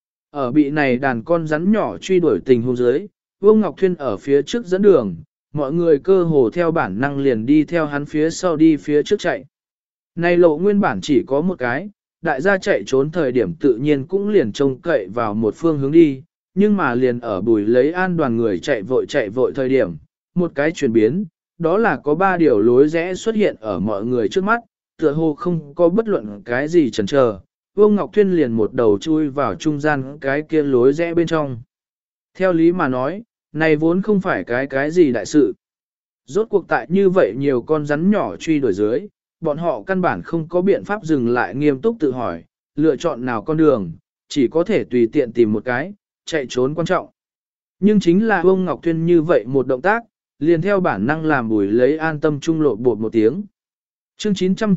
Ở bị này đàn con rắn nhỏ truy đuổi tình huống dưới, Vương Ngọc Thuyên ở phía trước dẫn đường, mọi người cơ hồ theo bản năng liền đi theo hắn phía sau đi phía trước chạy. Này lộ nguyên bản chỉ có một cái, đại gia chạy trốn thời điểm tự nhiên cũng liền trông cậy vào một phương hướng đi, nhưng mà liền ở Bùi lấy an đoàn người chạy vội thời điểm, một cái chuyển biến, đó là có 3 điều lối rẽ xuất hiện ở mọi người trước mắt, tựa hồ không có bất luận cái gì chần chờ. Vương Ngọc Thuyên liền một đầu chui vào trung gian cái kia lối rẽ bên trong. Theo lý mà nói, này vốn không phải cái gì đại sự. Rốt cuộc tại như vậy nhiều con rắn nhỏ truy đuổi dưới, bọn họ căn bản không có biện pháp dừng lại nghiêm túc tự hỏi, lựa chọn nào con đường, chỉ có thể tùy tiện tìm một cái, chạy trốn quan trọng. Nhưng chính là Vương Ngọc Thuyên như vậy một động tác, liền theo bản năng làm Bùi lấy an tâm trung lộ bột một tiếng. Chương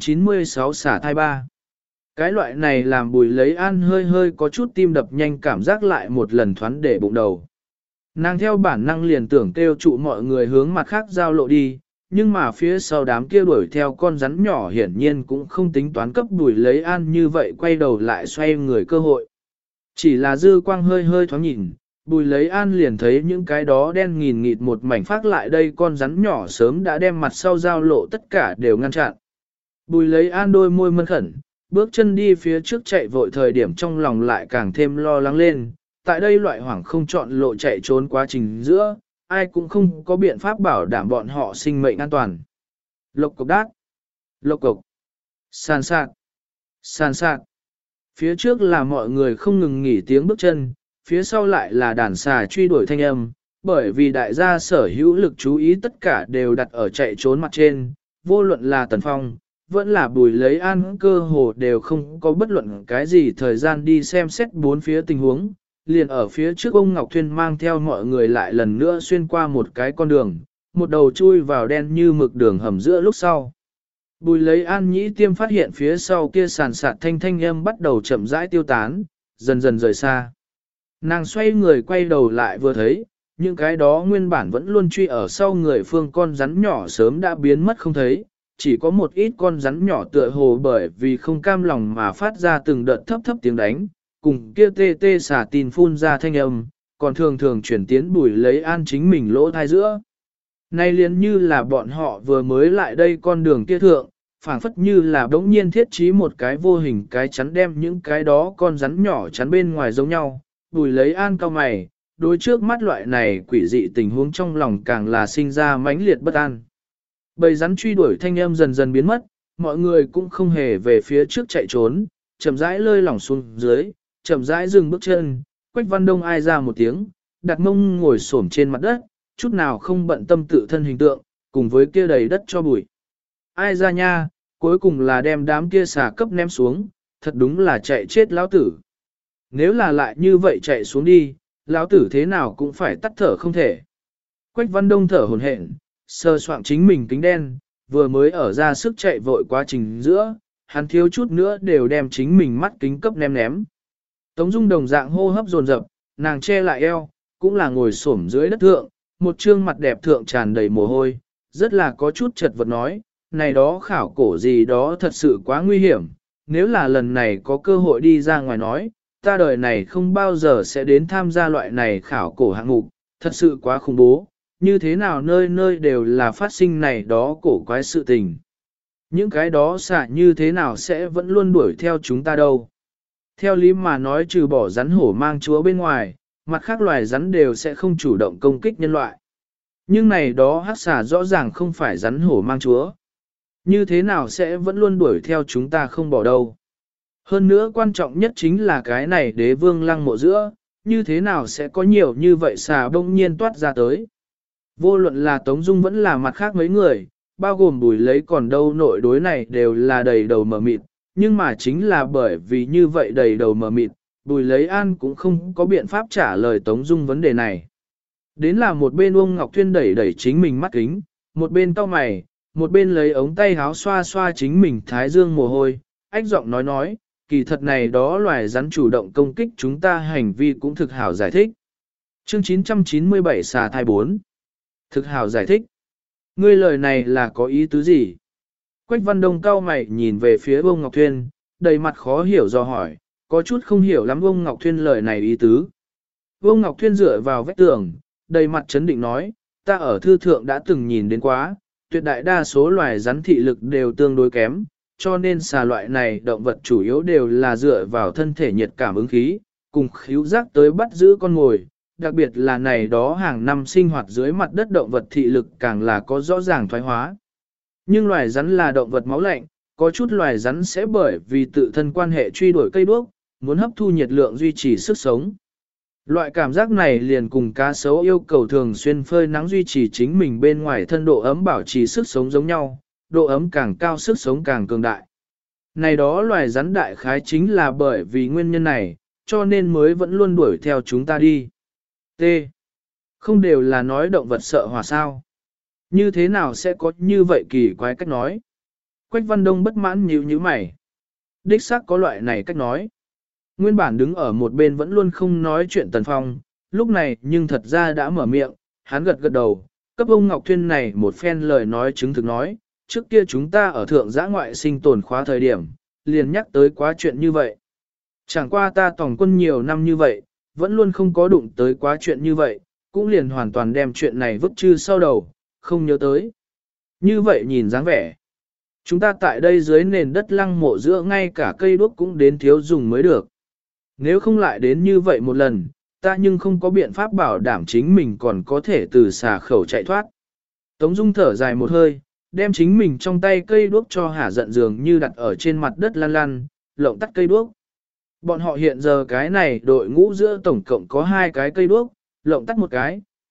996 xả thai 3. Cái loại này làm Bùi lấy an hơi có chút tim đập nhanh cảm giác lại một lần thoáng để bụng đầu. Nàng theo bản năng liền tưởng kêu trụ mọi người hướng mặt khác giao lộ đi, nhưng mà phía sau đám kia đuổi theo con rắn nhỏ hiển nhiên cũng không tính toán cấp Bùi lấy an như vậy quay đầu lại xoay người cơ hội. Chỉ là dư quang hơi thoáng nhìn, Bùi lấy an liền thấy những cái đó đen nghìn nghịt một mảnh phát lại đây con rắn nhỏ sớm đã đem mặt sau giao lộ tất cả đều ngăn chặn. Bùi lấy an đôi môi mân khẩn, bước chân đi phía trước chạy vội thời điểm trong lòng lại càng thêm lo lắng lên. Tại đây loại hoảng không chọn lộ chạy trốn quá trình giữa, ai cũng không có biện pháp bảo đảm bọn họ sinh mệnh an toàn. Lộc cộc đát, lộc cộc, sàn sạt. Phía trước là mọi người không ngừng nghỉ tiếng bước chân, phía sau lại là đàn xà truy đuổi thanh âm, bởi vì đại gia sở hữu lực chú ý tất cả đều đặt ở chạy trốn mặt trên, vô luận là Tần Phong, vẫn là Bùi Lấy An cơ hồ đều không có bất luận cái gì thời gian đi xem xét bốn phía tình huống, liền ở phía trước ông Ngọc Thuyên mang theo mọi người lại lần nữa xuyên qua một cái con đường, một đầu chui vào đen như mực đường hầm giữa lúc sau. Bùi Lấy An nhĩ tiêm phát hiện phía sau kia sàn sạt thanh thanh âm bắt đầu chậm rãi tiêu tán, dần dần rời xa. Nàng xoay người quay đầu lại vừa thấy, những cái đó nguyên bản vẫn luôn truy ở sau người phương con rắn nhỏ sớm đã biến mất không thấy, chỉ có một ít con rắn nhỏ tựa hồ bởi vì không cam lòng mà phát ra từng đợt thấp thấp tiếng đánh, cùng kia tê tê xả tin phun ra thanh âm, còn thường thường chuyển tiến Bùi Lấy An chính mình lỗ thai giữa. Nay liền như là bọn họ vừa mới lại đây con đường kia thượng, phảng phất như là đống nhiên thiết trí một cái vô hình cái chắn đem những cái đó con rắn nhỏ chắn bên ngoài giống nhau. Bùi Lấy An cao mày, đối trước mắt loại này quỷ dị tình huống trong lòng càng là sinh ra mãnh liệt bất an. Bầy rắn truy đuổi thanh âm dần dần biến mất, mọi người cũng không hề về phía trước chạy trốn, chậm rãi lơi lỏng xuống dưới, chậm rãi dừng bước chân, Quách Văn Đông ai ra một tiếng, đặt mông ngồi xổm trên mặt đất, chút nào không bận tâm tự thân hình tượng, cùng với kia đầy đất cho bụi. Ai ra nha, cuối cùng là đem đám kia xà cấp ném xuống, thật đúng là chạy chết lão tử. Nếu là lại như vậy chạy xuống đi, lão tử thế nào cũng phải tắt thở không thể. Quách Văn Đông thở hổn hển, sờ soạng chính mình kính đen, vừa mới ở ra sức chạy vội quá trình giữa, hắn thiếu chút nữa đều đem chính mình mắt kính cấp ném. Tống Dung đồng dạng hô hấp dồn dập, nàng che lại eo, cũng là ngồi xổm dưới đất thượng, một trương mặt đẹp thượng tràn đầy mồ hôi, rất là có chút chật vật nói, này đó khảo cổ gì đó thật sự quá nguy hiểm, nếu là lần này có cơ hội đi ra ngoài nói, ta đời này không bao giờ sẽ đến tham gia loại này khảo cổ hạng mục, thật sự quá khủng bố, như thế nào nơi nơi đều là phát sinh này đó cổ quái sự tình. Những cái đó xả như thế nào sẽ vẫn luôn đuổi theo chúng ta đâu. Theo lý mà nói trừ bỏ rắn hổ mang chúa bên ngoài, mặt khác loài rắn đều sẽ không chủ động công kích nhân loại. Nhưng này đó hắc xà rõ ràng không phải rắn hổ mang chúa. Như thế nào sẽ vẫn luôn đuổi theo chúng ta không bỏ đâu. Hơn nữa quan trọng nhất chính là cái này đế vương lăng mộ giữa, như thế nào sẽ có nhiều như vậy xà bỗng nhiên toát ra tới. Vô luận là Tống Dung vẫn là mặt khác mấy người, bao gồm Bùi Lấy còn đâu nội đối này đều là đầy đầu mờ mịt, nhưng mà chính là bởi vì như vậy đầy đầu mờ mịt, Bùi Lấy An cũng không có biện pháp trả lời Tống Dung vấn đề này. Đến là một bên Uông Ngọc Thuyên đẩy chính mình mắt kính, một bên cau mày, một bên lấy ống tay háo xoa xoa chính mình thái dương mồ hôi, ách giọng nói, kỳ thật này đó loài rắn chủ động công kích chúng ta hành vi cũng thực hảo giải thích. Chương 997 xà thai 4. Thực hảo giải thích. Ngươi lời này là có ý tứ gì? Quách Văn Đông cau mày nhìn về phía Uông Ngọc Thuyên, đầy mặt khó hiểu do hỏi, có chút không hiểu lắm Uông Ngọc Thuyên lời này ý tứ. Uông Ngọc Thuyên dựa vào vách tường, đầy mặt chấn định nói, ta ở thư thượng đã từng nhìn đến quá, tuyệt đại đa số loài rắn thị lực đều tương đối kém, cho nên xà loại này động vật chủ yếu đều là dựa vào thân thể nhiệt cảm ứng khí, cùng khíu giác tới bắt giữ con mồi, đặc biệt là này đó hàng năm sinh hoạt dưới mặt đất động vật thị lực càng là có rõ ràng thoái hóa. Nhưng loài rắn là động vật máu lạnh, có chút loài rắn sẽ bởi vì tự thân quan hệ truy đuổi cây đuốc, muốn hấp thu nhiệt lượng duy trì sức sống. Loại cảm giác này liền cùng cá sấu yêu cầu thường xuyên phơi nắng duy trì chính mình bên ngoài thân độ ấm bảo trì sức sống giống nhau, độ ấm càng cao sức sống càng cường đại. Này đó loài rắn đại khái chính là bởi vì nguyên nhân này, cho nên mới vẫn luôn đuổi theo chúng ta đi. T. Không đều là nói động vật sợ hỏa sao. Như thế nào sẽ có như vậy kỳ quái cách nói? Quách Văn Đông bất mãn nhíu mày. Đích xác có loại này cách nói. Nguyên bản đứng ở một bên vẫn luôn không nói chuyện Tần Phong, lúc này nhưng thật ra đã mở miệng, hắn gật đầu, cấp ông Ngọc Thuyên này một phen lời nói chứng thực nói, trước kia chúng ta ở thượng giã ngoại sinh tồn khóa thời điểm, liền nhắc tới quá chuyện như vậy. Chẳng qua ta tổng quân nhiều năm như vậy, vẫn luôn không có đụng tới quá chuyện như vậy, cũng liền hoàn toàn đem chuyện này vứt chư sau đầu, không nhớ tới. Như vậy nhìn dáng vẻ, chúng ta tại đây dưới nền đất lăng mộ giữa ngay cả cây đuốc cũng đến thiếu dùng mới được. Nếu không lại đến như vậy một lần, ta nhưng không có biện pháp bảo đảm chính mình còn có thể từ xà khẩu chạy thoát. Tống Dung thở dài một hơi, đem chính mình trong tay cây đuốc cho hả giận dường như đặt ở trên mặt đất lăn lăn, lộng tắt cây đuốc. Bọn họ hiện giờ cái này đội ngũ giữa tổng cộng có 2 cái cây đuốc, lộng tắt một cái,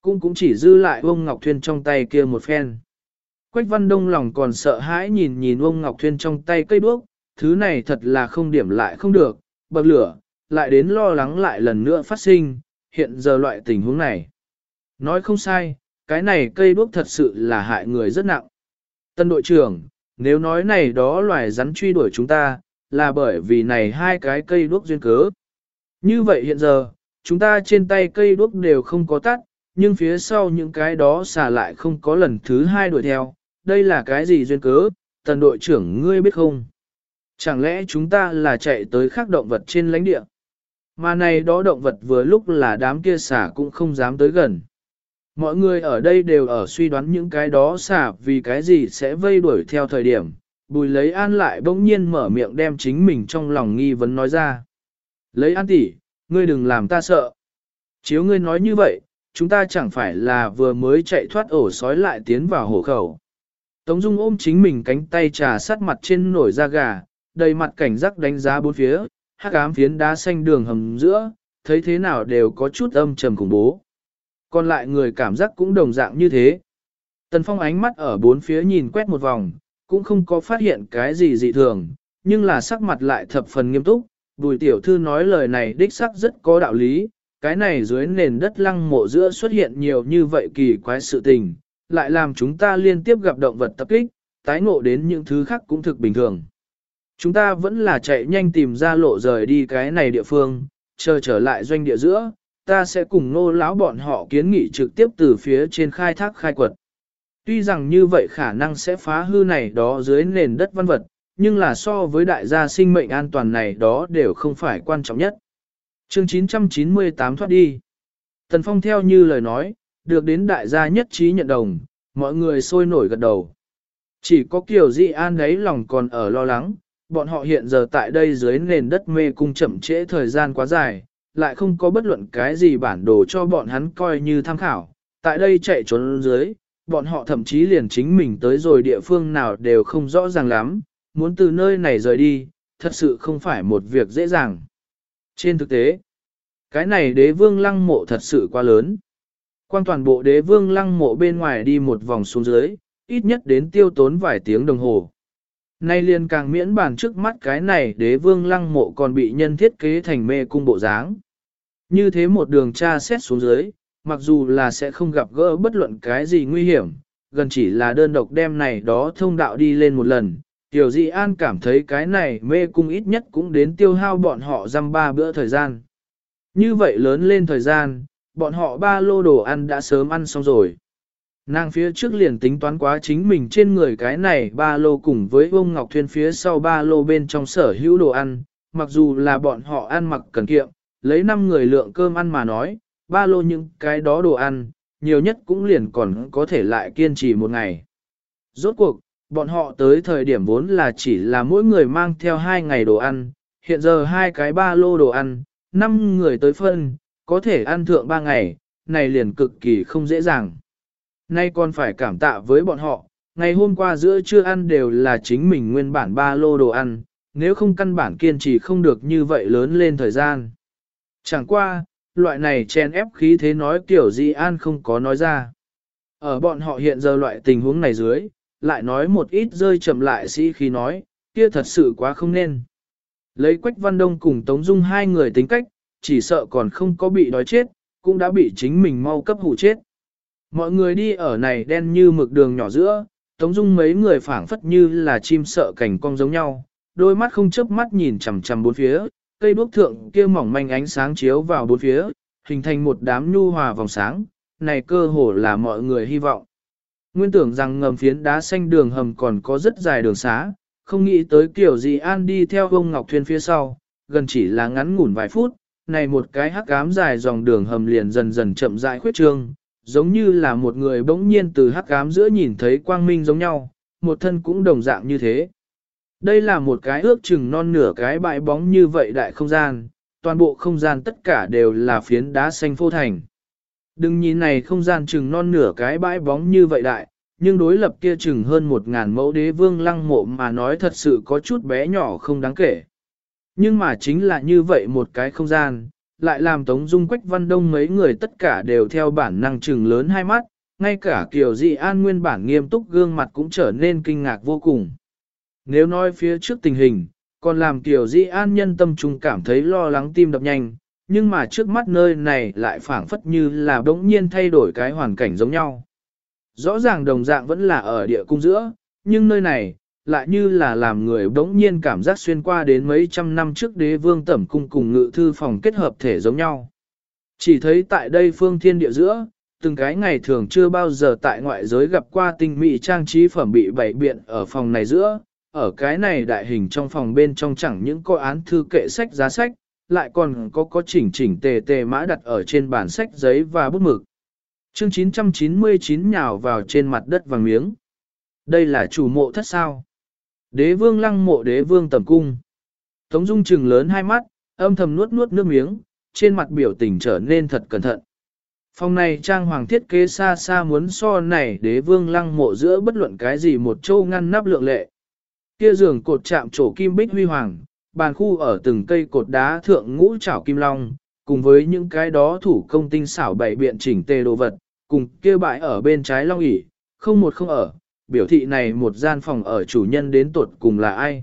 cũng chỉ dư lại ông Ngọc Thuyên trong tay kia một phen. Quách Văn Đông lòng còn sợ hãi nhìn nhìn ông Ngọc Thuyên trong tay cây đuốc, thứ này thật là không điểm lại không được, bậc lửa, lại đến lo lắng lại lần nữa phát sinh, hiện giờ loại tình huống này. Nói không sai, cái này cây đuốc thật sự là hại người rất nặng. Tân đội trưởng, nếu nói này đó loài rắn truy đuổi chúng ta, là bởi vì này hai cái cây đuốc duyên cớ. Như vậy hiện giờ, chúng ta trên tay cây đuốc đều không có tắt, nhưng phía sau những cái đó xả lại không có lần thứ hai đuổi theo. Đây là cái gì duyên cớ, tần đội trưởng ngươi biết không? Chẳng lẽ chúng ta là chạy tới khác động vật trên lãnh địa? Mà này đó động vật vừa lúc là đám kia xả cũng không dám tới gần. Mọi người ở đây đều ở suy đoán những cái đó xả vì cái gì sẽ vây đuổi theo thời điểm. Bùi lấy an lại bỗng nhiên mở miệng đem chính mình trong lòng nghi vấn nói ra. Lấy an tỷ, ngươi đừng làm ta sợ. Chiếu ngươi nói như vậy, chúng ta chẳng phải là vừa mới chạy thoát ổ sói lại tiến vào hổ khẩu. Tống Dung ôm chính mình cánh tay trà sát mặt trên nổi da gà, đầy mặt cảnh giác đánh giá bốn phía, hắc ám phiến đá xanh đường hầm giữa, thấy thế nào đều có chút âm trầm khủng bố. Còn lại người cảm giác cũng đồng dạng như thế. Tần Phong ánh mắt ở bốn phía nhìn quét một vòng, cũng không có phát hiện cái gì dị thường, nhưng là sắc mặt lại thập phần nghiêm túc. Bùi tiểu thư nói lời này đích sắc rất có đạo lý, cái này dưới nền đất lăng mộ giữa xuất hiện nhiều như vậy kỳ quái sự tình, lại làm chúng ta liên tiếp gặp động vật tập kích, tái ngộ đến những thứ khác cũng thực bình thường. Chúng ta vẫn là chạy nhanh tìm ra lộ rời đi cái này địa phương, chờ trở lại doanh địa giữa, ta sẽ cùng Nô lão bọn họ kiến nghị trực tiếp từ phía trên khai thác khai quật. Tuy rằng như vậy khả năng sẽ phá hư này đó dưới nền đất văn vật, nhưng là so với đại gia sinh mệnh an toàn này đó đều không phải quan trọng nhất. Chương 998 thoát đi. Tần Phong theo như lời nói, được đến đại gia nhất trí nhận đồng, mọi người sôi nổi gật đầu. Chỉ có Kiều Dị An đấy lòng còn ở lo lắng, bọn họ hiện giờ tại đây dưới nền đất mê cung chậm trễ thời gian quá dài, lại không có bất luận cái gì bản đồ cho bọn hắn coi như tham khảo. Tại đây chạy trốn dưới, bọn họ thậm chí liền chính mình tới rồi địa phương nào đều không rõ ràng lắm, muốn từ nơi này rời đi, thật sự không phải một việc dễ dàng. Trên thực tế, cái này đế vương lăng mộ thật sự quá lớn. Quang toàn bộ đế vương lăng mộ bên ngoài đi một vòng xuống dưới, ít nhất đến tiêu tốn vài tiếng đồng hồ. Nay liền càng miễn bàn trước mắt cái này đế vương lăng mộ còn bị nhân thiết kế thành mê cung bộ dáng. Như thế một đường tra xét xuống dưới, mặc dù là sẽ không gặp gỡ bất luận cái gì nguy hiểm, gần chỉ là đơn độc đem này đó thông đạo đi lên một lần. Tiểu Dị An cảm thấy cái này mê cung ít nhất cũng đến tiêu hao bọn họ dăm 3 bữa thời gian. Như vậy lớn lên thời gian, bọn họ 3 lô đồ ăn đã sớm ăn xong rồi. Nàng phía trước liền tính toán quá chính mình trên người cái này 3 lô cùng với ông Ngọc Thuyên phía sau 3 lô bên trong sở hữu đồ ăn, mặc dù là bọn họ ăn mặc cần kiệm, lấy 5 người lượng cơm ăn mà nói, 3 lô những cái đó đồ ăn, nhiều nhất cũng liền còn có thể lại kiên trì một ngày. Rốt cuộc, bọn họ tới thời điểm vốn là chỉ là mỗi người mang theo 2 ngày đồ ăn, hiện giờ 2 cái 3 lô đồ ăn, 5 người tới phân, có thể ăn thượng 3 ngày, này liền cực kỳ không dễ dàng. Nay còn phải cảm tạ với bọn họ, ngày hôm qua giữa trưa ăn đều là chính mình nguyên bản 3 lô đồ ăn, nếu không căn bản kiên trì không được như vậy lớn lên thời gian. Chẳng qua, loại này chen ép khí thế nói kiểu Dị An không có nói ra. Ở bọn họ hiện giờ loại tình huống này dưới, lại nói một ít rơi chậm lại sĩ khi nói, kia thật sự quá không nên. Lấy Quách Văn Đông cùng Tống Dung hai người tính cách, chỉ sợ còn không có bị đói chết, cũng đã bị chính mình mau cấp hủ chết. Mọi người đi ở này đen như mực đường nhỏ giữa, Tống Dung mấy người phảng phất như là chim sợ cảnh cong giống nhau, đôi mắt không chớp mắt nhìn chằm chằm bốn phía, cây đuốc thượng kia mỏng manh ánh sáng chiếu vào bốn phía, hình thành một đám nhu hòa vòng sáng, này cơ hồ là mọi người hy vọng. Nguyên tưởng rằng ngầm phiến đá xanh đường hầm còn có rất dài đường xá, không nghĩ tới kiểu gì An đi theo ông Ngọc Thuyên phía sau, gần chỉ là ngắn ngủn vài phút, này một cái hắc ám dài dòng đường hầm liền dần dần chậm rãi khuyết trương, giống như là một người bỗng nhiên từ hắc ám giữa nhìn thấy quang minh giống nhau, một thân cũng đồng dạng như thế. Đây là một cái ước chừng non nửa cái bãi bóng như vậy đại không gian, toàn bộ không gian tất cả đều là phiến đá xanh phô thành. Đừng nhìn này không gian chừng non nửa cái bãi bóng như vậy đại, nhưng đối lập kia chừng hơn 1000 mẫu đế vương lăng mộ mà nói thật sự có chút bé nhỏ không đáng kể. Nhưng mà chính là như vậy một cái không gian, lại làm Tống Dung Quách Văn Đông mấy người tất cả đều theo bản năng trừng lớn hai mắt, ngay cả Kiều Dị An nguyên bản nghiêm túc gương mặt cũng trở nên kinh ngạc vô cùng. Nếu nói phía trước tình hình, còn làm Kiều Dị An nhân tâm trung cảm thấy lo lắng tim đập nhanh, nhưng mà trước mắt nơi này lại phảng phất như là bỗng nhiên thay đổi cái hoàn cảnh giống nhau. Rõ ràng đồng dạng vẫn là ở địa cung giữa, nhưng nơi này, lại như là làm người bỗng nhiên cảm giác xuyên qua đến mấy trăm năm trước Đế Vương Tẩm Cung cùng Ngự Thư Phòng kết hợp thể giống nhau. Chỉ thấy tại đây phương thiên địa giữa, từng cái ngày thường chưa bao giờ tại ngoại giới gặp qua tinh mỹ trang trí phẩm bị bày biện ở phòng này giữa, ở cái này đại hình trong phòng bên trong chẳng những có án thư kệ sách giá sách, lại còn có chỉnh chỉnh tề tề mã đặt ở trên bản sách giấy và bút mực. Chương 999 nhào vào trên mặt đất vàng miếng. Đây là chủ mộ thất sao? Đế vương lăng mộ đế vương tẩm cung. Tống Dung trừng lớn hai mắt, âm thầm nuốt nuốt nước miếng, trên mặt biểu tình trở nên thật cẩn thận. Phòng này trang hoàng thiết kế xa xa muốn so này đế vương lăng mộ giữa bất luận cái gì một châu ngăn nắp lượng lệ. Kia giường cột chạm trổ kim bích huy hoàng, bàn khu ở từng cây cột đá thượng ngũ trảo kim long, cùng với những cái đó thủ công tinh xảo bày biện chỉnh tề đồ vật, cùng kia bãi ở bên trái long ỷ, không một không ở, biểu thị này một gian phòng ở chủ nhân đến tuột cùng là ai.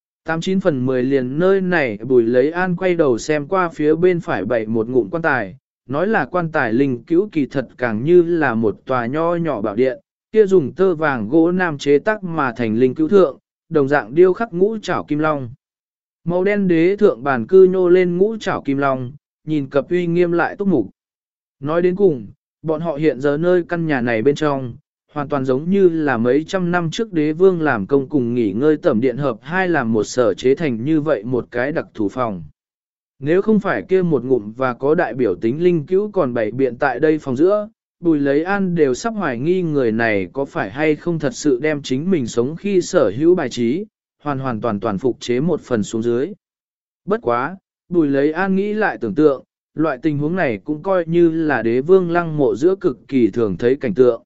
89 phần 10 liền nơi này Bùi Lấy An quay đầu xem qua phía bên phải bày một ngụm quan tài, nói là quan tài linh cữu kỳ thật càng như là một tòa nho nhỏ bảo điện, kia dùng tơ vàng gỗ nam chế tác mà thành linh cữu thượng, đồng dạng điêu khắc ngũ trảo kim long. Màu đen đế thượng bàn cư nhô lên ngũ trảo kim long, nhìn cập uy nghiêm lại túc mục. Nói đến cùng, bọn họ hiện giờ nơi căn nhà này bên trong, hoàn toàn giống như là mấy trăm năm trước đế vương làm công cùng nghỉ ngơi tẩm điện hợp hai làm một sở chế thành như vậy một cái đặc thủ phòng. Nếu không phải kia một ngụm và có đại biểu tính linh cữu còn bày biện tại đây phòng giữa, Bùi Lấy An đều sắp hoài nghi người này có phải hay không thật sự đem chính mình sống khi sở hữu bài trí, hoàn toàn phục chế một phần xuống dưới. Bất quá, Bùi Lấy An nghĩ lại tưởng tượng, loại tình huống này cũng coi như là đế vương lăng mộ giữa cực kỳ thường thấy cảnh tượng.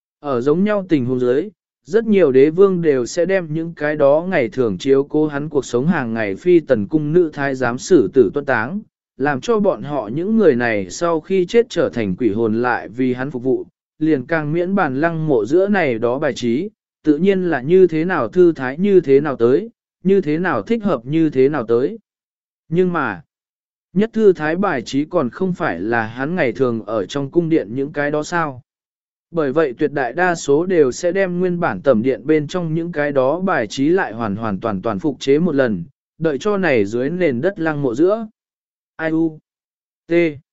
Ở giống nhau tình huống dưới, rất nhiều đế vương đều sẽ đem những cái đó ngày thường chiếu cố hắn cuộc sống hàng ngày phi tần cung nữ thái giám xử tử tuân táng, làm cho bọn họ những người này sau khi chết trở thành quỷ hồn lại vì hắn phục vụ, liền càng miễn bàn lăng mộ giữa này đó bài trí, tự nhiên là như thế nào thư thái như thế nào tới, như thế nào thích hợp như thế nào tới. Nhưng mà, nhất thư thái bài trí còn không phải là hắn ngày thường ở trong cung điện những cái đó sao. Bởi vậy tuyệt đại đa số đều sẽ đem nguyên bản tẩm điện bên trong những cái đó bài trí lại hoàn toàn phục chế một lần, đợi cho này dưới nền đất lăng mộ giữa. Ai u? T.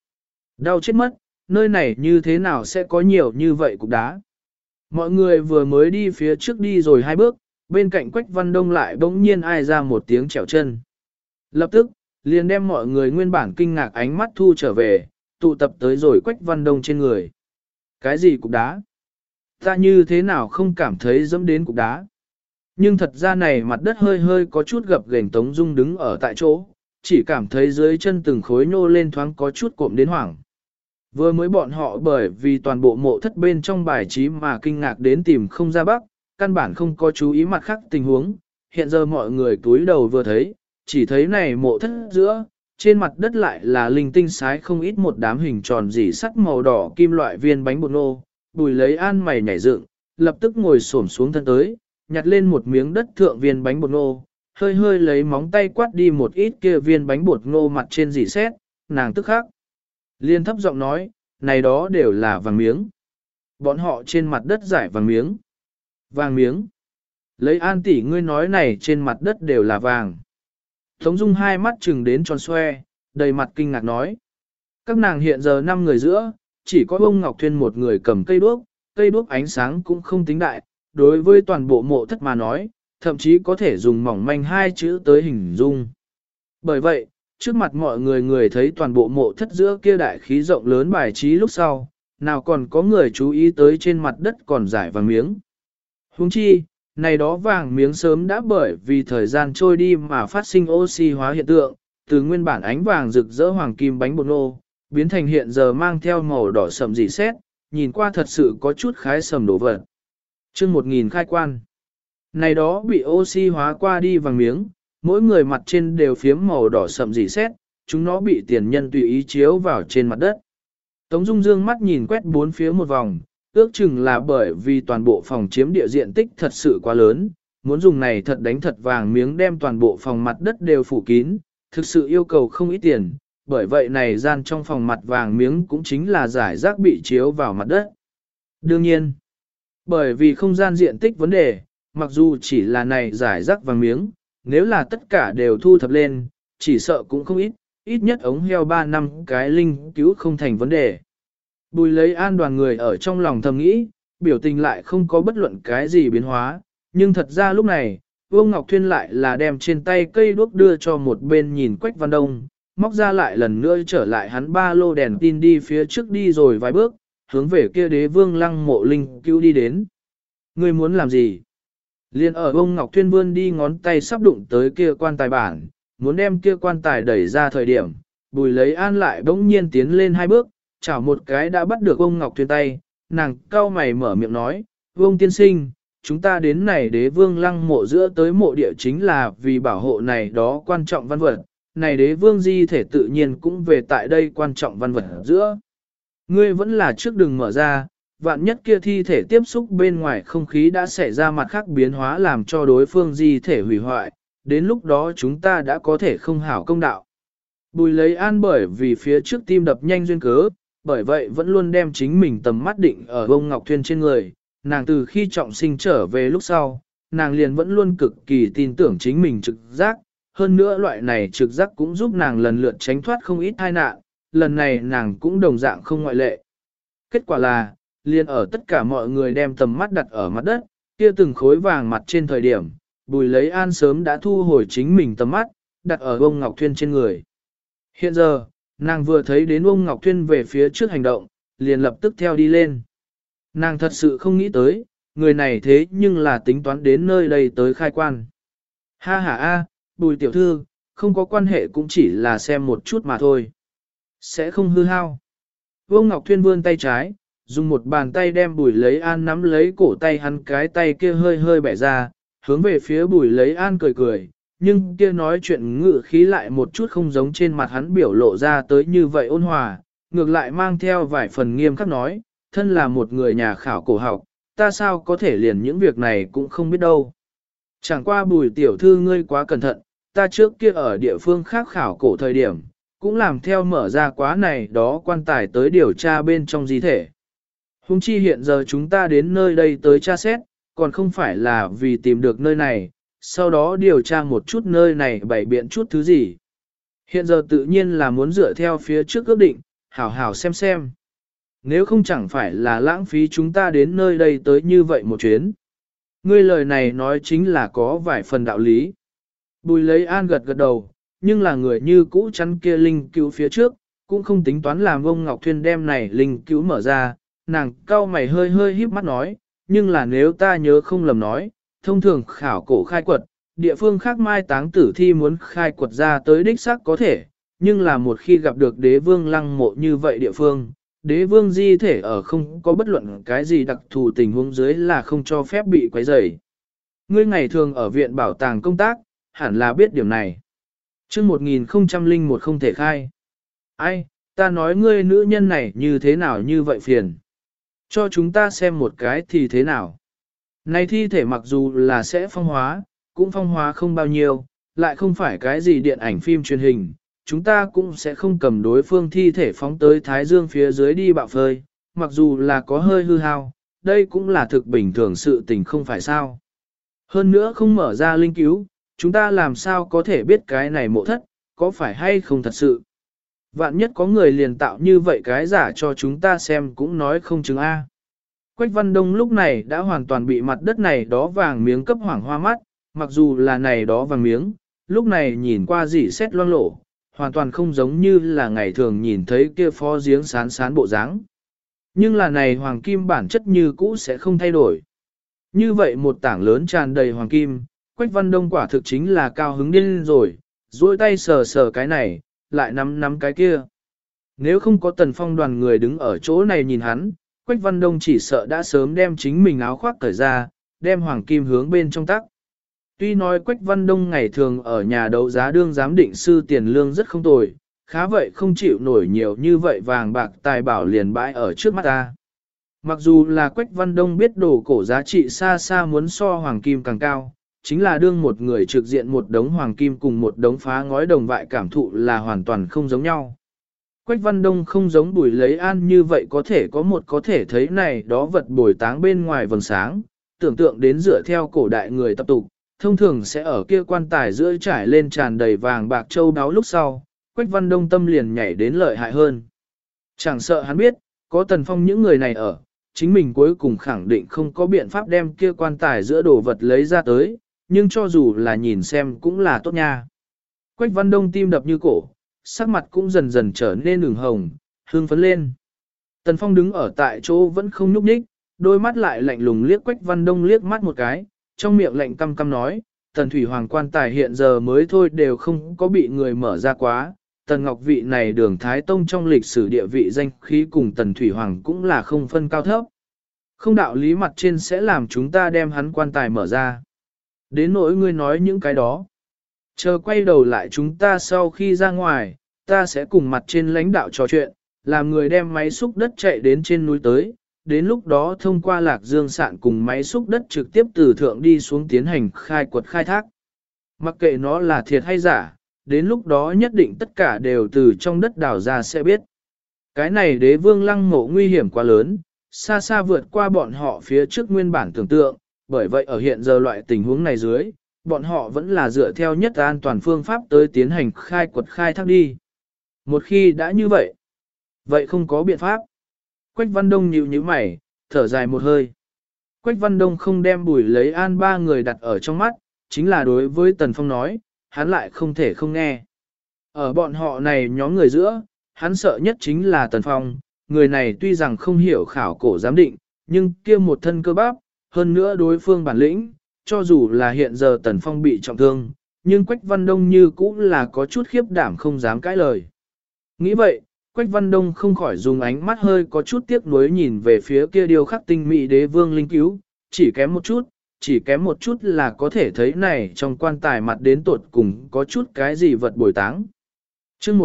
Đau chết mất, nơi này như thế nào sẽ có nhiều như vậy cục đá. Mọi người vừa mới đi phía trước đi rồi hai bước, bên cạnh Quách Văn Đông lại bỗng nhiên ai ra một tiếng trèo chân. Lập tức, liền đem mọi người nguyên bản kinh ngạc ánh mắt thu trở về, tụ tập tới rồi Quách Văn Đông trên người. Cái gì cục đá? Ta như thế nào không cảm thấy dẫm đến cục đá? Nhưng thật ra này mặt đất hơi hơi có chút gập ghềnh. Tống Dung đứng ở tại chỗ, chỉ cảm thấy dưới chân từng khối nhô lên thoáng có chút cộm đến hoảng. Vừa mới bọn họ bởi vì toàn bộ mộ thất bên trong bài trí mà kinh ngạc đến tìm không ra bắc, căn bản không có chú ý mặt khác tình huống, hiện giờ mọi người túi đầu vừa thấy, chỉ thấy này mộ thất giữa, trên mặt đất lại là linh tinh sái không ít một đám hình tròn dỉ sắt màu đỏ kim loại viên bánh bột nô. Bùi Lấy An mày nhảy dựng, lập tức ngồi xổm xuống thân tới, nhặt lên một miếng đất thượng viên bánh bột nô, hơi hơi lấy móng tay quát đi một ít kia viên bánh bột ngô mặt trên dỉ sét, nàng tức khắc liên thấp giọng nói, này đó đều là vàng miếng. Bọn họ trên mặt đất giải vàng miếng. Vàng miếng. Lấy An tỷ ngươi nói này trên mặt đất đều là vàng. Tống Dung hai mắt trừng đến tròn xoe, đầy mặt kinh ngạc nói. Các nàng hiện giờ 5 người giữa, chỉ có ông Ngọc Thuyên một người cầm cây đuốc ánh sáng cũng không tính đại, đối với toàn bộ mộ thất mà nói, thậm chí có thể dùng mỏng manh 2 chữ tới hình dung. Bởi vậy, trước mặt mọi người thấy toàn bộ mộ thất giữa kia đại khí rộng lớn bài trí lúc sau, nào còn có người chú ý tới trên mặt đất còn giải vàng miếng. Huống chi, này đó vàng miếng sớm đã bởi vì thời gian trôi đi mà phát sinh oxy hóa hiện tượng, từ nguyên bản ánh vàng rực rỡ hoàng kim bánh bột nô, biến thành hiện giờ mang theo màu đỏ sậm rỉ sét, nhìn qua thật sự có chút khái sầm đổ vật. Chương 1000 khai quan. Này đó bị oxy hóa qua đi vàng miếng, mỗi người mặt trên đều phiếm màu đỏ sậm rỉ sét, chúng nó bị tiền nhân tùy ý chiếu vào trên mặt đất. Tống Dung dương mắt nhìn quét bốn phía một vòng, ước chừng là bởi vì toàn bộ phòng chiếm địa diện tích thật sự quá lớn, muốn dùng này thật đánh thật vàng miếng đem toàn bộ phòng mặt đất đều phủ kín, thực sự yêu cầu không ít tiền, bởi vậy này gian trong phòng mặt vàng miếng cũng chính là giải rác bị chiếu vào mặt đất. Đương nhiên, bởi vì không gian diện tích vấn đề, mặc dù chỉ là này giải rác vàng miếng, nếu là tất cả đều thu thập lên, chỉ sợ cũng không ít, ít nhất ống heo 3 năm cái linh cứu không thành vấn đề. Bùi lấy an đoàn người ở trong lòng thầm nghĩ, biểu tình lại không có bất luận cái gì biến hóa, nhưng thật ra lúc này, Vương Ngọc Thuyên lại là đem trên tay cây đuốc đưa cho một bên nhìn Quách Văn Đông, móc ra lại lần nữa trở lại hắn ba lô đèn tin đi phía trước đi rồi vài bước, hướng về kia đế vương lăng mộ linh cứu đi đến. Ngươi muốn làm gì? Liên ở Vương Ngọc Thuyên vươn đi ngón tay sắp đụng tới kia quan tài bản, muốn đem kia quan tài đẩy ra thời điểm, Bùi lấy an lại bỗng nhiên tiến lên 2 bước, chảo một cái đã bắt được ông Ngọc Thuyên tay, nàng cau mày mở miệng nói, Vương tiên sinh, chúng ta đến này đế vương lăng mộ giữa tới mộ địa chính là vì bảo hộ này đó quan trọng văn vật, này đế vương di thể tự nhiên cũng về tại đây quan trọng văn vật giữa. Ngươi vẫn là trước đừng mở ra, vạn nhất kia thi thể tiếp xúc bên ngoài không khí đã xảy ra mặt khác biến hóa làm cho đối phương di thể hủy hoại, đến lúc đó chúng ta đã có thể không hảo công đạo. Bùi lấy an bởi vì phía trước tim đập nhanh duyên cớ, bởi vậy vẫn luôn đem chính mình tầm mắt định ở bông Ngọc Thuyên trên người, nàng từ khi trọng sinh trở về lúc sau, nàng liền vẫn luôn cực kỳ tin tưởng chính mình trực giác, hơn nữa loại này trực giác cũng giúp nàng lần lượt tránh thoát không ít tai nạn, lần này nàng cũng đồng dạng không ngoại lệ. Kết quả là, liền ở tất cả mọi người đem tầm mắt đặt ở mặt đất, kia từng khối vàng mặt trên thời điểm, Bùi lấy an sớm đã thu hồi chính mình tầm mắt, đặt ở bông Ngọc Thuyên trên người. Hiện giờ, nàng vừa thấy đến ông Ngọc Thuyên về phía trước hành động, liền lập tức theo đi lên. Nàng thật sự không nghĩ tới, người này thế nhưng là tính toán đến nơi đây tới khai quan. Ha ha a, Bùi tiểu thư, không có quan hệ cũng chỉ là xem một chút mà thôi. Sẽ không hư hao. Vương Ngọc Thuyên vươn tay trái, dùng một bàn tay đem Bùi lấy an nắm lấy cổ tay hắn, cái tay kia hơi hơi bẻ ra, hướng về phía Bùi lấy an cười cười, nhưng kia nói chuyện ngự khí lại một chút không giống trên mặt hắn biểu lộ ra tới như vậy ôn hòa, ngược lại mang theo vài phần nghiêm khắc nói, thân là một người nhà khảo cổ học, ta sao có thể liền những việc này cũng không biết đâu. Chẳng qua Bùi tiểu thư ngươi quá cẩn thận, ta trước kia ở địa phương khác khảo cổ thời điểm, cũng làm theo mở ra quá này đó quan tài tới điều tra bên trong di thể. Hùng chi hiện giờ chúng ta đến nơi đây tới tra xét, còn không phải là vì tìm được nơi này, sau đó điều tra một chút nơi này bày biện chút thứ gì. Hiện giờ tự nhiên là muốn dựa theo phía trước ước định, hảo hảo xem. Nếu không chẳng phải là lãng phí chúng ta đến nơi đây tới như vậy một chuyến. Ngươi lời này nói chính là có vài phần đạo lý. Bùi lấy an gật gật đầu, nhưng là người như cũ chắn kia linh cứu phía trước, cũng không tính toán làm ông Ngọc Thuyên đem này linh cứu mở ra, nàng cau mày hơi hơi híp mắt nói, nhưng là nếu ta nhớ không lầm nói, thông thường khảo cổ khai quật, địa phương khác mai táng tử thi muốn khai quật ra tới đích xác có thể, nhưng là một khi gặp được đế vương lăng mộ như vậy địa phương, đế vương di thể ở không có bất luận cái gì đặc thù tình huống dưới là không cho phép bị quấy rầy. Ngươi ngày thường ở viện bảo tàng công tác, hẳn là biết điểm này. Chương 1001 không thể khai. Ai, ta nói ngươi nữ nhân này như thế nào như vậy phiền. Cho chúng ta xem một cái thì thế nào. Này thi thể mặc dù là sẽ phong hóa, cũng phong hóa không bao nhiêu, lại không phải cái gì điện ảnh phim truyền hình, chúng ta cũng sẽ không cầm đối phương thi thể phóng tới thái dương phía dưới đi bạo phơi, mặc dù là có hơi hư hao, đây cũng là thực bình thường sự tình không phải sao. Hơn nữa không mở ra linh cứu, chúng ta làm sao có thể biết cái này mộ thất, có phải hay không thật sự. Vạn nhất có người liền tạo như vậy cái giả cho chúng ta xem cũng nói không chứng A. Quách Văn Đông lúc này đã hoàn toàn bị mặt đất này đó vàng miếng cấp hoảng hoa mắt, mặc dù là này đó vàng miếng, lúc này nhìn qua dỉ xét loang lổ, hoàn toàn không giống như là ngày thường nhìn thấy kia phó giếng sán sán bộ dáng. Nhưng là này hoàng kim bản chất như cũ sẽ không thay đổi. Như vậy một tảng lớn tràn đầy hoàng kim, Quách Văn Đông quả thực chính là cao hứng điên rồi, duỗi tay sờ sờ cái này, lại nắm cái kia. Nếu không có Tần Phong đoàn người đứng ở chỗ này nhìn hắn, Quách Văn Đông chỉ sợ đã sớm đem chính mình áo khoác cởi ra, đem hoàng kim hướng bên trong tắc. Tuy nói Quách Văn Đông ngày thường ở nhà đấu giá đương giám định sư tiền lương rất không tồi, khá vậy không chịu nổi nhiều như vậy vàng bạc tài bảo liền bãi ở trước mắt ta. Mặc dù là Quách Văn Đông biết đồ cổ giá trị xa xa muốn so hoàng kim càng cao, chính là đương một người trực diện một đống hoàng kim cùng một đống phá ngói đồng vại cảm thụ là hoàn toàn không giống nhau. Quách Văn Đông không giống Bùi Lấy An như vậy có thể thấy này đó vật bồi táng bên ngoài vầng sáng, tưởng tượng đến dựa theo cổ đại người tập tục, thông thường sẽ ở kia quan tài giữa trải lên tràn đầy vàng bạc châu đáo lúc sau, Quách Văn Đông tâm liền nhảy đến lợi hại hơn. Chẳng sợ hắn biết, có Tần Phong những người này ở, chính mình cuối cùng khẳng định không có biện pháp đem kia quan tài giữa đồ vật lấy ra tới, nhưng cho dù là nhìn xem cũng là tốt nha. Quách Văn Đông tim đập như cổ, sắc mặt cũng dần dần trở nên ửng hồng, hương phấn lên. Tần Phong đứng ở tại chỗ vẫn không nhúc nhích, đôi mắt lại lạnh lùng liếc Quách Văn Đông liếc mắt một cái, trong miệng lạnh căm căm nói, Tần Thủy Hoàng quan tài hiện giờ mới thôi đều không có bị người mở ra quá. Tần Ngọc vị này đường Thái Tông trong lịch sử địa vị danh khí cùng Tần Thủy Hoàng cũng là không phân cao thấp. Không đạo lý mặt trên sẽ làm chúng ta đem hắn quan tài mở ra. Đến nỗi ngươi nói những cái đó. Chờ quay đầu lại chúng ta sau khi ra ngoài, ta sẽ cùng mặt trên lãnh đạo trò chuyện, làm người đem máy xúc đất chạy đến trên núi tới. Đến lúc đó thông qua Lạc Dương Sạn cùng máy xúc đất trực tiếp từ thượng đi xuống tiến hành khai quật khai thác. Mặc kệ nó là thiệt hay giả, đến lúc đó nhất định tất cả đều từ trong đất đào ra sẽ biết. Cái này Đế Vương Lăng Mộ nguy hiểm quá lớn, xa xa vượt qua bọn họ phía trước nguyên bản tưởng tượng, bởi vậy ở hiện giờ loại tình huống này dưới, bọn họ vẫn là dựa theo nhất an toàn phương pháp tới tiến hành khai quật khai thác đi. Một khi đã như vậy, vậy không có biện pháp. Quách Văn Đông nhíu nhíu mày, thở dài một hơi. Quách Văn Đông không đem Bùi Lấy An ba người đặt ở trong mắt, chính là đối với Tần Phong nói, hắn lại không thể không nghe. Ở bọn họ này nhóm người giữa, hắn sợ nhất chính là Tần Phong, người này tuy rằng không hiểu khảo cổ giám định, nhưng kia một thân cơ bắp, hơn nữa đối phương bản lĩnh, cho dù là hiện giờ Tần Phong bị trọng thương, nhưng Quách Văn Đông như cũng là có chút khiếp đảm không dám cãi lời. Nghĩ vậy, Quách Văn Đông không khỏi dùng ánh mắt hơi có chút tiếc nuối nhìn về phía kia điêu khắc tinh mỹ Đế Vương linh cứu, chỉ kém một chút là có thể thấy này trong quan tài mặt đến tột cùng có chút cái gì vật bồi táng. Chương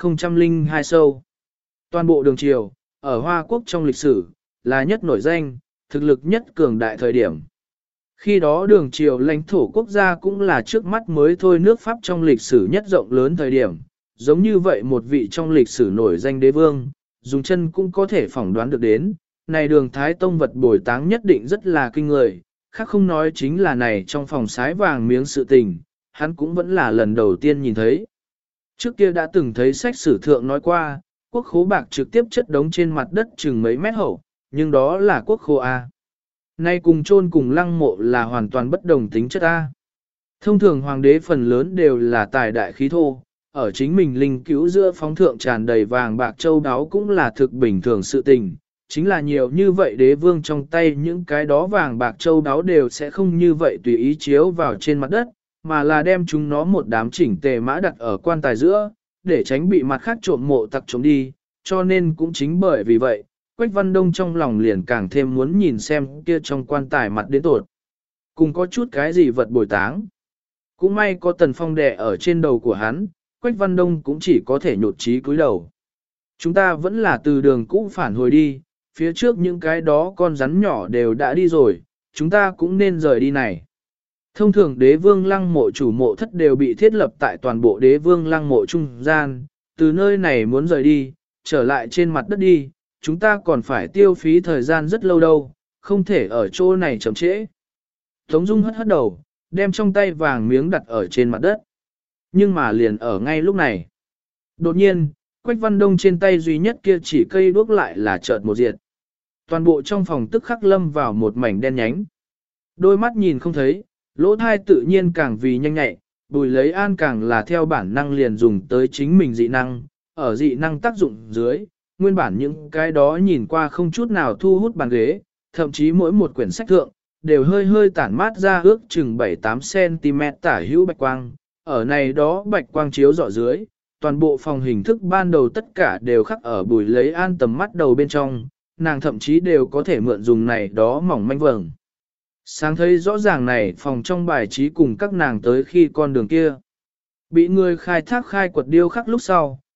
1002 sâu. Toàn bộ đường triều, ở Hoa Quốc trong lịch sử, là nhất nổi danh, thực lực nhất cường đại thời điểm. Khi đó đường triều lãnh thổ quốc gia cũng là trước mắt mới thôi nước Pháp trong lịch sử nhất rộng lớn thời điểm. Giống như vậy một vị trong lịch sử nổi danh đế vương, dùng chân cũng có thể phỏng đoán được đến, này đường Thái Tông vật bồi táng nhất định rất là kinh người, khác không nói chính là này trong phòng sái vàng miếng sự tình, hắn cũng vẫn là lần đầu tiên nhìn thấy. Trước kia đã từng thấy sách sử thượng nói qua, quốc khố bạc trực tiếp chất đống trên mặt đất chừng mấy mét hậu, nhưng đó là quốc khố A. Nay cùng chôn cùng lăng mộ là hoàn toàn bất đồng tính chất A. Thông thường hoàng đế phần lớn đều là tài đại khí thô, ở chính mình linh cứu giữa phóng thượng tràn đầy vàng bạc châu đáo cũng là thực bình thường sự tình. Chính là nhiều như vậy đế vương trong tay những cái đó vàng bạc châu đáo đều sẽ không như vậy tùy ý chiếu vào trên mặt đất, mà là đem chúng nó một đám chỉnh tề mã đặt ở quan tài giữa, để tránh bị mặt khác trộm mộ tặc trộm đi, cho nên cũng chính bởi vì vậy, Quách Văn Đông trong lòng liền càng thêm muốn nhìn xem kia trong quan tài mặt đến tột. Cùng có chút cái gì vật bồi táng. Cũng may có Tần Phong đè ở trên đầu của hắn, Quách Văn Đông cũng chỉ có thể nhột chí cúi đầu. Chúng ta vẫn là từ đường cũ phản hồi đi, phía trước những cái đó con rắn nhỏ đều đã đi rồi, chúng ta cũng nên rời đi này. Thông thường đế vương lăng mộ chủ mộ thất đều bị thiết lập tại toàn bộ đế vương lăng mộ trung gian, từ nơi này muốn rời đi, trở lại trên mặt đất đi, chúng ta còn phải tiêu phí thời gian rất lâu đâu, không thể ở chỗ này chậm trễ. Tống Dung hất hất đầu, đem trong tay vàng miếng đặt ở trên mặt đất. Nhưng mà liền ở ngay lúc này. Đột nhiên, Quách Văn Đông trên tay duy nhất kia chỉ cây đuốc lại là chợt một diệt. Toàn bộ trong phòng tức khắc lâm vào một mảnh đen nhánh. Đôi mắt nhìn không thấy, lỗ thai tự nhiên càng vì nhanh nhạy, Bùi Lấy An càng là theo bản năng liền dùng tới chính mình dị năng. Ở dị năng tác dụng dưới, nguyên bản những cái đó nhìn qua không chút nào thu hút bàn ghế, thậm chí mỗi một quyển sách thượng, đều hơi hơi tản mát ra ước chừng 7-8cm tả hữu bạch quang. Ở này đó bạch quang chiếu rọi dưới, toàn bộ phòng hình thức ban đầu tất cả đều khắc ở Bùi Lấy An tầm mắt đầu bên trong, nàng thậm chí đều có thể mượn dùng này đó mỏng manh vầng. Sáng thấy rõ ràng này phòng trong bài trí cùng các nàng tới khi con đường kia. Bị người khai thác khai quật điêu khắc lúc sau,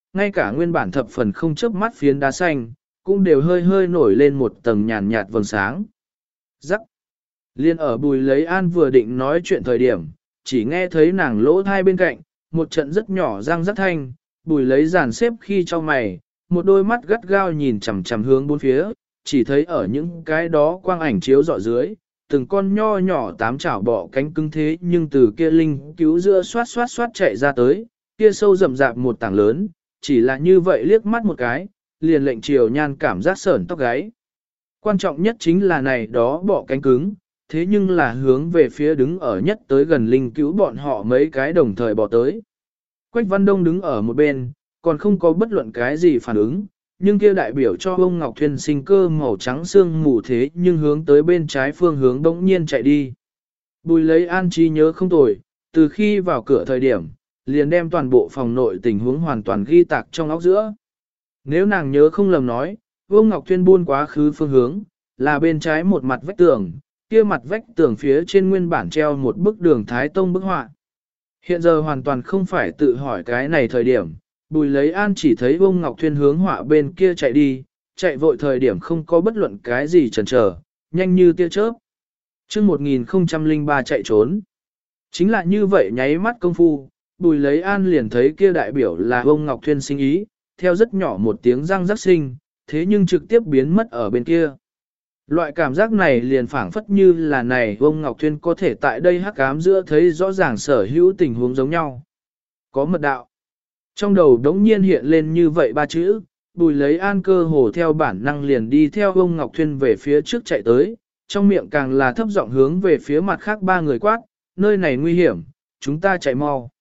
ngay cả nguyên bản thập phần không chớp mắt phiến đá xanh, cũng đều hơi hơi nổi lên một tầng nhàn nhạt vầng sáng. Rắc. Liên ở Bùi Lấy An vừa định nói chuyện thời điểm, chỉ nghe thấy nàng lỗ thai bên cạnh, một trận rất nhỏ răng rắc thanh, Bùi Lấy dàn xếp khi cho mày, một đôi mắt gắt gao nhìn chằm chằm hướng bốn phía, chỉ thấy ở những cái đó quang ảnh chiếu dọ dưới, từng con nho nhỏ tám chảo bọ cánh cứng thế nhưng từ kia linh cứu giữa xoát chạy ra tới, kia sâu rậm rạp một tảng lớn, chỉ là như vậy liếc mắt một cái, liền lệnh Triều Nhan cảm giác sởn tóc gáy. Quan trọng nhất chính là này đó bọ cánh cứng, thế nhưng là hướng về phía đứng ở nhất tới gần linh cứu bọn họ mấy cái đồng thời bỏ tới. Quách Văn Đông đứng ở một bên, còn không có bất luận cái gì phản ứng, nhưng kia đại biểu cho ông Ngọc Thuyên sinh cơ màu trắng xương mù thế nhưng hướng tới bên trái phương hướng bỗng nhiên chạy đi. Bùi Lấy An trí nhớ không tồi, từ khi vào cửa thời điểm, liền đem toàn bộ phòng nội tình huống hoàn toàn ghi tạc trong óc giữa. Nếu nàng nhớ không lầm nói, Vương Ngọc Thuyên buôn quá khứ phương hướng, là bên trái một mặt vách tường, kia mặt vách tường phía trên nguyên bản treo một bức đường Thái Tông bức họa. Hiện giờ hoàn toàn không phải tự hỏi cái này thời điểm, Bùi Lấy An chỉ thấy Vương Ngọc Thuyên hướng họa bên kia chạy đi, chạy vội thời điểm không có bất luận cái gì chần chờ, nhanh như tia chớp. Trước 1003 chạy trốn. Chính là như vậy nháy mắt công phu, Bùi Lấy An liền thấy kia đại biểu là Vương Ngọc Thuyên sinh ý, theo rất nhỏ một tiếng răng rắc sinh, thế nhưng trực tiếp biến mất ở bên kia. Loại cảm giác này liền phảng phất như là này Vương Ngọc Thuyên có thể tại đây hắc ám giữa thấy rõ ràng sở hữu tình huống giống nhau. Có mật đạo. Trong đầu đống nhiên hiện lên như vậy ba chữ, Bùi Lấy An cơ hồ theo bản năng liền đi theo Vương Ngọc Thuyên về phía trước chạy tới, trong miệng càng là thấp giọng hướng về phía mặt khác ba người quát, nơi này nguy hiểm, chúng ta chạy mau.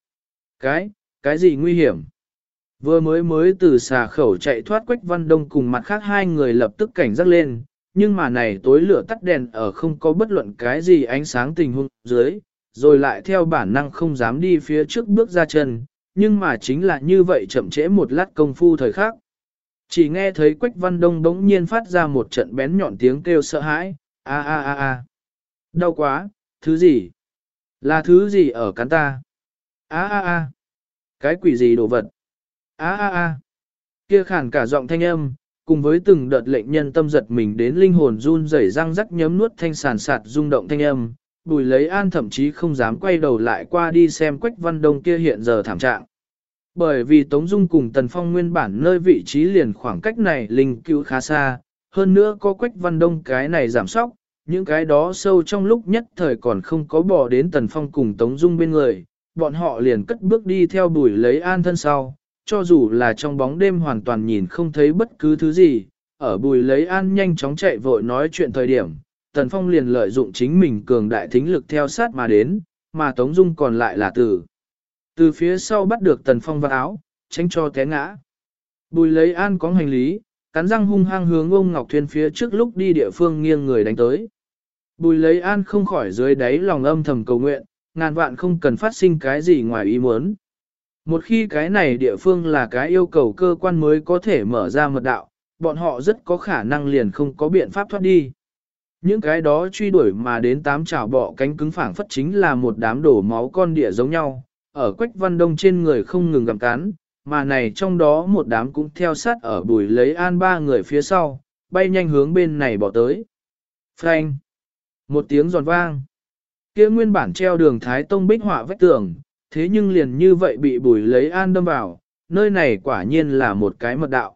Cái gì nguy hiểm? Vừa mới từ xà khẩu chạy thoát Quách Văn Đông cùng mặt khác hai người lập tức cảnh giác lên, nhưng mà này tối lửa tắt đèn ở không có bất luận cái gì ánh sáng tình huống dưới, rồi lại theo bản năng không dám đi phía trước bước ra chân, nhưng mà chính là như vậy chậm trễ một lát công phu thời khắc. Chỉ nghe thấy Quách Văn Đông bỗng nhiên phát ra một trận bén nhọn tiếng kêu sợ hãi, a a a a. Đau quá, thứ gì? Là thứ gì ở cắn ta? A a a. Cái quỷ gì đồ vật? A a a. Kia khản cả giọng thanh âm, cùng với từng đợt lệnh nhân tâm giật mình đến linh hồn run rẩy răng rắc nhấm nuốt thanh sàn sạt rung động thanh âm, Bùi Lấy An thậm chí không dám quay đầu lại qua đi xem Quách Văn Đông kia hiện giờ thảm trạng. Bởi vì Tống Dung cùng Tần Phong nguyên bản nơi vị trí liền khoảng cách này linh cứu khá xa, hơn nữa có Quách Văn Đông cái này giảm sóc, những cái đó sâu trong lúc nhất thời còn không có bỏ đến Tần Phong cùng Tống Dung bên người, bọn họ liền cất bước đi theo Bùi Lấy An thân sau, cho dù là trong bóng đêm hoàn toàn nhìn không thấy bất cứ thứ gì, ở Bùi Lấy An nhanh chóng chạy vội nói chuyện thời điểm, Tần Phong liền lợi dụng chính mình cường đại thính lực theo sát mà đến, mà Tống Dung còn lại là từ phía sau bắt được Tần Phong vào áo, tránh cho té ngã. Bùi Lấy An có hành lý, cắn răng hung hăng hướng ông Ngọc Thuyên phía trước lúc đi địa phương nghiêng người đánh tới. Bùi Lấy An không khỏi dưới đáy lòng âm thầm cầu nguyện, ngàn vạn không cần phát sinh cái gì ngoài ý muốn. Một khi cái này địa phương là cái yêu cầu cơ quan mới có thể mở ra mật đạo, bọn họ rất có khả năng liền không có biện pháp thoát đi. Những cái đó truy đuổi mà đến tám chảo bọ cánh cứng phảng phất chính là một đám đổ máu con địa giống nhau, ở Quách Văn Đông trên người không ngừng gặm cắn, mà này trong đó một đám cũng theo sát ở Bùi Lấy An ba người phía sau, bay nhanh hướng bên này bỏ tới. Phanh! Một tiếng giòn vang. Kia nguyên bản treo đường Thái Tông bích họa vách tường, thế nhưng liền như vậy bị Bùi Lấy An đâm vào, nơi này quả nhiên là một cái mật đạo.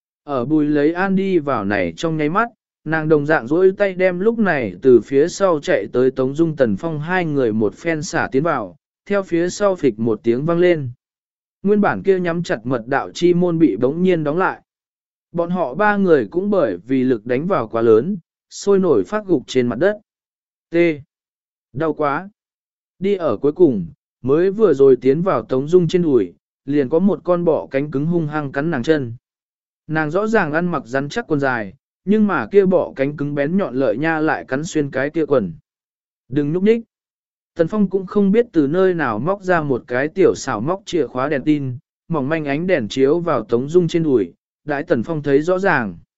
Ở Bùi Lấy An đi vào này trong nháy mắt, nàng đồng dạng dỗi tay đem lúc này từ phía sau chạy tới Tống Dung Tần Phong hai người một phen xả tiến vào, theo phía sau phịch một tiếng vang lên. Nguyên bản kia nhắm chặt mật đạo chi môn bị bỗng nhiên đóng lại. Bọn họ ba người cũng bởi vì lực đánh vào quá lớn, sôi nổi phát gục trên mặt đất. T. Đau quá. Đi ở cuối cùng, mới vừa rồi tiến vào Tống Dung trên đùi, liền có một con bọ cánh cứng hung hăng cắn nàng chân. Nàng rõ ràng ăn mặc rắn chắc quần dài, nhưng mà kia bọ cánh cứng bén nhọn lợi nha lại cắn xuyên cái kia quần. Đừng núp nhích. Tần Phong cũng không biết từ nơi nào móc ra một cái tiểu xảo móc chìa khóa đèn tin, mỏng manh ánh đèn chiếu vào Tống Dung trên đùi, đãi Tần Phong thấy rõ ràng.